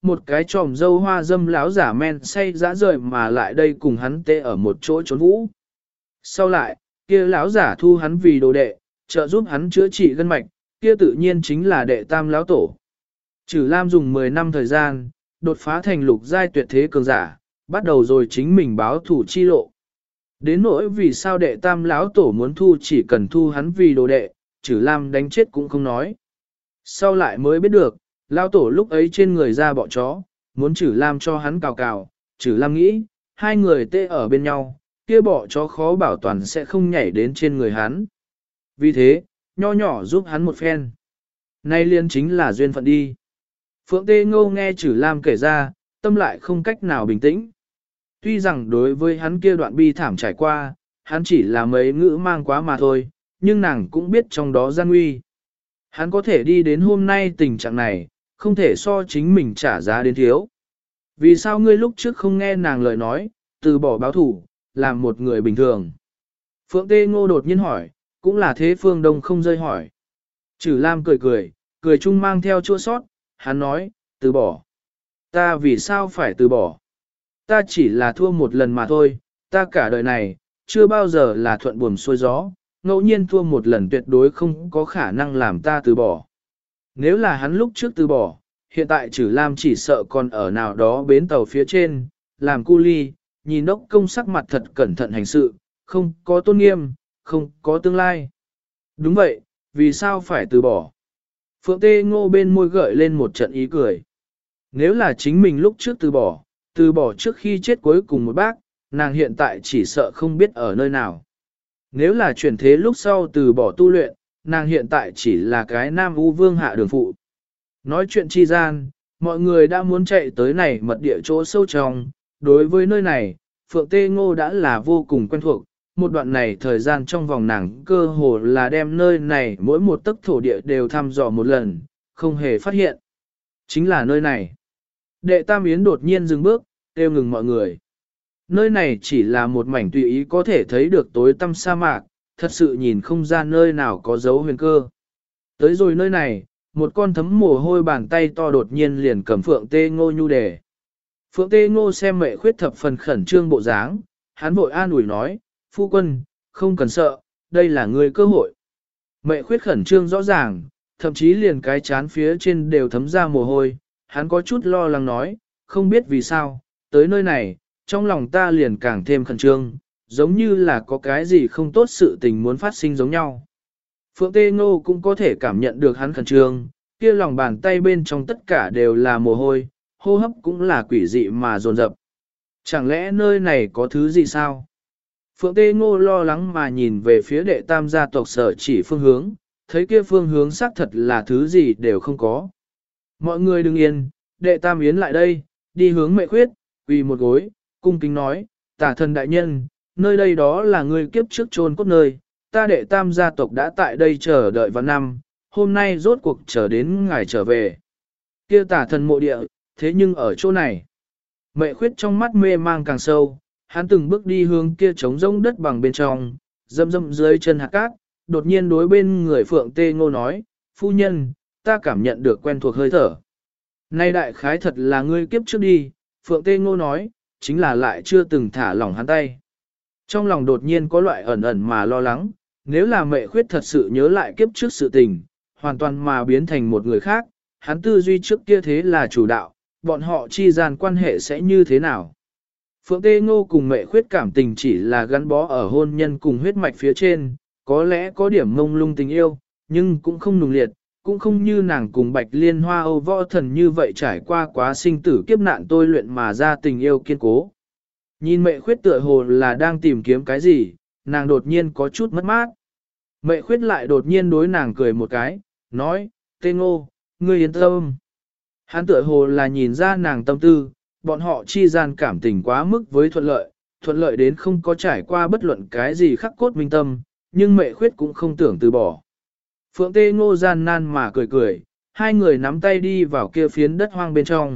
một cái tròm dâu hoa dâm láo giả men say dã rời mà lại đây cùng hắn tê ở một chỗ trốn vũ. Sau lại, kia láo giả thu hắn vì đồ đệ, trợ giúp hắn chữa trị gân mạch, kia tự nhiên chính là đệ tam láo tổ. Trừ Lam dùng 10 năm thời gian, đột phá thành lục giai tuyệt thế cường giả, bắt đầu rồi chính mình báo thủ chi lộ. Đến nỗi vì sao đệ tam lão tổ muốn thu chỉ cần thu hắn vì đồ đệ, Trừ Lam đánh chết cũng không nói. Sau lại mới biết được, lão tổ lúc ấy trên người ra bọ chó, muốn Trừ Lam cho hắn cào cào, Trừ Lam nghĩ, hai người tê ở bên nhau, kia bọ chó khó bảo toàn sẽ không nhảy đến trên người hắn. Vì thế, nho nhỏ giúp hắn một phen. Nay liên chính là duyên phận đi. Phượng Tê Ngô nghe Trừ Lam kể ra, tâm lại không cách nào bình tĩnh. Tuy rằng đối với hắn kia đoạn bi thảm trải qua, hắn chỉ là mấy ngữ mang quá mà thôi, nhưng nàng cũng biết trong đó gian nguy. Hắn có thể đi đến hôm nay tình trạng này, không thể so chính mình trả giá đến thiếu. Vì sao ngươi lúc trước không nghe nàng lời nói, từ bỏ báo thủ, làm một người bình thường? Phượng Tê Ngô đột nhiên hỏi, cũng là thế Phương Đông không rơi hỏi. Trừ Lam cười chung mang theo chua sót, hắn nói, từ bỏ. Ta vì sao phải từ bỏ? Ta chỉ là thua một lần mà thôi, ta cả đời này, chưa bao giờ là thuận buồm xuôi gió, ngẫu nhiên thua một lần tuyệt đối không có khả năng làm ta từ bỏ. Nếu là hắn lúc trước từ bỏ, hiện tại Trừ Lam chỉ sợ còn ở nào đó bến tàu phía trên, làm cu ly, nhìn đốc công sắc mặt thật cẩn thận hành sự, không có tôn nghiêm, không có tương lai. Đúng vậy, vì sao phải từ bỏ? Phượng Tê Ngô bên môi gợi lên một trận ý cười. Nếu là chính mình lúc trước từ bỏ trước khi chết cuối cùng một bác, nàng hiện tại chỉ sợ không biết ở nơi nào. Nếu là chuyển thế lúc sau từ bỏ tu luyện, nàng hiện tại chỉ là cái nam u vương hạ đường phụ. Nói chuyện chi gian, mọi người đã muốn chạy tới này mật địa chỗ sâu trong, đối với nơi này, Phượng Tê Ngô đã là vô cùng quen thuộc, một đoạn này thời gian trong vòng nàng cơ hồ là đem nơi này mỗi một tấc thổ địa đều thăm dò một lần, không hề phát hiện. Chính là nơi này. Đệ Tam Yến đột nhiên dừng bước, kêu ngừng mọi người. Nơi này chỉ là một mảnh tùy ý có thể thấy được tối tăm sa mạc, thật sự nhìn không ra nơi nào có dấu huyền cơ. Tới rồi nơi này, một con thấm mồ hôi bàn tay to đột nhiên liền cầm Phượng Tê Ngô nhu đề. Phượng Tê Ngô xem Mệ Khuyết thập phần khẩn trương bộ dáng, hắn vội an ủi nói, phu quân, không cần sợ, đây là người cơ hội. Mệ Khuyết khẩn trương rõ ràng, thậm chí liền cái chán phía trên đều thấm ra mồ hôi, hắn có chút lo lắng nói, không biết vì sao, tới nơi này, trong lòng ta liền càng thêm khẩn trương, giống như là có cái gì không tốt sự tình muốn phát sinh giống nhau. Phượng Tê Ngô cũng có thể cảm nhận được hắn khẩn trương, kia lòng bàn tay bên trong tất cả đều là mồ hôi, hô hấp cũng là quỷ dị mà dồn dập. Chẳng lẽ nơi này có thứ gì sao? Phượng Tê Ngô lo lắng mà nhìn về phía đệ tam gia tộc sở chỉ phương hướng, thấy kia phương hướng xác thật là thứ gì đều không có. Mọi người đừng yên, đệ tam yến lại đây, đi hướng Mệ Khuyết, quỳ một gối, cung kính nói, tả thần đại nhân, nơi đây đó là người kiếp trước chôn cốt nơi, ta đệ tam gia tộc đã tại đây chờ đợi vào năm, hôm nay rốt cuộc chờ đến ngài trở về. Kia tả thần mộ địa, thế nhưng ở chỗ này. Mệ Khuyết trong mắt mê mang càng sâu, hắn từng bước đi hướng kia trống rỗng đất bằng bên trong, dâm dâm dưới chân hạt cát, đột nhiên đối bên người Phượng Tê Ngô nói, phu nhân, ta cảm nhận được quen thuộc hơi thở. Nay đại khái thật là ngươi kiếp trước đi, Phượng Tê Ngô nói, chính là lại chưa từng thả lỏng hắn tay. Trong lòng đột nhiên có loại ẩn ẩn mà lo lắng, nếu là Mệ Khuyết thật sự nhớ lại kiếp trước sự tình, hoàn toàn mà biến thành một người khác, hắn tư duy trước kia thế là chủ đạo, bọn họ chi gian quan hệ sẽ như thế nào. Phượng Tê Ngô cùng Mệ Khuyết cảm tình chỉ là gắn bó ở hôn nhân cùng huyết mạch phía trên, có lẽ có điểm mông lung tình yêu, nhưng cũng không nùng liệt, cũng không như nàng cùng Bạch Liên Hoa Âu Võ Thần như vậy trải qua quá sinh tử kiếp nạn tôi luyện mà ra tình yêu kiên cố. Nhìn Mệ Khuyết tựa hồ là đang tìm kiếm cái gì, nàng đột nhiên có chút mất mát. Mệ Khuyết lại đột nhiên đối nàng cười một cái, nói, Tê Ngô, ngươi yên tâm. Hắn tựa hồ là nhìn ra nàng tâm tư, bọn họ chi gian cảm tình quá mức với thuận lợi đến không có trải qua bất luận cái gì khắc cốt minh tâm, nhưng Mệ Khuyết cũng không tưởng từ bỏ. Phượng Tê Ngô gian nan mà cười, hai người nắm tay đi vào kia phiến đất hoang bên trong.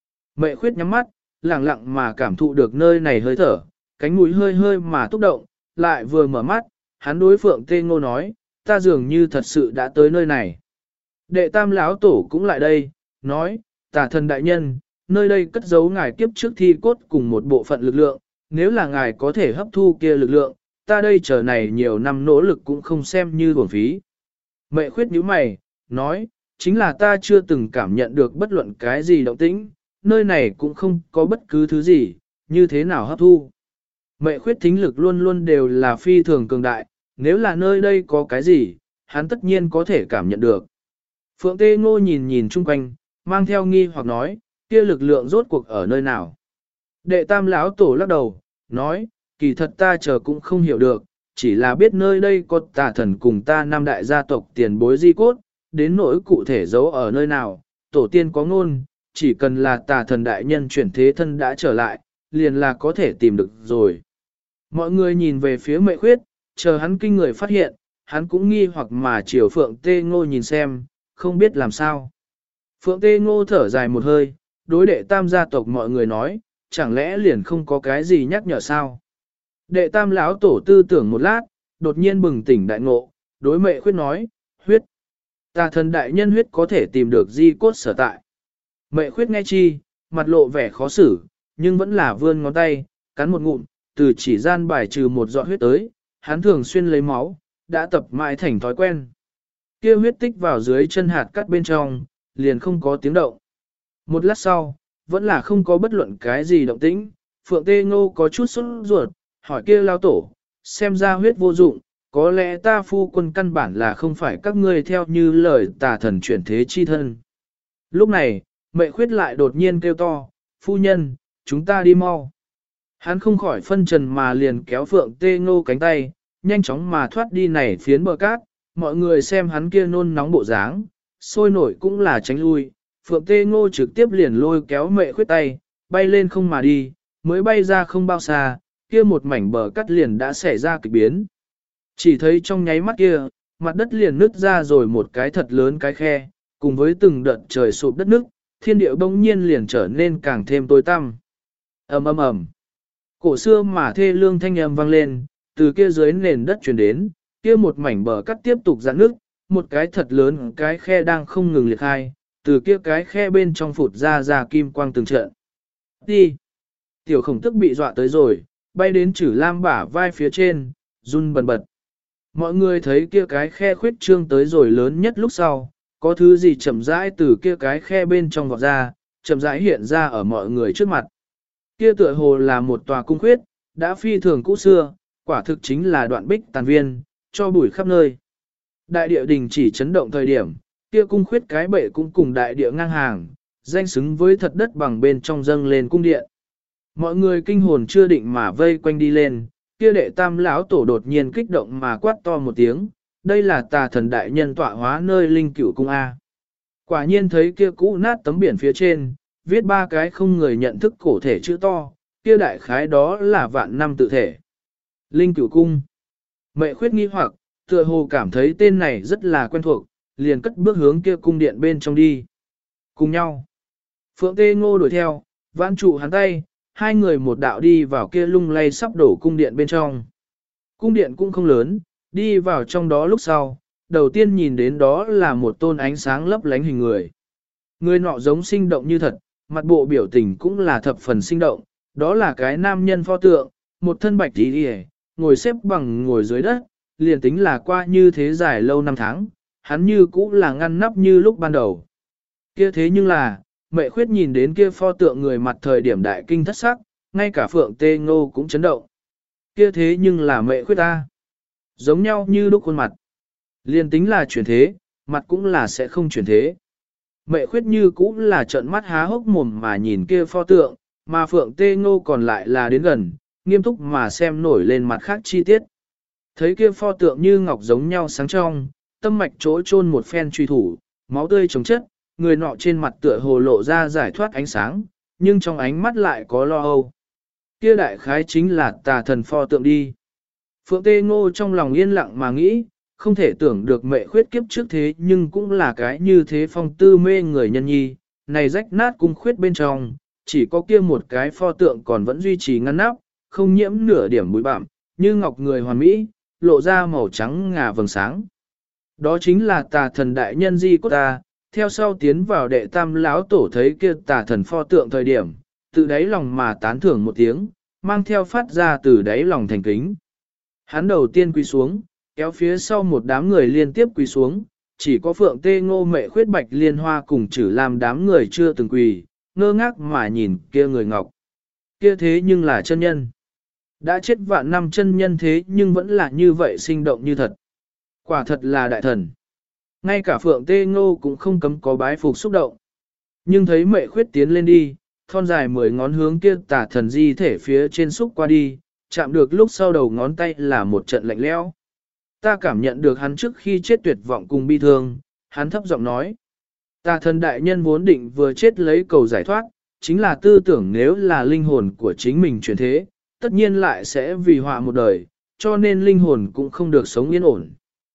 Mệ Khuyết nhắm mắt, lặng lặng mà cảm thụ được nơi này hơi thở, cánh mũi hơi hơi mà túc động, lại vừa mở mắt, hắn đối Phượng Tê Ngô nói, ta dường như thật sự đã tới nơi này. Đệ tam lão tổ cũng lại đây, nói, tả thần đại nhân, nơi đây cất giấu ngài kiếp trước thi cốt cùng một bộ phận lực lượng, nếu là ngài có thể hấp thu kia lực lượng, ta đây chờ này nhiều năm nỗ lực cũng không xem như uổng phí. Mệ khuyết nhíu mày, nói, chính là ta chưa từng cảm nhận được bất luận cái gì động tĩnh, nơi này cũng không có bất cứ thứ gì, như thế nào hấp thu. Mệ khuyết thính lực luôn luôn đều là phi thường cường đại, nếu là nơi đây có cái gì, hắn tất nhiên có thể cảm nhận được. Phượng Tê Ngô nhìn nhìn chung quanh, mang theo nghi hoặc nói, kia lực lượng rốt cuộc ở nơi nào. Đệ tam lão tổ lắc đầu, nói, kỳ thật ta chờ cũng không hiểu được, chỉ là biết nơi đây có tà thần cùng ta năm đại gia tộc tiền bối di cốt, đến nỗi cụ thể giấu ở nơi nào, tổ tiên có ngôn, chỉ cần là tà thần đại nhân chuyển thế thân đã trở lại, liền là có thể tìm được rồi. Mọi người nhìn về phía Mệ Khuyết, chờ hắn kinh người phát hiện, hắn cũng nghi hoặc mà chiều Phượng Tê Ngô nhìn xem, không biết làm sao. Phượng Tê Ngô thở dài một hơi, đối đệ tam gia tộc mọi người nói, chẳng lẽ liền không có cái gì nhắc nhở sao? Đệ tam lão tổ tư tưởng một lát, đột nhiên bừng tỉnh đại ngộ, đối Mệ Khuyết nói, huyết. Tà thần đại nhân huyết có thể tìm được di cốt sở tại. Mệ Khuyết nghe chi, mặt lộ vẻ khó xử, nhưng vẫn là vươn ngón tay, cắn một ngụm, từ chỉ gian bài trừ một giọt huyết tới, hắn thường xuyên lấy máu, đã tập mãi thành thói quen. Kia huyết tích vào dưới chân hạt cắt bên trong, liền không có tiếng động. Một lát sau, vẫn là không có bất luận cái gì động tĩnh, Phượng Tê Ngô có chút sốt ruột, hỏi kia lao tổ, xem ra huyết vô dụng, có lẽ ta phu quân căn bản là không phải các ngươi theo như lời tà thần chuyển thế chi thân. Lúc này, Mệ Khuyết lại đột nhiên kêu to, phu nhân, chúng ta đi mau. Hắn không khỏi phân trần mà liền kéo Phượng Tê Ngô cánh tay, nhanh chóng mà thoát đi này phiến bờ cát, mọi người xem hắn kia nôn nóng bộ dáng, sôi nổi cũng là tránh lui. Phượng Tê Ngô trực tiếp liền lôi kéo Mệ Khuyết tay, bay lên không mà đi, mới bay ra không bao xa, kia một mảnh bờ cát liền đã xảy ra kịch biến. Chỉ thấy trong nháy mắt kia, mặt đất liền nứt ra rồi một cái thật lớn cái khe, cùng với từng đợt trời sụp đất nứt, thiên địa bỗng nhiên liền trở nên càng thêm tối tăm. Ầm ầm ầm. Cổ xưa mà thê lương thanh âm vang lên, từ kia dưới nền đất truyền đến, kia một mảnh bờ cắt tiếp tục giãn nước, một cái thật lớn cái khe đang không ngừng liệt khai, từ kia cái khe bên trong phụt ra kim quang từng trận. Đi! Tiểu khổng tức bị dọa tới rồi, bay đến Trử Lam bả vai phía trên, run bần bật. Mọi người thấy kia cái khe khuyết trương tới rồi lớn nhất lúc sau, có thứ gì chậm rãi từ kia cái khe bên trong vọt ra, chậm rãi hiện ra ở mọi người trước mặt. Kia tựa hồ là một tòa cung khuyết, đã phi thường cũ xưa, quả thực chính là đoạn bích tàn viên, cho bụi khắp nơi. Đại địa đình chỉ chấn động thời điểm, kia cung khuyết cái bệ cũng cùng đại địa ngang hàng, danh xứng với thật đất bằng bên trong dâng lên cung điện. Mọi người kinh hồn chưa định mà vây quanh đi lên, kia đệ tam lão tổ đột nhiên kích động mà quát to một tiếng, đây là tà thần đại nhân tọa hóa nơi linh cửu cung A. Quả nhiên thấy kia cũ nát tấm biển phía trên, viết ba cái không người nhận thức cổ thể chữ to, kia đại khái đó là vạn năm tự thể. Linh cửu cung. Mệ Khuyết nghi hoặc, tựa hồ cảm thấy tên này rất là quen thuộc, liền cất bước hướng kia cung điện bên trong đi. Cùng nhau. Phượng Tê Ngô đuổi theo, vãn trụ hắn tay, hai người một đạo đi vào kia lung lay sắp đổ cung điện bên trong. Cung điện cũng không lớn, đi vào trong đó lúc sau, đầu tiên nhìn đến đó là một tôn ánh sáng lấp lánh hình người. Người nọ giống sinh động như thật, mặt bộ biểu tình cũng là thập phần sinh động, đó là cái nam nhân pho tượng, một thân bạch tí đi ngồi xếp bằng ngồi dưới đất, liền tính là qua như thế dài lâu năm tháng, hắn như cũ là ngăn nắp như lúc ban đầu. Kia thế nhưng là, Mệ Khuyết nhìn đến kia pho tượng người mặt thời điểm đại kinh thất sắc, ngay cả Phượng Tê Ngô cũng chấn động. Kia thế nhưng là Mệ Khuyết ta. Giống nhau như lúc khuôn mặt. Liền tính là chuyển thế, mặt cũng là sẽ không chuyển thế. Mệ Khuyết như cũng là trợn mắt há hốc mồm mà nhìn kia pho tượng, mà Phượng Tê Ngô còn lại là đến gần, nghiêm túc mà xem nổi lên mặt khác chi tiết. Thấy kia pho tượng như ngọc giống nhau sáng trong, tâm mạch chỗ chôn một phen truy thủ, máu tươi chống chất, người nọ trên mặt tựa hồ lộ ra giải thoát ánh sáng, nhưng trong ánh mắt lại có lo âu. Kia đại khái chính là tà thần pho tượng đi. Phượng Tê Ngô trong lòng yên lặng mà nghĩ, không thể tưởng được Mệ Khuyết kiếp trước thế nhưng cũng là cái như thế phong tư mê người nhân nhi, này rách nát cung khuyết bên trong, chỉ có kia một cái pho tượng còn vẫn duy trì ngăn nắp, không nhiễm nửa điểm bụi bặm, như ngọc người hoàn mỹ, lộ ra màu trắng ngà vầng sáng. Đó chính là tà thần đại nhân di cốt ta, theo sau tiến vào đệ tam lão tổ thấy kia tà thần pho tượng thời điểm, tự đáy lòng mà tán thưởng một tiếng, mang theo phát ra từ đáy lòng thành kính. Hắn đầu tiên quỳ xuống, kéo phía sau một đám người liên tiếp quỳ xuống, chỉ có Phượng Tê Ngô Mệ Khuyết Bạch Liên Hoa cùng Chử Lam đám người chưa từng quỳ, ngơ ngác mà nhìn kia người ngọc. Kia thế nhưng là chân nhân. Đã chết vạn năm chân nhân thế nhưng vẫn là như vậy sinh động như thật. Quả thật là đại thần. Ngay cả Phượng Tê Ngô cũng không cấm có bái phục xúc động. Nhưng thấy Mệ Khuyết tiến lên đi, thon dài 10 ngón hướng kia tà thần di thể phía trên xúc qua đi, chạm được lúc sau đầu ngón tay là một trận lạnh lẽo. Ta cảm nhận được hắn trước khi chết tuyệt vọng cùng bi thương, hắn thấp giọng nói. Tà thần đại nhân vốn định vừa chết lấy cầu giải thoát, chính là tư tưởng nếu là linh hồn của chính mình chuyển thế, tất nhiên lại sẽ vì họa một đời, cho nên linh hồn cũng không được sống yên ổn.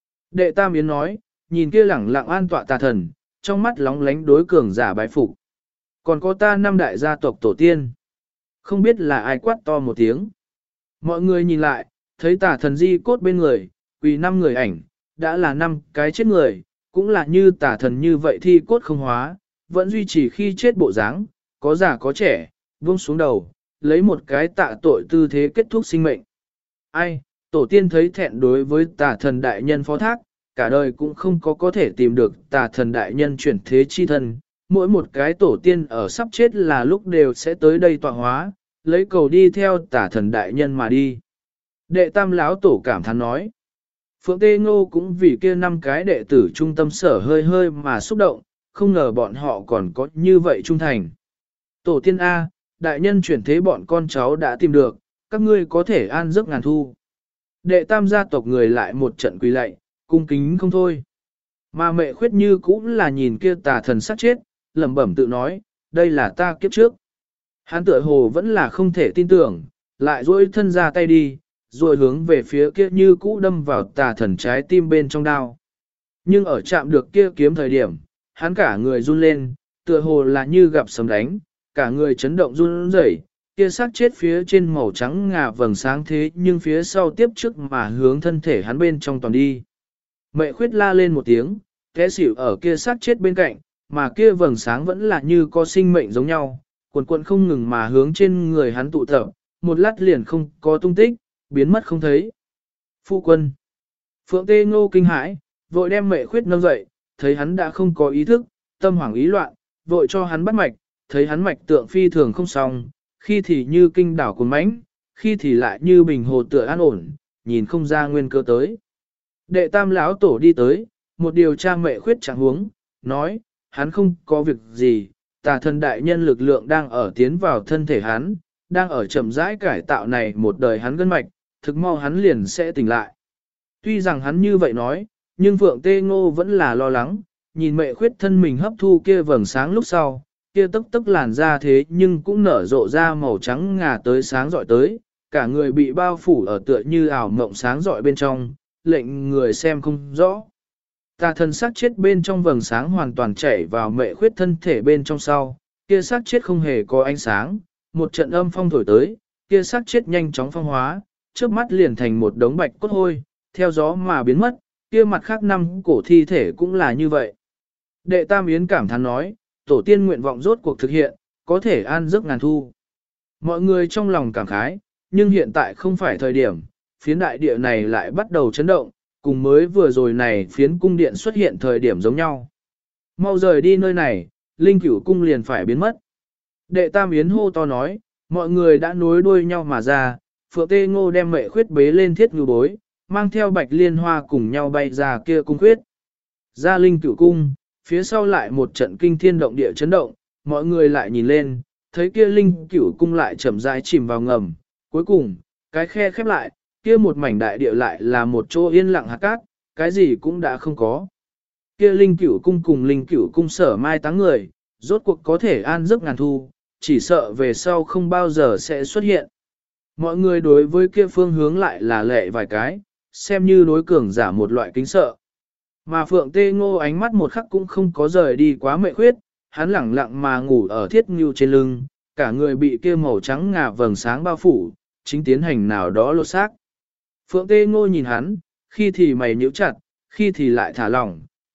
Đệ Tam Yến nói, nhìn kia lẳng lặng an tọa tà thần, trong mắt lóng lánh đối cường giả bái phục. Còn có ta 5 đại gia tộc tổ tiên. Không biết là ai quát to một tiếng. Mọi người nhìn lại, thấy tà thần di cốt bên người, quỳ 5 người ảnh, đã là 5 cái chết người, cũng là như tà thần như vậy thi cốt không hóa, vẫn duy trì khi chết bộ dáng, có già có trẻ, buông xuống đầu, lấy một cái tạ tội tư thế kết thúc sinh mệnh. Ai, tổ tiên thấy thẹn đối với tà thần đại nhân phó thác, cả đời cũng không có thể tìm được tà thần đại nhân chuyển thế chi thân, mỗi một cái tổ tiên ở sắp chết là lúc đều sẽ tới đây tọa hóa, lấy cầu đi theo tà thần đại nhân mà đi. Đệ Tam lão tổ cảm thán nói. Phượng Tê Ngô cũng vì kia 5 cái đệ tử trung tâm sở hơi hơi mà xúc động, không ngờ bọn họ còn có như vậy trung thành. Tổ tiên A, đại nhân chuyển thế bọn con cháu đã tìm được, các ngươi có thể an giấc ngàn thu. Đệ Tam gia tộc người lại một trận quỳ lạy, cung kính không thôi. Mà Mệ Khuyết như cũng là nhìn kia tà thần sát chết, lẩm bẩm tự nói, đây là ta kiếp trước. Hắn tựa hồ vẫn là không thể tin tưởng, lại duỗi thân ra tay đi, rồi hướng về phía kia như cũ đâm vào tà thần trái tim bên trong đao. Nhưng ở chạm được kia kiếm thời điểm, hắn cả người run lên, tựa hồ là như gặp sấm đánh, cả người chấn động run rẩy, kia xác chết phía trên màu trắng ngà vầng sáng thế nhưng phía sau tiếp trước mà hướng thân thể hắn bên trong toàn đi. Mệ Khuyết la lên một tiếng, té xỉu ở kia xác chết bên cạnh, mà kia vầng sáng vẫn là như có sinh mệnh giống nhau, cuộn cuộn không ngừng mà hướng trên người hắn tụ tập, một lát liền không có tung tích, biến mất không thấy. Phu quân. Phượng Tê Ngô kinh hãi, vội đem Mệ Khuyết nâng dậy, thấy hắn đã không có ý thức, tâm hoảng ý loạn, vội cho hắn bắt mạch, thấy hắn mạch tượng phi thường không xong, khi thì như kinh đảo cuốn mãnh, khi thì lại như bình hồ tựa an ổn, nhìn không ra nguyên cơ tới. Đệ Tam lão tổ đi tới, một điều tra Mệ Khuyết trạng huống, nói, hắn không có việc gì, tà thần đại nhân lực lượng đang ở tiến vào thân thể hắn, đang ở chậm rãi cải tạo này một đời hắn gân mạch, thực mau hắn liền sẽ tỉnh lại. Tuy rằng hắn như vậy nói, nhưng Phượng Tê Ngô vẫn là lo lắng, nhìn Mệ Khuyết thân mình hấp thu kia vầng sáng lúc sau, kia tức làn ra thế nhưng cũng nở rộ ra màu trắng ngà tới sáng rọi tới, cả người bị bao phủ ở tựa như ảo mộng sáng rọi bên trong, lệnh người xem không rõ. Tà thần xác chết bên trong vầng sáng hoàn toàn chảy vào Mệ Khuyết thân thể bên trong sau, kia xác chết không hề có ánh sáng, một trận âm phong thổi tới, kia xác chết nhanh chóng phong hóa, trước mắt liền thành một đống bạch cốt hôi, theo gió mà biến mất, kia mặt khác 5 cổ thi thể cũng là như vậy. Đệ Tam Yến cảm thán nói, tổ tiên nguyện vọng rốt cuộc thực hiện, có thể an giấc ngàn thu. Mọi người trong lòng cảm khái, nhưng hiện tại không phải thời điểm, phiến đại địa này lại bắt đầu chấn động, cùng mới vừa rồi này phiến cung điện xuất hiện thời điểm giống nhau. Mau rời đi nơi này, linh cửu cung liền phải biến mất. Đệ Tam Yến hô to nói, mọi người đã nối đuôi nhau mà ra, Phượng Tê Ngô đem Mệ Khuyết bế lên thiết ngưu bối, mang theo Bạch Liên Hoa cùng nhau bay ra kia cung khuyết. Ra linh cửu cung, phía sau lại một trận kinh thiên động địa chấn động, mọi người lại nhìn lên, thấy kia linh cửu cung lại chậm rãi chìm vào ngầm. Cuối cùng, cái khe khép lại, kia một mảnh đại địa lại là một chỗ yên lặng hạt cát, cái gì cũng đã không có. Kia linh cửu cung cùng linh cửu cung sở mai táng người, rốt cuộc có thể an giấc ngàn thu, chỉ sợ về sau không bao giờ sẽ xuất hiện. Mọi người đối với kia phương hướng lại là lệ vài cái, xem như đối cường giả một loại kính sợ. Mà Phượng Tê Ngô ánh mắt một khắc cũng không có rời đi quá Mệ Khuyết, hắn lẳng lặng mà ngủ ở thiết ngưu trên lưng, cả người bị kia màu trắng ngà vầng sáng bao phủ, chính tiến hành nào đó lột xác. Phượng Tê Ngô nhìn hắn, khi thì mày nhíu chặt, khi thì lại thả lỏng,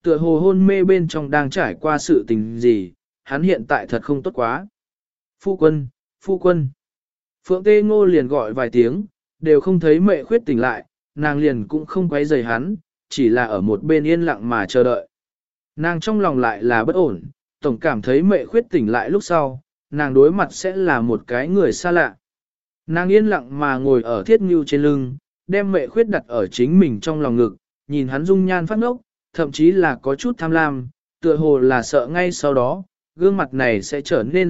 tựa hồ hôn mê bên trong đang trải qua sự tình gì, hắn hiện tại thật không tốt quá. Phu quân, phu quân. Phượng Tê Ngô liền gọi vài tiếng, đều không thấy Mệ Khuyết tỉnh lại, nàng liền cũng không quấy rầy hắn, chỉ là ở một bên yên lặng mà chờ đợi. Nàng trong lòng lại là bất ổn, tổng cảm thấy Mệ Khuyết tỉnh lại lúc sau, nàng đối mặt sẽ là một cái người xa lạ. Nàng yên lặng mà ngồi ở thiết ngưu trên lưng, đem Mệ Khuyết đặt ở chính mình trong lòng ngực, nhìn hắn dung nhan phát ngốc, thậm chí là có chút tham lam, tựa hồ là sợ ngay sau đó, gương mặt này sẽ trở nên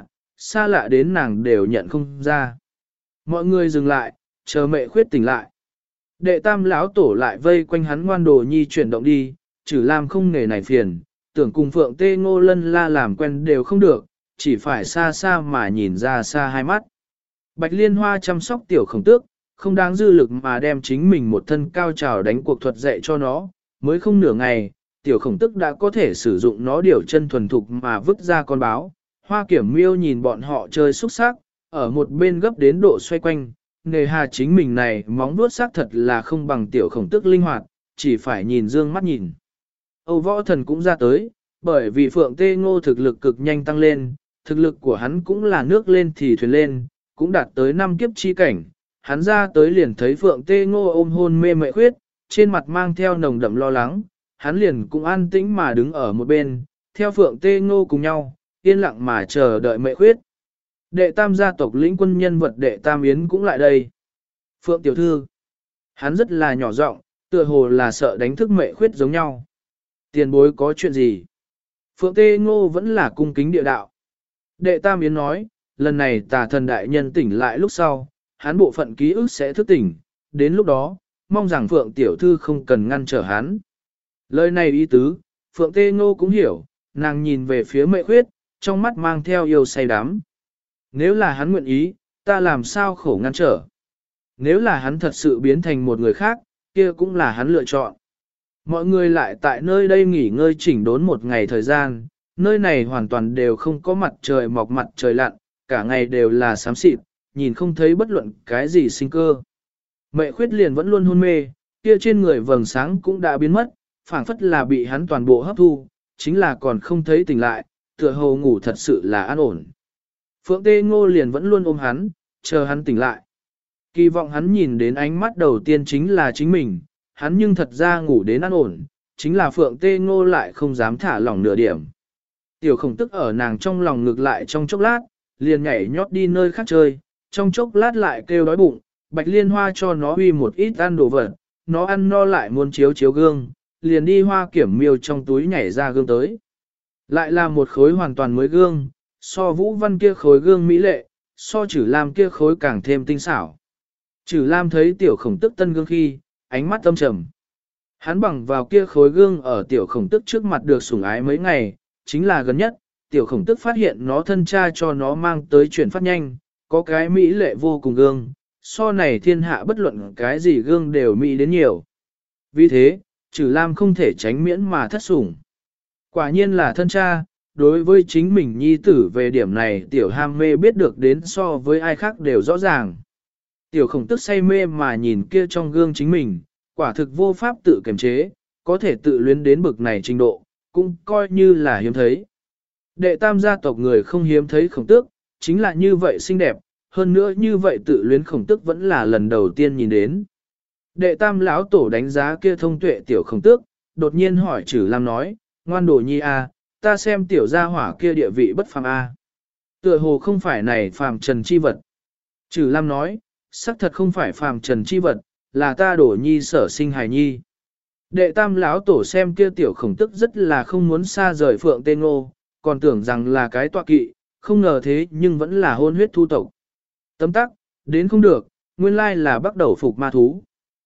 xa lạ đến nàng đều nhận không ra. Mọi người dừng lại, chờ Mệ Khuyết tỉnh lại. Đệ tam lão tổ lại vây quanh hắn ngoan đồ nhi chuyển động đi, Trử Lam không nghề này phiền, tưởng cùng Phượng Tê Ngô lân la làm quen đều không được, chỉ phải xa xa mà nhìn ra xa hai mắt. Bạch Liên Hoa chăm sóc tiểu khổng tước, không đáng dư lực mà đem chính mình một thân cao trào đánh cuộc thuật dạy cho nó, mới không nửa ngày, tiểu khổng tước đã có thể sử dụng nó điều chân thuần thục mà vứt ra con báo. Hoa Kiểm Miêu nhìn bọn họ chơi xúc sắc, ở một bên gấp đến độ xoay quanh, nề hà chính mình này móng vuốt sắc thật là không bằng tiểu khổng tước linh hoạt, chỉ phải nhìn dương mắt nhìn. Âu Võ Thần cũng ra tới, bởi vì Phượng Tê Ngô thực lực cực nhanh tăng lên, thực lực của hắn cũng là nước lên thì thuyền lên, cũng đạt tới 5 kiếp chi cảnh. Hắn ra tới liền thấy Phượng Tê Ngô ôm hôn mê Mệ Khuyết, trên mặt mang theo nồng đậm lo lắng, hắn liền cũng an tĩnh mà đứng ở một bên, theo Phượng Tê Ngô cùng nhau, yên lặng mà chờ đợi Mệ Khuyết. Đệ tam gia tộc lĩnh quân nhân vật đệ tam yến cũng lại đây. Phượng tiểu thư, hắn rất là nhỏ giọng, tựa hồ là sợ đánh thức Mệ Khuyết giống nhau. Tiền bối có chuyện gì? Phượng Tê Ngô vẫn là cung kính địa đạo. Đệ tam yến nói, lần này tà thần đại nhân tỉnh lại lúc sau, hắn bộ phận ký ức sẽ thức tỉnh, đến lúc đó, mong rằng Phượng tiểu thư không cần ngăn trở hắn. Lời này ý tứ, Phượng Tê Ngô cũng hiểu, nàng nhìn về phía Mệ Khuyết, trong mắt mang theo yêu say đắm. Nếu là hắn nguyện ý, ta làm sao khổ ngăn trở. Nếu là hắn thật sự biến thành một người khác, kia cũng là hắn lựa chọn. Mọi người lại tại nơi đây nghỉ ngơi chỉnh đốn một ngày thời gian, nơi này hoàn toàn đều không có mặt trời mọc mặt trời lặn, cả ngày đều là xám xịt, nhìn không thấy bất luận cái gì sinh cơ. Mệ Khuyết liền vẫn luôn hôn mê, kia trên người vầng sáng cũng đã biến mất, phảng phất là bị hắn toàn bộ hấp thu, chính là còn không thấy tỉnh lại, tựa hồ ngủ thật sự là an ổn. Phượng Tê Ngô liền vẫn luôn ôm hắn, chờ hắn tỉnh lại. Kỳ vọng hắn nhìn đến ánh mắt đầu tiên chính là chính mình, hắn nhưng thật ra ngủ đến an ổn, chính là Phượng Tê Ngô lại không dám thả lỏng nửa điểm. Tiểu khổng tức ở nàng trong lòng ngược lại trong chốc lát, liền nhảy nhót đi nơi khác chơi, trong chốc lát lại kêu đói bụng, Bạch Liên Hoa cho nó huy một ít ăn đồ vật, nó ăn no lại muốn chiếu chiếu gương, liền đi Hoa Kiểm Miêu trong túi nhảy ra gương tới. Lại là một khối hoàn toàn mới gương, so Vũ Văn kia khối gương mỹ lệ, so Trử Lam kia khối càng thêm tinh xảo. Trử Lam thấy tiểu khổng tức tân gương khi, ánh mắt âm trầm. Hắn bằng vào kia khối gương ở tiểu khổng tức trước mặt được sủng ái mấy ngày, chính là gần nhất, tiểu khổng tức phát hiện nó thân cha cho nó mang tới chuyển phát nhanh, có cái mỹ lệ vô cùng gương, so này thiên hạ bất luận cái gì gương đều mỹ đến nhiều. Vì thế, Trử Lam không thể tránh miễn mà thất sủng. Quả nhiên là thân cha, đối với chính mình nhi tử về điểm này tiểu ham mê biết được đến so với ai khác đều rõ ràng. Tiểu khổng tức say mê mà nhìn kia trong gương chính mình, quả thực vô pháp tự kiềm chế, có thể tự luyến đến bực này trình độ, cũng coi như là hiếm thấy. Đệ tam gia tộc người không hiếm thấy khổng tước, chính là như vậy xinh đẹp, hơn nữa như vậy tự luyến khổng tước vẫn là lần đầu tiên nhìn đến. Đệ tam lão tổ đánh giá kia thông tuệ tiểu khổng tước, đột nhiên hỏi Trử Lam nói, ngoan đồ nhi a, ta xem tiểu gia hỏa kia địa vị bất phàm a. Tựa hồ không phải này phàm trần chi vật. Trử Lam nói, xác thật không phải phàm trần chi vật, là ta đổ nhi sở sinh hài nhi. Đệ tam lão tổ xem kia tiểu khổng tức rất là không muốn xa rời Phượng Tê Ngô, còn tưởng rằng là cái tọa kỵ, không ngờ thế nhưng vẫn là hôn huyết thu tộc. Tấm tắc, đến không được, nguyên lai là bắt đầu phục ma thú.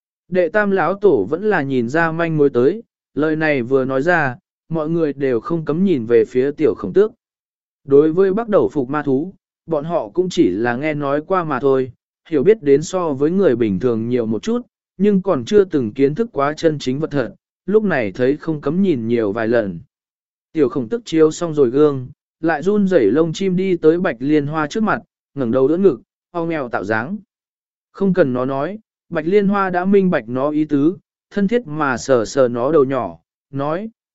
Đệ tam lão tổ vẫn là nhìn ra manh mối tới, lời này vừa nói ra, mọi người đều không cấm nhìn về phía tiểu khổng tước. Đối với bắt đầu phục ma thú, bọn họ cũng chỉ là nghe nói qua mà thôi, hiểu biết đến so với người bình thường nhiều một chút, nhưng còn chưa từng kiến thức quá chân chính vật thật, lúc này thấy không cấm nhìn nhiều vài lần. Tiểu khổng tức chiếu xong rồi gương, lại run rẩy lông chim đi tới Bạch Liên Hoa trước mặt, ngẩng đầu đỡ ngực, ong mèo tạo dáng. Không cần nó nói, Bạch Liên Hoa đã minh bạch nó ý tứ, thân thiết mà sờ sờ nó đầu nhỏ, nói,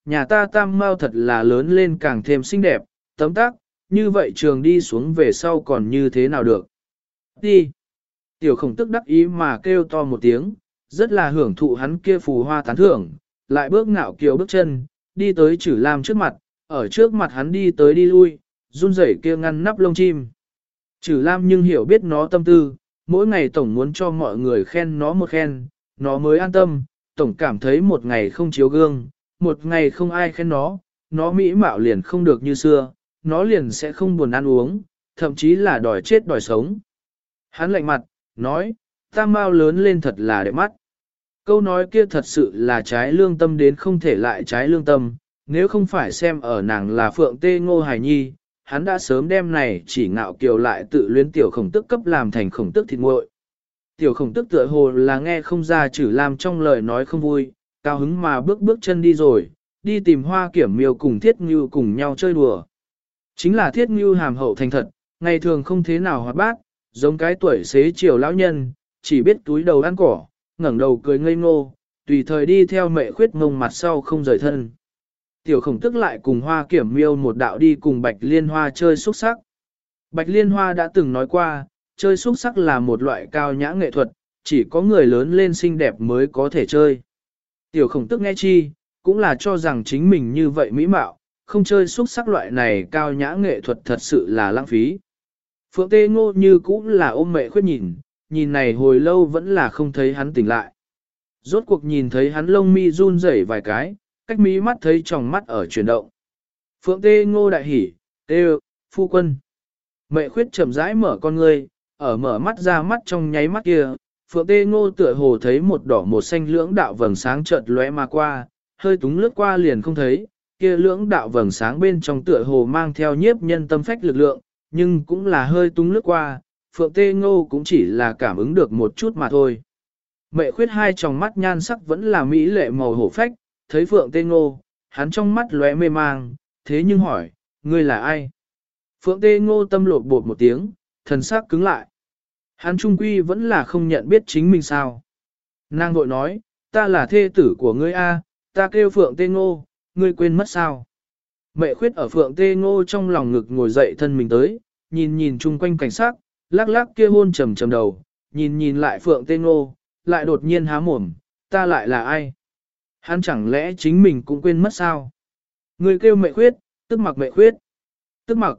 nhà ta tam mau thật là lớn lên càng thêm xinh đẹp, tấm tắc, như vậy trường đi xuống về sau còn như thế nào được. Đi! Tiểu khổng tức đắc ý mà kêu to một tiếng, rất là hưởng thụ hắn kia phù hoa tán thưởng, lại bước ngạo kiều bước chân, đi tới Trử Lam trước mặt, ở trước mặt hắn đi tới đi lui, run rẩy kia ngăn nắp lông chim. Trử Lam nhưng hiểu biết nó tâm tư, mỗi ngày tổng muốn cho mọi người khen nó một khen, nó mới an tâm, tổng cảm thấy một ngày không chiếu gương, một ngày không ai khen nó mỹ mạo liền không được như xưa, nó liền sẽ không buồn ăn uống, thậm chí là đòi chết đòi sống. Hắn lạnh mặt, nói, tam mao lớn lên thật là đẹp mắt. Câu nói kia thật sự là trái lương tâm đến không thể lại trái lương tâm, nếu không phải xem ở nàng là Phượng Tê Ngô Hải Nhi, hắn đã sớm đem này chỉ ngạo kiều lại tự luyến tiểu khổng tức cấp làm thành khổng tức thịt nguội. Tiểu khổng tức tựa hồ là nghe không ra Trử Lam trong lời nói không vui, cao hứng mà bước chân đi rồi, đi tìm Hoa Kiểm Miêu cùng Thiết Ngưu cùng nhau chơi đùa. Chính là Thiết Ngưu hàm hậu thành thật, ngày thường không thế nào hoạt bát, giống cái tuổi xế chiều lão nhân, chỉ biết túi đầu ăn cỏ, ngẩng đầu cười ngây ngô, tùy thời đi theo Mẹ Khuyết ngông mặt sau không rời thân. Tiểu khổng tức lại cùng Hoa Kiểm Miêu một đạo đi cùng Bạch Liên Hoa chơi xúc sắc. Bạch Liên Hoa đã từng nói qua, chơi xúc sắc là một loại cao nhã nghệ thuật, chỉ có người lớn lên xinh đẹp mới có thể chơi. Tiểu khổng tức nghe chi, cũng là cho rằng chính mình như vậy mỹ mạo, không chơi xúc sắc loại này cao nhã nghệ thuật thật sự là lãng phí. Phượng Tê Ngô như cũng là ôm Mẹ Khuyết nhìn này hồi lâu vẫn là không thấy hắn tỉnh lại. Rốt cuộc nhìn thấy hắn lông mi run rẩy vài cái, cách mí mắt thấy tròng mắt ở chuyển động. Phượng Tê Ngô đại hỉ, tê phu quân. Mẹ Khuyết chậm rãi mở con ngươi, ở mở mắt ra mắt trong nháy mắt kia, Phượng Tê Ngô tựa hồ thấy một đỏ một xanh lưỡng đạo vầng sáng chợt lóe mà qua, hơi túng lướt qua liền không thấy, kia lưỡng đạo vầng sáng bên trong tựa hồ mang theo nhiếp nhân tâm phách lực lượng, nhưng cũng là hơi túng lướt qua, Phượng Tê Ngô cũng chỉ là cảm ứng được một chút mà thôi. Mẹ Khuyết hai tròng mắt nhan sắc vẫn là mỹ lệ màu hổ phách, thấy Phượng Tê Ngô, hắn trong mắt lóe mê mang, thế nhưng hỏi, ngươi là ai? Phượng Tê Ngô tâm lột bột một tiếng, thần sắc cứng lại. Hắn trung quy vẫn là không nhận biết chính mình sao. Nàng vội nói, ta là thê tử của ngươi A, ta kêu Phượng Tê Ngô, ngươi quên mất sao? Mẹ Khuyết ở Phượng Tê Ngô trong lòng ngực ngồi dậy thân mình tới, nhìn chung quanh cảnh sắc, lắc lắc kia hôn trầm trầm đầu, nhìn lại Phượng Tê Ngô, lại đột nhiên há mồm, ta lại là ai? Hắn chẳng lẽ chính mình cũng quên mất sao? Người kêu Mẹ Khuyết, tức mặc Mẹ Khuyết. Tức mặc,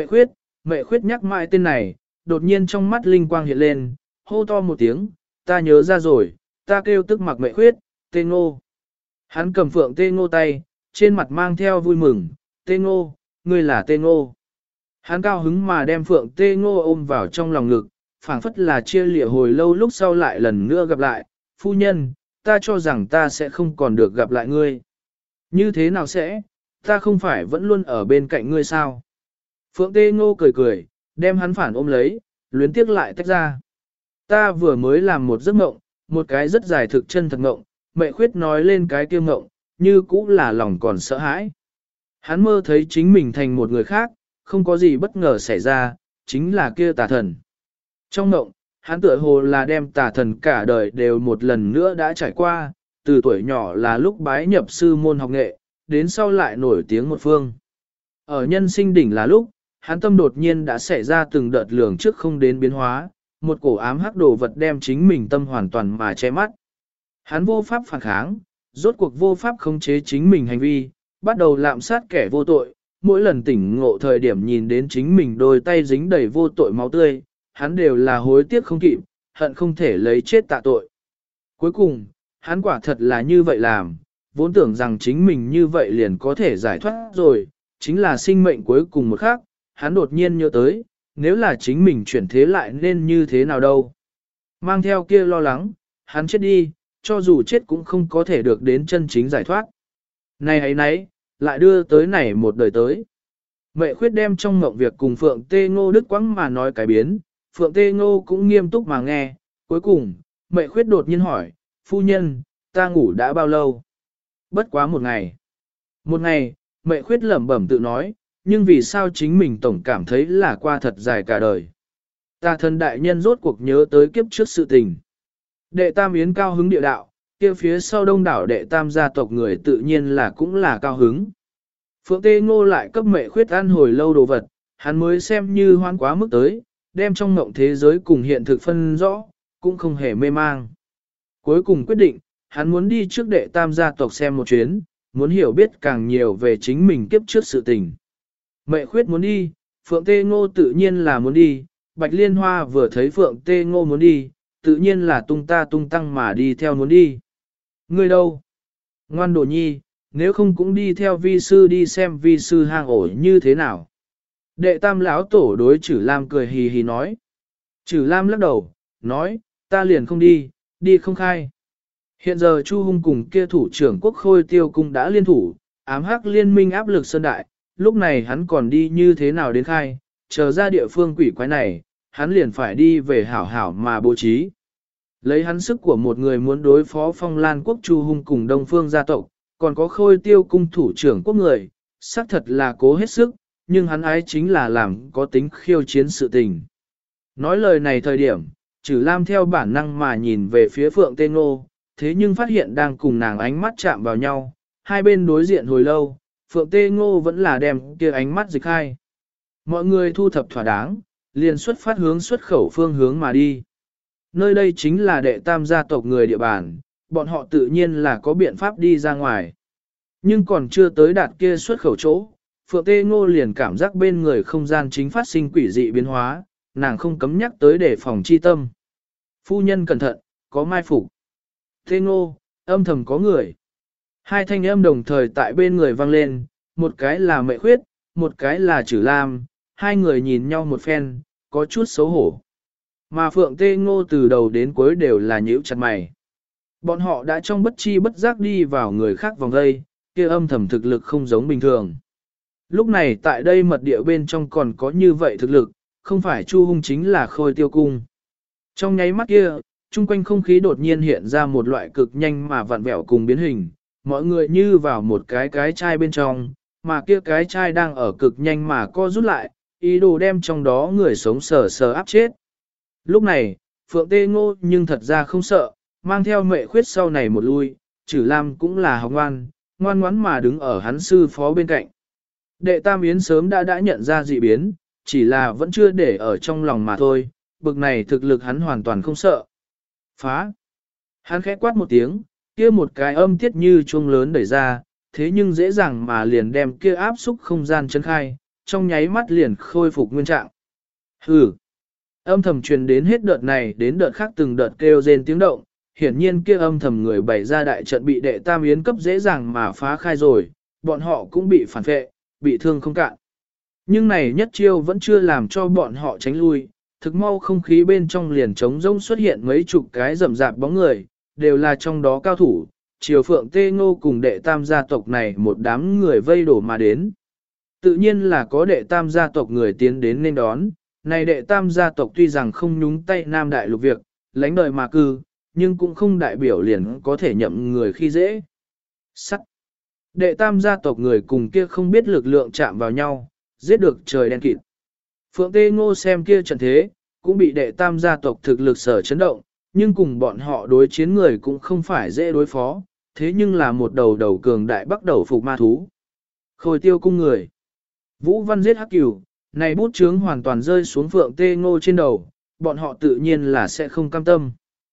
Mẹ Khuyết nhắc mãi tên này, đột nhiên trong mắt linh quang hiện lên, hô to một tiếng, ta nhớ ra rồi, ta kêu tức mặc Mẹ Khuyết, Tê Ngô. Hắn cầm Phượng Tê Ngô tay, trên mặt mang theo vui mừng, Tê Ngô, ngươi là Tê Ngô. Hắn cao hứng mà đem Phượng Tê Ngô ôm vào trong lòng ngực, phảng phất là chia lìa hồi lâu lúc sau lại lần nữa gặp lại, phu nhân, ta cho rằng ta sẽ không còn được gặp lại ngươi. Như thế nào sẽ, ta không phải vẫn luôn ở bên cạnh ngươi sao? Phượng Tê Ngô cười cười, đem hắn phản ôm lấy, luyến tiếc lại tách ra. Ta vừa mới làm một giấc mộng, một cái rất dài thực chân thật mộng, Mẹ Khuyết nói lên cái kia mộng, như cũ là lòng còn sợ hãi. Hắn mơ thấy chính mình thành một người khác, không có gì bất ngờ xảy ra, chính là kia tà thần. Trong mộng, hắn tựa hồ là đem tà thần cả đời đều một lần nữa đã trải qua, từ tuổi nhỏ là lúc bái nhập sư môn học nghệ, đến sau lại nổi tiếng một phương. Ở nhân sinh đỉnh là lúc, hắn tâm đột nhiên đã xảy ra từng đợt lường trước không đến biến hóa, một cổ ám hắc đồ vật đem chính mình tâm hoàn toàn mà che mắt. Hắn vô pháp phản kháng, rốt cuộc vô pháp khống chế chính mình hành vi, bắt đầu lạm sát kẻ vô tội, mỗi lần tỉnh ngộ thời điểm nhìn đến chính mình đôi tay dính đầy vô tội máu tươi, hắn đều là hối tiếc không kịp, hận không thể lấy chết tạ tội. Cuối cùng, hắn quả thật là như vậy làm, vốn tưởng rằng chính mình như vậy liền có thể giải thoát rồi, chính là sinh mệnh cuối cùng một khắc, hắn đột nhiên nhớ tới, nếu là chính mình chuyển thế lại nên như thế nào đâu. Mang theo kia lo lắng, hắn chết đi, cho dù chết cũng không có thể được đến chân chính giải thoát. Này ấy nấy, lại đưa tới này một đời tới. Mẹ Khuyết đem trong mộng việc cùng Phượng Tê Ngô Đức Quãng mà nói cái biến, Phượng Tê Ngô cũng nghiêm túc mà nghe, cuối cùng, Mẹ Khuyết đột nhiên hỏi, phu nhân, ta ngủ đã bao lâu? Bất quá một ngày. Một ngày, Mẹ Khuyết lẩm bẩm tự nói, nhưng vì sao chính mình tổng cảm thấy là qua thật dài cả đời. Tà thần đại nhân rốt cuộc nhớ tới kiếp trước sự tình. Đệ Tam Yến cao hứng địa đạo, kia phía sau đông đảo đệ tam gia tộc người tự nhiên là cũng là cao hứng. Phượng Tê Ngô lại cấp mẹ khuyết ăn hồi lâu đồ vật, hắn mới xem như hoan quá mức tới, đem trong mộng thế giới cùng hiện thực phân rõ, cũng không hề mê mang. Cuối cùng quyết định, hắn muốn đi trước đệ tam gia tộc xem một chuyến, muốn hiểu biết càng nhiều về chính mình kiếp trước sự tình. Mẹ khuyết muốn đi, Phượng Tê Ngô tự nhiên là muốn đi, Bạch Liên Hoa vừa thấy Phượng Tê Ngô muốn đi, tự nhiên là tung ta tung tăng mà đi theo muốn đi. Ngươi đâu? Ngoan đồ nhi, nếu không cũng đi theo vi sư đi xem vi sư hang ổ như thế nào. Đệ tam lão tổ đối Trử Lam cười hì hì nói. Trử Lam lắc đầu, nói, ta liền không đi, đi không khai. Hiện giờ Chu Hung cùng kia thủ trưởng quốc khôi tiêu cung đã liên thủ, ám hắc liên minh áp lực sơn đại, lúc này hắn còn đi như thế nào đến khai, chờ ra địa phương quỷ quái này, hắn liền phải đi về hảo hảo mà bố trí. Lấy hắn sức của một người muốn đối phó Phong Lan quốc Chu Hung cùng Đông Phương gia tộc, còn có khôi tiêu cung thủ trưởng quốc người, xác thật là cố hết sức, nhưng hắn ái chính là làm có tính khiêu chiến sự tình. Nói lời này thời điểm, Trử Lam theo bản năng mà nhìn về phía Phượng Tê Ngô, thế nhưng phát hiện đang cùng nàng ánh mắt chạm vào nhau, hai bên đối diện hồi lâu, Phượng Tê Ngô vẫn là đem kia ánh mắt dịch hai. Mọi người thu thập thỏa đáng, liền xuất phát hướng xuất khẩu phương hướng mà đi. Nơi đây chính là đệ tam gia tộc người địa bàn, bọn họ tự nhiên là có biện pháp đi ra ngoài. Nhưng còn chưa tới đạt kia xuất khẩu chỗ, Phượng Tê Ngô liền cảm giác bên người không gian chính phát sinh quỷ dị biến hóa, nàng không cấm nhắc tới để phòng chi tâm. Phu nhân cẩn thận, có mai phục. Tê Ngô, âm thầm có người. Hai thanh âm đồng thời tại bên người vang lên, một cái là Mẹ Khuyết, một cái là Trử Lam, hai người nhìn nhau một phen, có chút xấu hổ. Mà Phượng Tê Ngô từ đầu đến cuối đều là nhíu chặt mày. Bọn họ đã trong bất chi bất giác đi vào người khác vòng dây, kia âm thầm thực lực không giống bình thường. Lúc này tại đây mật địa bên trong còn có như vậy thực lực, không phải Chu Hung chính là Khôi Tiêu Cung. Trong nháy mắt kia, chung quanh không khí đột nhiên hiện ra một loại cực nhanh mà vặn vẹo cùng biến hình, mọi người như vào một cái chai bên trong, mà kia cái chai đang ở cực nhanh mà co rút lại, ý đồ đem trong đó người sống sờ sờ áp chết. Lúc này, Phượng Tê Ngô nhưng thật ra không sợ, mang theo Mẹ Khuyết sau này một lui, Trử Lam cũng là học ngoan, ngoan ngoãn mà đứng ở hắn sư phó bên cạnh. Đệ Tam Yến sớm đã nhận ra dị biến, chỉ là vẫn chưa để ở trong lòng mà thôi, bực này thực lực hắn hoàn toàn không sợ. Phá! Hắn khẽ quát một tiếng, kia một cái âm tiết như chuông lớn đẩy ra, thế nhưng dễ dàng mà liền đem kia áp xúc không gian chấn khai, trong nháy mắt liền khôi phục nguyên trạng. Hừ! Âm thầm truyền đến hết đợt này đến đợt khác từng đợt kêu rên tiếng động, hiển nhiên kia âm thầm người bày ra đại trận bị Đệ Tam Yến cấp dễ dàng mà phá khai rồi, bọn họ cũng bị phản vệ, bị thương không cạn. Nhưng này nhất chiêu vẫn chưa làm cho bọn họ tránh lui, thực mau không khí bên trong liền trống rỗng xuất hiện mấy chục cái rậm rạp bóng người, đều là trong đó cao thủ, Triều Phượng Tê Ngô cùng Đệ Tam gia tộc này một đám người vây đổ mà đến. Tự nhiên là có Đệ Tam gia tộc người tiến đến nên đón, này Đệ Tam gia tộc tuy rằng không nhúng tay Nam Đại Lục việc, lãnh đời mà cư, nhưng cũng không đại biểu liền có thể nhậm người khi dễ. Sắt. Đệ Tam gia tộc người cùng kia không biết lực lượng chạm vào nhau, giết được trời đen kịt. Phượng Tê Ngô xem kia trận thế, cũng bị Đệ Tam gia tộc thực lực sở chấn động, nhưng cùng bọn họ đối chiến người cũng không phải dễ đối phó, thế nhưng là một đầu cường đại bắt đầu phục ma thú. Khôi Tiêu Cung người. Vũ Văn giết Hắc Cửu, này bút chướng hoàn toàn rơi xuống Phượng Tê Ngô trên đầu, bọn họ tự nhiên là sẽ không cam tâm.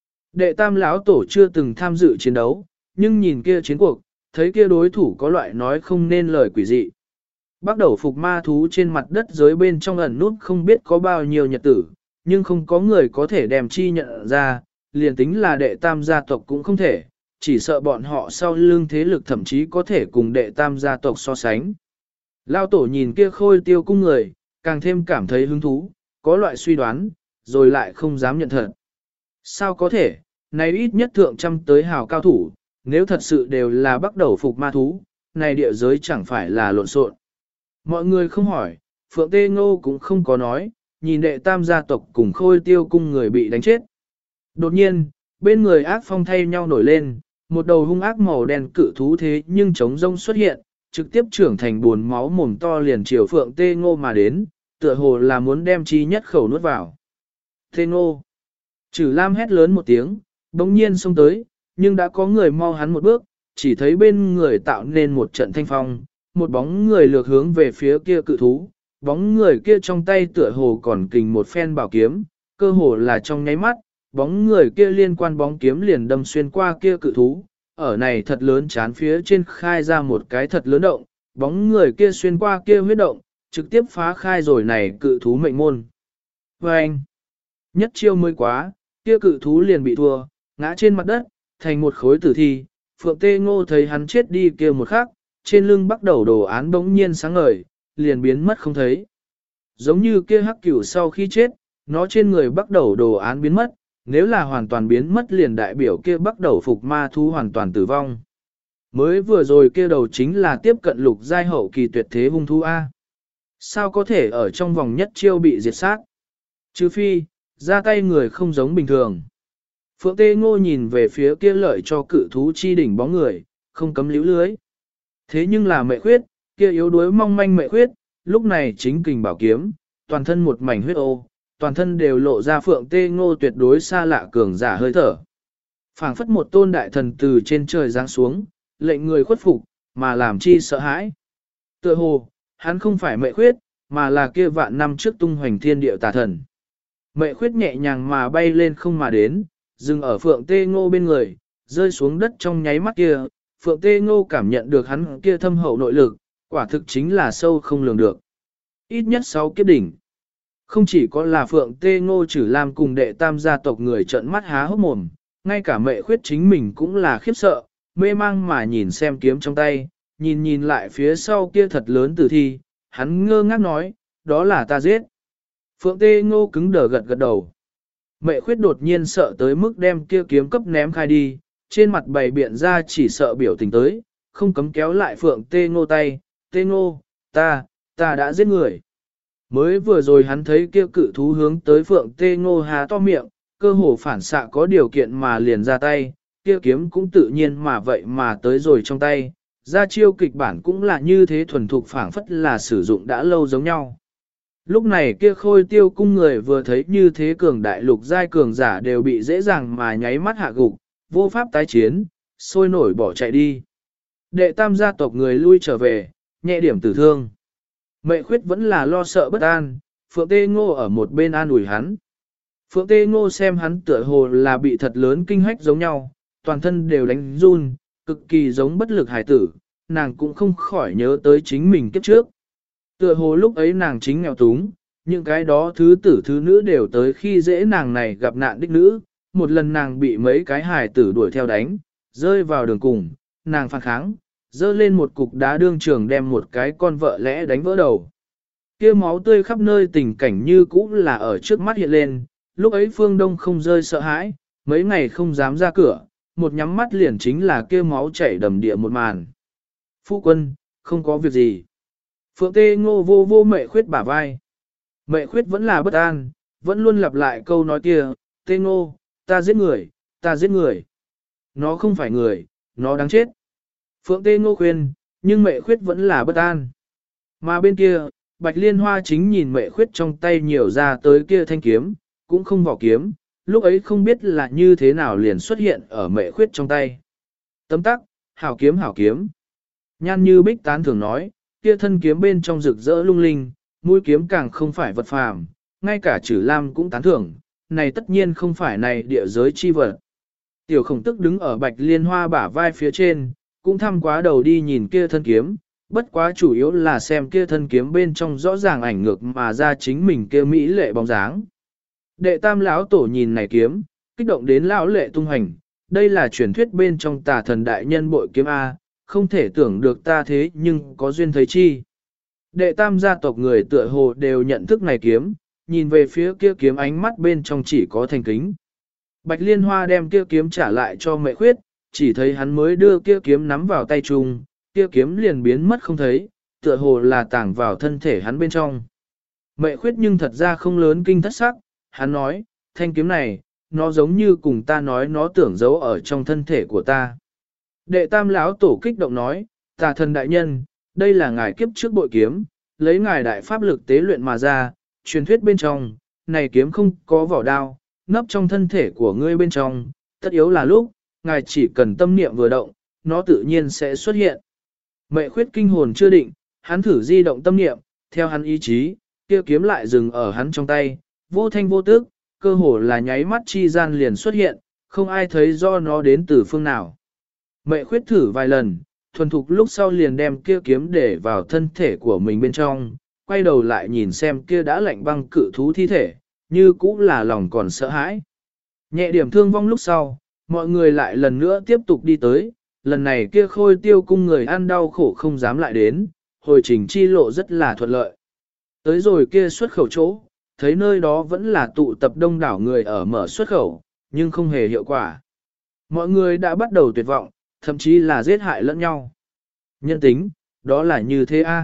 Đệ Tam lão tổ chưa từng tham dự chiến đấu, nhưng nhìn kia chiến cuộc, thấy kia đối thủ có loại nói không nên lời quỷ dị. Bắt đầu phục ma thú trên mặt đất dưới bên trong ẩn nút không biết có bao nhiêu nhật tử, nhưng không có người có thể đem chi nhận ra, liền tính là Đệ Tam gia tộc cũng không thể, chỉ sợ bọn họ sau lưng thế lực thậm chí có thể cùng Đệ Tam gia tộc so sánh. Lão tổ nhìn kia Khôi Tiêu Cung người, càng thêm cảm thấy hứng thú, có loại suy đoán, rồi lại không dám nhận thật. Sao có thể, này ít nhất thượng trăm tới hào cao thủ, nếu thật sự đều là bắt đầu phục ma thú, này địa giới chẳng phải là lộn xộn. Mọi người không hỏi, Phượng Tê Ngô cũng không có nói, nhìn Đệ Tam gia tộc cùng Khôi Tiêu Cung người bị đánh chết. Đột nhiên, bên người ác phong thay nhau nổi lên, một đầu hung ác màu đen cự thú thế nhưng trống rông xuất hiện, trực tiếp trưởng thành buồn máu mồm to liền chiều Phượng Tê Ngô mà đến, tựa hồ là muốn đem chi nhất khẩu nuốt vào. Tê Ngô! Trử Lam hét lớn một tiếng, bỗng nhiên xông tới, nhưng đã có người mau hắn một bước, chỉ thấy bên người tạo nên một trận thanh phong, một bóng người lược hướng về phía kia cự thú, bóng người kia trong tay tựa hồ còn kình một phen bảo kiếm, cơ hồ là trong nháy mắt, bóng người kia liên quan bóng kiếm liền đâm xuyên qua kia cự thú, ở này thật lớn chán phía trên khai ra một cái thật lớn động, bóng người kia xuyên qua kia huyết động, trực tiếp phá khai rồi này cự thú mệnh môn. Và anh, nhất chiêu mới quá, kia cự thú liền bị thua, ngã trên mặt đất, thành một khối tử thi, Phượng Tê Ngô thấy hắn chết đi kia một khắc, trên lưng bắt đầu đồ án bỗng nhiên sáng ngời, liền biến mất không thấy. Giống như kia hắc cửu sau khi chết, nó trên người bắt đầu đồ án biến mất, nếu là hoàn toàn biến mất liền đại biểu kia bắt đầu phục ma thú hoàn toàn tử vong. Mới vừa rồi kia đầu chính là tiếp cận lục giai hậu kỳ tuyệt thế hung thú A. Sao có thể ở trong vòng nhất chiêu bị diệt sát? Trừ phi, ra tay người không giống bình thường. Phượng Tê Ngô nhìn về phía kia lợi cho cự thú chi đỉnh bóng người, không cấm líu lưới. Thế nhưng là mệ khuyết, kia yếu đuối mong manh mệ khuyết, lúc này chính kình bảo kiếm, toàn thân một mảnh huyết ô, toàn thân đều lộ ra Phượng Tê Ngô tuyệt đối xa lạ cường giả hơi thở. Phảng phất một tôn đại thần từ trên trời giáng xuống, lệnh người khuất phục, mà làm chi sợ hãi. Tựa hồ, hắn không phải mệ khuyết, mà là kia vạn năm trước tung hoành thiên địa tà thần. Mệ khuyết nhẹ nhàng mà bay lên không mà đến, dừng ở Phượng Tê Ngô bên người, rơi xuống đất trong nháy mắt kia, Phượng Tê Ngô cảm nhận được hắn kia thâm hậu nội lực, quả thực chính là sâu không lường được. Ít nhất 6 kiếp đỉnh. Không chỉ có là Phượng Tê Ngô Trử Lam cùng đệ tam gia tộc người trợn mắt há hốc mồm, ngay cả mệ khuyết chính mình cũng là khiếp sợ, mê mang mà nhìn xem kiếm trong tay, nhìn lại phía sau kia thật lớn tử thi, hắn ngơ ngác nói, đó là ta giết. Phượng Tê Ngô cứng đờ gật đầu. Mệ khuyết đột nhiên sợ tới mức đem kia kiếm cấp ném khai đi, trên mặt bày biện ra chỉ sợ biểu tình tới, không cấm kéo lại Phượng Tê Ngô tay, Tê Ngô, ta đã giết người. Mới vừa rồi hắn thấy kia cự thú hướng tới Phượng Tê Ngô há to miệng, cơ hồ phản xạ có điều kiện mà liền ra tay, kia kiếm cũng tự nhiên mà vậy mà tới rồi trong tay, ra chiêu kịch bản cũng là như thế thuần thục phảng phất là sử dụng đã lâu giống nhau. Lúc này kia khôi tiêu cung người vừa thấy như thế cường đại lục giai cường giả đều bị dễ dàng mà nháy mắt hạ gục, vô pháp tái chiến, sôi nổi bỏ chạy đi. Đệ tam gia tộc người lui trở về, nhẹ điểm tử thương. Mệ khuyết vẫn là lo sợ bất an, Phượng Tê Ngô ở một bên an ủi hắn. Phượng Tê Ngô xem hắn tựa hồ là bị thật lớn kinh hách giống nhau, toàn thân đều đánh run, cực kỳ giống bất lực hải tử, nàng cũng không khỏi nhớ tới chính mình kiếp trước. Tựa hồ lúc ấy nàng chính nghèo túng, những cái đó thứ tử thứ nữ đều tới khi dễ nàng này gặp nạn đích nữ, một lần nàng bị mấy cái hải tử đuổi theo đánh, rơi vào đường cùng, nàng phản kháng, dơ lên một cục đá đương trường đem một cái con vợ lẽ đánh vỡ đầu. Kia máu tươi khắp nơi tình cảnh như cũ là ở trước mắt hiện lên, lúc ấy Phương Đông không rơi sợ hãi, mấy ngày không dám ra cửa, một nhắm mắt liền chính là kia máu chảy đầm địa một màn. Phu quân, không có việc gì. Phượng Tê Ngô vô mệ khuyết bả vai. Mệ khuyết vẫn là bất an, vẫn luôn lặp lại câu nói kia, Tê Ngô, ta giết người, ta giết người. Nó không phải người, nó đáng chết. Phượng Tê Ngô khuyên, nhưng mệ khuyết vẫn là bất an. Mà bên kia, Bạch Liên Hoa chính nhìn mệ khuyết trong tay nhiều ra tới kia thanh kiếm, cũng không vỏ kiếm, lúc ấy không biết là như thế nào liền xuất hiện ở mệ khuyết trong tay. Tấm tắc, hảo kiếm. Nhan Như Bích tán thường nói, kia thân kiếm bên trong rực rỡ lung linh, mũi kiếm càng không phải vật phàm, ngay cả Trử Lam cũng tán thưởng, này tất nhiên không phải này địa giới chi vật. Tiểu Khổng Tức đứng ở Bạch Liên Hoa bả vai phía trên, cũng thăm quá đầu đi nhìn kia thân kiếm, bất quá chủ yếu là xem kia thân kiếm bên trong rõ ràng ảnh ngược mà ra chính mình kia mỹ lệ bóng dáng. Đệ tam lão tổ nhìn này kiếm, kích động đến lão lệ tung hành, đây là truyền thuyết bên trong tà thần đại nhân bội kiếm A, không thể tưởng được ta thế nhưng có duyên thấy chi. Đệ tam gia tộc người tựa hồ đều nhận thức này kiếm, nhìn về phía kia kiếm ánh mắt bên trong chỉ có thành kính. Bạch Liên Hoa đem kia kiếm trả lại cho mệ khuyết, chỉ thấy hắn mới đưa kia kiếm nắm vào tay chung, kia kiếm liền biến mất không thấy, tựa hồ là tàng vào thân thể hắn bên trong. Mệ khuyết nhưng thật ra không lớn kinh thất sắc, hắn nói, thanh kiếm này, nó giống như cùng ta nói nó tưởng giấu ở trong thân thể của ta. Đệ tam lão tổ kích động nói, tà thần đại nhân, đây là ngài kiếp trước bội kiếm, lấy ngài đại pháp lực tế luyện mà ra, truyền thuyết bên trong, này kiếm không có vỏ đao, nấp trong thân thể của ngươi bên trong, tất yếu là lúc, ngài chỉ cần tâm niệm vừa động, nó tự nhiên sẽ xuất hiện. Mệ khuyết kinh hồn chưa định, hắn thử di động tâm niệm, theo hắn ý chí, kia kiếm lại dừng ở hắn trong tay, vô thanh vô tức, cơ hồ là nháy mắt chi gian liền xuất hiện, không ai thấy do nó đến từ phương nào. Mệ khuyết thử vài lần, thuần thục lúc sau liền đem kia kiếm để vào thân thể của mình bên trong, quay đầu lại nhìn xem kia đã lạnh băng cự thú thi thể, như cũ là lòng còn sợ hãi. Nhẹ điểm thương vong lúc sau, mọi người lại lần nữa tiếp tục đi tới, lần này kia khôi tiêu cung người ăn đau khổ không dám lại đến, hồi trình chi lộ rất là thuận lợi. Tới rồi kia xuất khẩu chỗ, thấy nơi đó vẫn là tụ tập đông đảo người ở mở xuất khẩu, nhưng không hề hiệu quả. Mọi người đã bắt đầu tuyệt vọng, thậm chí là giết hại lẫn nhau. Nhân tính, đó là như thế a.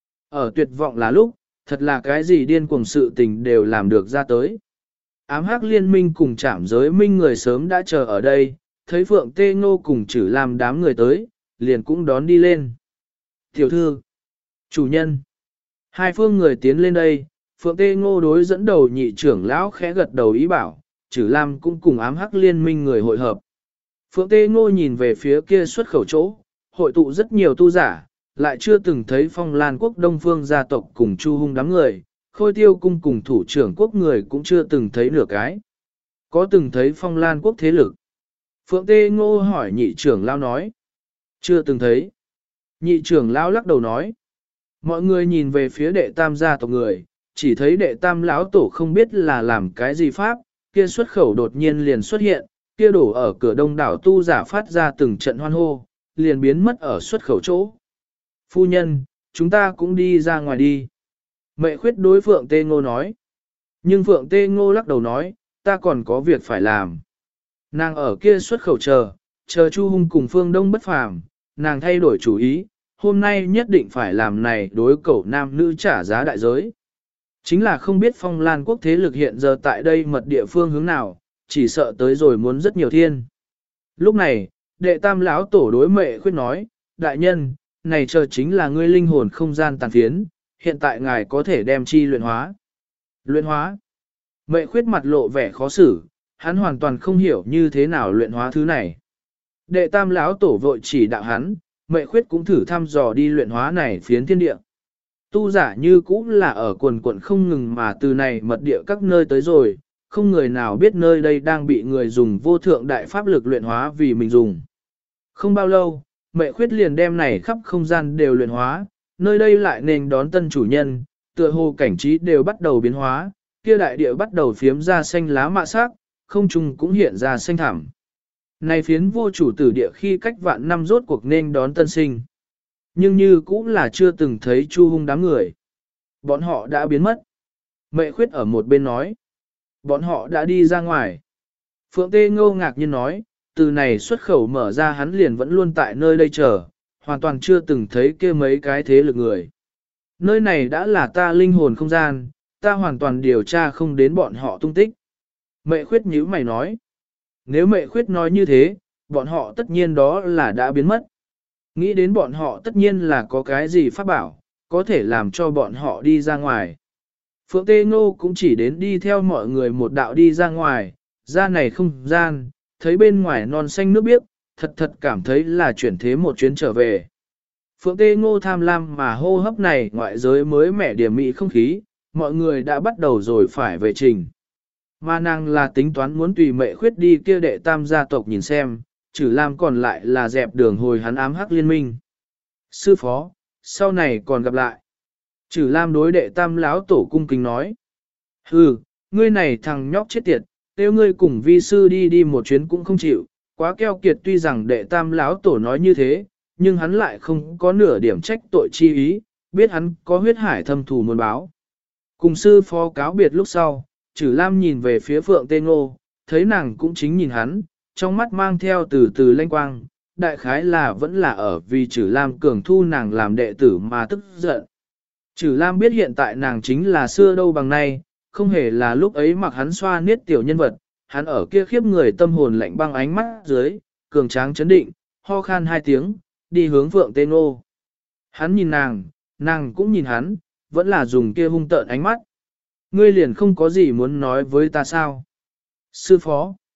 Ở tuyệt vọng là lúc, thật là cái gì điên cuồng sự tình đều làm được ra tới. Ám hắc liên minh cùng trảm giới minh người sớm đã chờ ở đây, thấy Phượng Tê Ngô cùng chử làm đám người tới, liền cũng đón đi lên. Tiểu thư, chủ nhân, hai phương người tiến lên đây, Phượng Tê Ngô đối dẫn đầu nhị trưởng lão khẽ gật đầu ý bảo, chử làm cũng cùng ám hắc liên minh người hội hợp. Phượng Tê Ngô nhìn về phía kia xuất khẩu chỗ, hội tụ rất nhiều tu giả, lại chưa từng thấy Phong Lan quốc Đông Phương gia tộc cùng Chu Hung đám người, Khôi Tiêu cung cùng thủ trưởng quốc người cũng chưa từng thấy nửa cái. Có từng thấy Phong Lan quốc thế lực? Phượng Tê Ngô hỏi nhị trưởng lão nói. Chưa từng thấy. Nhị trưởng lão lắc đầu nói. Mọi người nhìn về phía đệ tam gia tộc người, chỉ thấy đệ tam lão tổ không biết là làm cái gì pháp, kia xuất khẩu đột nhiên liền xuất hiện, kia đổ ở cửa đông đảo tu giả phát ra từng trận hoan hô, liền biến mất ở xuất khẩu chỗ. Phu nhân, chúng ta cũng đi ra ngoài đi. Mệ khuyết đối Phượng Tê Ngô nói. Nhưng Phượng Tê Ngô lắc đầu nói, ta còn có việc phải làm. Nàng ở kia xuất khẩu chờ Chu Hung cùng Phương Đông bất phàm, nàng thay đổi chủ ý, hôm nay nhất định phải làm này đối cẩu nam nữ trả giá đại giới. Chính là không biết Phong Lan quốc thế lực hiện giờ tại đây mật địa phương hướng nào, chỉ sợ tới rồi muốn rất nhiều thiên. Lúc này, đệ tam lão tổ đối Mệ khuyết nói, đại nhân, này chờ chính là ngươi linh hồn không gian tàn phiến, hiện tại ngài có thể đem chi luyện hóa. Luyện hóa. Mệ khuyết mặt lộ vẻ khó xử, hắn hoàn toàn không hiểu như thế nào luyện hóa thứ này. Đệ tam lão tổ vội chỉ đạo hắn, Mệ khuyết cũng thử thăm dò đi luyện hóa này phiến thiên địa. Tu giả như cũ là ở quần quận không ngừng mà từ này mật địa các nơi tới rồi, không người nào biết nơi đây đang bị người dùng vô thượng đại pháp lực luyện hóa vì mình dùng. Không bao lâu, Mệ khuyết liền đem này khắp không gian đều luyện hóa, nơi đây lại nên đón tân chủ nhân, tựa hồ cảnh trí đều bắt đầu biến hóa, kia đại địa bắt đầu phiếm ra xanh lá mạ sắc, không trung cũng hiện ra xanh thẳm. Này phiến vô chủ tử địa khi cách vạn năm rốt cuộc nên đón tân sinh. Nhưng như cũng là chưa từng thấy Chu Hung đám người. Bọn họ đã biến mất. Mệ khuyết ở một bên nói. Bọn họ đã đi ra ngoài. Phượng Tê Ngô ngạc nhiên nói, từ này xuất khẩu mở ra hắn liền vẫn luôn tại nơi đây chờ, hoàn toàn chưa từng thấy kia mấy cái thế lực người. Nơi này đã là ta linh hồn không gian, ta hoàn toàn điều tra không đến bọn họ tung tích. Mệ khuyết nhíu mày nói. Nếu mệ khuyết nói như thế, bọn họ tất nhiên đó là đã biến mất. Nghĩ đến bọn họ tất nhiên là có cái gì pháp bảo, có thể làm cho bọn họ đi ra ngoài. Phượng Tê Ngô cũng chỉ đến đi theo mọi người một đạo đi ra ngoài, ra này không gian, thấy bên ngoài non xanh nước biếc, thật cảm thấy là chuyển thế một chuyến trở về. Phượng Tê Ngô tham lam mà hô hấp này ngoại giới mới mẻ điểm mị không khí, mọi người đã bắt đầu rồi phải về trình. Mà nàng là tính toán muốn tùy Mệ khuyết đi kia đệ tam gia tộc nhìn xem, Trử Lam còn lại là dẹp đường hồi hắn ám hắc liên minh. Sư phó, sau này còn gặp lại. Trử Lam đối đệ tam lão tổ cung kính nói. Hừ, ngươi này thằng nhóc chết tiệt, nếu ngươi cùng vi sư đi một chuyến cũng không chịu, quá keo kiệt. Tuy rằng đệ tam lão tổ nói như thế, nhưng hắn lại không có nửa điểm trách tội chi ý, biết hắn có huyết hải thâm thù muốn báo. Cùng sư phó cáo biệt lúc sau, Trử Lam nhìn về phía Phượng Tê Ngô, thấy nàng cũng chính nhìn hắn, trong mắt mang theo từ từ lanh quang, đại khái là vẫn là ở vì Trử Lam cường thu nàng làm đệ tử mà tức giận. Trử Lam biết hiện tại nàng chính là xưa đâu bằng nay, không hề là lúc ấy mặc hắn xoa niết tiểu nhân vật, hắn ở kia khiếp người tâm hồn lạnh băng ánh mắt dưới, cường tráng chấn định, ho khan hai tiếng, đi hướng Phượng Tê Ngô. Hắn nhìn nàng cũng nhìn hắn, vẫn là dùng kia hung tợn ánh mắt. Ngươi liền không có gì muốn nói với ta sao? Sư phó.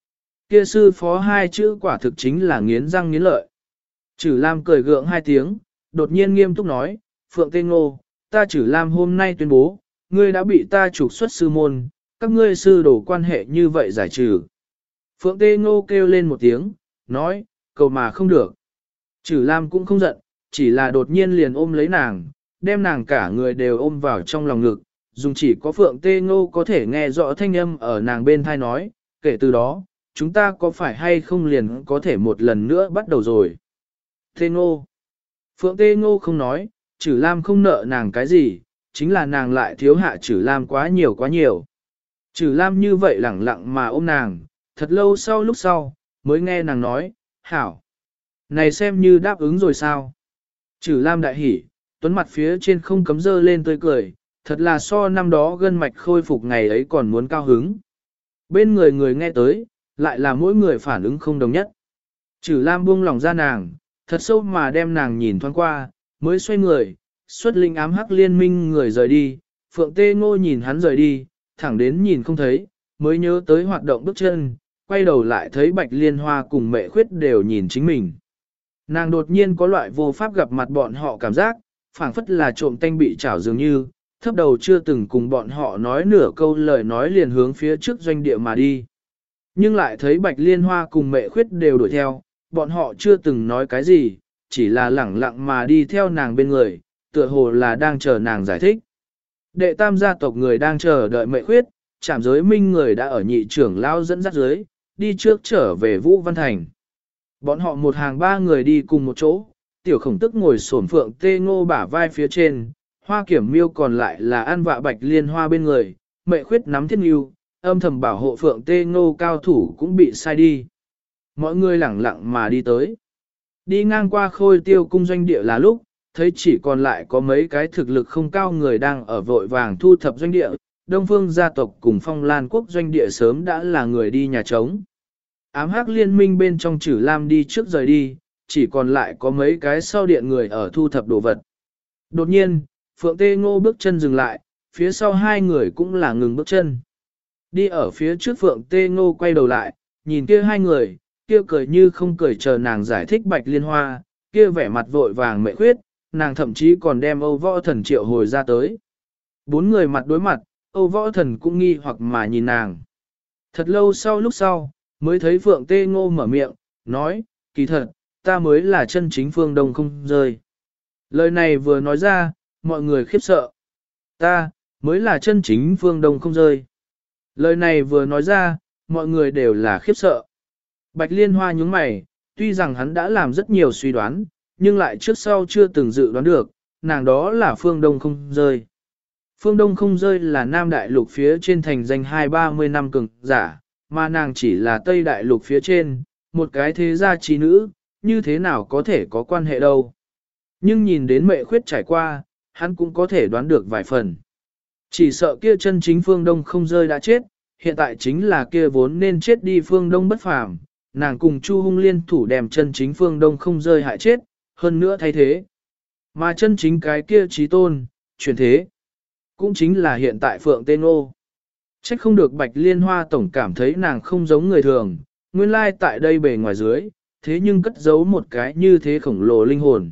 Kia sư phó hai chữ quả thực chính là nghiến răng nghiến lợi. Chử Lam cười gượng hai tiếng, đột nhiên nghiêm túc nói, Phượng Tê Ngô, ta Chử Lam hôm nay tuyên bố, ngươi đã bị ta trục xuất sư môn, các ngươi sư đổ quan hệ như vậy giải trừ. Phượng Tê Ngô kêu lên một tiếng, nói, cầu mà không được. Chử Lam cũng không giận, chỉ là đột nhiên liền ôm lấy nàng, đem nàng cả người đều ôm vào trong lòng ngực, dùng chỉ có Phượng Tê Ngô có thể nghe rõ thanh âm ở nàng bên thai nói, kể từ đó, chúng ta có phải hay không liền có thể một lần nữa bắt đầu rồi. Tê Ngô. Phượng Tê Ngô không nói, Chử Lam không nợ nàng cái gì, chính là nàng lại thiếu hạ Chử Lam quá nhiều quá nhiều. Chử Lam như vậy lẳng lặng mà ôm nàng, thật lâu sau lúc sau, mới nghe nàng nói, hảo. Này xem như đáp ứng rồi sao. Chử Lam đại hỉ, tuấn mặt phía trên không cấm dơ lên tươi cười, thật là so năm đó gân mạch khôi phục ngày ấy còn muốn cao hứng. Bên người người nghe tới, lại là mỗi người phản ứng không đồng nhất. Chử Lam buông lòng ra nàng, thật sâu mà đem nàng nhìn thoáng qua, mới xoay người, xuất linh ám hắc liên minh người rời đi, Phượng Tê Ngô nhìn hắn rời đi, thẳng đến nhìn không thấy, mới nhớ tới hoạt động bước chân, quay đầu lại thấy Bạch Liên Hoa cùng Mẹ Khuyết đều nhìn chính mình. Nàng đột nhiên có loại vô pháp gặp mặt bọn họ cảm giác, phảng phất là trộm tanh bị chảo dường như, thấp đầu chưa từng cùng bọn họ nói nửa câu lời nói liền hướng phía trước doanh địa mà đi. Nhưng lại thấy Bạch Liên Hoa cùng Mẹ Khuyết đều đuổi theo, bọn họ chưa từng nói cái gì, chỉ là lẳng lặng mà đi theo nàng bên người, tựa hồ là đang chờ nàng giải thích. Đệ tam gia tộc người đang chờ đợi Mẹ Khuyết, trảm giới minh người đã ở nhị trưởng lao dẫn dắt dưới, đi trước trở về Vũ Văn Thành. Bọn họ một hàng ba người đi cùng một chỗ, tiểu khổng tức ngồi xổm Phượng Tê Ngô bả vai phía trên, Hoa Kiểm Miêu còn lại là ăn vạ Bạch Liên Hoa bên người, Mẹ Khuyết nắm thiết nghiêu, âm thầm bảo hộ Phượng Tê Ngô cao thủ cũng bị sai đi. Mọi người lẳng lặng mà đi tới. Đi ngang qua Khôi Tiêu cung doanh địa là lúc, thấy chỉ còn lại có mấy cái thực lực không cao người đang ở vội vàng thu thập doanh địa, Đông Phương gia tộc cùng Phong Lan quốc doanh địa sớm đã là người đi nhà trống. Ám hắc liên minh bên trong Chử Lam đi trước rời đi, chỉ còn lại có mấy cái sau điện người ở thu thập đồ vật. Đột nhiên, Phượng Tê Ngô bước chân dừng lại, phía sau hai người cũng là ngừng bước chân. Đi ở phía trước Phượng Tê Ngô quay đầu lại, nhìn kia hai người, kia cười như không cười chờ nàng giải thích Bạch Liên Hoa, kia vẻ mặt vội vàng Mẹ Khuyết, nàng thậm chí còn đem Âu Võ Thần triệu hồi ra tới. Bốn người mặt đối mặt, Âu Võ Thần cũng nghi hoặc mà nhìn nàng. Thật lâu sau lúc sau, mới thấy Phượng Tê Ngô mở miệng, nói, kỳ thật, ta mới là chân chính phương đông không rơi. Lời này vừa nói ra, mọi người khiếp sợ. Ta, mới là chân chính phương đông không rơi. Lời này vừa nói ra, mọi người đều là khiếp sợ. Bạch Liên Hoa nhúng mày, tuy rằng hắn đã làm rất nhiều suy đoán, nhưng lại trước sau chưa từng dự đoán được, nàng đó là phương đông không rơi. Phương Đông không rơi là Nam Đại Lục phía trên thành danh 2-30 năm cường giả, mà nàng chỉ là Tây Đại Lục phía trên, một cái thế gia trí nữ, như thế nào có thể có quan hệ đâu. Nhưng nhìn đến Mẹ Khuyết trải qua, hắn cũng có thể đoán được vài phần. Chỉ sợ kia chân chính Phương Đông không rơi đã chết, hiện tại chính là kia vốn nên chết đi Phương Đông bất phàm, nàng cùng Chu Hung liên thủ đem chân chính Phương Đông không rơi hại chết, hơn nữa thay thế. Mà chân chính cái kia trí tôn, chuyển thế. Cũng chính là hiện tại Phượng Tê Ngô. Trách không được Bạch Liên Hoa tổng cảm thấy nàng không giống người thường, nguyên lai tại đây bề ngoài dưới, thế nhưng cất giấu một cái như thế khổng lồ linh hồn.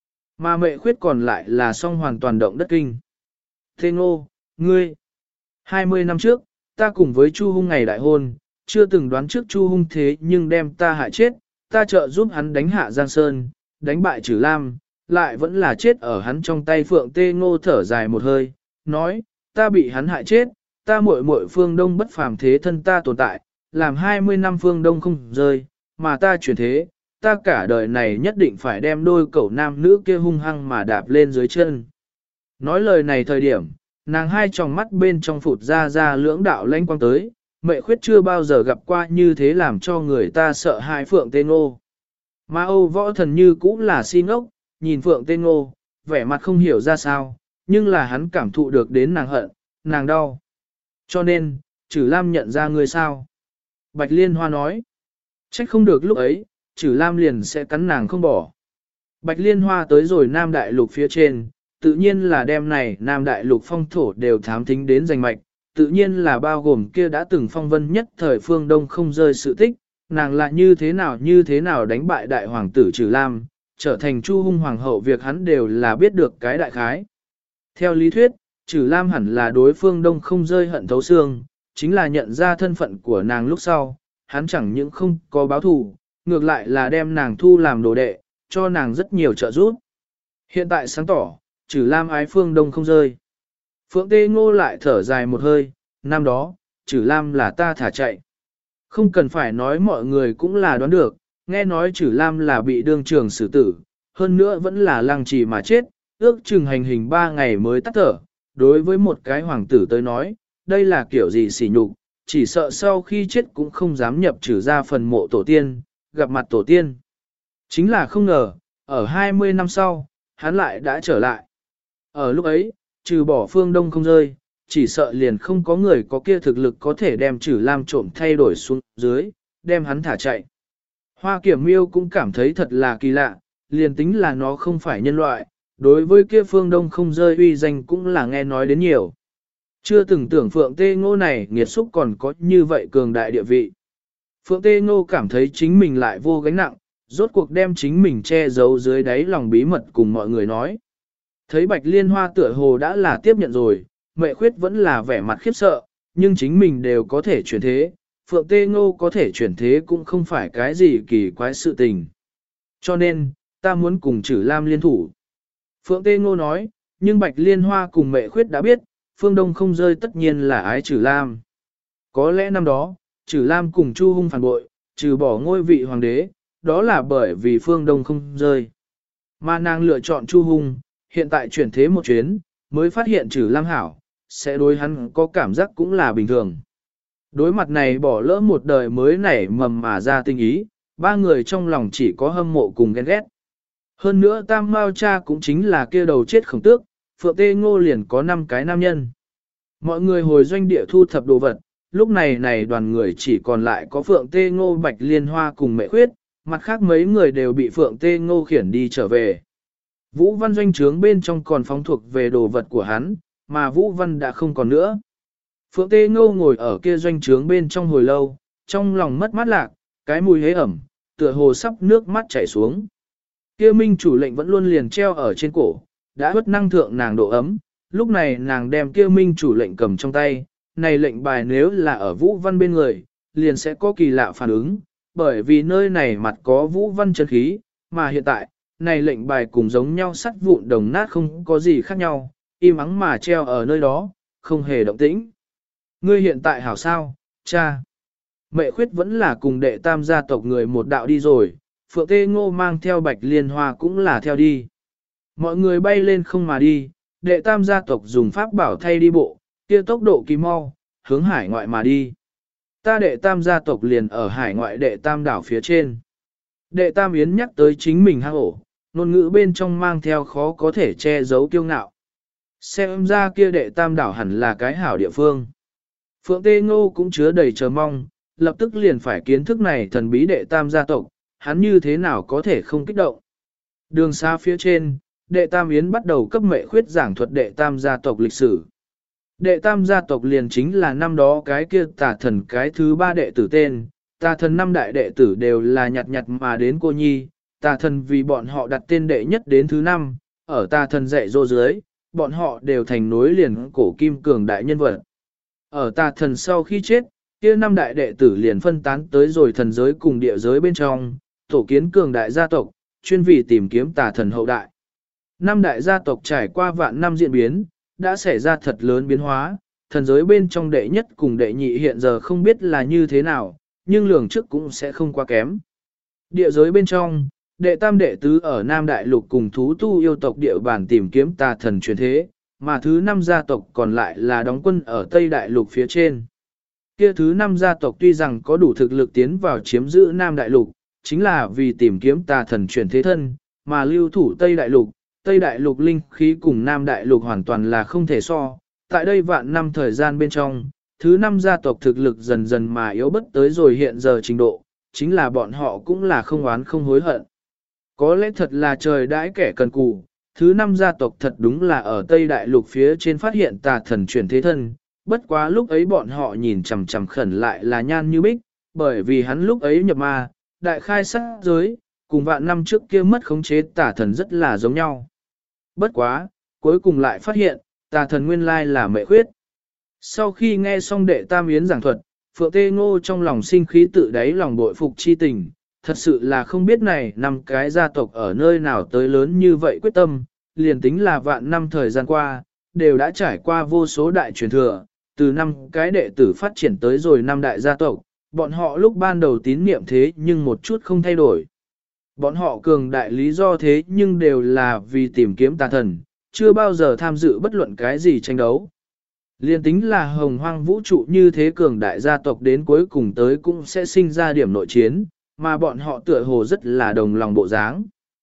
Mà Mẹ Khuyết còn lại là song hoàn toàn động đất kinh. Tê Ngô, ngươi, 20 năm trước, ta cùng với Chu Hung ngày đại hôn, chưa từng đoán trước Chu Hung thế nhưng đem ta hại chết, ta trợ giúp hắn đánh hạ Giang Sơn, đánh bại Trử Lam, lại vẫn là chết ở hắn trong tay. Phượng Tê Ngô thở dài một hơi, nói, ta bị hắn hại chết, ta muội muội Phương Đông bất phàm thế thân ta tồn tại, làm 20 năm Phương Đông không rơi, mà ta chuyển thế, ta cả đời này nhất định phải đem đôi cẩu nam nữ kia hung hăng mà đạp lên dưới chân. Nói lời này thời điểm, nàng hai tròng mắt bên trong phụt ra lưỡng đạo lãnh quang tới, Mẹ Khuyết chưa bao giờ gặp qua như thế làm cho người ta sợ hãi Phượng Tê Ngô. Mà Âu Võ Thần như cũng là si ngốc, nhìn Phượng Tê Ngô, vẻ mặt không hiểu ra sao, nhưng là hắn cảm thụ được đến nàng hận, nàng đau. Cho nên, Trử Lam nhận ra ngươi sao? Bạch Liên Hoa nói. Trách không được lúc ấy, Trử Lam liền sẽ cắn nàng không bỏ. Bạch Liên Hoa tới rồi Nam Đại Lục phía trên, tự nhiên là đem này Nam Đại Lục phong thổ đều thám thính đến danh mạch, tự nhiên là bao gồm kia đã từng phong vân nhất thời Phương Đông không rơi sự tích, nàng lại như thế nào đánh bại đại hoàng tử Trừ Lam, trở thành Chu Hung hoàng hậu việc hắn đều là biết được cái đại khái. Theo lý thuyết, Trừ Lam hẳn là đối phương Đông không rơi hận thấu xương, chính là nhận ra thân phận của nàng lúc sau, hắn chẳng những không có báo thù, ngược lại là đem nàng thu làm đồ đệ, cho nàng rất nhiều trợ giúp. Hiện tại sáng tỏ, Trừ Lam ái phương Đông không rơi. Phượng Tê Ngô lại thở dài một hơi, năm đó, Trừ Lam là ta thả chạy. Không cần phải nói mọi người cũng là đoán được, nghe nói Trừ Lam là bị đương trường xử tử, hơn nữa vẫn là lăng trì mà chết, ước chừng hành hình 3 ngày mới tắt thở. Đối với một cái hoàng tử tới nói, đây là kiểu gì sỉ nhục, chỉ sợ sau khi chết cũng không dám nhập trừ ra phần mộ tổ tiên, gặp mặt tổ tiên. Chính là không ngờ, ở 20 năm sau, hắn lại đã trở lại. Ở lúc ấy, trừ bỏ phương Đông không rơi, chỉ sợ liền không có người có kia thực lực có thể đem Trừ Lam trộm thay đổi xuống dưới, đem hắn thả chạy. Hoa Kiểm Miêu cũng cảm thấy thật là kỳ lạ, liền tính là nó không phải nhân loại, đối với kia phương Đông không rơi uy danh cũng là nghe nói đến nhiều. Chưa từng tưởng Phượng Tê Ngô này nghiệt xúc còn có như vậy cường đại địa vị. Phượng Tê Ngô cảm thấy chính mình lại vô gánh nặng, rốt cuộc đem chính mình che giấu dưới đáy lòng bí mật cùng mọi người nói. Thấy Bạch Liên Hoa tựa hồ đã là tiếp nhận rồi, Mệ Khuyết vẫn là vẻ mặt khiếp sợ, nhưng chính mình đều có thể chuyển thế, Phượng Tê Ngô có thể chuyển thế cũng không phải cái gì kỳ quái sự tình. Cho nên, ta muốn cùng Trừ Lam liên thủ. Phượng Tê Ngô nói, nhưng Bạch Liên Hoa cùng Mệ Khuyết đã biết, phương Đông không rơi tất nhiên là ái Trừ Lam. Có lẽ năm đó, Trừ Lam cùng Chu Hung phản bội, trừ bỏ ngôi vị hoàng đế, đó là bởi vì phương Đông không rơi. Mà nàng lựa chọn Chu Hung, hiện tại chuyển thế một chuyến, mới phát hiện Trừ Lam hảo, sẽ đối hắn có cảm giác cũng là bình thường. Đối mặt này bỏ lỡ một đời mới nảy mầm mà ra tình ý, ba người trong lòng chỉ có hâm mộ cùng ghen ghét. Hơn nữa Tam Mao cha cũng chính là kia đầu chết Khổng Tước, Phượng Tê Ngô liền có 5 cái nam nhân. Mọi người hồi doanh địa thu thập đồ vật, lúc này đoàn người chỉ còn lại có Phượng Tê Ngô, Bạch Liên Hoa cùng Mệ Khuyết, mặt khác mấy người đều bị Phượng Tê Ngô khiển đi trở về. Vũ Văn doanh trướng bên trong còn phóng thuộc về đồ vật của hắn, mà Vũ Văn đã không còn nữa. Phượng Tê Ngô ngồi ở kia doanh trướng bên trong hồi lâu, trong lòng mất mát lạc, cái mùi hế ẩm, tựa hồ sắp nước mắt chảy xuống. Kia minh chủ lệnh vẫn luôn liền treo ở trên cổ, đã bất năng thượng nàng độ ấm, lúc này nàng đem kia minh chủ lệnh cầm trong tay, này lệnh bài nếu là ở Vũ Văn bên người, liền sẽ có kỳ lạ phản ứng, bởi vì nơi này mặt có Vũ Văn chân khí, mà hiện tại, này lệnh bài cùng giống nhau sắt vụn đồng nát không có gì khác nhau, im ắng mà treo ở nơi đó, không hề động tĩnh. Ngươi hiện tại hảo sao, cha? Mệ Khuyết vẫn là cùng đệ tam gia tộc người một đạo đi rồi, Phượng Tê Ngô mang theo Bạch Liên Hoa cũng là theo đi. Mọi người bay lên không mà đi, đệ tam gia tộc dùng pháp bảo thay đi bộ, kia tốc độ kỳ mau, hướng hải ngoại mà đi. Ta đệ tam gia tộc liền ở hải ngoại đệ tam đảo phía trên. Đệ tam yến nhắc tới chính mình hang ổ, ngôn ngữ bên trong mang theo khó có thể che giấu kiêu ngạo. Xem ra kia đệ tam đảo hẳn là cái hảo địa phương. Phượng Tê Ngô cũng chứa đầy chờ mong, lập tức liền phải kiến thức này thần bí đệ tam gia tộc, hắn như thế nào có thể không kích động. Đường xa phía trên, đệ tam yến bắt đầu cấp Mệ Khuyết giảng thuật đệ tam gia tộc lịch sử. Đệ tam gia tộc liền chính là năm đó cái kia tà thần cái thứ 3 đệ tử tên, tà thần 5 đại đệ tử đều là nhặt nhặt mà đến cô nhi, tà thần vì bọn họ đặt tên đệ nhất đến thứ 5, ở tà thần dạy dỗ dưới, bọn họ đều thành nối liền cổ kim cường đại nhân vật. Ở tà thần sau khi chết, kia 5 đại đệ tử liền phân tán tới rồi thần giới cùng địa giới bên trong, tổ kiến cường đại gia tộc, chuyên vì tìm kiếm tà thần hậu đại. 5 đại gia tộc trải qua vạn năm diễn biến, đã xảy ra thật lớn biến hóa, thần giới bên trong đệ nhất cùng đệ nhị hiện giờ không biết là như thế nào, nhưng lường trước cũng sẽ không quá kém. Địa giới bên trong, đệ tam đệ tứ ở Nam Đại Lục cùng thú tu yêu tộc địa bản tìm kiếm tà thần truyền thế, mà thứ 5 gia tộc còn lại là đóng quân ở Tây Đại Lục phía trên. Kia thứ 5 gia tộc tuy rằng có đủ thực lực tiến vào chiếm giữ Nam Đại Lục, chính là vì tìm kiếm tà thần truyền thế thân, mà lưu thủ Tây Đại Lục. Tây Đại Lục linh khí cùng Nam Đại Lục hoàn toàn là không thể so. Tại đây vạn năm thời gian bên trong, thứ 5 gia tộc thực lực dần dần mà yếu bất tới rồi hiện giờ trình độ, chính là bọn họ cũng là không oán không hối hận. Có lẽ thật là trời đãi kẻ cần cù, thứ 5 gia tộc thật đúng là ở Tây Đại Lục phía trên phát hiện tà thần chuyển thế thân, bất quá lúc ấy bọn họ nhìn chằm chằm khẩn lại là Nhan Như Bích, Bởi vì hắn lúc ấy nhập ma, đại khai sát giới, cùng vạn năm trước kia mất khống chế tà thần rất là giống nhau. Bất quá, cuối cùng lại phát hiện, tà thần nguyên lai là Mệ Khuyết. Sau khi nghe xong đệ tam yến giảng thuật, Phượng Tê Ngô trong lòng sinh khí tự đáy lòng bội phục chi tình, thật sự là không biết này năm cái gia tộc ở nơi nào tới lớn như vậy quyết tâm, liền tính là vạn năm thời gian qua, đều đã trải qua vô số đại truyền thừa, từ năm cái đệ tử phát triển tới rồi năm đại gia tộc, bọn họ lúc ban đầu tín niệm thế nhưng một chút không thay đổi. Bọn họ cường đại lý do thế nhưng đều là vì tìm kiếm tà thần, chưa bao giờ tham dự bất luận cái gì tranh đấu. Liên tính là hồng hoang vũ trụ như thế cường đại gia tộc đến cuối cùng tới cũng sẽ sinh ra điểm nội chiến, mà bọn họ tựa hồ rất là đồng lòng bộ dáng.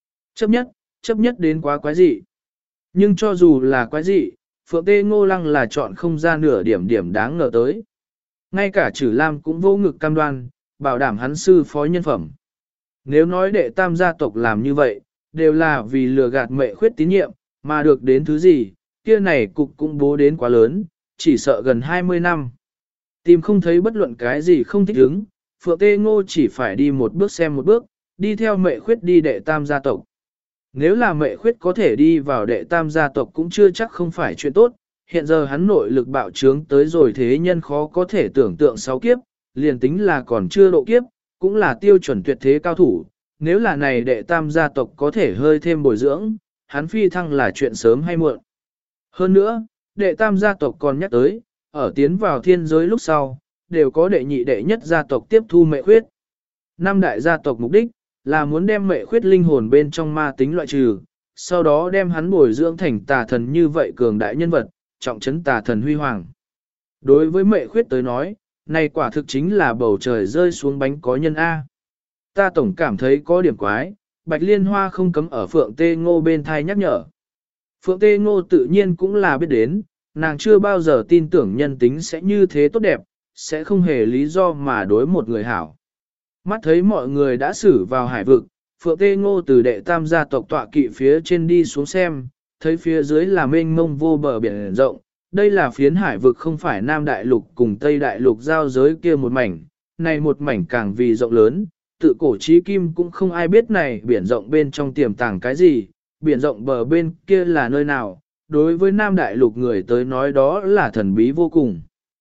Chấp nhất đến quá quái dị. Nhưng cho dù là quái dị, Phượng Tê Ngô Lăng là chọn không ra nửa điểm đáng ngờ tới. Ngay cả Trử Lam cũng vô ngực cam đoan, bảo đảm hắn sư phó nhân phẩm. Nếu nói đệ tam gia tộc làm như vậy, đều là vì lừa gạt Mệ Khuyết tín nhiệm, mà được đến thứ gì, kia này cục cũng bố đến quá lớn, chỉ sợ gần 20 năm. Tìm không thấy bất luận cái gì không thích ứng, Phượng Tê Ngô chỉ phải đi một bước xem một bước, đi theo Mệ Khuyết đi đệ tam gia tộc. Nếu là Mệ Khuyết có thể đi vào đệ tam gia tộc cũng chưa chắc không phải chuyện tốt, hiện giờ hắn nội lực bạo trướng tới rồi thế nhân khó có thể tưởng tượng 6 kiếp, liền tính là còn chưa độ kiếp, cũng là tiêu chuẩn tuyệt thế cao thủ, nếu là này đệ tam gia tộc có thể hơi thêm bồi dưỡng, hắn phi thăng là chuyện sớm hay muộn. Hơn nữa, đệ tam gia tộc còn nhắc tới, ở tiến vào thiên giới lúc sau, đều có đệ nhị đệ nhất gia tộc tiếp thu Mệ Khuyết. Năm đại gia tộc mục đích là muốn đem Mệ Khuyết linh hồn bên trong ma tính loại trừ, sau đó đem hắn bồi dưỡng thành tà thần như vậy cường đại nhân vật, trọng trấn tà thần huy hoàng. Đối với Mệ Khuyết tới nói, này quả thực chính là bầu trời rơi xuống bánh có nhân A. Ta tổng cảm thấy có điểm quái, Bạch Liên Hoa không cấm ở Phượng Tê Ngô bên thai nhắc nhở. Phượng Tê Ngô tự nhiên cũng là biết đến, nàng chưa bao giờ tin tưởng nhân tính sẽ như thế tốt đẹp, sẽ không hề lý do mà đối một người hảo. Mắt thấy mọi người đã xử vào hải vực, Phượng Tê Ngô từ đệ tam gia tộc tọa kỵ phía trên đi xuống xem, thấy phía dưới là mênh mông vô bờ biển rộng, đây là phiến hải vực không phải Nam Đại Lục cùng Tây Đại Lục giao giới kia một mảnh, này một mảnh càng vì rộng lớn, tự cổ chí kim cũng không ai biết này biển rộng bên trong tiềm tàng cái gì, biển rộng bờ bên kia là nơi nào, đối với Nam Đại Lục người tới nói đó là thần bí vô cùng.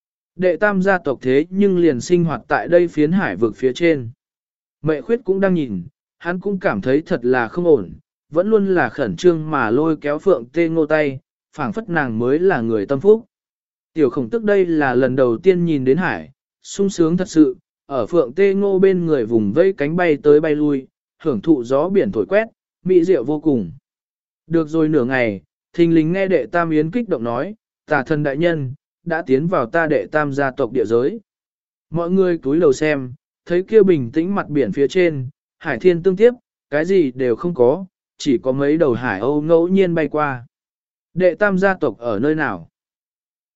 Đệ tam gia tộc thế nhưng liền sinh hoạt tại đây phiến hải vực phía trên. Mệ Khuyết cũng đang nhìn, hắn cũng cảm thấy thật là không ổn, vẫn luôn là khẩn trương mà lôi kéo Phượng Tê Ngô tay, phảng phất nàng mới là người tâm phúc. Tiểu Khổng Tức đây là lần đầu tiên nhìn đến hải, sung sướng thật sự, ở Phượng Tê Ngô bên người vùng vây cánh bay tới bay lui, hưởng thụ gió biển thổi quét, mỹ diệu vô cùng. Được rồi nửa ngày, thình lình nghe đệ tam yến kích động nói, tà thần đại nhân, đã tiến vào ta đệ tam gia tộc địa giới. Mọi người cúi đầu xem, thấy kia bình tĩnh mặt biển phía trên, hải thiên tương tiếp, cái gì đều không có, chỉ có mấy đầu hải âu ngẫu nhiên bay qua. Đệ tam gia tộc ở nơi nào?